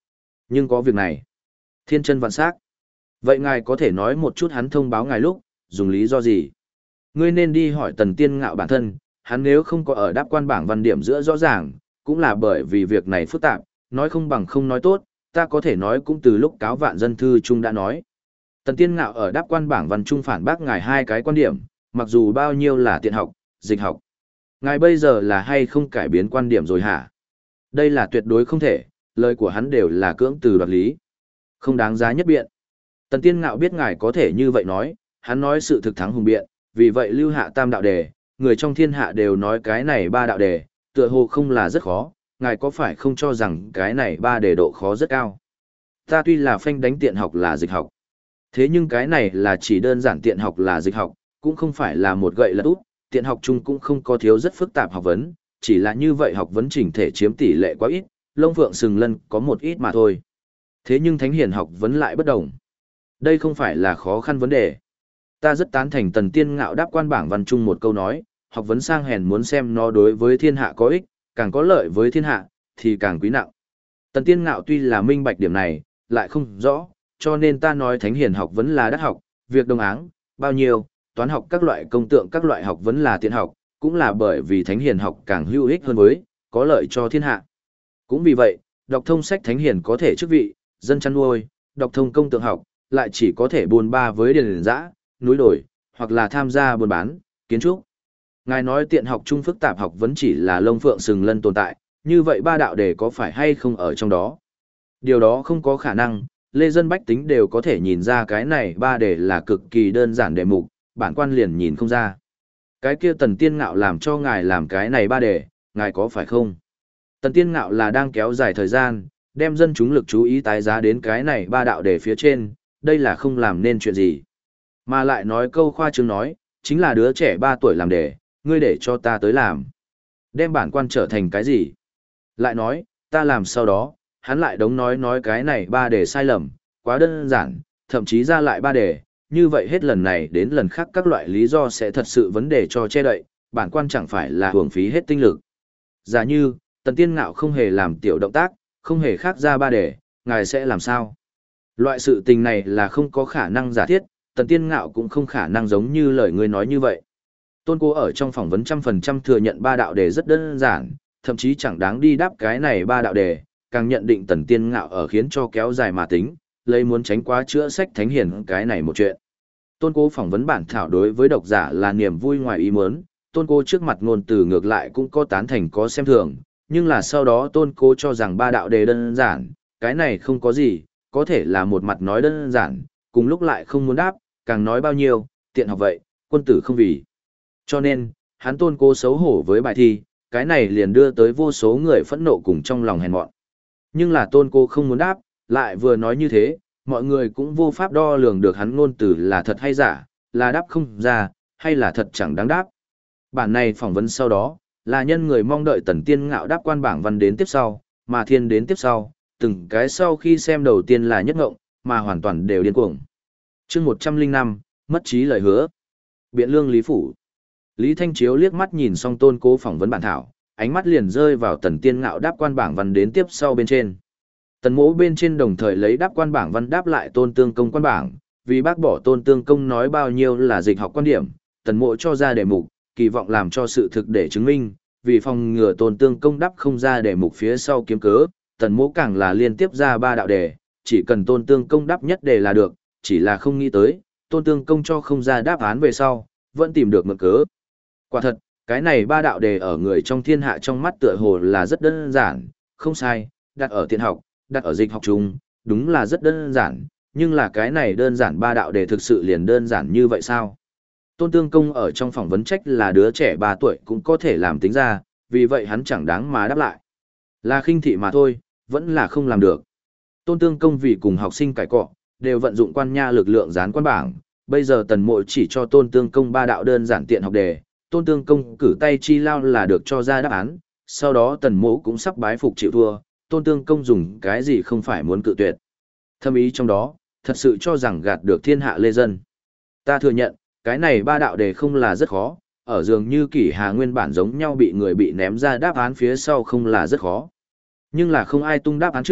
Nhưng có việc này. Thiên chân vạn sắc. Vậy ngài có thể nói một chút hắn thông báo ngài lúc, dùng lý do gì? Ngươi nên đi hỏi Tần Tiên Ngạo bản thân, hắn nếu không có ở đáp quan bảng văn điểm giữa rõ ràng, cũng là bởi vì việc này phức tạp, nói không bằng không nói tốt, ta có thể nói cũng từ lúc cáo vạn dân thư trung đã nói. Tần Tiên Ngạo ở đáp quan bảng văn trung phản bác ngài hai cái quan điểm, mặc dù bao nhiêu là tiện học, dịch học. Ngài bây giờ là hay không cải biến quan điểm rồi hả? Đây là tuyệt đối không thể, lời của hắn đều là cưỡng từ đoạt lý. Không đáng giá nhất biện. Tần Tiên Ngạo biết ngài có thể như vậy nói, hắn nói sự thực thắng hùng biện, vì vậy lưu hạ tam đạo đề, người trong thiên hạ đều nói cái này ba đạo đề, tựa hồ không là rất khó, ngài có phải không cho rằng cái này ba đề độ khó rất cao? Ta tuy là phanh đánh tiện học là dịch học, thế nhưng cái này là chỉ đơn giản tiện học là dịch học, cũng không phải là một gậy lật úp, tiện học chung cũng không có thiếu rất phức tạp học vấn, chỉ là như vậy học vấn chỉnh thể chiếm tỷ lệ quá ít, lông phượng sừng lân có một ít mà thôi. Thế nhưng thánh hiền học vấn lại bất đồng. Đây không phải là khó khăn vấn đề. Ta rất tán thành Tần Tiên Ngạo đáp quan bảng văn chung một câu nói, học vấn sang hèn muốn xem nó đối với thiên hạ có ích, càng có lợi với thiên hạ, thì càng quý nặng. Tần Tiên Ngạo tuy là minh bạch điểm này, lại không rõ, cho nên ta nói thánh hiền học vấn là đắt học, việc đồng áng, bao nhiêu, toán học các loại công tượng các loại học vấn là tiện học, cũng là bởi vì thánh hiền học càng hữu ích hơn với, có lợi cho thiên hạ. Cũng vì vậy, đọc thông sách thánh hiền có thể chức vị, dân chăn nuôi, đọc thông công tượng học, lại chỉ có thể buôn ba với điền dã, núi đồi, hoặc là tham gia buôn bán, kiến trúc. Ngài nói tiện học chung phức tạp học vẫn chỉ là lông phượng sừng lân tồn tại, như vậy ba đạo đề có phải hay không ở trong đó? Điều đó không có khả năng, lê dân bách tính đều có thể nhìn ra cái này ba đề là cực kỳ đơn giản đề mục, bản quan liền nhìn không ra. Cái kia Tần Tiên Ngạo làm cho ngài làm cái này ba đề, ngài có phải không? Tần Tiên Ngạo là đang kéo dài thời gian, đem dân chúng lực chú ý tái giá đến cái này ba đạo đề phía trên, đây là không làm nên chuyện gì. Mà lại nói câu khoa trương nói, chính là đứa trẻ 3 tuổi làm đề, ngươi để cho ta tới làm. Đem bản quan trở thành cái gì? Lại nói, ta làm sau đó, hắn lại đống nói cái này ba đề sai lầm, quá đơn giản, thậm chí ra lại ba đề, như vậy hết lần này đến lần khác các loại lý do sẽ thật sự vấn đề cho che đậy, bản quan chẳng phải là hưởng phí hết tinh lực. Giả như, Tần Tiên Ngạo không hề làm tiểu động tác, không hề khác ra ba đề, ngài sẽ làm sao? Loại sự tình này là không có khả năng giả thiết, Tần Tiên Ngạo cũng không khả năng giống như lời ngươi nói như vậy. Tôn Cố ở trong phỏng vấn 100% thừa nhận ba đạo đề rất đơn giản, thậm chí chẳng đáng đi đáp cái này ba đạo đề, càng nhận định Tần Tiên Ngạo ở khiến cho kéo dài mà tính, lấy muốn tránh quá chữa sách thánh hiền cái này một chuyện. Tôn Cố phỏng vấn bản thảo đối với độc giả là niềm vui ngoài ý muốn, Tôn Cố trước mặt ngôn từ ngược lại cũng có tán thành có xem thường, nhưng là sau đó Tôn Cố cho rằng ba đạo đề đơn giản, cái này không có gì, có thể là một mặt nói đơn giản, cùng lúc lại không muốn đáp, càng nói bao nhiêu, tiện học vậy, quân tử không vì. Cho nên, hắn Tôn Cố xấu hổ với bài thi, cái này liền đưa tới vô số người phẫn nộ cùng trong lòng hèn mọn. Nhưng là Tôn Cố không muốn đáp, lại vừa nói như thế, mọi người cũng vô pháp đo lường được hắn ngôn từ là thật hay giả, là đáp không ra, hay là thật chẳng đáng đáp. Bản này phỏng vấn sau đó, là nhân người mong đợi Tần Tiên Ngạo đáp quan bảng văn đến tiếp sau, mà thiên đến tiếp sau, từng cái sau khi xem đầu tiên là nhất ngộng, mà hoàn toàn đều điên cuồng. Chương 105, mất trí lời hứa. Biện lương Lý Phủ. Lý Thanh Chiếu liếc mắt nhìn xong Tôn Cố phỏng vấn bản thảo, ánh mắt liền rơi vào Tần Tiên Ngạo đáp quan bảng văn đến tiếp sau bên trên. Tần Mỗ bên trên đồng thời lấy đáp quan bảng văn đáp lại Tôn Tương Công quan bảng, vì bác bỏ Tôn Tương Công nói bao nhiêu là dịch học quan điểm, Tần Mỗ cho ra đề mục, kỳ vọng làm cho sự thực để chứng minh, vì phòng ngừa Tôn Tương Công đáp không ra đề mục phía sau kiếm cớ, Tần Mỗ càng là liên tiếp ra 3 đạo đề, chỉ cần Tôn Tương Công đáp nhất đề là được, chỉ là không nghĩ tới, Tôn Tương Công cho không ra đáp án về sau, vẫn tìm được mượn cớ. Quả thật, cái này 3 đạo đề ở người trong thiên hạ trong mắt tựa hồ là rất đơn giản, không sai, đặt ở tiện học, đặt ở dịch học chung, đúng là rất đơn giản, nhưng là cái này đơn giản 3 đạo đề thực sự liền đơn giản như vậy sao? Tôn Tương Công ở trong phỏng vấn trách là đứa trẻ 3 tuổi cũng có thể làm tính ra, vì vậy hắn chẳng đáng mà đáp lại. Là khinh thị mà thôi, vẫn là không làm được. Tôn Tương Công vì cùng học sinh cãi cọ, đều vận dụng quan nha lực lượng dán quan bảng, bây giờ Tần Mộ chỉ cho Tôn Tương Công 3 đạo đơn giản tiện học đề, Tôn Tương Công cử tay chi lao là được cho ra đáp án, sau đó Tần Mộ cũng sắp bái phục chịu thua, Tôn Tương Công dùng cái gì không phải muốn cự tuyệt. Thâm ý trong đó, thật sự cho rằng gạt được thiên hạ lê dân. Ta thừa nhận, cái này 3 đạo đề không là rất khó, ở dường như Kỷ Hà nguyên bản giống nhau bị người bị ném ra đáp án phía sau không là rất khó. Nhưng là không ai tung đáp án trước,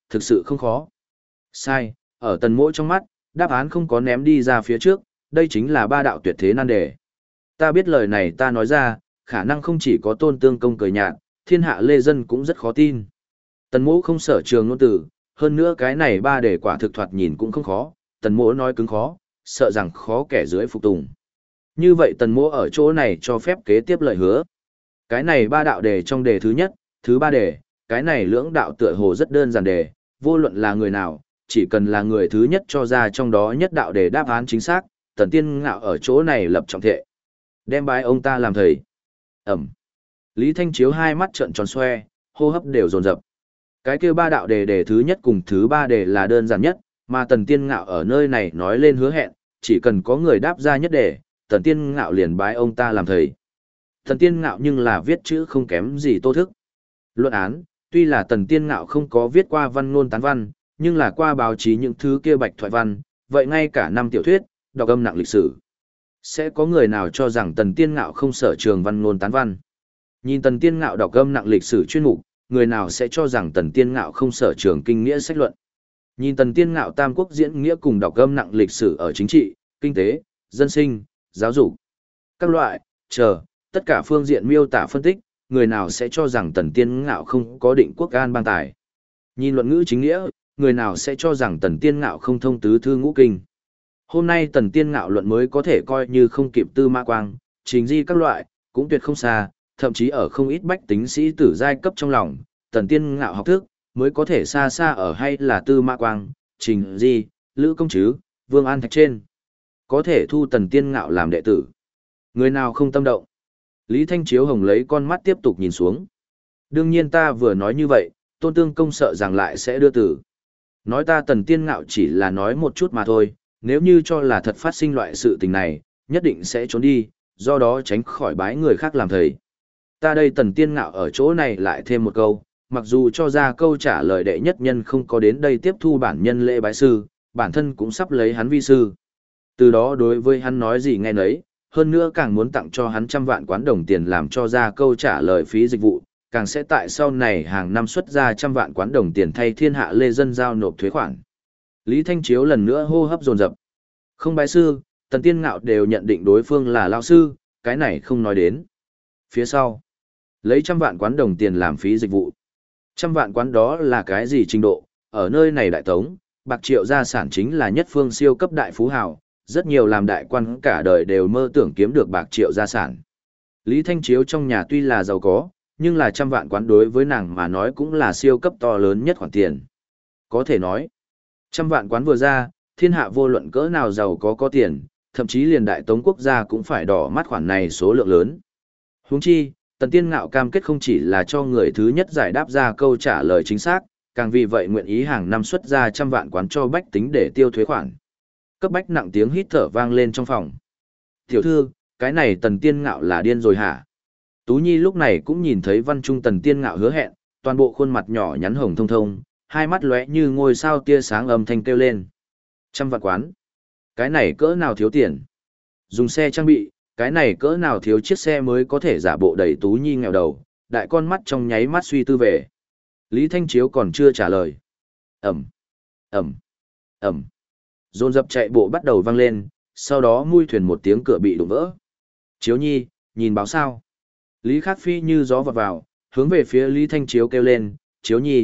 thực sự không khó. Sai, ở tần mỗ trong mắt, đáp án không có ném đi ra phía trước, đây chính là ba đạo tuyệt thế nan đề. Ta biết lời này ta nói ra, khả năng không chỉ có Tôn Tương Công cười nhạt, thiên hạ lê dân cũng rất khó tin. Tần mỗ không sở trường ngôn từ, hơn nữa cái này ba đề quả thực thoạt nhìn cũng không khó, tần mỗ nói cứng khó, sợ rằng khó kẻ dưới phục tùng. Như vậy tần mỗ ở chỗ này cho phép kế tiếp lời hứa. Cái này ba đạo đề trong đề thứ nhất, thứ ba đề, cái này lưỡng đạo tựa hồ rất đơn giản đề, vô luận là người nào, chỉ cần là người thứ nhất cho ra trong đó nhất đạo đề đáp án chính xác, Tần Tiên Ngạo ở chỗ này lập trọng thệ. Đem bái ông ta làm thầy. Ẩm. Lý Thanh Chiếu hai mắt trợn tròn xoe, hô hấp đều dồn dập. Cái kia ba đạo đề đề thứ nhất cùng thứ ba đề là đơn giản nhất, mà Tần Tiên Ngạo ở nơi này nói lên hứa hẹn, chỉ cần có người đáp ra nhất đề, Tần Tiên Ngạo liền bái ông ta làm thầy. Tần Tiên Ngạo nhưng là viết chữ không kém gì Tô Thức. Luận án, tuy là Tần Tiên Ngạo không có viết qua văn ngôn tán văn, nhưng là qua báo chí những thứ kia bạch thoại văn, vậy ngay cả năm tiểu thuyết, đọc âm nặng lịch sử. Sẽ có người nào cho rằng Tần Tiên Ngạo không sở trường văn ngôn tán văn? Nhìn Tần Tiên Ngạo đọc âm nặng lịch sử chuyên mục, người nào sẽ cho rằng Tần Tiên Ngạo không sở trường kinh nghĩa sách luận? Nhìn Tần Tiên Ngạo tam quốc diễn nghĩa cùng đọc âm nặng lịch sử ở chính trị, kinh tế, dân sinh, giáo dục, các loại, tất cả phương diện miêu tả phân tích, người nào sẽ cho rằng Tần Tiên Ngạo không có định quốc an bang tài? Nhìn luận ngữ chính nghĩa, người nào sẽ cho rằng Tần Tiên Ngạo không thông tứ thư ngũ kinh? Hôm nay Tần Tiên Ngạo luận mới có thể coi như không kịp Tư Mã Quang, Trình Di các loại, cũng tuyệt không xa, thậm chí ở không ít bách tính sĩ tử giai cấp trong lòng, Tần Tiên Ngạo học thức, mới có thể xa xa ở hay là Tư Mã Quang, Trình Di, Lữ Công Trứ, Vương An Thạch trên. Có thể thu Tần Tiên Ngạo làm đệ tử. Người nào không tâm động? Lý Thanh Chiếu Hồng lấy con mắt tiếp tục nhìn xuống. Đương nhiên ta vừa nói như vậy, Tôn Tương Công sợ rằng lại sẽ đưa tử. Nói ta Tần Tiên Ngạo chỉ là nói một chút mà thôi, nếu như cho là thật phát sinh loại sự tình này, nhất định sẽ trốn đi, do đó tránh khỏi bái người khác làm thầy. Ta đây Tần Tiên Ngạo ở chỗ này lại thêm một câu, mặc dù cho ra câu trả lời đệ nhất nhân không có đến đây tiếp thu bản nhân lễ bái sư, bản thân cũng sắp lấy hắn vi sư. Từ đó đối với hắn nói gì nghe nấy, hơn nữa càng muốn tặng cho hắn 100 vạn quán đồng tiền làm cho ra câu trả lời phí dịch vụ, càng sẽ tại sau này hàng năm xuất ra 100 vạn quán đồng tiền thay thiên hạ lê dân giao nộp thuế khoản. Lý Thanh Chiếu lần nữa hô hấp dồn dập. Không bái sư, Tần Tiên Ngạo đều nhận định đối phương là lao sư, cái này không nói đến. Phía sau, lấy 100 vạn quán đồng tiền làm phí dịch vụ. 100 vạn quán đó là cái gì trình độ? Ở nơi này đại tống, bạc triệu gia sản chính là nhất phương siêu cấp đại phú hào, rất nhiều làm đại quan cả đời đều mơ tưởng kiếm được bạc triệu gia sản. Lý Thanh Chiếu trong nhà tuy là giàu có, nhưng là 100 vạn quán đối với nàng mà nói cũng là siêu cấp to lớn nhất khoản tiền. Có thể nói, 100 vạn quán vừa ra, thiên hạ vô luận cỡ nào giàu có tiền, thậm chí liền đại tống quốc gia cũng phải đỏ mắt khoản này số lượng lớn. Huống chi, Tần Tiên Ngạo cam kết không chỉ là cho người thứ nhất giải đáp ra câu trả lời chính xác, càng vì vậy nguyện ý hàng năm xuất ra 100 vạn quán cho bách tính để tiêu thuế khoản. Cấp bách nặng tiếng hít thở vang lên trong phòng. Tiểu thư, cái này Tần Tiên Ngạo là điên rồi hả? Tú Nhi lúc này cũng nhìn thấy văn trung Tần Tiên Ngạo hứa hẹn, toàn bộ khuôn mặt nhỏ nhắn hồng thông thông, hai mắt lóe như ngôi sao tia sáng âm thanh kêu lên. 100 vạn quán. Cái này cỡ nào thiếu tiền? Dùng xe trang bị, cái này cỡ nào thiếu chiếc xe mới có thể giả bộ đẩy Tú Nhi nghèo đầu, đại con mắt trong nháy mắt suy tư về. Lý Thanh Chiếu còn chưa trả lời. Ẩm, Ẩm, Ẩm. Dồn dập chạy bộ bắt đầu vang lên, sau đó mui thuyền một tiếng cửa bị đụng vỡ. Chiếu Nhi, nhìn báo sao. Lý Khắc Phi như gió vọt vào, hướng về phía Lý Thanh Chiếu kêu lên, Chiếu Nhi,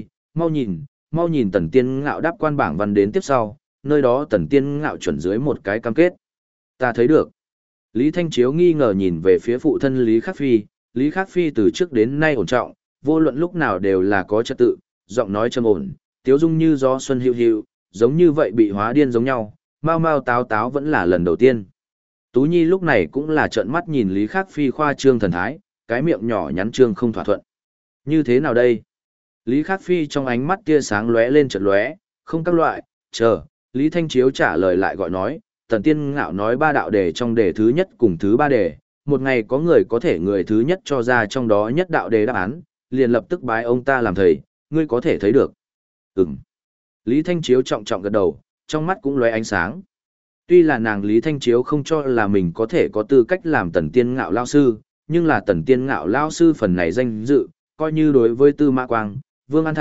mau nhìn Tần Tiên Ngạo đáp quan bảng văn đến tiếp sau, nơi đó Tần Tiên Ngạo chuẩn dưới một cái cam kết. Ta thấy được. Lý Thanh Chiếu nghi ngờ nhìn về phía phụ thân Lý Khắc Phi, Lý Khắc Phi từ trước đến nay ổn trọng, vô luận lúc nào đều là có trật tự, giọng nói trầm ổn, tiếu dung như gió xuân hiu hiu, giống như vậy bị hóa điên giống nhau, mau mau táo táo vẫn là lần đầu tiên. Tú Nhi lúc này cũng là trợn mắt nhìn Lý Khắc Phi khoa trương thần thái, cái miệng nhỏ nhắn trương không thỏa thuận. Như thế nào đây? Lý Khắc Phi trong ánh mắt tia sáng lóe lên chợt lóe, không các loại, Lý Thanh Chiếu trả lời lại gọi nói, Tần Tiên Ngạo nói ba đạo đề trong đề thứ nhất cùng thứ ba đề, một ngày có người có thể người thứ nhất cho ra trong đó nhất đạo đề đáp án, liền lập tức bái ông ta làm thầy, ngươi có thể thấy được. Ừm. Lý Thanh Chiếu trọng trọng gật đầu, trong mắt cũng lóe ánh sáng. Tuy là nàng Lý Thanh Chiếu không cho là mình có thể có tư cách làm Tần Tiên Ngạo lao sư, nhưng là Tần Tiên Ngạo lao sư phần này danh dự, coi như đối với Tư Mã Quang, Vương An Thạch,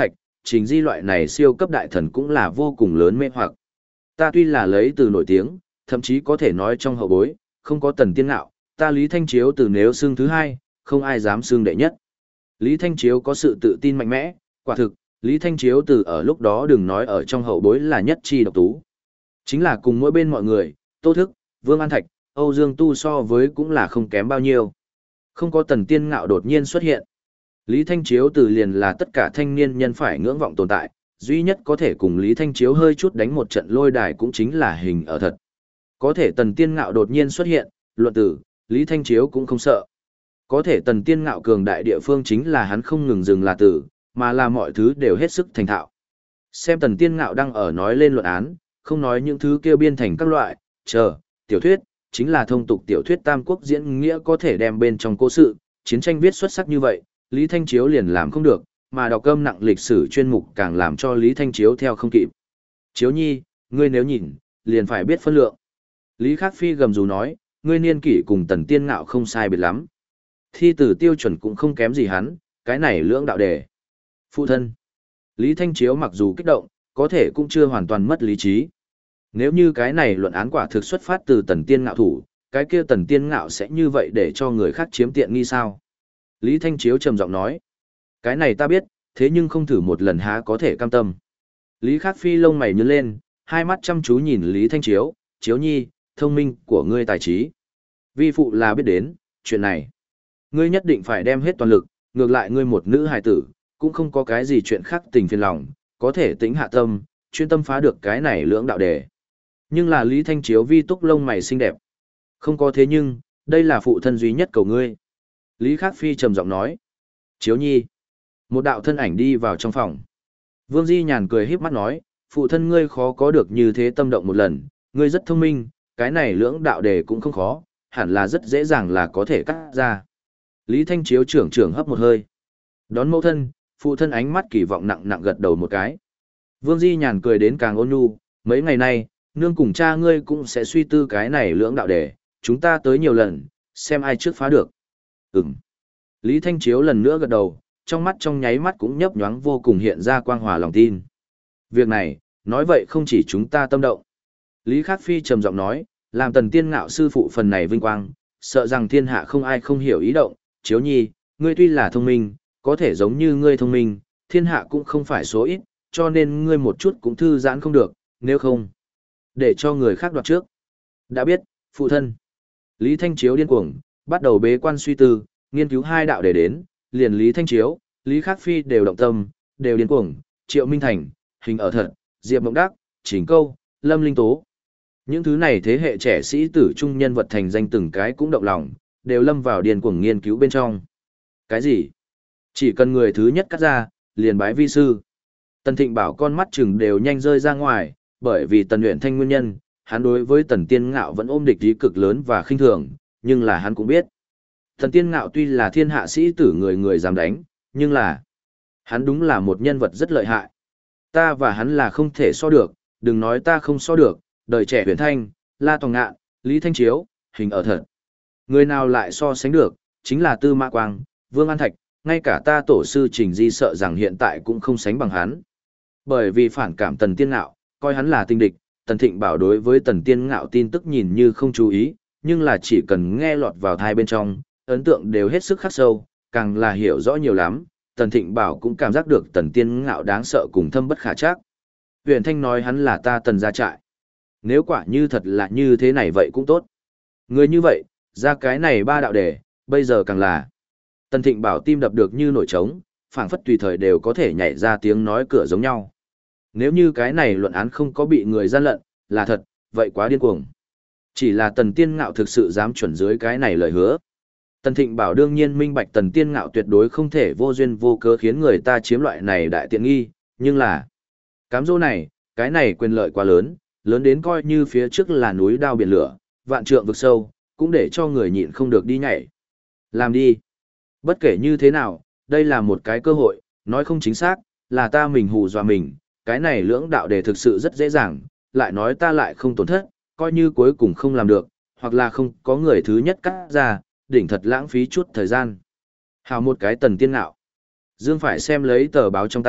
Trình Di loại này siêu cấp đại thần cũng là vô cùng lớn mê hoặc. Ta tuy là lấy từ nổi tiếng, thậm chí có thể nói trong hậu bối, không có Tần Tiên Ngạo, ta Lý Thanh Chiếu từ nếu xưng thứ hai, không ai dám xưng đệ nhất. Lý Thanh Chiếu có sự tự tin mạnh mẽ, quả thực, Lý Thanh Chiếu từ ở lúc đó đừng nói ở trong hậu bối là nhất chi độc tú. Chính là cùng mỗi bên mọi người, Tô Thức, Vương An Thạch, Âu Dương Tu so với cũng là không kém bao nhiêu. Không có Tần Tiên Ngạo đột nhiên xuất hiện. Lý Thanh Chiếu từ liền là tất cả thanh niên nhân phải ngưỡng vọng tồn tại, duy nhất có thể cùng Lý Thanh Chiếu hơi chút đánh một trận lôi đài cũng chính là hình ở thật. Có thể Tần Tiên Ngạo đột nhiên xuất hiện, luận tử, Lý Thanh Chiếu cũng không sợ. Có thể Tần Tiên Ngạo cường đại địa phương chính là hắn không ngừng dừng là tử, mà là mọi thứ đều hết sức thành thạo. Xem Tần Tiên Ngạo đang ở nói lên luận án, không nói những thứ kêu biên thành các loại, tiểu thuyết, chính là thông tục tiểu thuyết Tam Quốc diễn nghĩa có thể đem bên trong cố sự, chiến tranh viết xuất sắc như vậy, Lý Thanh Chiếu liền làm không được, mà đọc cơm nặng lịch sử chuyên mục càng làm cho Lý Thanh Chiếu theo không kịp. Chiếu nhi, ngươi nếu nhìn, liền phải biết phân lượng. Lý Khắc Phi gầm rú nói, ngươi niên kỷ cùng Tần Tiên Ngạo không sai biệt lắm. Thi tử tiêu chuẩn cũng không kém gì hắn, cái này lưỡng đạo đề. Phụ thân. Lý Thanh Chiếu mặc dù kích động, có thể cũng chưa hoàn toàn mất lý trí. Nếu như cái này luận án quả thực xuất phát từ Tần Tiên Ngạo thủ, cái kia Tần Tiên Ngạo sẽ như vậy để cho người khác chiếm tiện nghi sao? Lý Thanh Chiếu trầm giọng nói, cái này ta biết, thế nhưng không thử một lần há có thể cam tâm. Lý Khắc Phi lông mày nhướng lên, hai mắt chăm chú nhìn Lý Thanh Chiếu, Chiếu nhi, thông minh của ngươi tài trí. Vi phụ là biết đến, chuyện này. Ngươi nhất định phải đem hết toàn lực, ngược lại ngươi một nữ hài tử, cũng không có cái gì chuyện khác tình phiền lòng, có thể tĩnh hạ tâm, chuyên tâm phá được cái này lưỡng đạo đề. Nhưng là Lý Thanh Chiếu vi túc lông mày xinh đẹp. Không có thế nhưng, đây là phụ thân duy nhất cầu ngươi. Lý Khắc Phi trầm giọng nói. Chiếu nhi. Một đạo thân ảnh đi vào trong phòng. Vương Di Nhàn cười híp mắt nói, phụ thân ngươi khó có được như thế tâm động một lần, ngươi rất thông minh, cái này lưỡng đạo đề cũng không khó, hẳn là rất dễ dàng là có thể cắt ra. Lý Thanh Chiếu trưởng hấp một hơi. Đón mẫu thân, phụ thân ánh mắt kỳ vọng nặng nặng gật đầu một cái. Vương Di Nhàn cười đến càng ôn nhu, mấy ngày nay, nương cùng cha ngươi cũng sẽ suy tư cái này lưỡng đạo đề, chúng ta tới nhiều lần, xem ai trước phá được. Ừm. Lý Thanh Chiếu lần nữa gật đầu, trong mắt trong nháy mắt cũng nhấp nhoáng vô cùng hiện ra quang hòa lòng tin. Việc này, nói vậy không chỉ chúng ta tâm động. Lý Khắc Phi trầm giọng nói, làm Tần Tiên Ngạo sư phụ phần này vinh quang, sợ rằng thiên hạ không ai không hiểu ý động, Chiếu nhi, ngươi tuy là thông minh, có thể giống như ngươi thông minh, thiên hạ cũng không phải số ít, cho nên ngươi một chút cũng thư giãn không được, nếu không, để cho người khác đoạt trước. Đã biết, phụ thân. Lý Thanh Chiếu điên cuồng, bắt đầu bế quan suy tư, nghiên cứu hai đạo để đến, liền Lý Thanh Chiếu, Lý Khắc Phi đều động tâm, đều điên cuồng, Triệu Minh Thành, Hình ở thật, Diệp Mộng Đắc, Trình Câu, Lâm Linh Tố. Những thứ này thế hệ trẻ sĩ tử trung nhân vật thành danh từng cái cũng động lòng, đều lâm vào điên cuồng nghiên cứu bên trong. Cái gì? Chỉ cần người thứ nhất cắt ra, liền bái vi sư. Tần Thịnh Bảo con mắt chừng đều nhanh rơi ra ngoài, bởi vì Tần Uyển Thanh nguyên nhân, hắn đối với Tần Tiên Ngạo vẫn ôm địch ý cực lớn và khinh thường, nhưng là hắn cũng biết. Tần Tiên Ngạo tuy là thiên hạ sĩ tử người người dám đánh, nhưng là hắn đúng là một nhân vật rất lợi hại. Ta và hắn là không thể so được, đừng nói ta không so được, đời trẻ Uyển Thanh, La Tòng Ngạn, Lý Thanh Chiếu, Hình ở thật. Người nào lại so sánh được, chính là Tư Mã Quang, Vương An Thạch, ngay cả ta tổ sư Trình Di sợ rằng hiện tại cũng không sánh bằng hắn. Bởi vì phản cảm Tần Tiên Ngạo, coi hắn là tinh địch, Tần Thịnh Bảo đối với Tần Tiên Ngạo tin tức nhìn như không chú ý, nhưng là chỉ cần nghe lọt vào thai bên trong, ấn tượng đều hết sức khắc sâu, càng là hiểu rõ nhiều lắm, Tần Thịnh Bảo cũng cảm giác được Tần Tiên Ngạo đáng sợ cùng thâm bất khả trắc. Huyền Thanh nói hắn là ta Tần gia trại. Nếu quả như thật là như thế này vậy cũng tốt. Người như vậy, ra cái này ba đạo đề, bây giờ càng là. Tần Thịnh Bảo tim đập được như nổi trống, phảng phất tùy thời đều có thể nhảy ra tiếng nói cửa giống nhau. Nếu như cái này luận án không có bị người gian lận, là thật, vậy quá điên cuồng. Chỉ là Tần Tiên Ngạo thực sự dám chuẩn dưới cái này lời hứa. Tần Thịnh Bảo đương nhiên minh bạch Tần Tiên Ngạo tuyệt đối không thể vô duyên vô cớ khiến người ta chiếm loại này đại tiện nghi, nhưng là cám dỗ này, cái này quyền lợi quá lớn, lớn đến coi như phía trước là núi đao biển lửa, vạn trượng vực sâu, cũng để cho người nhịn không được đi nhảy. Làm đi. Bất kể như thế nào, đây là một cái cơ hội, nói không chính xác, là ta mình hù dọa mình, cái này lưỡng đạo đề thực sự rất dễ dàng, lại nói ta lại không tổn thất, coi như cuối cùng không làm được, hoặc là không có người thứ nhất cắt ra, đỉnh thật lãng phí chút thời gian. Hào một cái Tần Tiên Ngạo. Dương phải xem lấy tờ báo trong tay,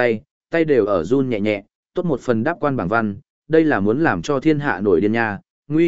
tay đều ở run nhẹ nhẹ, tốt một phần đáp quan bảng văn, đây là muốn làm cho thiên hạ nổi điên nha,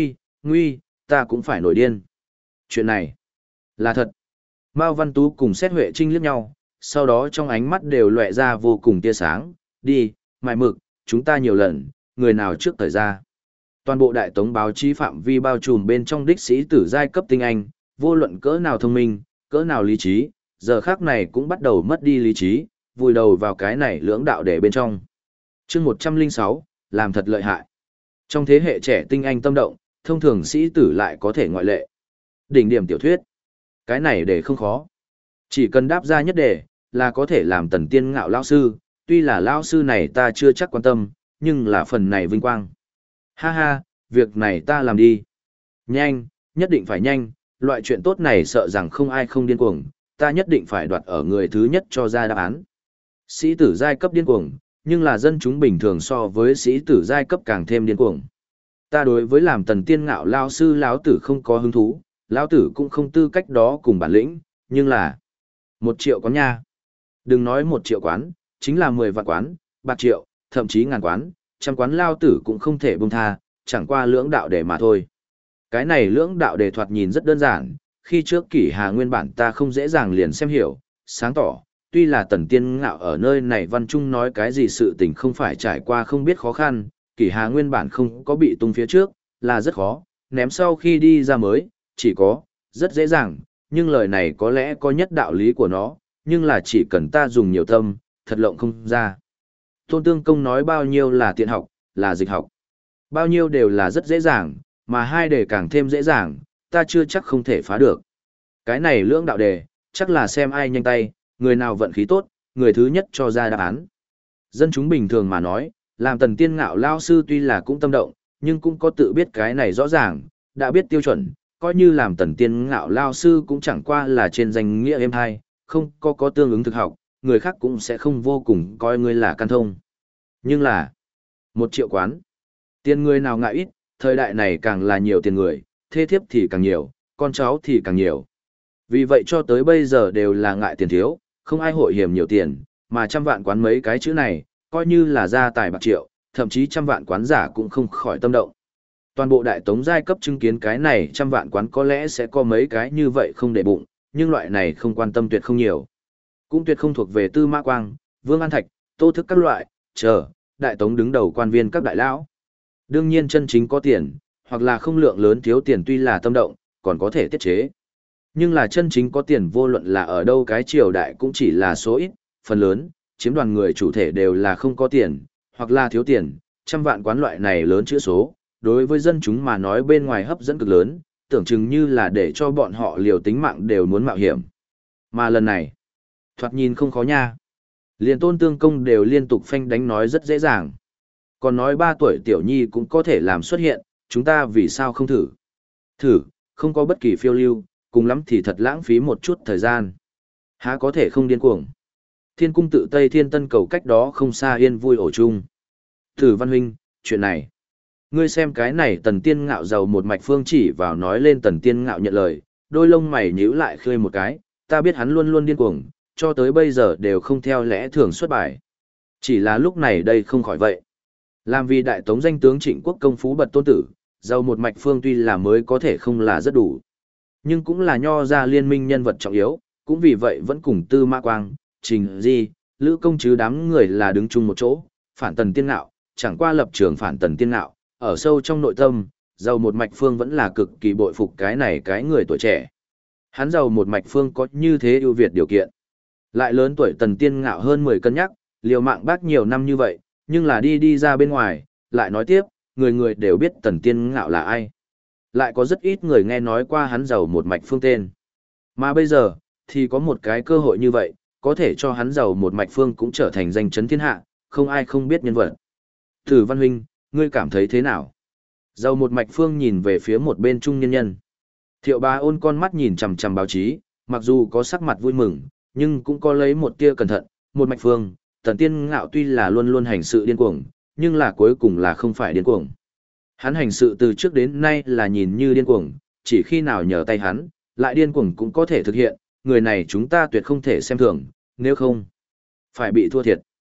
nguy, ta cũng phải nổi điên. Chuyện này là thật. Mao Văn Tú cùng Xét Huệ Trinh liếc nhau, sau đó trong ánh mắt đều lóe ra vô cùng tia sáng, đi, mài mực, chúng ta nhiều lần, người nào trước thời ra. Toàn bộ đại tống báo chí phạm vi bao trùm bên trong đích sĩ tử giai cấp tinh anh, vô luận cỡ nào thông minh, cỡ nào lý trí, giờ khác này cũng bắt đầu mất đi lý trí, vùi đầu vào cái này lưỡng đạo để bên trong. chương 106, làm thật lợi hại. Trong thế hệ trẻ tinh anh tâm động, thông thường sĩ tử lại có thể ngoại lệ. Đỉnh điểm tiểu thuyết. Cái này để không khó. Chỉ cần đáp ra nhất đề, là có thể làm Tần Tiên Ngạo lao sư, tuy là lao sư này ta chưa chắc quan tâm, nhưng là phần này vinh quang. Ha ha, việc này ta làm đi. Nhanh, nhất định phải nhanh, loại chuyện tốt này sợ rằng không ai không điên cuồng, ta nhất định phải đoạt ở người thứ nhất cho ra đáp án. Sĩ tử giai cấp điên cuồng, nhưng là dân chúng bình thường so với sĩ tử giai cấp càng thêm điên cuồng. Ta đối với làm Tần Tiên Ngạo lao sư lão tử không có hứng thú, lão tử cũng không tư cách đó cùng bản lĩnh, nhưng là 1 triệu quán nha. Đừng nói 1 triệu quán, chính là 10 vạn quán, bạc triệu, thậm chí ngàn quán, trăm quán lao tử cũng không thể buông tha, chẳng qua lưỡng đạo đề mà thôi. Cái này lưỡng đạo đề thoạt nhìn rất đơn giản, khi trước Kỷ Hà nguyên bản ta không dễ dàng liền xem hiểu, sáng tỏ, tuy là Tần Tiên Ngạo ở nơi này văn trung nói cái gì sự tình không phải trải qua không biết khó khăn, Kỷ Hà nguyên bản không có bị tung phía trước, là rất khó, ném sau khi đi ra mới, chỉ có, rất dễ dàng, nhưng lời này có lẽ có nhất đạo lý của nó, nhưng là chỉ cần ta dùng nhiều tâm, thật lộng không ra. Tôn Tương Công nói bao nhiêu là tiện học, là dịch học. Bao nhiêu đều là rất dễ dàng, mà hai đề càng thêm dễ dàng, ta chưa chắc không thể phá được. Cái này lưỡng đạo đề, chắc là xem ai nhanh tay, người nào vận khí tốt, người thứ nhất cho ra đáp án. Dân chúng bình thường mà nói, làm Tần Tiên Ngạo lao sư tuy là cũng tâm động, nhưng cũng có tự biết cái này rõ ràng, đã biết tiêu chuẩn, coi như làm Tần Tiên Ngạo lao sư cũng chẳng qua là trên danh nghĩa êm hai, không có tương ứng thực học, người khác cũng sẽ không vô cùng coi ngươi là can thông. Nhưng là 1 triệu quán, tiền người nào ngại ít, thời đại này càng là nhiều tiền người, thê thiếp thì càng nhiều, con cháu thì càng nhiều. Vì vậy cho tới bây giờ đều là ngại tiền thiếu, không ai hội hiểm nhiều tiền, mà 100 vạn quán mấy cái chữ này, coi như là gia tài bạc triệu, thậm chí 100 vạn quán giả cũng không khỏi tâm động. Toàn bộ đại tống giai cấp chứng kiến cái này 100 vạn quán có lẽ sẽ có mấy cái như vậy không để bụng, nhưng loại này không quan tâm tuyệt không nhiều. Cũng tuyệt không thuộc về Tư Mã Quang, Vương An Thạch, Tô Thức các loại, đại tống đứng đầu quan viên các đại lão. Đương nhiên chân chính có tiền, hoặc là không lượng lớn thiếu tiền tuy là tâm động, còn có thể tiết chế. Nhưng là chân chính có tiền vô luận là ở đâu cái triều đại cũng chỉ là số ít, phần lớn, chiếm đoàn người chủ thể đều là không có tiền, hoặc là thiếu tiền, 100 vạn quán loại này lớn chữ số, đối với dân chúng mà nói bên ngoài hấp dẫn cực lớn, tưởng chừng như là để cho bọn họ liều tính mạng đều muốn mạo hiểm. Mà lần này, thoạt nhìn không khó nha. Liền Tôn Tương Công đều liên tục phanh đánh nói rất dễ dàng. Còn nói 3 tuổi tiểu nhi cũng có thể làm xuất hiện, chúng ta vì sao không thử? Thử, không có bất kỳ phiêu lưu, cùng lắm thì thật lãng phí một chút thời gian. Há có thể không điên cuồng. Thiên cung tự Tây Thiên Tân Cầu cách đó không xa yên vui ổ chung. Thử Văn huynh, chuyện này. Ngươi xem cái này Tần Tiên Ngạo giàu một mạch phương chỉ vào nói lên Tần Tiên Ngạo nhận lời, đôi lông mày nhíu lại khơi một cái, ta biết hắn luôn luôn điên cuồng, cho tới bây giờ đều không theo lẽ thường xuất bài. Chỉ là lúc này đây không khỏi vậy. Làm vì đại tống danh tướng Trịnh Quốc công phú bật tôn tử, giàu một mạch phương tuy là mới có thể không là rất đủ. Nhưng cũng là nho ra liên minh nhân vật trọng yếu, cũng vì vậy vẫn cùng Tư Mã Quang, Trình Di, Lữ Công chứ đám người là đứng chung một chỗ, phản Tần Tiên Ngạo, chẳng qua lập trường phản Tần Tiên Ngạo, ở sâu trong nội tâm, giàu một mạch phương vẫn là cực kỳ bội phục cái này cái người tuổi trẻ. Hắn giàu một mạch phương có như thế ưu việt điều kiện. Lại lớn tuổi Tần Tiên Ngạo hơn 10 cân nhắc, liều mạng bác nhiều năm như vậy, nhưng là đi ra bên ngoài, lại nói tiếp, người người đều biết Tần Tiên Ngạo là ai. Lại có rất ít người nghe nói qua hắn giàu một mạch phương tên. Mà bây giờ, thì có một cái cơ hội như vậy, có thể cho hắn giàu một mạch phương cũng trở thành danh chấn thiên hạ, không ai không biết nhân vật. Thử Văn huynh, ngươi cảm thấy thế nào? Giàu một mạch phương nhìn về phía một bên trung nhân nhân. Thiệu Bá Ôn con mắt nhìn chằm chằm báo chí, mặc dù có sắc mặt vui mừng, nhưng cũng có lấy một tia cẩn thận. Một mạch phương, Tần Tiên Ngạo tuy là luôn luôn hành sự điên cuồng, nhưng là cuối cùng là không phải điên cuồng. Hắn hành sự từ trước đến nay là nhìn như điên cuồng, chỉ khi nào nhờ tay hắn, lại điên cuồng cũng có thể thực hiện, người này chúng ta tuyệt không thể xem thường, nếu không, phải bị thua thiệt.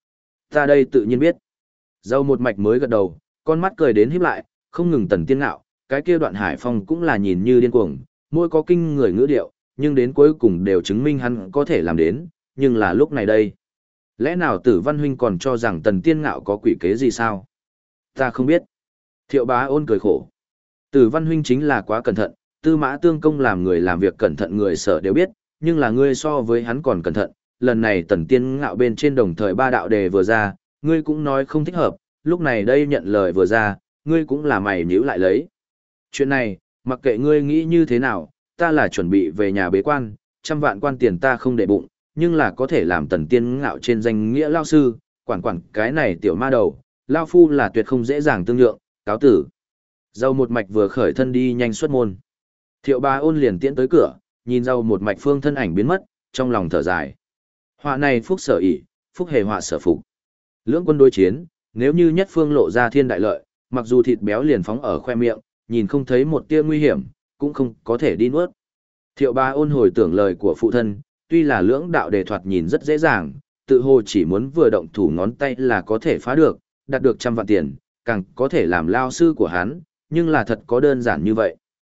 Ta đây tự nhiên biết. Dâu một mạch mới gật đầu, con mắt cười đến híp lại, không ngừng Tần Tiên Ngạo, cái kia Đoạn Hải Phong cũng là nhìn như điên cuồng, mỗi có kinh người ngữ điệu, nhưng đến cuối cùng đều chứng minh hắn có thể làm đến, nhưng là lúc này đây. Lẽ nào Tử Văn Huynh còn cho rằng Tần Tiên Ngạo có quỷ kế gì sao? Ta không biết. Thiệu Bá Ôn cười khổ. Tử Văn Huynh chính là quá cẩn thận, Tư Mã Tương Công làm người làm việc cẩn thận người sở đều biết, nhưng là ngươi so với hắn còn cẩn thận. Lần này Tần Tiên Ngạo bên trên đồng thời ba đạo đề vừa ra, ngươi cũng nói không thích hợp, lúc này đây nhận lời vừa ra, ngươi cũng là mày nhíu lại lấy. Chuyện này, mặc kệ ngươi nghĩ như thế nào, ta là chuẩn bị về nhà bế quan, 100 vạn quan tiền ta không để bụng, nhưng là có thể làm Tần Tiên Ngạo trên danh nghĩa lao sư, quản cái này tiểu ma đầu, lao phu là tuyệt không dễ dàng tương lượng, cáo tử. Dâu một mạch vừa khởi thân đi nhanh xuất môn. Thiệu Bá Ôn liền tiễn tới cửa, nhìn dâu một mạch phương thân ảnh biến mất, trong lòng thở dài. Họa này phúc sở ỷ, phúc hề họa sở phục. Lưỡng quân đối chiến, nếu như nhất phương lộ ra thiên đại lợi, mặc dù thịt béo liền phóng ở khoe miệng, nhìn không thấy một tia nguy hiểm, cũng không có thể đi nuốt. Thiệu Bá Ôn hồi tưởng lời của phụ thân, tuy là lưỡng đạo đề thoạt nhìn rất dễ dàng, tự hồ chỉ muốn vừa động thủ ngón tay là có thể phá được, đạt được 100 vạn tiền, càng có thể làm lao sư của hắn, nhưng là thật có đơn giản như vậy.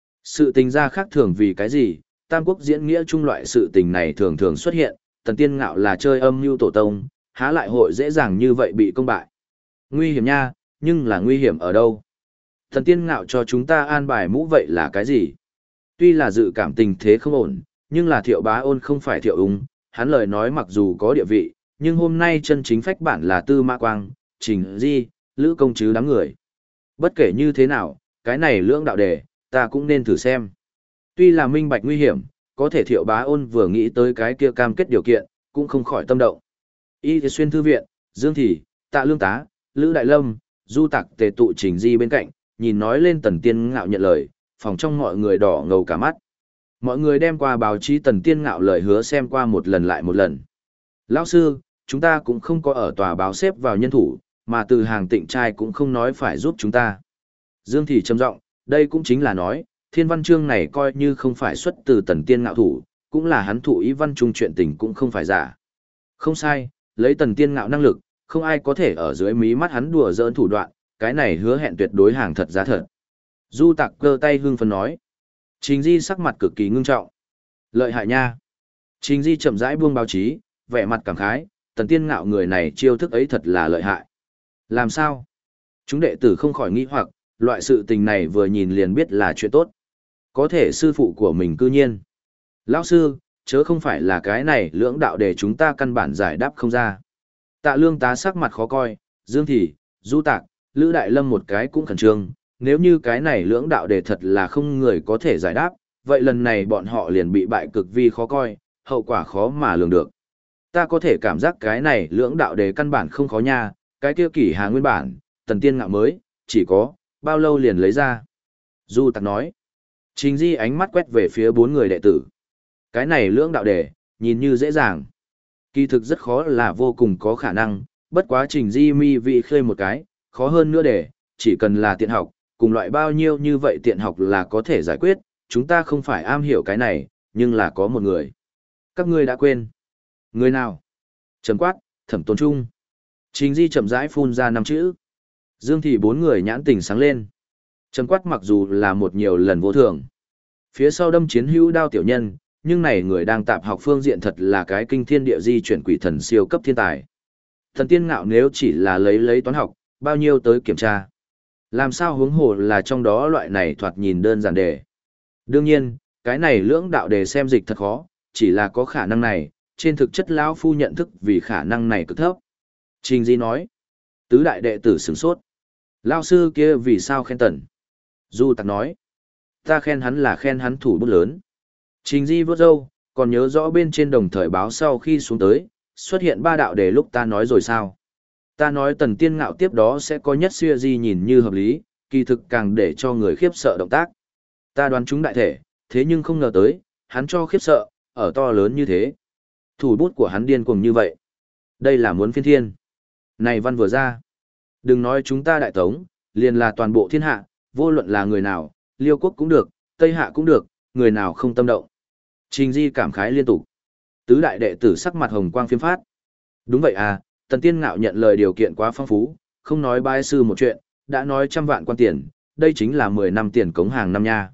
Sự tình ra khác thường vì cái gì, Tam Quốc diễn nghĩa chung loại sự tình này thường thường xuất hiện, Tần Tiên Ngạo là chơi âm mưu tổ tông, há lại hội dễ dàng như vậy bị công bại. Nguy hiểm nha, nhưng là nguy hiểm ở đâu? Tần Tiên Ngạo cho chúng ta an bài mũ vậy là cái gì? Tuy là dự cảm tình thế không ổn, nhưng là Thiệu Bá Ôn không phải Thiệu Ung, hắn lời nói mặc dù có địa vị, nhưng hôm nay chân chính phách bản là Tư Mã Quang, Trình Di, Lữ Công Trứ đám người. Bất kể như thế nào, cái này lưỡng đạo đề, ta cũng nên thử xem. Tuy là minh bạch nguy hiểm, có thể Thiệu Bá Ôn vừa nghĩ tới cái kia cam kết điều kiện, cũng không khỏi tâm động. Y Xuyên Thư Viện, Dương Thị, Tạ Lương Tá, Lữ Đại Lâm, Du Tặc tề tụ Trình Di bên cạnh, nhìn nói lên Tần Tiên Ngạo nhận lời, phòng trong mọi người đỏ ngầu cả mắt. Mọi người đem qua báo chí Tần Tiên Ngạo lời hứa xem qua một lần lại một lần. Lão sư, chúng ta cũng không có ở tòa báo xếp vào nhân thủ, mà từ hàng tịnh trai cũng không nói phải giúp chúng ta. Dương Thị trầm giọng, đây cũng chính là nói, thiên văn chương này coi như không phải xuất từ Tần Tiên Ngạo thủ, cũng là hắn thủ ý văn trung chuyện tình cũng không phải giả. Không sai, lấy Tần Tiên Ngạo năng lực, không ai có thể ở dưới mí mắt hắn đùa giỡn thủ đoạn, cái này hứa hẹn tuyệt đối hàng thật giá thật. Du Tặc cơ tay hưng phấn nói. Trình Di sắc mặt cực kỳ ngưng trọng. Lợi hại nha. Trình Di chậm rãi buông báo chí, vẻ mặt cảm khái, Tần Tiên Ngạo người này chiêu thức ấy thật là lợi hại. Làm sao? Chúng đệ tử không khỏi nghi hoặc, loại sự tình này vừa nhìn liền biết là chuyện tốt. Có thể sư phụ của mình cư nhiên. Lão sư, chớ không phải là cái này lưỡng đạo để chúng ta căn bản giải đáp không ra. Tạ Lương Tá sắc mặt khó coi, Dương Thị, Du Tạc, Lữ Đại Lâm một cái cũng khẩn trương, nếu như cái này lưỡng đạo đề thật là không người có thể giải đáp, vậy lần này bọn họ liền bị bại cực vi khó coi, hậu quả khó mà lường được. Ta có thể cảm giác cái này lưỡng đạo đề căn bản không khó nha, cái kia Kỷ Hà nguyên bản, Tần Tiên Ngạo mới, chỉ có, bao lâu liền lấy ra. Du Tạc nói, Trình Di ánh mắt quét về phía 4 người đệ tử. Cái này lưỡng đạo đề, nhìn như dễ dàng. Kỳ thực rất khó là vô cùng có khả năng, bất quá Trình Di mi vị khơi một cái, khó hơn nữa để, chỉ cần là tiện học, cùng loại bao nhiêu như vậy tiện học là có thể giải quyết, chúng ta không phải am hiểu cái này, nhưng là có một người. Các ngươi đã quên. Người nào? Trầm quát, Thẩm Tôn Trung. Trình Di chậm rãi phun ra 5 chữ. Dương Thị 4 người nhãn tình sáng lên. Trầm quát mặc dù là một nhiều lần vô thường. Phía sau đâm chiến hữu đao tiểu nhân, nhưng này người đang tạp học phương diện thật là cái kinh thiên địa di chuyển quỷ thần siêu cấp thiên tài. Thần Tiên Ngạo nếu chỉ là lấy toán học, bao nhiêu tới kiểm tra. Làm sao huống hồ là trong đó loại này thoạt nhìn đơn giản đề. Đương nhiên, cái này lưỡng đạo đề xem dịch thật khó, chỉ là có khả năng này, trên thực chất lão phu nhận thức vì khả năng này cực thấp. Trình Di nói, tứ đại đệ tử sửng sốt. Lão sư kia vì sao khen Tần? Du Tặc nói, ta khen hắn là khen hắn thủ bút lớn. Trình Di vuốt râu, còn nhớ rõ bên trên đồng thời báo sau khi xuống tới, xuất hiện 3 đạo đề lúc ta nói rồi sao? Ta nói Tần Tiên Ngạo tiếp đó sẽ có nhất xuya di nhìn như hợp lý, kỳ thực càng để cho người khiếp sợ động tác. Ta đoán chúng đại thể, thế nhưng không ngờ tới, hắn cho khiếp sợ, ở to lớn như thế. Thủ bút của hắn điên cuồng như vậy. Đây là muốn phiên thiên. Này văn vừa ra. Đừng nói chúng ta đại tống, liền là toàn bộ thiên hạ, vô luận là người nào, Liêu quốc cũng được, Tây Hạ cũng được, người nào không tâm động. Trình Di cảm khái liên tục. Tứ đại đệ tử sắc mặt hồng quang phiếm phát. Đúng vậy à, Tần Tiên Ngạo nhận lời điều kiện quá phong phú, không nói bái sư một chuyện, đã nói 100 vạn quan tiền, đây chính là 10 năm tiền cống hàng năm nha.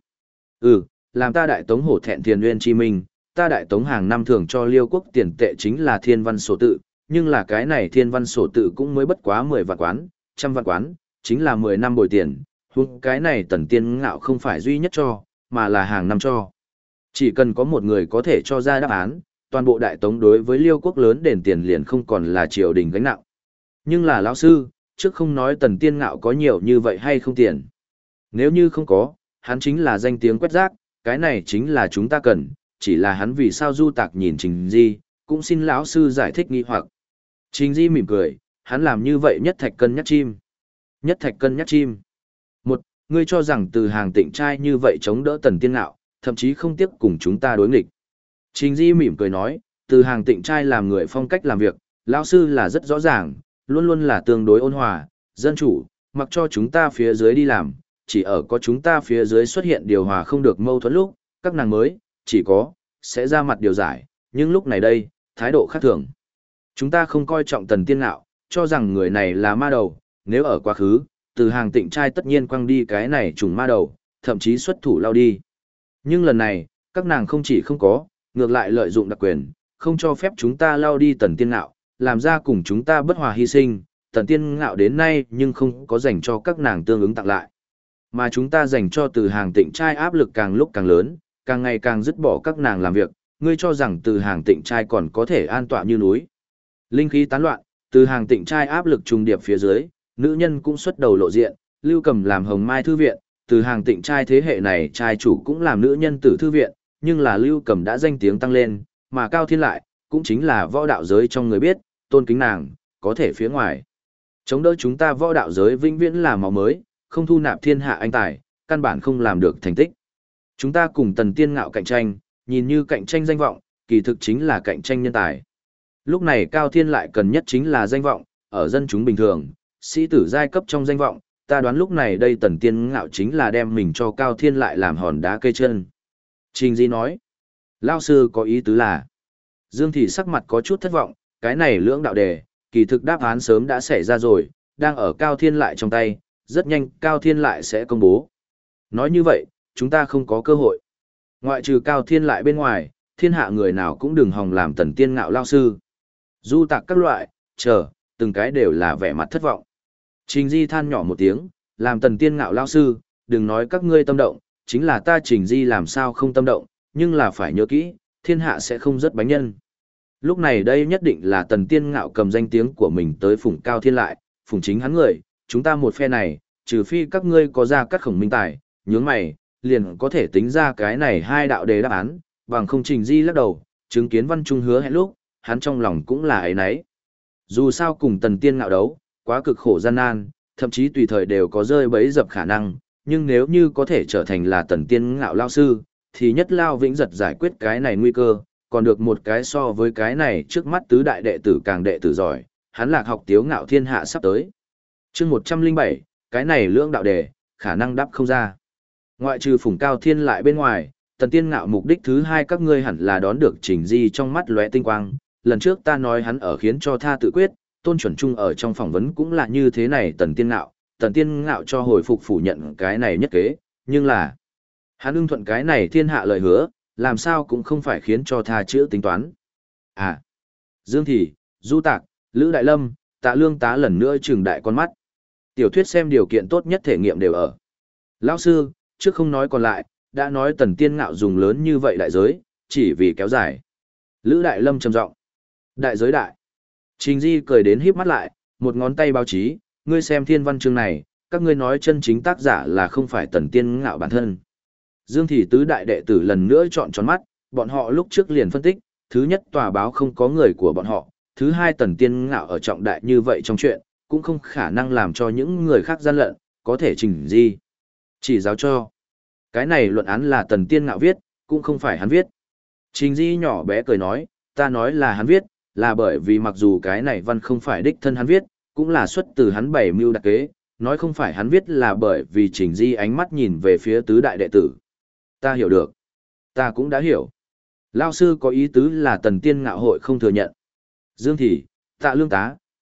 Làm ta đại tống hổ thẹn tiền nguyên chi minh, ta đại tống hàng năm thường cho Liêu quốc tiền tệ chính là thiên văn sổ tự, nhưng là cái này thiên văn sổ tự cũng mới bất quá 10 vạn quán, 100 vạn quán, chính là 10 năm bồi tiền, huống cái này Tần Tiên Ngạo không phải duy nhất cho, mà là hàng năm cho. Chỉ cần có một người có thể cho ra đáp án, toàn bộ đại tống đối với Liêu quốc lớn đền tiền liền không còn là triều đình gánh nặng. Nhưng là lão sư, trước không nói Tần Tiên Ngạo có nhiều như vậy hay không tiền. Nếu như không có, hắn chính là danh tiếng quét rác, cái này chính là chúng ta cần, chỉ là hắn vì sao du tạc nhìn Trình Di, cũng xin lão sư giải thích nghi hoặc. Trình Di mỉm cười, hắn làm như vậy nhất thạch cân nhắc chim. Nhất thạch cân nhắc chim. Một, ngươi cho rằng từ hàng tịnh trai như vậy chống đỡ Tần Tiên Ngạo, thậm chí không tiếc cùng chúng ta đối nghịch. Trình Di mỉm cười nói, từ hàng tịnh trai làm người phong cách làm việc, lão sư là rất rõ ràng, luôn luôn là tương đối ôn hòa, dân chủ, mặc cho chúng ta phía dưới đi làm, chỉ ở có chúng ta phía dưới xuất hiện điều hòa không được mâu thuẫn lúc, các nàng mới, chỉ có, sẽ ra mặt điều giải, nhưng lúc này đây, thái độ khác thường. Chúng ta không coi trọng Tần Tiên Ngạo, cho rằng người này là ma đầu, nếu ở quá khứ, từ hàng tịnh trai tất nhiên quăng đi cái này trùng ma đầu, thậm chí xuất thủ lao đi. Nhưng lần này, các nàng không chỉ không có, ngược lại lợi dụng đặc quyền, không cho phép chúng ta lao đi Tần Tiên Ngạo, làm ra cùng chúng ta bất hòa hy sinh, Tần Tiên Ngạo đến nay nhưng không có dành cho các nàng tương ứng tặng lại. Mà chúng ta dành cho từ hàng tịnh trai áp lực càng lúc càng lớn, càng ngày càng dứt bỏ các nàng làm việc, ngươi cho rằng từ hàng tịnh trai còn có thể an tọa như núi. Linh khí tán loạn, từ hàng tịnh trai áp lực trùng điệp phía dưới, nữ nhân cũng xuất đầu lộ diện, Lưu Cầm làm Hồng Mai thư viện, từ hàng tịnh trai thế hệ này trai chủ cũng làm nữ nhân tử thư viện, nhưng là Lưu Cầm đã danh tiếng tăng lên, mà Cao Thiên lại, cũng chính là võ đạo giới trong người biết, tôn kính nàng, có thể phía ngoài. Chống đỡ chúng ta võ đạo giới vĩnh viễn là máu mới, không thu nạp thiên hạ anh tài, căn bản không làm được thành tích. Chúng ta cùng Tần Tiên Ngạo cạnh tranh, nhìn như cạnh tranh danh vọng, kỳ thực chính là cạnh tranh nhân tài. Lúc này Cao Thiên lại cần nhất chính là danh vọng, ở dân chúng bình thường, sĩ tử giai cấp trong danh vọng, ta đoán lúc này đây Tần Tiên Ngạo chính là đem mình cho Cao Thiên lại làm hòn đá cây chân. Trình Di nói, Lao sư có ý tứ là, Dương Thị sắc mặt có chút thất vọng, cái này lưỡng đạo đề, kỳ thực đáp án sớm đã xảy ra rồi, đang ở Cao Thiên lại trong tay, rất nhanh Cao Thiên lại sẽ công bố. Nói như vậy, chúng ta không có cơ hội. Ngoại trừ Cao Thiên lại bên ngoài, thiên hạ người nào cũng đừng hòng làm Tần Tiên Ngạo lao sư. Du tạc các loại, từng cái đều là vẻ mặt thất vọng. Trình Di than nhỏ một tiếng, làm Tần Tiên Ngạo lao sư, đừng nói các ngươi tâm động, chính là ta Trình Di làm sao không tâm động, nhưng là phải nhớ kỹ, thiên hạ sẽ không rất bánh nhân. Lúc này đây nhất định là Tần Tiên Ngạo cầm danh tiếng của mình tới phụng Cao Thiên lại, phụng chính hắn người, chúng ta một phe này, trừ phi các ngươi có ra cắt khổng minh tài, nhướng mày, liền có thể tính ra cái này hai đạo đề đáp án, bằng không Trình Di lắc đầu, chứng kiến Văn Trung hứa hẹn lúc, hắn trong lòng cũng là ấy nấy. Dù sao cùng Tần Tiên Ngạo đấu, quá cực khổ gian nan, thậm chí tùy thời đều có rơi bẫy dập khả năng, nhưng nếu như có thể trở thành là Tần Tiên Ngạo lao sư, thì nhất lao vĩnh giật giải quyết cái này nguy cơ, còn được một cái so với cái này trước mắt tứ đại đệ tử càng đệ tử giỏi, hắn Lạc học tiếu ngạo thiên hạ sắp tới. Chương 107, cái này lưỡng đạo đề, khả năng đáp không ra. Ngoại trừ Phùng Cao Thiên lại bên ngoài, Tần Tiên Ngạo mục đích thứ hai các ngươi hẳn là đón được Trình Di trong mắt lóe tinh quang, lần trước ta nói hắn ở khiến cho tha tự quyết, Tôn Chuẩn Trung ở trong phỏng vấn cũng là như thế này. Tần Tiên Ngạo cho hồi phục phủ nhận cái này nhất kế, nhưng là hắn ưng thuận cái này thiên hạ lời hứa, làm sao cũng không phải khiến cho tha chữ tính toán. À, Dương Thị, Du Tạc, Lữ Đại Lâm, Tạ Lương Tá lần nữa trừng đại con mắt. Tiểu thuyết xem điều kiện tốt nhất thể nghiệm đều ở. Lão sư, trước không nói còn lại, đã nói Tần Tiên Ngạo dùng lớn như vậy đại giới, chỉ vì kéo dài. Lữ Đại Lâm trầm giọng. Đại giới đại. Trình Di cười đến híp mắt lại, một ngón tay báo chí, ngươi xem thiên văn chương này, các ngươi nói chân chính tác giả là không phải Tần Tiên Ngạo bản thân. Dương Thị tứ đại đệ tử lần nữa trọn tròn mắt, bọn họ lúc trước liền phân tích, thứ nhất tòa báo không có người của bọn họ, thứ hai Tần Tiên Ngạo ở trọng đại như vậy trong chuyện, cũng không khả năng làm cho những người khác gian lận, có thể Trình Di chỉ giáo cho. Cái này luận án là Tần Tiên Ngạo viết, cũng không phải hắn viết. Trình Di nhỏ bé cười nói, ta nói là hắn viết, là bởi vì mặc dù cái này văn không phải đích thân hắn viết, cũng là xuất từ hắn bảy mưu đặc kế, nói không phải hắn viết là bởi vì Trình Di ánh mắt nhìn về phía tứ đại đệ tử. Ta hiểu được. Ta cũng đã hiểu. Lao sư có ý tứ là Tần Tiên Ngạo hội không thừa nhận. Dương Thị, Tạ Lương Tá,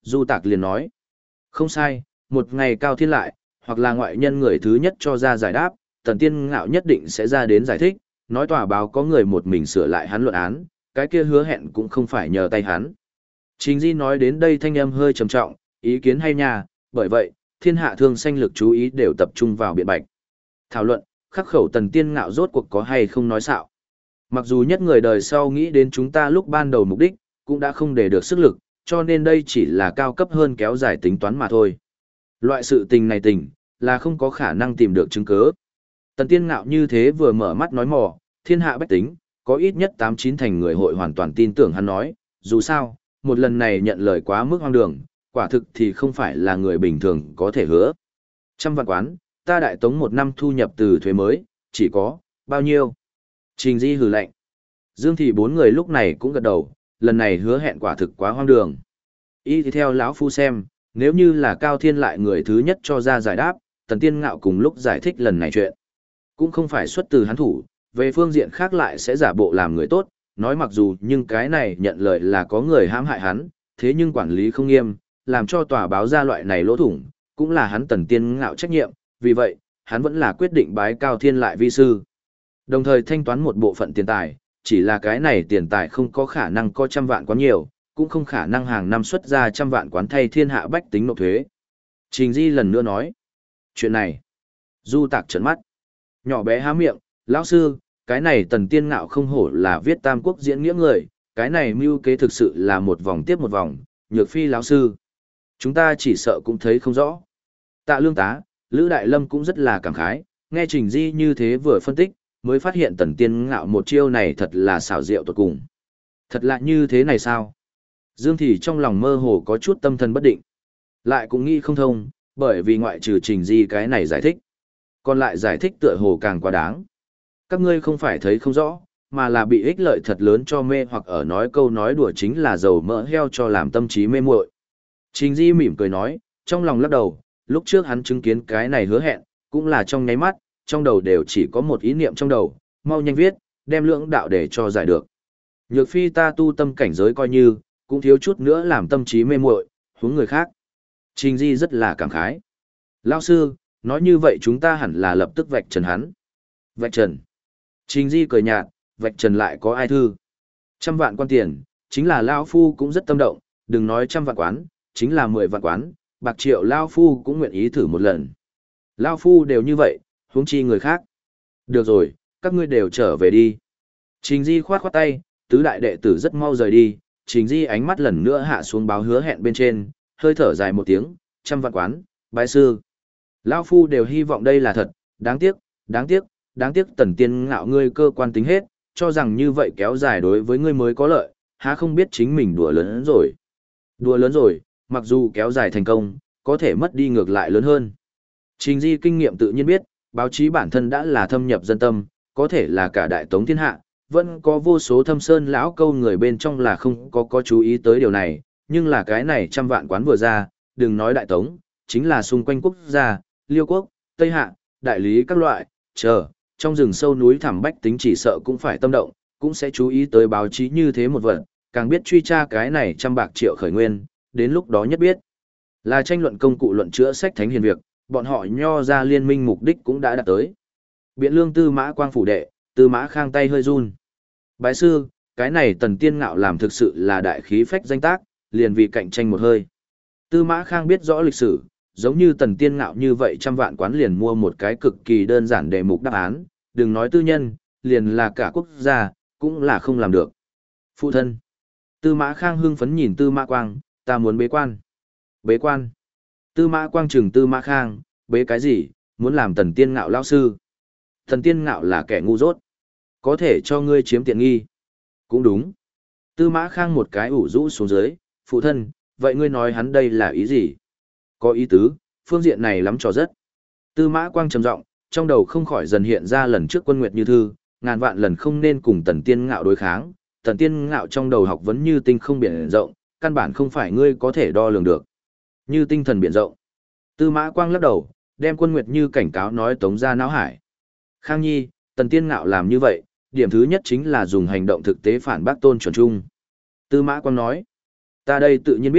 Du Tạc liền nói. Không sai, một ngày Cao Thiên lại, hoặc là ngoại nhân người thứ nhất cho ra giải đáp, Tần Tiên Ngạo nhất định sẽ ra đến giải thích, nói tòa báo có người một mình sửa lại hắn luận án, cái kia hứa hẹn cũng không phải nhờ tay hắn. Trình Di nói đến đây thanh âm hơi trầm trọng, ý kiến hay nha, bởi vậy, thiên hạ thương sanh lực chú ý đều tập trung vào biện bạch. Thảo luận, khắc khẩu Tần Tiên Ngạo rốt cuộc có hay không nói xạo. Mặc dù nhất người đời sau nghĩ đến chúng ta lúc ban đầu mục đích, cũng đã không để được sức lực, cho nên đây chỉ là cao cấp hơn kéo dài tính toán mà thôi. Loại sự tình này là không có khả năng tìm được chứng cứ. Tần Tiên Ngạo như thế vừa mở mắt nói mò, thiên hạ bách tính, có ít nhất 8-9 thành người hội hoàn toàn tin tưởng hắn nói, dù sao, một lần này nhận lời quá mức hoang đường, quả thực thì không phải là người bình thường có thể hứa. 100 vạn quán, ta đại tống một năm thu nhập từ thuế mới, chỉ có, bao nhiêu? Trình Di hừ lạnh. Dương Thị bốn người lúc này cũng gật đầu, lần này hứa hẹn quả thực quá hoang đường. Y thì theo lão phu xem, nếu như là Cao Thiên lại người thứ nhất cho ra giải đáp, Tần Tiên Ngạo cùng lúc giải thích lần này chuyện. Cũng không phải xuất từ hắn thủ, về phương diện khác lại sẽ giả bộ làm người tốt, nói mặc dù nhưng cái này nhận lời là có người hãm hại hắn, thế nhưng quản lý không nghiêm, làm cho tòa báo ra loại này lỗ thủng, cũng là hắn Tần Tiên Ngạo trách nhiệm, vì vậy, hắn vẫn là quyết định bái Cao Thiên lại vi sư. Đồng thời thanh toán một bộ phận tiền tài, chỉ là cái này tiền tài không có khả năng có 100 vạn quá nhiều, cũng không khả năng hàng năm xuất ra 100 vạn quán thay thiên hạ bách tính nộp thuế. Trình Di lần nữa nói, chuyện này, Du Tạc trợn mắt, nhỏ bé há miệng, lão sư, cái này Tần Tiên Ngạo không hổ là viết Tam Quốc diễn nghĩa người, cái này mưu kế thực sự là một vòng tiếp một vòng, Nhược Phi lão sư. Chúng ta chỉ sợ cũng thấy không rõ. Tạ Lương Tá, Lữ Đại Lâm cũng rất là cảm khái, nghe Trình Di như thế vừa phân tích, mới phát hiện Tần Tiên Ngạo một chiêu này thật là xảo diệu tuyệt cùng. Thật lạ như thế này sao? Dương Thị trong lòng mơ hồ có chút tâm thần bất định. Lại cũng nghĩ không thông, bởi vì ngoại trừ Trình Di cái này giải thích. Còn lại giải thích tựa hồ càng quá đáng. Các ngươi không phải thấy không rõ, mà là bị ích lợi thật lớn cho mê hoặc ở nói câu nói đùa chính là dầu mỡ heo cho làm tâm trí mê muội. Trình Di mỉm cười nói, trong lòng lắc đầu, lúc trước hắn chứng kiến cái này hứa hẹn, cũng là trong nháy mắt, trong đầu đều chỉ có một ý niệm trong đầu, mau nhanh viết, đem lưỡng đạo để cho giải được. Nhược Phi ta tu tâm cảnh giới coi như, cũng thiếu chút nữa làm tâm trí mê muội, huống người khác. Trình Di rất là cảm khái. Lão sư, nói như vậy chúng ta hẳn là lập tức vạch trần hắn. Vạch trần. Trình Di cười nhạt, vạch trần lại có ai thư. 100 vạn quan tiền, chính là Lão Phu cũng rất tâm động, đừng nói 100 vạn quán, chính là 10 vạn quán, bạc triệu Lão Phu cũng nguyện ý thử một lần. Lão Phu đều như vậy, huống chi người khác. Được rồi, các ngươi đều trở về đi. Trình Di khoát khoát tay, tứ đại đệ tử rất mau rời đi, Trình Di ánh mắt lần nữa hạ xuống báo hứa hẹn bên trên, hơi thở dài một tiếng, 100 vạn quán, bái sư. Lão Phu đều hy vọng đây là thật, đáng tiếc, đáng tiếc Tần Tiên Ngạo ngươi cơ quan tính hết, cho rằng như vậy kéo dài đối với ngươi mới có lợi, há không biết chính mình đùa lớn rồi. Đùa lớn rồi, mặc dù kéo dài thành công, có thể mất đi ngược lại lớn hơn. Trình Di kinh nghiệm tự nhiên biết, báo chí bản thân đã là thâm nhập dân tâm, có thể là cả đại tống thiên hạ, vẫn có vô số thâm sơn lão câu người bên trong là không có chú ý tới điều này, nhưng là cái này 100 vạn quán vừa ra, đừng nói đại tống, chính là xung quanh quốc gia, Liêu quốc, Tây Hạ, đại lý các loại, trong rừng sâu núi thẳm bách tính chỉ sợ cũng phải tâm động, cũng sẽ chú ý tới báo chí như thế một vật, càng biết truy tra cái này 100 bạc triệu khởi nguyên, đến lúc đó nhất biết. Là tranh luận công cụ luận chữa sách thánh hiền việc, bọn họ nho ra liên minh mục đích cũng đã đạt tới. Biện lương Tư Mã Quang phủ đệ, Tư Mã Khang tay hơi run. Bái sư, cái này Tần Tiên Ngạo làm thực sự là đại khí phách danh tác, liền vì cạnh tranh một hơi. Tư Mã Khang biết rõ lịch sử, giống như Tần Tiên Ngạo như vậy 100 vạn quán liền mua một cái cực kỳ đơn giản đề mục đáp án, đừng nói tư nhân, liền là cả quốc gia, cũng là không làm được. Phụ thân. Tư Mã Khang hưng phấn nhìn Tư Mã Quang, ta muốn bế quan. Bế quan. Tư Mã Quang trừng Tư Mã Khang, bế cái gì, muốn làm Tần Tiên Ngạo lão sư. Tần Tiên Ngạo là kẻ ngu dốt. Có thể cho ngươi chiếm tiện nghi. Cũng đúng. Tư Mã Khang một cái ủ rũ xuống dưới, phụ thân, vậy ngươi nói hắn đây là ý gì? Có ý tứ, phương diện này lắm trò rất. Tư Mã Quang trầm giọng, trong đầu không khỏi dần hiện ra lần trước Quân Nguyệt Như Thư, ngàn vạn lần không nên cùng Tần Tiên Ngạo đối kháng. Tần Tiên Ngạo trong đầu học vấn như tinh không biển rộng, căn bản không phải ngươi có thể đo lường được. Như tinh thần biển rộng. Tư Mã Quang lắc đầu, đem Quân Nguyệt Như cảnh cáo nói tống ra não hải. Khang Nhi, Tần Tiên Ngạo làm như vậy, điểm thứ nhất chính là dùng hành động thực tế phản bác Tôn Chuẩn Trung. Tư Mã Quang nói, ta đây tự nhiên biết,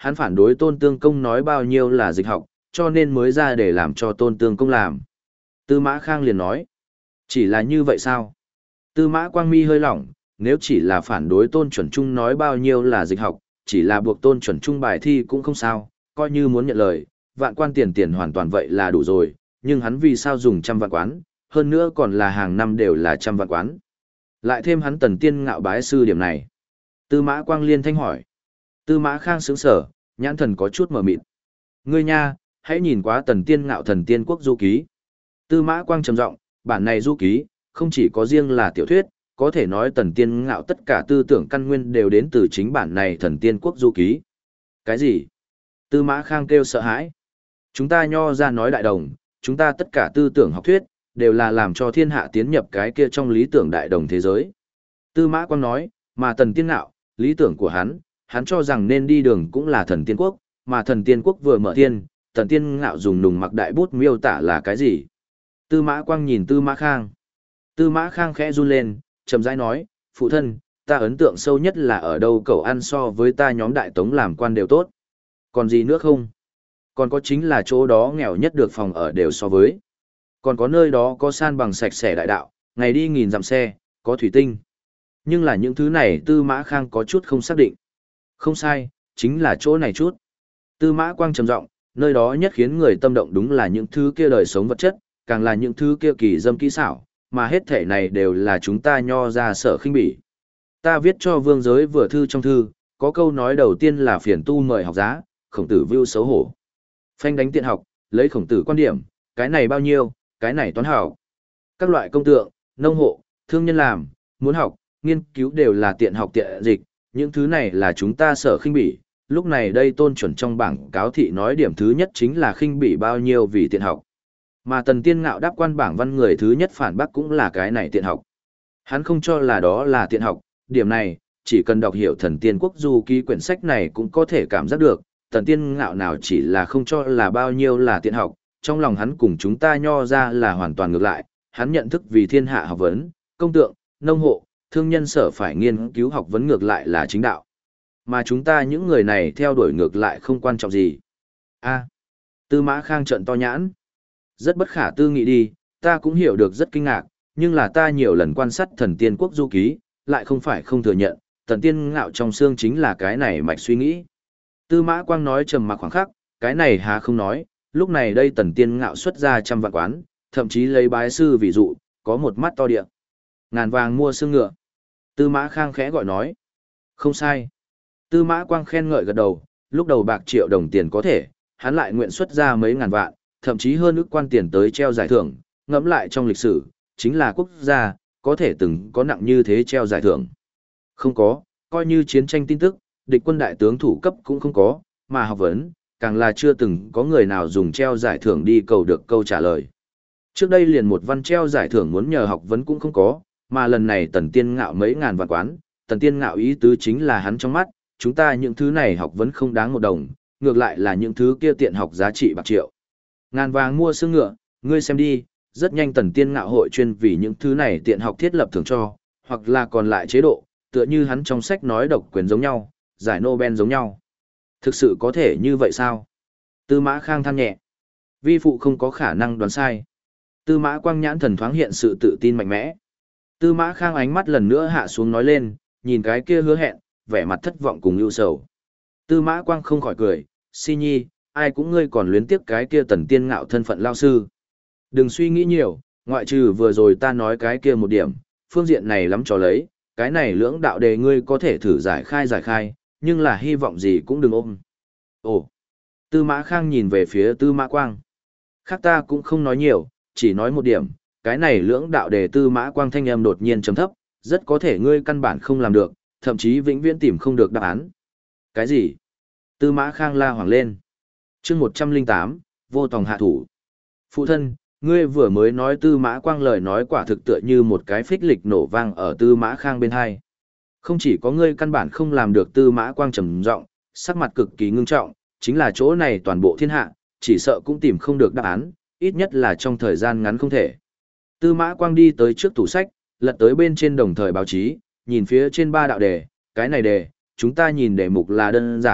hắn phản đối Tôn Tương Công nói bao nhiêu là dịch học, cho nên mới ra để làm cho Tôn Tương Công làm. Tư Mã Khang liền nói, chỉ là như vậy sao? Tư Mã Quang mi hơi lỏng, nếu chỉ là phản đối Tôn Chuẩn Trung nói bao nhiêu là dịch học, chỉ là buộc Tôn Chuẩn Trung bài thi cũng không sao, coi như muốn nhận lời, vạn quan tiền hoàn toàn vậy là đủ rồi, nhưng hắn vì sao dùng trăm vạn quán, hơn nữa còn là hàng năm đều là trăm vạn quán. Lại thêm hắn Tần Tiên Ngạo bái sư điểm này. Tư Mã Quang liên thanh hỏi. Tư Mã Khang sững sờ, nhãn thần có chút mờ mịt. Ngươi nha, hãy nhìn quá Tần Tiên Ngạo Thần Tiên Quốc du ký. Tư Mã Quang trầm giọng, bản này du ký, không chỉ có riêng là tiểu thuyết, có thể nói Tần Tiên Ngạo tất cả tư tưởng căn nguyên đều đến từ chính bản này Thần Tiên Quốc du ký. Cái gì? Tư Mã Khang kêu sợ hãi. Chúng ta nho ra nói đại đồng, chúng ta tất cả tư tưởng học thuyết, đều là làm cho thiên hạ tiến nhập cái kia trong lý tưởng đại đồng thế giới. Tư Mã Quang nói, mà Tần Tiên Ngạo, lý tưởng của hắn cho rằng nên đi đường cũng là Thần Tiên Quốc, mà Thần Tiên Quốc vừa mở thiên, Tần Tiên Ngạo dùng nùng mặc đại bút miêu tả là cái gì? Tư Mã Quang nhìn Tư Mã Khang. Tư Mã Khang khẽ run lên, chậm rãi nói, phụ thân, ta ấn tượng sâu nhất là ở đâu cậu ăn so với ta nhóm đại tống làm quan đều tốt. Còn gì nữa không? Còn có chính là chỗ đó nghèo nhất được phòng ở đều so với. Còn có nơi đó có san bằng sạch sẽ đại đạo, ngày đi nghìn dặm xe, có thủy tinh. Nhưng là những thứ này Tư Mã Khang có chút không xác định. Không sai, chính là chỗ này chút. Tư Mã Quang trầm giọng, nơi đó nhất khiến người tâm động đúng là những thứ kia đời sống vật chất, càng là những thứ kia kỳ dâm kỹ xảo, mà hết thể này đều là chúng ta nho ra sở khinh bỉ. Ta viết cho vương giới vừa thư trong thư, có câu nói đầu tiên là phiền tu mời học giá, Khổng Tử vưu xấu hổ. Phanh đánh tiện học, lấy Khổng Tử quan điểm, cái này bao nhiêu, cái này toán hảo. Các loại công tượng, nông hộ, thương nhân làm, muốn học, nghiên cứu đều là tiện học tiện dịch, những thứ này là chúng ta sở khinh bỉ. Lúc này đây Tôn Chuẩn trong bảng cáo thị nói điểm thứ nhất chính là khinh bỉ bao nhiêu vì tiện học. Mà Tần Tiên Ngạo đáp quan bảng văn người thứ nhất phản bác cũng là cái này tiện học. Hắn không cho là đó là tiện học, điểm này, chỉ cần đọc hiểu Thần Tiên Quốc du ký quyển sách này cũng có thể cảm giác được, Tần Tiên Ngạo nào chỉ là không cho là bao nhiêu là tiện học, trong lòng hắn cùng chúng ta nho ra là hoàn toàn ngược lại, hắn nhận thức vì thiên hạ học vấn, công tượng, nông hộ, thương nhân sở phải nghiên cứu học vấn ngược lại là chính đạo. Mà chúng ta những người này theo đuổi ngược lại không quan trọng gì. A. Tư Mã Khang trợn to nhãn. Rất bất khả tư nghị đi, ta cũng hiểu được rất kinh ngạc, nhưng là ta nhiều lần quan sát Thần Tiên Quốc du ký, lại không phải không thừa nhận, Tần Tiên Ngạo trong xương chính là cái này mạch suy nghĩ. Tư Mã Quang nói trầm mặc khoảng khắc, cái này há không nói, lúc này đây Tần Tiên Ngạo xuất ra trăm vạn quán, thậm chí lấy bái sư ví dụ, có một mắt to địa. Ngàn vàng mua xương ngựa. Tư Mã Khang khẽ gọi nói. Không sai. Tư Mã Quang khen ngợi gật đầu, lúc đầu bạc triệu đồng tiền có thể, hắn lại nguyện xuất ra mấy ngàn vạn, thậm chí hơn ức quan tiền tới treo giải thưởng, ngẫm lại trong lịch sử, chính là quốc gia, có thể từng có nặng như thế treo giải thưởng. Không có, coi như chiến tranh tin tức, địch quân đại tướng thủ cấp cũng không có, mà học vấn, càng là chưa từng có người nào dùng treo giải thưởng đi cầu được câu trả lời. Trước đây liền một văn treo giải thưởng muốn nhờ học vấn cũng không có, mà lần này Tần Tiên Ngạo mấy ngàn vạn quán, Tần Tiên Ngạo ý tứ chính là hắn trong mắt, chúng ta những thứ này học vấn không đáng một đồng, ngược lại là những thứ kia tiện học giá trị bạc triệu. Ngàn vàng mua xương ngựa, ngươi xem đi, rất nhanh Tần Tiên Ngạo hội chuyên vì những thứ này tiện học thiết lập thưởng cho, hoặc là còn lại chế độ, tựa như hắn trong sách nói độc quyền giống nhau, giải Nobel giống nhau. Thực sự có thể như vậy sao? Tư Mã Khang than nhẹ. Vi phụ không có khả năng đoán sai. Tư Mã Quang nhãn thần thoáng hiện sự tự tin mạnh mẽ. Tư Mã Khang ánh mắt lần nữa hạ xuống nói lên, nhìn cái kia hứa hẹn, vẻ mặt thất vọng cùng ưu sầu. Tư Mã Quang không khỏi cười, Si Nhi, ai cũng ngươi còn luyến tiếc cái kia Tần Tiên Ngạo thân phận lao sư. Đừng suy nghĩ nhiều, ngoại trừ vừa rồi ta nói cái kia một điểm, phương diện này lắm trò lấy, cái này lưỡng đạo đề ngươi có thể thử giải khai, nhưng là hy vọng gì cũng đừng ôm. Ồ! Tư Mã Khang nhìn về phía Tư Mã Quang. Khác ta cũng không nói nhiều, chỉ nói một điểm, cái này lưỡng đạo đề Tư Mã Quang thanh âm đột nhiên trầm thấp, rất có thể ngươi căn bản không làm được, thậm chí vĩnh viễn tìm không được đáp án. Cái gì? Tư Mã Khang la hoảng lên. Chương 108, vô tòng hạ thủ. Phụ thân, ngươi vừa mới nói Tư Mã Quang lời nói quả thực tựa như một cái phích lịch nổ vang ở Tư Mã Khang bên hai. Không chỉ có ngươi căn bản không làm được, Tư Mã Quang trầm giọng, sắc mặt cực kỳ ngưng trọng, chính là chỗ này toàn bộ thiên hạ, chỉ sợ cũng tìm không được đáp án, ít nhất là trong thời gian ngắn không thể. Tư Mã Quang đi tới trước tủ sách, lật tới bên trên đồng thời báo chí, nhìn phía trên ba đạo đề, cái này đề, chúng ta nhìn đề mục là đơn giản,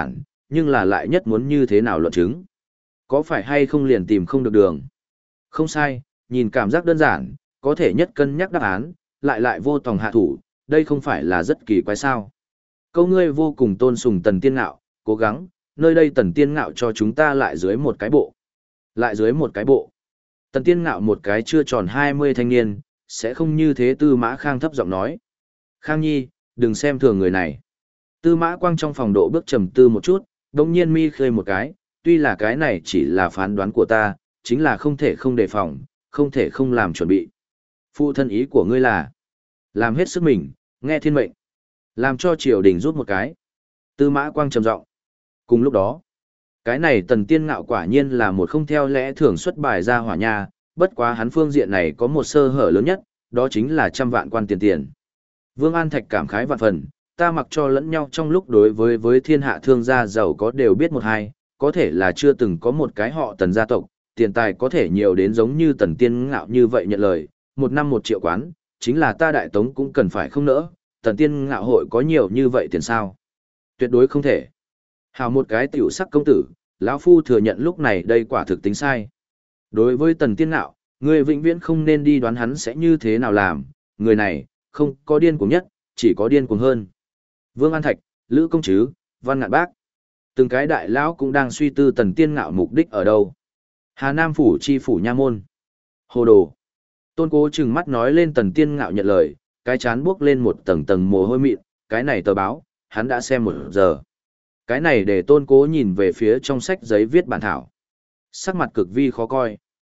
nhưng là lại nhất muốn như thế nào luận chứng. Có phải hay không liền tìm không được đường? Không sai, nhìn cảm giác đơn giản, có thể nhất cân nhắc đáp án, lại vô tòng hạ thủ, đây không phải là rất kỳ quái sao. Câu ngươi vô cùng tôn sùng Tần Tiên Ngạo, cố gắng, nơi đây Tần Tiên Ngạo cho chúng ta lại dưới một cái bộ. Lại dưới một cái bộ. Tần Tiên Ngạo một cái chưa tròn 20 thanh niên, sẽ không như thế. Tư Mã Khang thấp giọng nói. Khang Nhi, đừng xem thường người này. Tư Mã Quang trong phòng độ bước trầm tư một chút, đồng nhiên mi khơi một cái, tuy là cái này chỉ là phán đoán của ta, chính là không thể không đề phòng, không thể không làm chuẩn bị. Phụ thân ý của ngươi là làm hết sức mình, nghe thiên mệnh, làm cho triều đình rút một cái. Tư Mã Quang trầm giọng. Cùng lúc đó, cái này Tần Tiên Ngạo quả nhiên là một không theo lẽ thường xuất bài ra hỏa nha, bất quá hắn phương diện này có một sơ hở lớn nhất, đó chính là 100 vạn quan tiền. Vương An Thạch cảm khái vạn phần, ta mặc cho lẫn nhau trong lúc đối với thiên hạ thương gia giàu có đều biết một hai, có thể là chưa từng có một cái họ Tần gia tộc, tiền tài có thể nhiều đến giống như Tần Tiên Ngạo như vậy nhận lời, 1 năm 1 triệu quán, chính là ta Đại Tống cũng cần phải không nỡ, Tần Tiên Ngạo hội có nhiều như vậy tiền sao? Tuyệt đối không thể. Hào một cái tiểu sắc công tử, lão phu thừa nhận lúc này đây quả thực tính sai. Đối với Tần Tiên Ngạo, người vĩnh viễn không nên đi đoán hắn sẽ như thế nào làm, người này, không có điên cuồng nhất, chỉ có điên cuồng hơn. Vương An Thạch, Lữ Công Trứ, Văn Ngạn Bác. Từng cái đại lão cũng đang suy tư Tần Tiên Ngạo mục đích ở đâu. Hà Nam phủ chi phủ nha môn. Hồ đồ. Tôn Cố trừng mắt nói lên Tần Tiên Ngạo nhận lời, cái chán buốc lên một tầng tầng mồ hôi mịn, cái này tờ báo, hắn đã xem 1 giờ. Cái này để Tôn Cố nhìn về phía trong sách giấy viết bản thảo. Sắc mặt cực vi khó coi.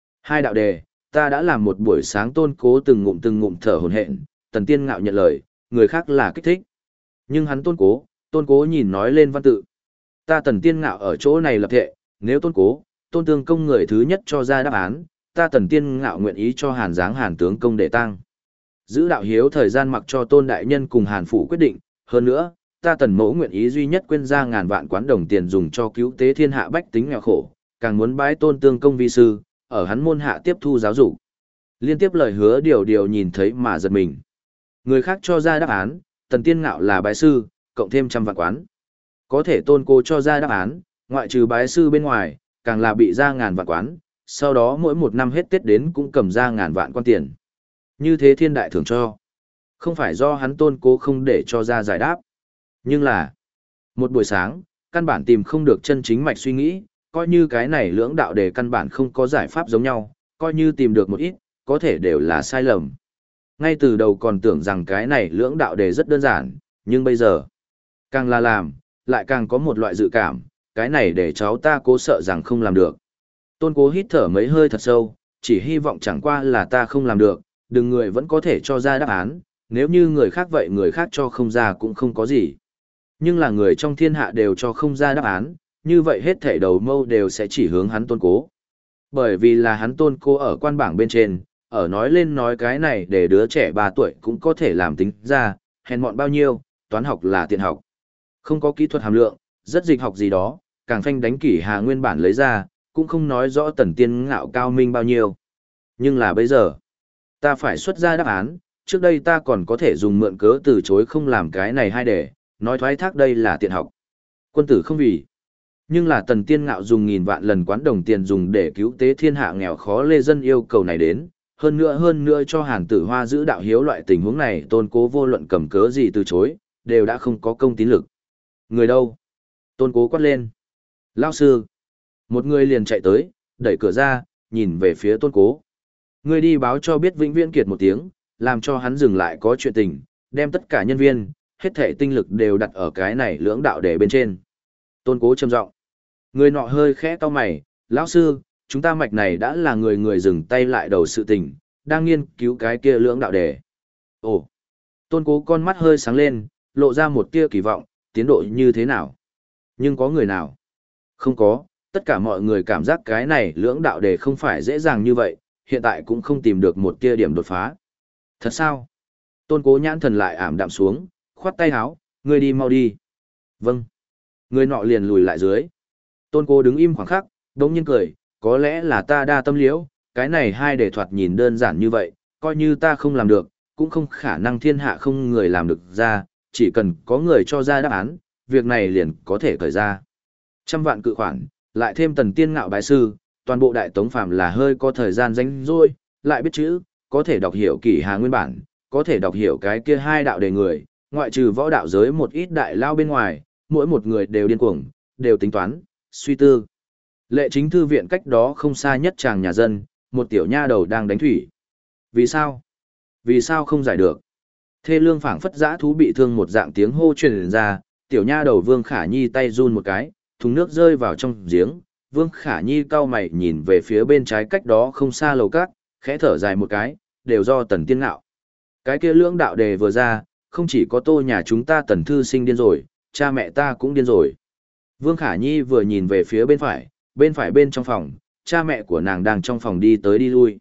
2 đạo đề, ta đã làm một buổi sáng. Tôn Cố từng ngụm thở hổn hển, Tần Tiên Ngạo nhận lời, người khác là kích thích. Nhưng hắn Tôn Cố nhìn nói lên văn tự. Ta Tần Tiên Ngạo ở chỗ này lập thệ, nếu Tôn Cố, Tôn Tương Công người thứ nhất cho ra đáp án, ta Tần Tiên Ngạo nguyện ý cho Hàn Giáng Hàn tướng công để tang. Giữ đạo hiếu thời gian mặc cho Tôn đại nhân cùng Hàn phủ quyết định, hơn nữa, ta Tần Mỗ nguyện ý duy nhất quyên ra 1000 vạn quán đồng tiền dùng cho cứu tế thiên hạ bách tính nghèo khổ, càng muốn bái Tôn Tương Công vi sư, ở hắn môn hạ tiếp thu giáo dục. Liên tiếp lời hứa điều nhìn thấy mà giật mình. Người khác cho ra đáp án, Tần Tiên Ngạo là bái sư, cộng thêm 100 vạn quán. Có thể Tôn Cố cho ra đáp án, ngoại trừ bái sư bên ngoài, càng là bị ra 1000 vạn quán, sau đó mỗi 1 năm hết Tết đến cũng cầm ra 1000 vạn quan tiền. Như thế thiên đại thưởng cho. Không phải do hắn Tôn Cố không để cho ra giải đáp. Nhưng là, một buổi sáng, căn bản tìm không được chân chính mạch suy nghĩ, coi như cái này lưỡng đạo đề căn bản không có giải pháp giống nhau, coi như tìm được một ít, có thể đều là sai lầm. Ngay từ đầu còn tưởng rằng cái này lưỡng đạo đề rất đơn giản, nhưng bây giờ, càng là làm, lại càng có một loại dự cảm, cái này để cháu ta Cố sợ rằng không làm được. Tôn Cố hít thở mấy hơi thật sâu, chỉ hy vọng chẳng qua là ta không làm được, đừng người vẫn có thể cho ra đáp án, nếu như người khác vậy người khác cho không ra cũng không có gì. Nhưng là người trong thiên hạ đều cho không ra đáp án, như vậy hết thảy đầu mâu đều sẽ chỉ hướng hắn Tôn Cố. Bởi vì là hắn Tôn Cố ở quan bảng bên trên, ở nói lên nói cái này để đứa trẻ 3 tuổi cũng có thể làm tính ra, hèn mọn bao nhiêu, toán học là tiện học. Không có kỹ thuật hàm lượng, rất dịch học gì đó, càng phanh đánh kỷ hà nguyên bản lấy ra, cũng không nói rõ Tần Tiên Ngạo cao minh bao nhiêu. Nhưng là bây giờ, ta phải xuất ra đáp án, trước đây ta còn có thể dùng mượn cớ từ chối không làm cái này hai đề, nói thoái thác đây là tiện học. Quân tử không vì. Nhưng là Tần Tiên Ngạo dùng 1000 vạn lần quán đồng tiền dùng để cứu tế thiên hạ nghèo khó lê dân yêu cầu này đến, hơn nữa cho Hàn Tử Hoa giữ đạo hiếu loại tình huống này Tôn Cố vô luận cầm cớ gì từ chối, đều đã không có công tín lực. Người đâu? Tôn Cố quát lên. Lao sư. Một người liền chạy tới, đẩy cửa ra, nhìn về phía Tôn Cố. Người đi báo cho biết Vĩnh Viễn Kiệt một tiếng, làm cho hắn dừng lại có chuyện tình, đem tất cả nhân viên, hết thể tinh lực đều đặt ở cái này lưỡng đạo để bên trên. Tôn Cố trầm giọng. Người nọ hơi khẽ cau mày, lão sư, chúng ta mạch này đã là người dừng tay lại đầu sự tình, đang nghiên cứu cái kia lưỡng đạo đề. Ồ. Tôn Cố con mắt hơi sáng lên, lộ ra một tia kỳ vọng, tiến độ như thế nào? Nhưng có người nào? Không có, tất cả mọi người cảm giác cái này lưỡng đạo đề không phải dễ dàng như vậy, hiện tại cũng không tìm được một tia điểm đột phá. Thật sao? Tôn Cố nhãn thần lại ảm đạm xuống, khoát tay áo, ngươi đi mau đi. Vâng. Người nọ liền lùi lại dưới. Tôn Cố đứng im khoảng khắc, đống nhiên cười, có lẽ là ta đa tâm liễu, cái này hai đề thoạt nhìn đơn giản như vậy, coi như ta không làm được, cũng không khả năng thiên hạ không người làm được ra, chỉ cần có người cho ra đáp án, việc này liền có thể khởi ra. Trăm vạn cự khoản, lại thêm Tần Tiên Ngạo bái sư, toàn bộ Đại Tống phàm là hơi có thời gian rảnh rỗi, lại biết chữ, có thể đọc hiểu Kỷ Hà nguyên bản, có thể đọc hiểu cái kia hai đạo đề người, ngoại trừ võ đạo giới một ít đại lao bên ngoài, mỗi một người đều điên cuồng, đều tính toán, suy tư. Lệ Chính thư viện cách đó không xa nhất chàng nhà dân, một tiểu nha đầu đang đánh thủy. Vì sao? Vì sao không giải được? Thê lương phảng phất dã thú bị thương một dạng tiếng hô truyền ra, tiểu nha đầu Vương Khả Nhi tay run một cái, thùng nước rơi vào trong giếng. Vương Khả Nhi cau mày nhìn về phía bên trái cách đó không xa lầu cát, khẽ thở dài một cái, đều do Tần Tiên Ngạo. Cái kia lưỡng đạo đề vừa ra, không chỉ có Tô nhà chúng ta Tần thư sinh điên rồi, cha mẹ ta cũng điên rồi. Vương Khả Nhi vừa nhìn về phía bên phải bên trong phòng, cha mẹ của nàng đang trong phòng đi tới đi lui.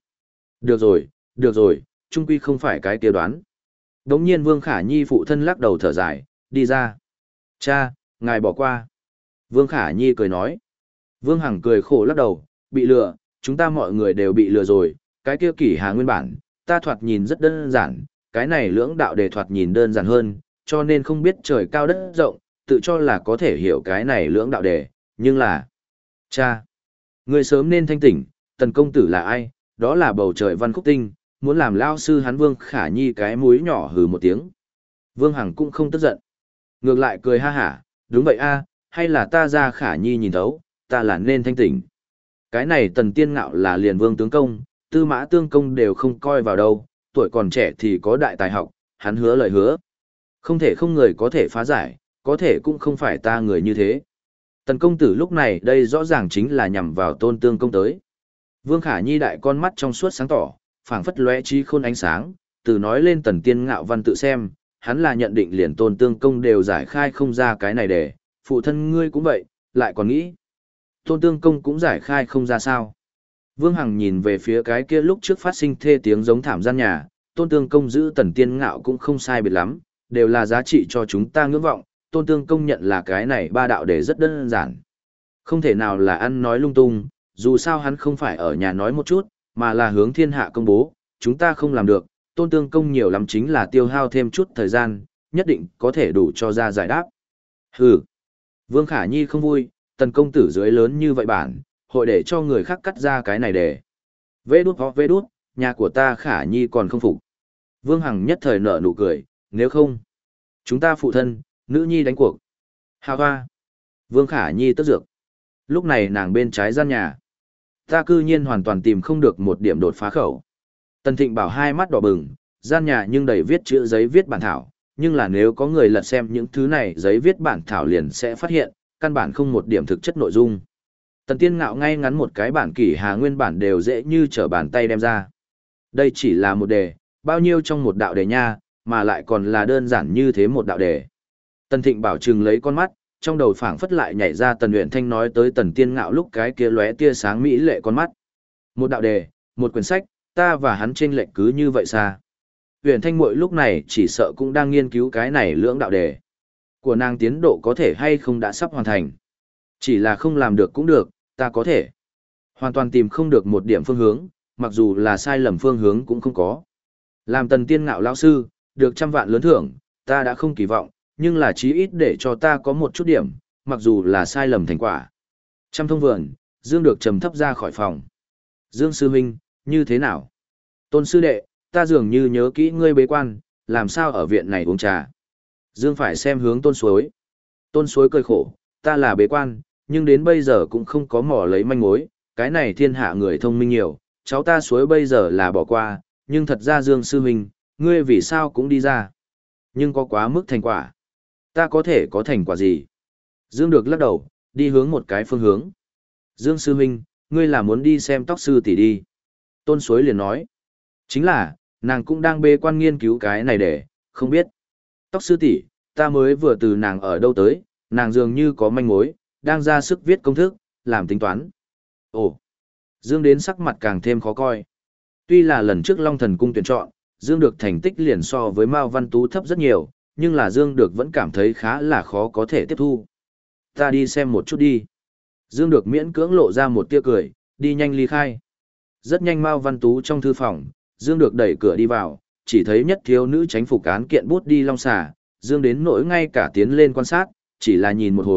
Được rồi, trung quy không phải cái kia đoán. Đống nhiên Vương Khả Nhi phụ thân lắc đầu thở dài, đi ra. Cha, ngài bỏ qua. Vương Khả Nhi cười nói. Vương Hằng cười khổ lắc đầu, bị lừa, chúng ta mọi người đều bị lừa rồi, cái kia Kỷ Hà nguyên bản, ta thoạt nhìn rất đơn giản, cái này lưỡng đạo đề thoạt nhìn đơn giản hơn, cho nên không biết trời cao đất rộng, tự cho là có thể hiểu cái này lưỡng đạo đề, nhưng là... Cha! Người sớm nên thanh tỉnh, Tần công tử là ai, đó là bầu trời văn khúc tinh, muốn làm lao sư hắn Vương Khả Nhi cái mũi nhỏ hừ một tiếng. Vương Hằng cũng không tức giận. Ngược lại cười ha hả, đúng vậy a, hay là ta ra Khả Nhi nhìn thấu, ta là nên thanh tỉnh. Cái này Tần Tiên Ngạo là liền Vương tướng công, Tư Mã Tương công đều không coi vào đâu, tuổi còn trẻ thì có đại tài học, hắn hứa lời hứa. Không thể không người có thể phá giải, có thể cũng không phải ta người như thế. Tần công tử lúc này đây rõ ràng chính là nhằm vào Tôn Tương công tới. Vương Khả Nhi đại con mắt trong suốt sáng tỏ, phảng phất lóe trí khôn ánh sáng, từ nói lên Tần Tiên Ngạo văn tự xem, hắn là nhận định liền Tôn Tương công đều giải khai không ra cái này để, phụ thân ngươi cũng vậy, lại còn nghĩ. Tôn Tương công cũng giải khai không ra sao. Vương Hằng nhìn về phía cái kia lúc trước phát sinh thê tiếng giống thảm gian nhà, Tôn Tương công giữ Tần Tiên Ngạo cũng không sai biệt lắm, đều là giá trị cho chúng ta ngưỡng vọng, Tôn Tương công nhận là cái này ba đạo đề rất đơn giản. Không thể nào là ăn nói lung tung, dù sao hắn không phải ở nhà nói một chút, mà là hướng thiên hạ công bố, chúng ta không làm được, Tôn Tương công nhiều lắm chính là tiêu hao thêm chút thời gian, nhất định có thể đủ cho ra giải đáp. Hừ. Vương Khả Nhi không vui, Tần công tử dưới lớn như vậy bản, hội để cho người khác cắt ra cái này để. Vê đút, nhà của ta Khả Nhi còn không phục. Vương Hằng nhất thời nở nụ cười, nếu không, chúng ta phụ thân, nữ nhi đánh cuộc. Hà hoa. Vương Khả Nhi tức dược. Lúc này nàng bên trái gian nhà. Ta cư nhiên hoàn toàn tìm không được một điểm đột phá khẩu. Tần Thịnh bảo hai mắt đỏ bừng, gian nhà nhưng đầy viết chữ giấy viết bản thảo, nhưng là nếu có người lật xem những thứ này giấy viết bản thảo liền sẽ phát hiện, căn bản không một điểm thực chất nội dung. Tần Tiên Ngạo ngay ngắn một cái bản Kỷ Hà nguyên bản đều dễ như trở bàn tay đem ra. Đây chỉ là một đề, bao nhiêu trong một đạo đề nha, mà lại còn là đơn giản như thế một đạo đề. Tần Thịnh bảo trừng lấy con mắt, trong đầu phảng phất lại nhảy ra Tần Uyển Thanh nói tới Tần Tiên Ngạo lúc cái kia lóe tia sáng mỹ lệ con mắt. Một đạo đề, một quyển sách, ta và hắn chênh lệch cứ như vậy xa. Uyển Thanh muội lúc này chỉ sợ cũng đang nghiên cứu cái này lưỡng đạo đề. Của nàng tiến độ có thể hay không đã sắp hoàn thành. Chỉ là không làm được cũng được, ta có thể. Hoàn toàn tìm không được một điểm phương hướng, mặc dù là sai lầm phương hướng cũng không có. Làm Tần Tiên Ngạo lão sư, được trăm vạn lớn thưởng, ta đã không kỳ vọng, nhưng là chí ít để cho ta có một chút điểm, mặc dù là sai lầm thành quả. Trăm thông vườn, Dương được trầm thấp ra khỏi phòng. Dương sư huynh, như thế nào? Tôn sư đệ, ta dường như nhớ kỹ ngươi bế quan, làm sao ở viện này uống trà? Dương phải xem hướng Tôn Suối. Tôn Suối cười khổ, ta là bế quan, nhưng đến bây giờ cũng không có mò lấy manh mối, cái này thiên hạ người thông minh nhiều, cháu ta Suối bây giờ là bỏ qua, nhưng thật ra Dương sư huynh, ngươi vì sao cũng đi ra? Nhưng có quá mức thành quả. Ta có thể có thành quả gì? Dương được lắc đầu, đi hướng một cái phương hướng. Dương sư huynh, ngươi là muốn đi xem tóc sư tỷ đi. Tôn Suối liền nói. Chính là, nàng cũng đang bê quan nghiên cứu cái này để, không biết. Tóc sư tỷ, ta mới vừa từ nàng ở đâu tới, nàng dường như có manh mối, đang ra sức viết công thức, làm tính toán. Ồ, Dương đến sắc mặt càng thêm khó coi. Tuy là lần trước Long Thần Cung tuyển chọn, Dương được thành tích liền so với Mao Văn Tú thấp rất nhiều, nhưng là Dương được vẫn cảm thấy khá là khó có thể tiếp thu. Ta đi xem một chút đi. Dương được miễn cưỡng lộ ra một tia cười, đi nhanh ly khai. Rất nhanh Mao Văn Tú trong thư phòng, Dương được đẩy cửa đi vào, chỉ thấy nhất thiếu nữ chánh phục án kiện bút đi long xà, Dương đến nỗi ngay cả tiến lên quan sát, chỉ là nhìn một hồi,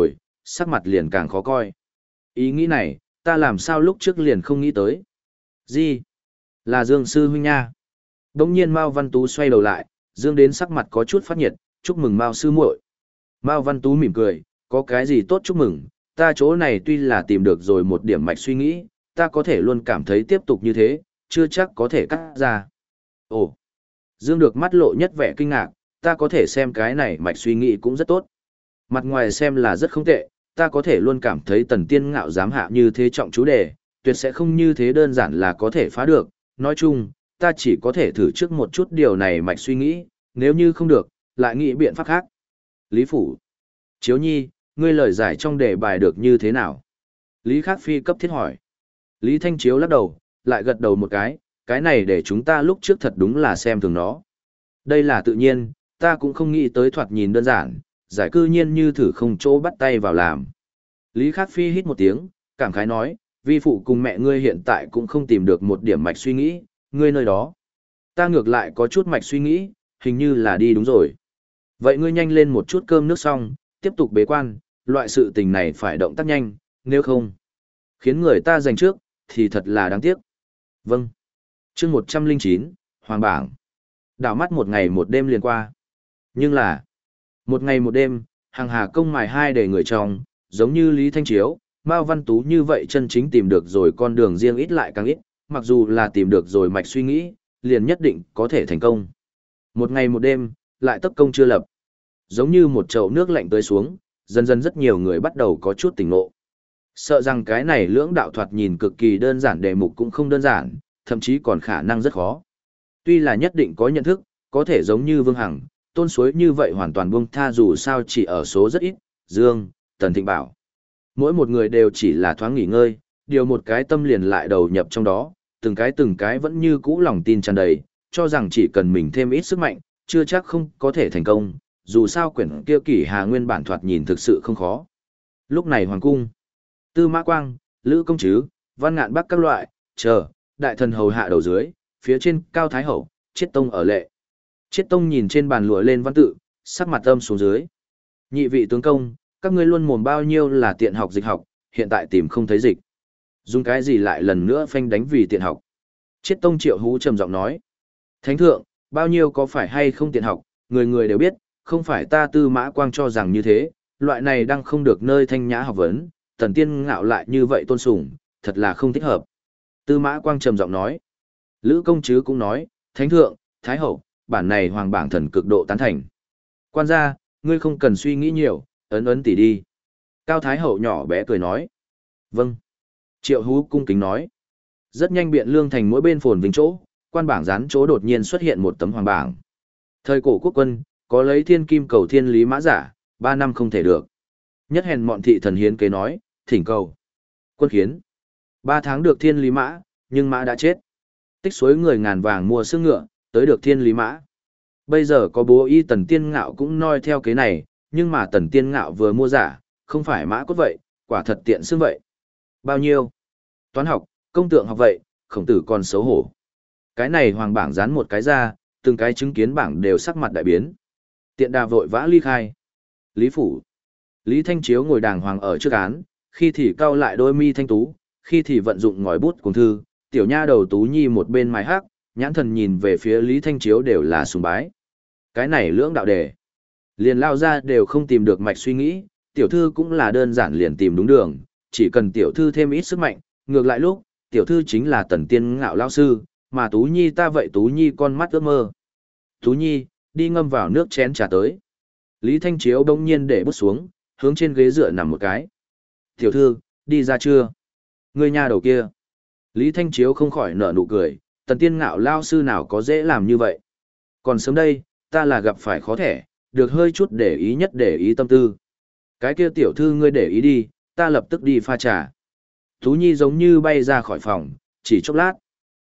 sắc mặt liền càng khó coi. Ý nghĩ này, ta làm sao lúc trước liền không nghĩ tới. Gì? Là Dương sư huynh nha. Đống nhiên Mao Văn Tú xoay đầu lại, Dương đến sắc mặt có chút phát nhiệt, chúc mừng Mao sư muội. Mao Văn Tú mỉm cười, có cái gì tốt chúc mừng, ta chỗ này tuy là tìm được rồi một điểm mạch suy nghĩ, ta có thể luôn cảm thấy tiếp tục như thế, chưa chắc có thể cắt ra. Ồ, Dương được mắt lộ nhất vẻ kinh ngạc, ta có thể xem cái này mạch suy nghĩ cũng rất tốt. Mặt ngoài xem là rất không tệ, ta có thể luôn cảm thấy Tần Tiên Ngạo dám hạ như thế trọng chú đề, tuyệt sẽ không như thế đơn giản là có thể phá được. Nói chung, ta chỉ có thể thử trước một chút điều này mạch suy nghĩ, nếu như không được, lại nghĩ biện pháp khác. Lý Phủ. Chiếu Nhi, ngươi lời giải trong đề bài được như thế nào? Lý Khắc Phi cấp thiết hỏi. Lý Thanh Chiếu lắc đầu, lại gật đầu một cái này để chúng ta lúc trước thật đúng là xem thường nó. Đây là tự nhiên, ta cũng không nghĩ tới thoạt nhìn đơn giản, giải cư nhiên như thử không chỗ bắt tay vào làm. Lý Khắc Phi hít một tiếng, cảm khái nói, vi phụ cùng mẹ ngươi hiện tại cũng không tìm được một điểm mạch suy nghĩ, ngươi nơi đó. Ta ngược lại có chút mạch suy nghĩ, hình như là đi đúng rồi. Vậy ngươi nhanh lên một chút cơm nước xong, tiếp tục bế quan, loại sự tình này phải động tác nhanh, nếu không khiến người ta giành trước, thì thật là đáng tiếc. Vâng. Chương 109, Hoàng bảng. Đảo mắt một ngày một đêm liền qua. Nhưng là, một ngày một đêm, hàng hà công mài hai để người trong, giống như Lý Thanh Chiếu, Mao Văn Tú như vậy chân chính tìm được rồi con đường riêng ít lại càng ít, mặc dù là tìm được rồi mạch suy nghĩ, liền nhất định có thể thành công. Một ngày một đêm, lại tất công chưa lập. Giống như một chậu nước lạnh tới xuống, dần dần rất nhiều người bắt đầu có chút tỉnh ngộ. Sợ rằng cái này lưỡng đạo thoạt nhìn cực kỳ đơn giản, đề mục cũng không đơn giản, thậm chí còn khả năng rất khó. Tuy là nhất định có nhận thức, có thể giống như Vương Hằng, Tôn Suối như vậy hoàn toàn buông tha dù sao chỉ ở số rất ít, Dương, Tần Thịnh bảo. Mỗi một người đều chỉ là thoáng nghỉ ngơi, điều một cái tâm liền lại đầu nhập trong đó, từng cái vẫn như cũ lòng tin tràn đầy, cho rằng chỉ cần mình thêm ít sức mạnh, chưa chắc không có thể thành công, dù sao quyển kia Kỷ Hà nguyên bản thoạt nhìn thực sự không khó. Lúc này Hoàng cung, Tư Mã Quang, Lữ Công Trứ, Văn Ngạn Bắc các loại, chờ, đại thần hầu hạ đầu dưới, phía trên Cao Thái Hậu, Chiết Tông ở lệ. Chiết Tông nhìn trên bàn lụa lên văn tự, sắc mặt âm xuống dưới. Nhị vị tướng công, các ngươi luôn mồm bao nhiêu là tiện học dịch học, hiện tại tìm không thấy dịch. Dùng cái gì lại lần nữa phanh đánh vì tiện học. Chiết Tông Triệu Hú trầm giọng nói. Thánh thượng, bao nhiêu có phải hay không tiện học, người người đều biết, không phải ta Tư Mã Quang cho rằng như thế, loại này đang không được nơi thanh nhã học vấn, Tần Tiên Ngạo lại như vậy tôn sùng, thật là không thích hợp. Tư Mã Quang trầm giọng nói. Lữ Công Trứ cũng nói, Thánh thượng, Thái hậu, bản này hoàng bảng thần cực độ tán thành. Quan gia, ngươi không cần suy nghĩ nhiều, ấn ấn tỉ đi. Cao Thái hậu nhỏ bé cười nói. Vâng. Triệu Hú cung kính nói. Rất nhanh Biện Lương thành mỗi bên phồn vinh chỗ, quan bảng dán chỗ đột nhiên xuất hiện một tấm hoàng bảng. Thời cổ quốc quân, có lấy thiên kim cầu thiên lý mã giả, 3 năm không thể được. Nhất hèn mọn thị thần hiến kế nói, thỉnh cầu. Quân khiến. 3 tháng được thiên lý mã, nhưng mã đã chết. Tích suối người ngàn vàng mua xương ngựa, tới được thiên lý mã. Bây giờ có bố y Tần Tiên Ngạo cũng noi theo kế này, nhưng mà Tần Tiên Ngạo vừa mua giả, không phải mã cốt vậy, quả thật tiện xương vậy. Bao nhiêu? Toán học, công tượng học vậy, Khổng Tử còn xấu hổ. Cái này hoàng bảng dán một cái ra, từng cái chứng kiến bảng đều sắc mặt đại biến. Tiện đà vội vã ly khai. Lý phủ. Lý Thanh Chiếu ngồi đàng hoàng ở trước án, khi thì cau lại đôi mi thanh tú, khi thì vận dụng ngòi bút cùng thư, tiểu nha đầu Tú Nhi một bên mái hắc, nhãn thần nhìn về phía Lý Thanh Chiếu đều là sùng bái. Cái này lưỡng đạo đề. Liền lao ra đều không tìm được mạch suy nghĩ, tiểu thư cũng là đơn giản liền tìm đúng đường, chỉ cần tiểu thư thêm ít sức mạnh, ngược lại lúc, tiểu thư chính là Tần Tiên Ngạo lao sư, mà Tú Nhi ta vậy Tú Nhi con mắt ước mơ. Tú Nhi, đi ngâm vào nước chén trà tới. Lý Thanh Chiếu bỗng nhiên để bút xuống, hướng trên ghế dựa nằm một cái. Tiểu thư, đi ra chưa? Người nhà đầu kia. Lý Thanh Chiếu không khỏi nở nụ cười, Tần Tiên Ngạo lao sư nào có dễ làm như vậy. Còn sớm đây, ta là gặp phải khó thẻ, được hơi chút để ý nhất để ý tâm tư. Cái kia tiểu thư ngươi để ý đi, ta lập tức đi pha trà. Tú Nhi giống như bay ra khỏi phòng, chỉ chốc lát.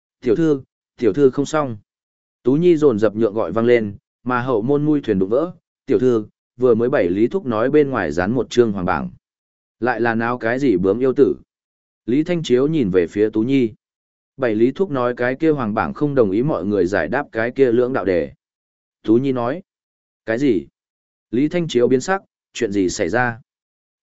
Tiểu thư không xong. Tú Nhi dồn dập nhượng gọi vang lên, mà hậu môn mui thuyền đụng vỡ. Tiểu thư, vừa mới bảy Lý Thúc nói bên ngoài dán một chương hoàng bảng. Lại là nào cái gì bướm yêu tử. Lý Thanh Chiếu nhìn về phía Tú Nhi. Bảy Lý Thúc nói cái kia hoàng bảng không đồng ý mọi người giải đáp cái kia lưỡng đạo đề. Tú Nhi nói. Cái gì? Lý Thanh Chiếu biến sắc, chuyện gì xảy ra?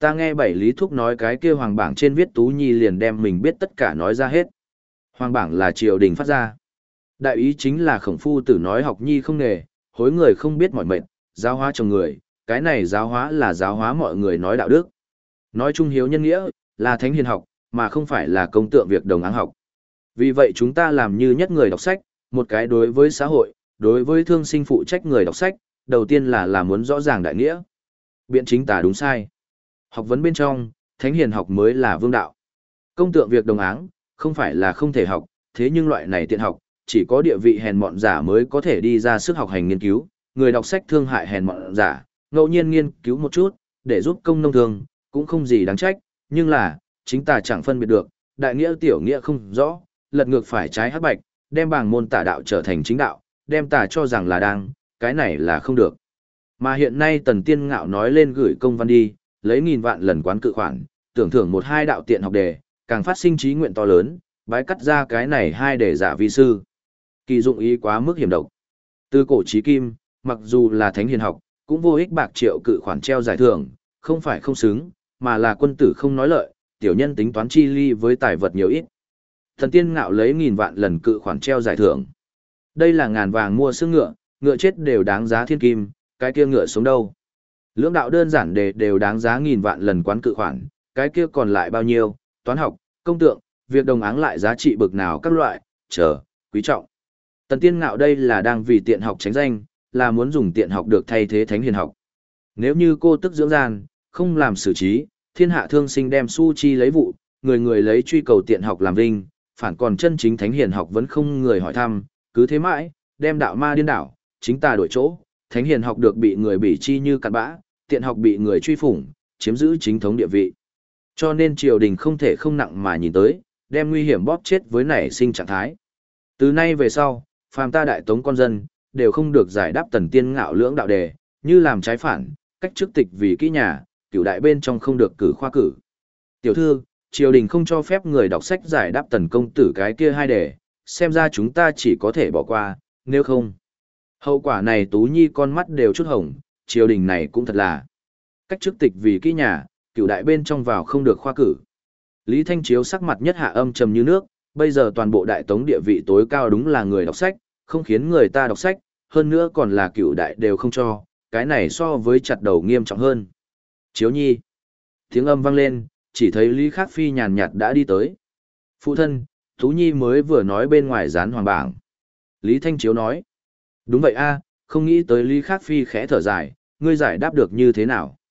Ta nghe bảy lý thúc nói cái kia hoàng bảng trên viết Tú Nhi liền đem mình biết tất cả nói ra hết. Hoàng bảng là triều đình phát ra. Đại ý chính là Khổng Phu Tử nói học nhi không nghề, hối người không biết mỏi mệt, giáo hóa chồng người, cái này giáo hóa là giáo hóa mọi người nói đạo đức. Nói trung hiếu nhân nghĩa, là thánh hiền học, mà không phải là công tượng việc đồng áng học. Vì vậy chúng ta làm như nhất người đọc sách, một cái đối với xã hội, đối với thương sinh phụ trách người đọc sách, đầu tiên là muốn rõ ràng đại nghĩa. Biện chính tả đúng sai. Học vấn bên trong, thánh hiền học mới là vương đạo. Công tượng việc đồng áng, không phải là không thể học, thế nhưng loại này tiện học, chỉ có địa vị hèn mọn giả mới có thể đi ra sức học hành nghiên cứu, người đọc sách thương hại hèn mọn giả, ngẫu nhiên nghiên cứu một chút, để giúp công nông thường, cũng không gì đáng trách, nhưng là, chính tà chẳng phân biệt được, đại nghĩa tiểu nghĩa không rõ, lật ngược phải trái hắc bạch, đem bảng môn tà đạo trở thành chính đạo, đem tà cho rằng là đang, cái này là không được. Mà hiện nay Tần Tiên Ngạo nói lên gửi công văn đi, lấy nghìn vạn lần quán cự khoản, tưởng thưởng một hai đạo tiện học đề, càng phát sinh trí nguyện to lớn, bái cắt ra cái này hai để giả vi sư. Kỳ dụng ý quá mức hiểm độc. Từ cổ chí kim, mặc dù là thánh hiền học, cũng vô ích bạc triệu cự khoản treo giải thưởng, không phải không xứng, mà là quân tử không nói lợi, tiểu nhân tính toán chi ly với tài vật nhiều ít. Thần Tiên Ngạo lấy nghìn vạn lần cự khoản treo giải thưởng. Đây là ngàn vàng mua xương ngựa, ngựa chết đều đáng giá thiên kim, cái kia ngựa sống đâu? Lưỡng đạo đơn giản đều đáng giá nghìn vạn lần quán cự khoản, cái kia còn lại bao nhiêu? Toán học, công tượng, việc đồng áng lại giá trị bực nào các loại, quý trọng. Tần Tiên Ngạo đây là đang vì tiện học tránh danh, là muốn dùng tiện học được thay thế thánh hiền học. Nếu như cô tức dưỡng gian, không làm xử trí, thiên hạ thương sinh đem su chi lấy vụ, người người lấy truy cầu tiện học làm vinh, phản còn chân chính thánh hiền học vẫn không người hỏi thăm, cứ thế mãi, đem đạo ma điên đảo, chính tà đổi chỗ, thánh hiền học được bị người bỉ chi như cặn bã, tiện học bị người truy phủng, chiếm giữ chính thống địa vị. Cho nên triều đình không thể không nặng mà nhìn tới, đem nguy hiểm bóp chết với nảy sinh trạng thái. Từ nay về sau, phàm ta đại tống con dân, đều không được giải đáp Tần Tiên Ngạo lưỡng đạo đề, như làm trái phản, cách chức tịch vì kỹ nhà, cửu đại bên trong không được cử khoa cử. Tiểu thư, triều đình không cho phép người đọc sách giải đáp Tần công tử cái kia hai đề, xem ra chúng ta chỉ có thể bỏ qua, nếu không. Hậu quả này Tú Nhi con mắt đều chút hồng, triều đình này cũng thật là. Cách chức tịch vì kỹ nhà, cửu đại bên trong vào không được khoa cử. Lý Thanh Chiếu sắc mặt nhất hạ âm trầm như nước, bây giờ toàn bộ đại tống địa vị tối cao đúng là người đọc sách, không khiến người ta đọc sách, hơn nữa còn là cửu đại đều không cho, cái này so với chặt đầu nghiêm trọng hơn. Chiếu Nhi. Tiếng âm vang lên, chỉ thấy Lý Khắc Phi nhàn nhạt đã đi tới. Phụ thân, Tú Nhi mới vừa nói bên ngoài dán hoàng bảng. Lý Thanh Chiếu nói. Đúng vậy a, không nghĩ tới Lý Khắc Phi khẽ thở dài, ngươi giải đáp được như thế nào?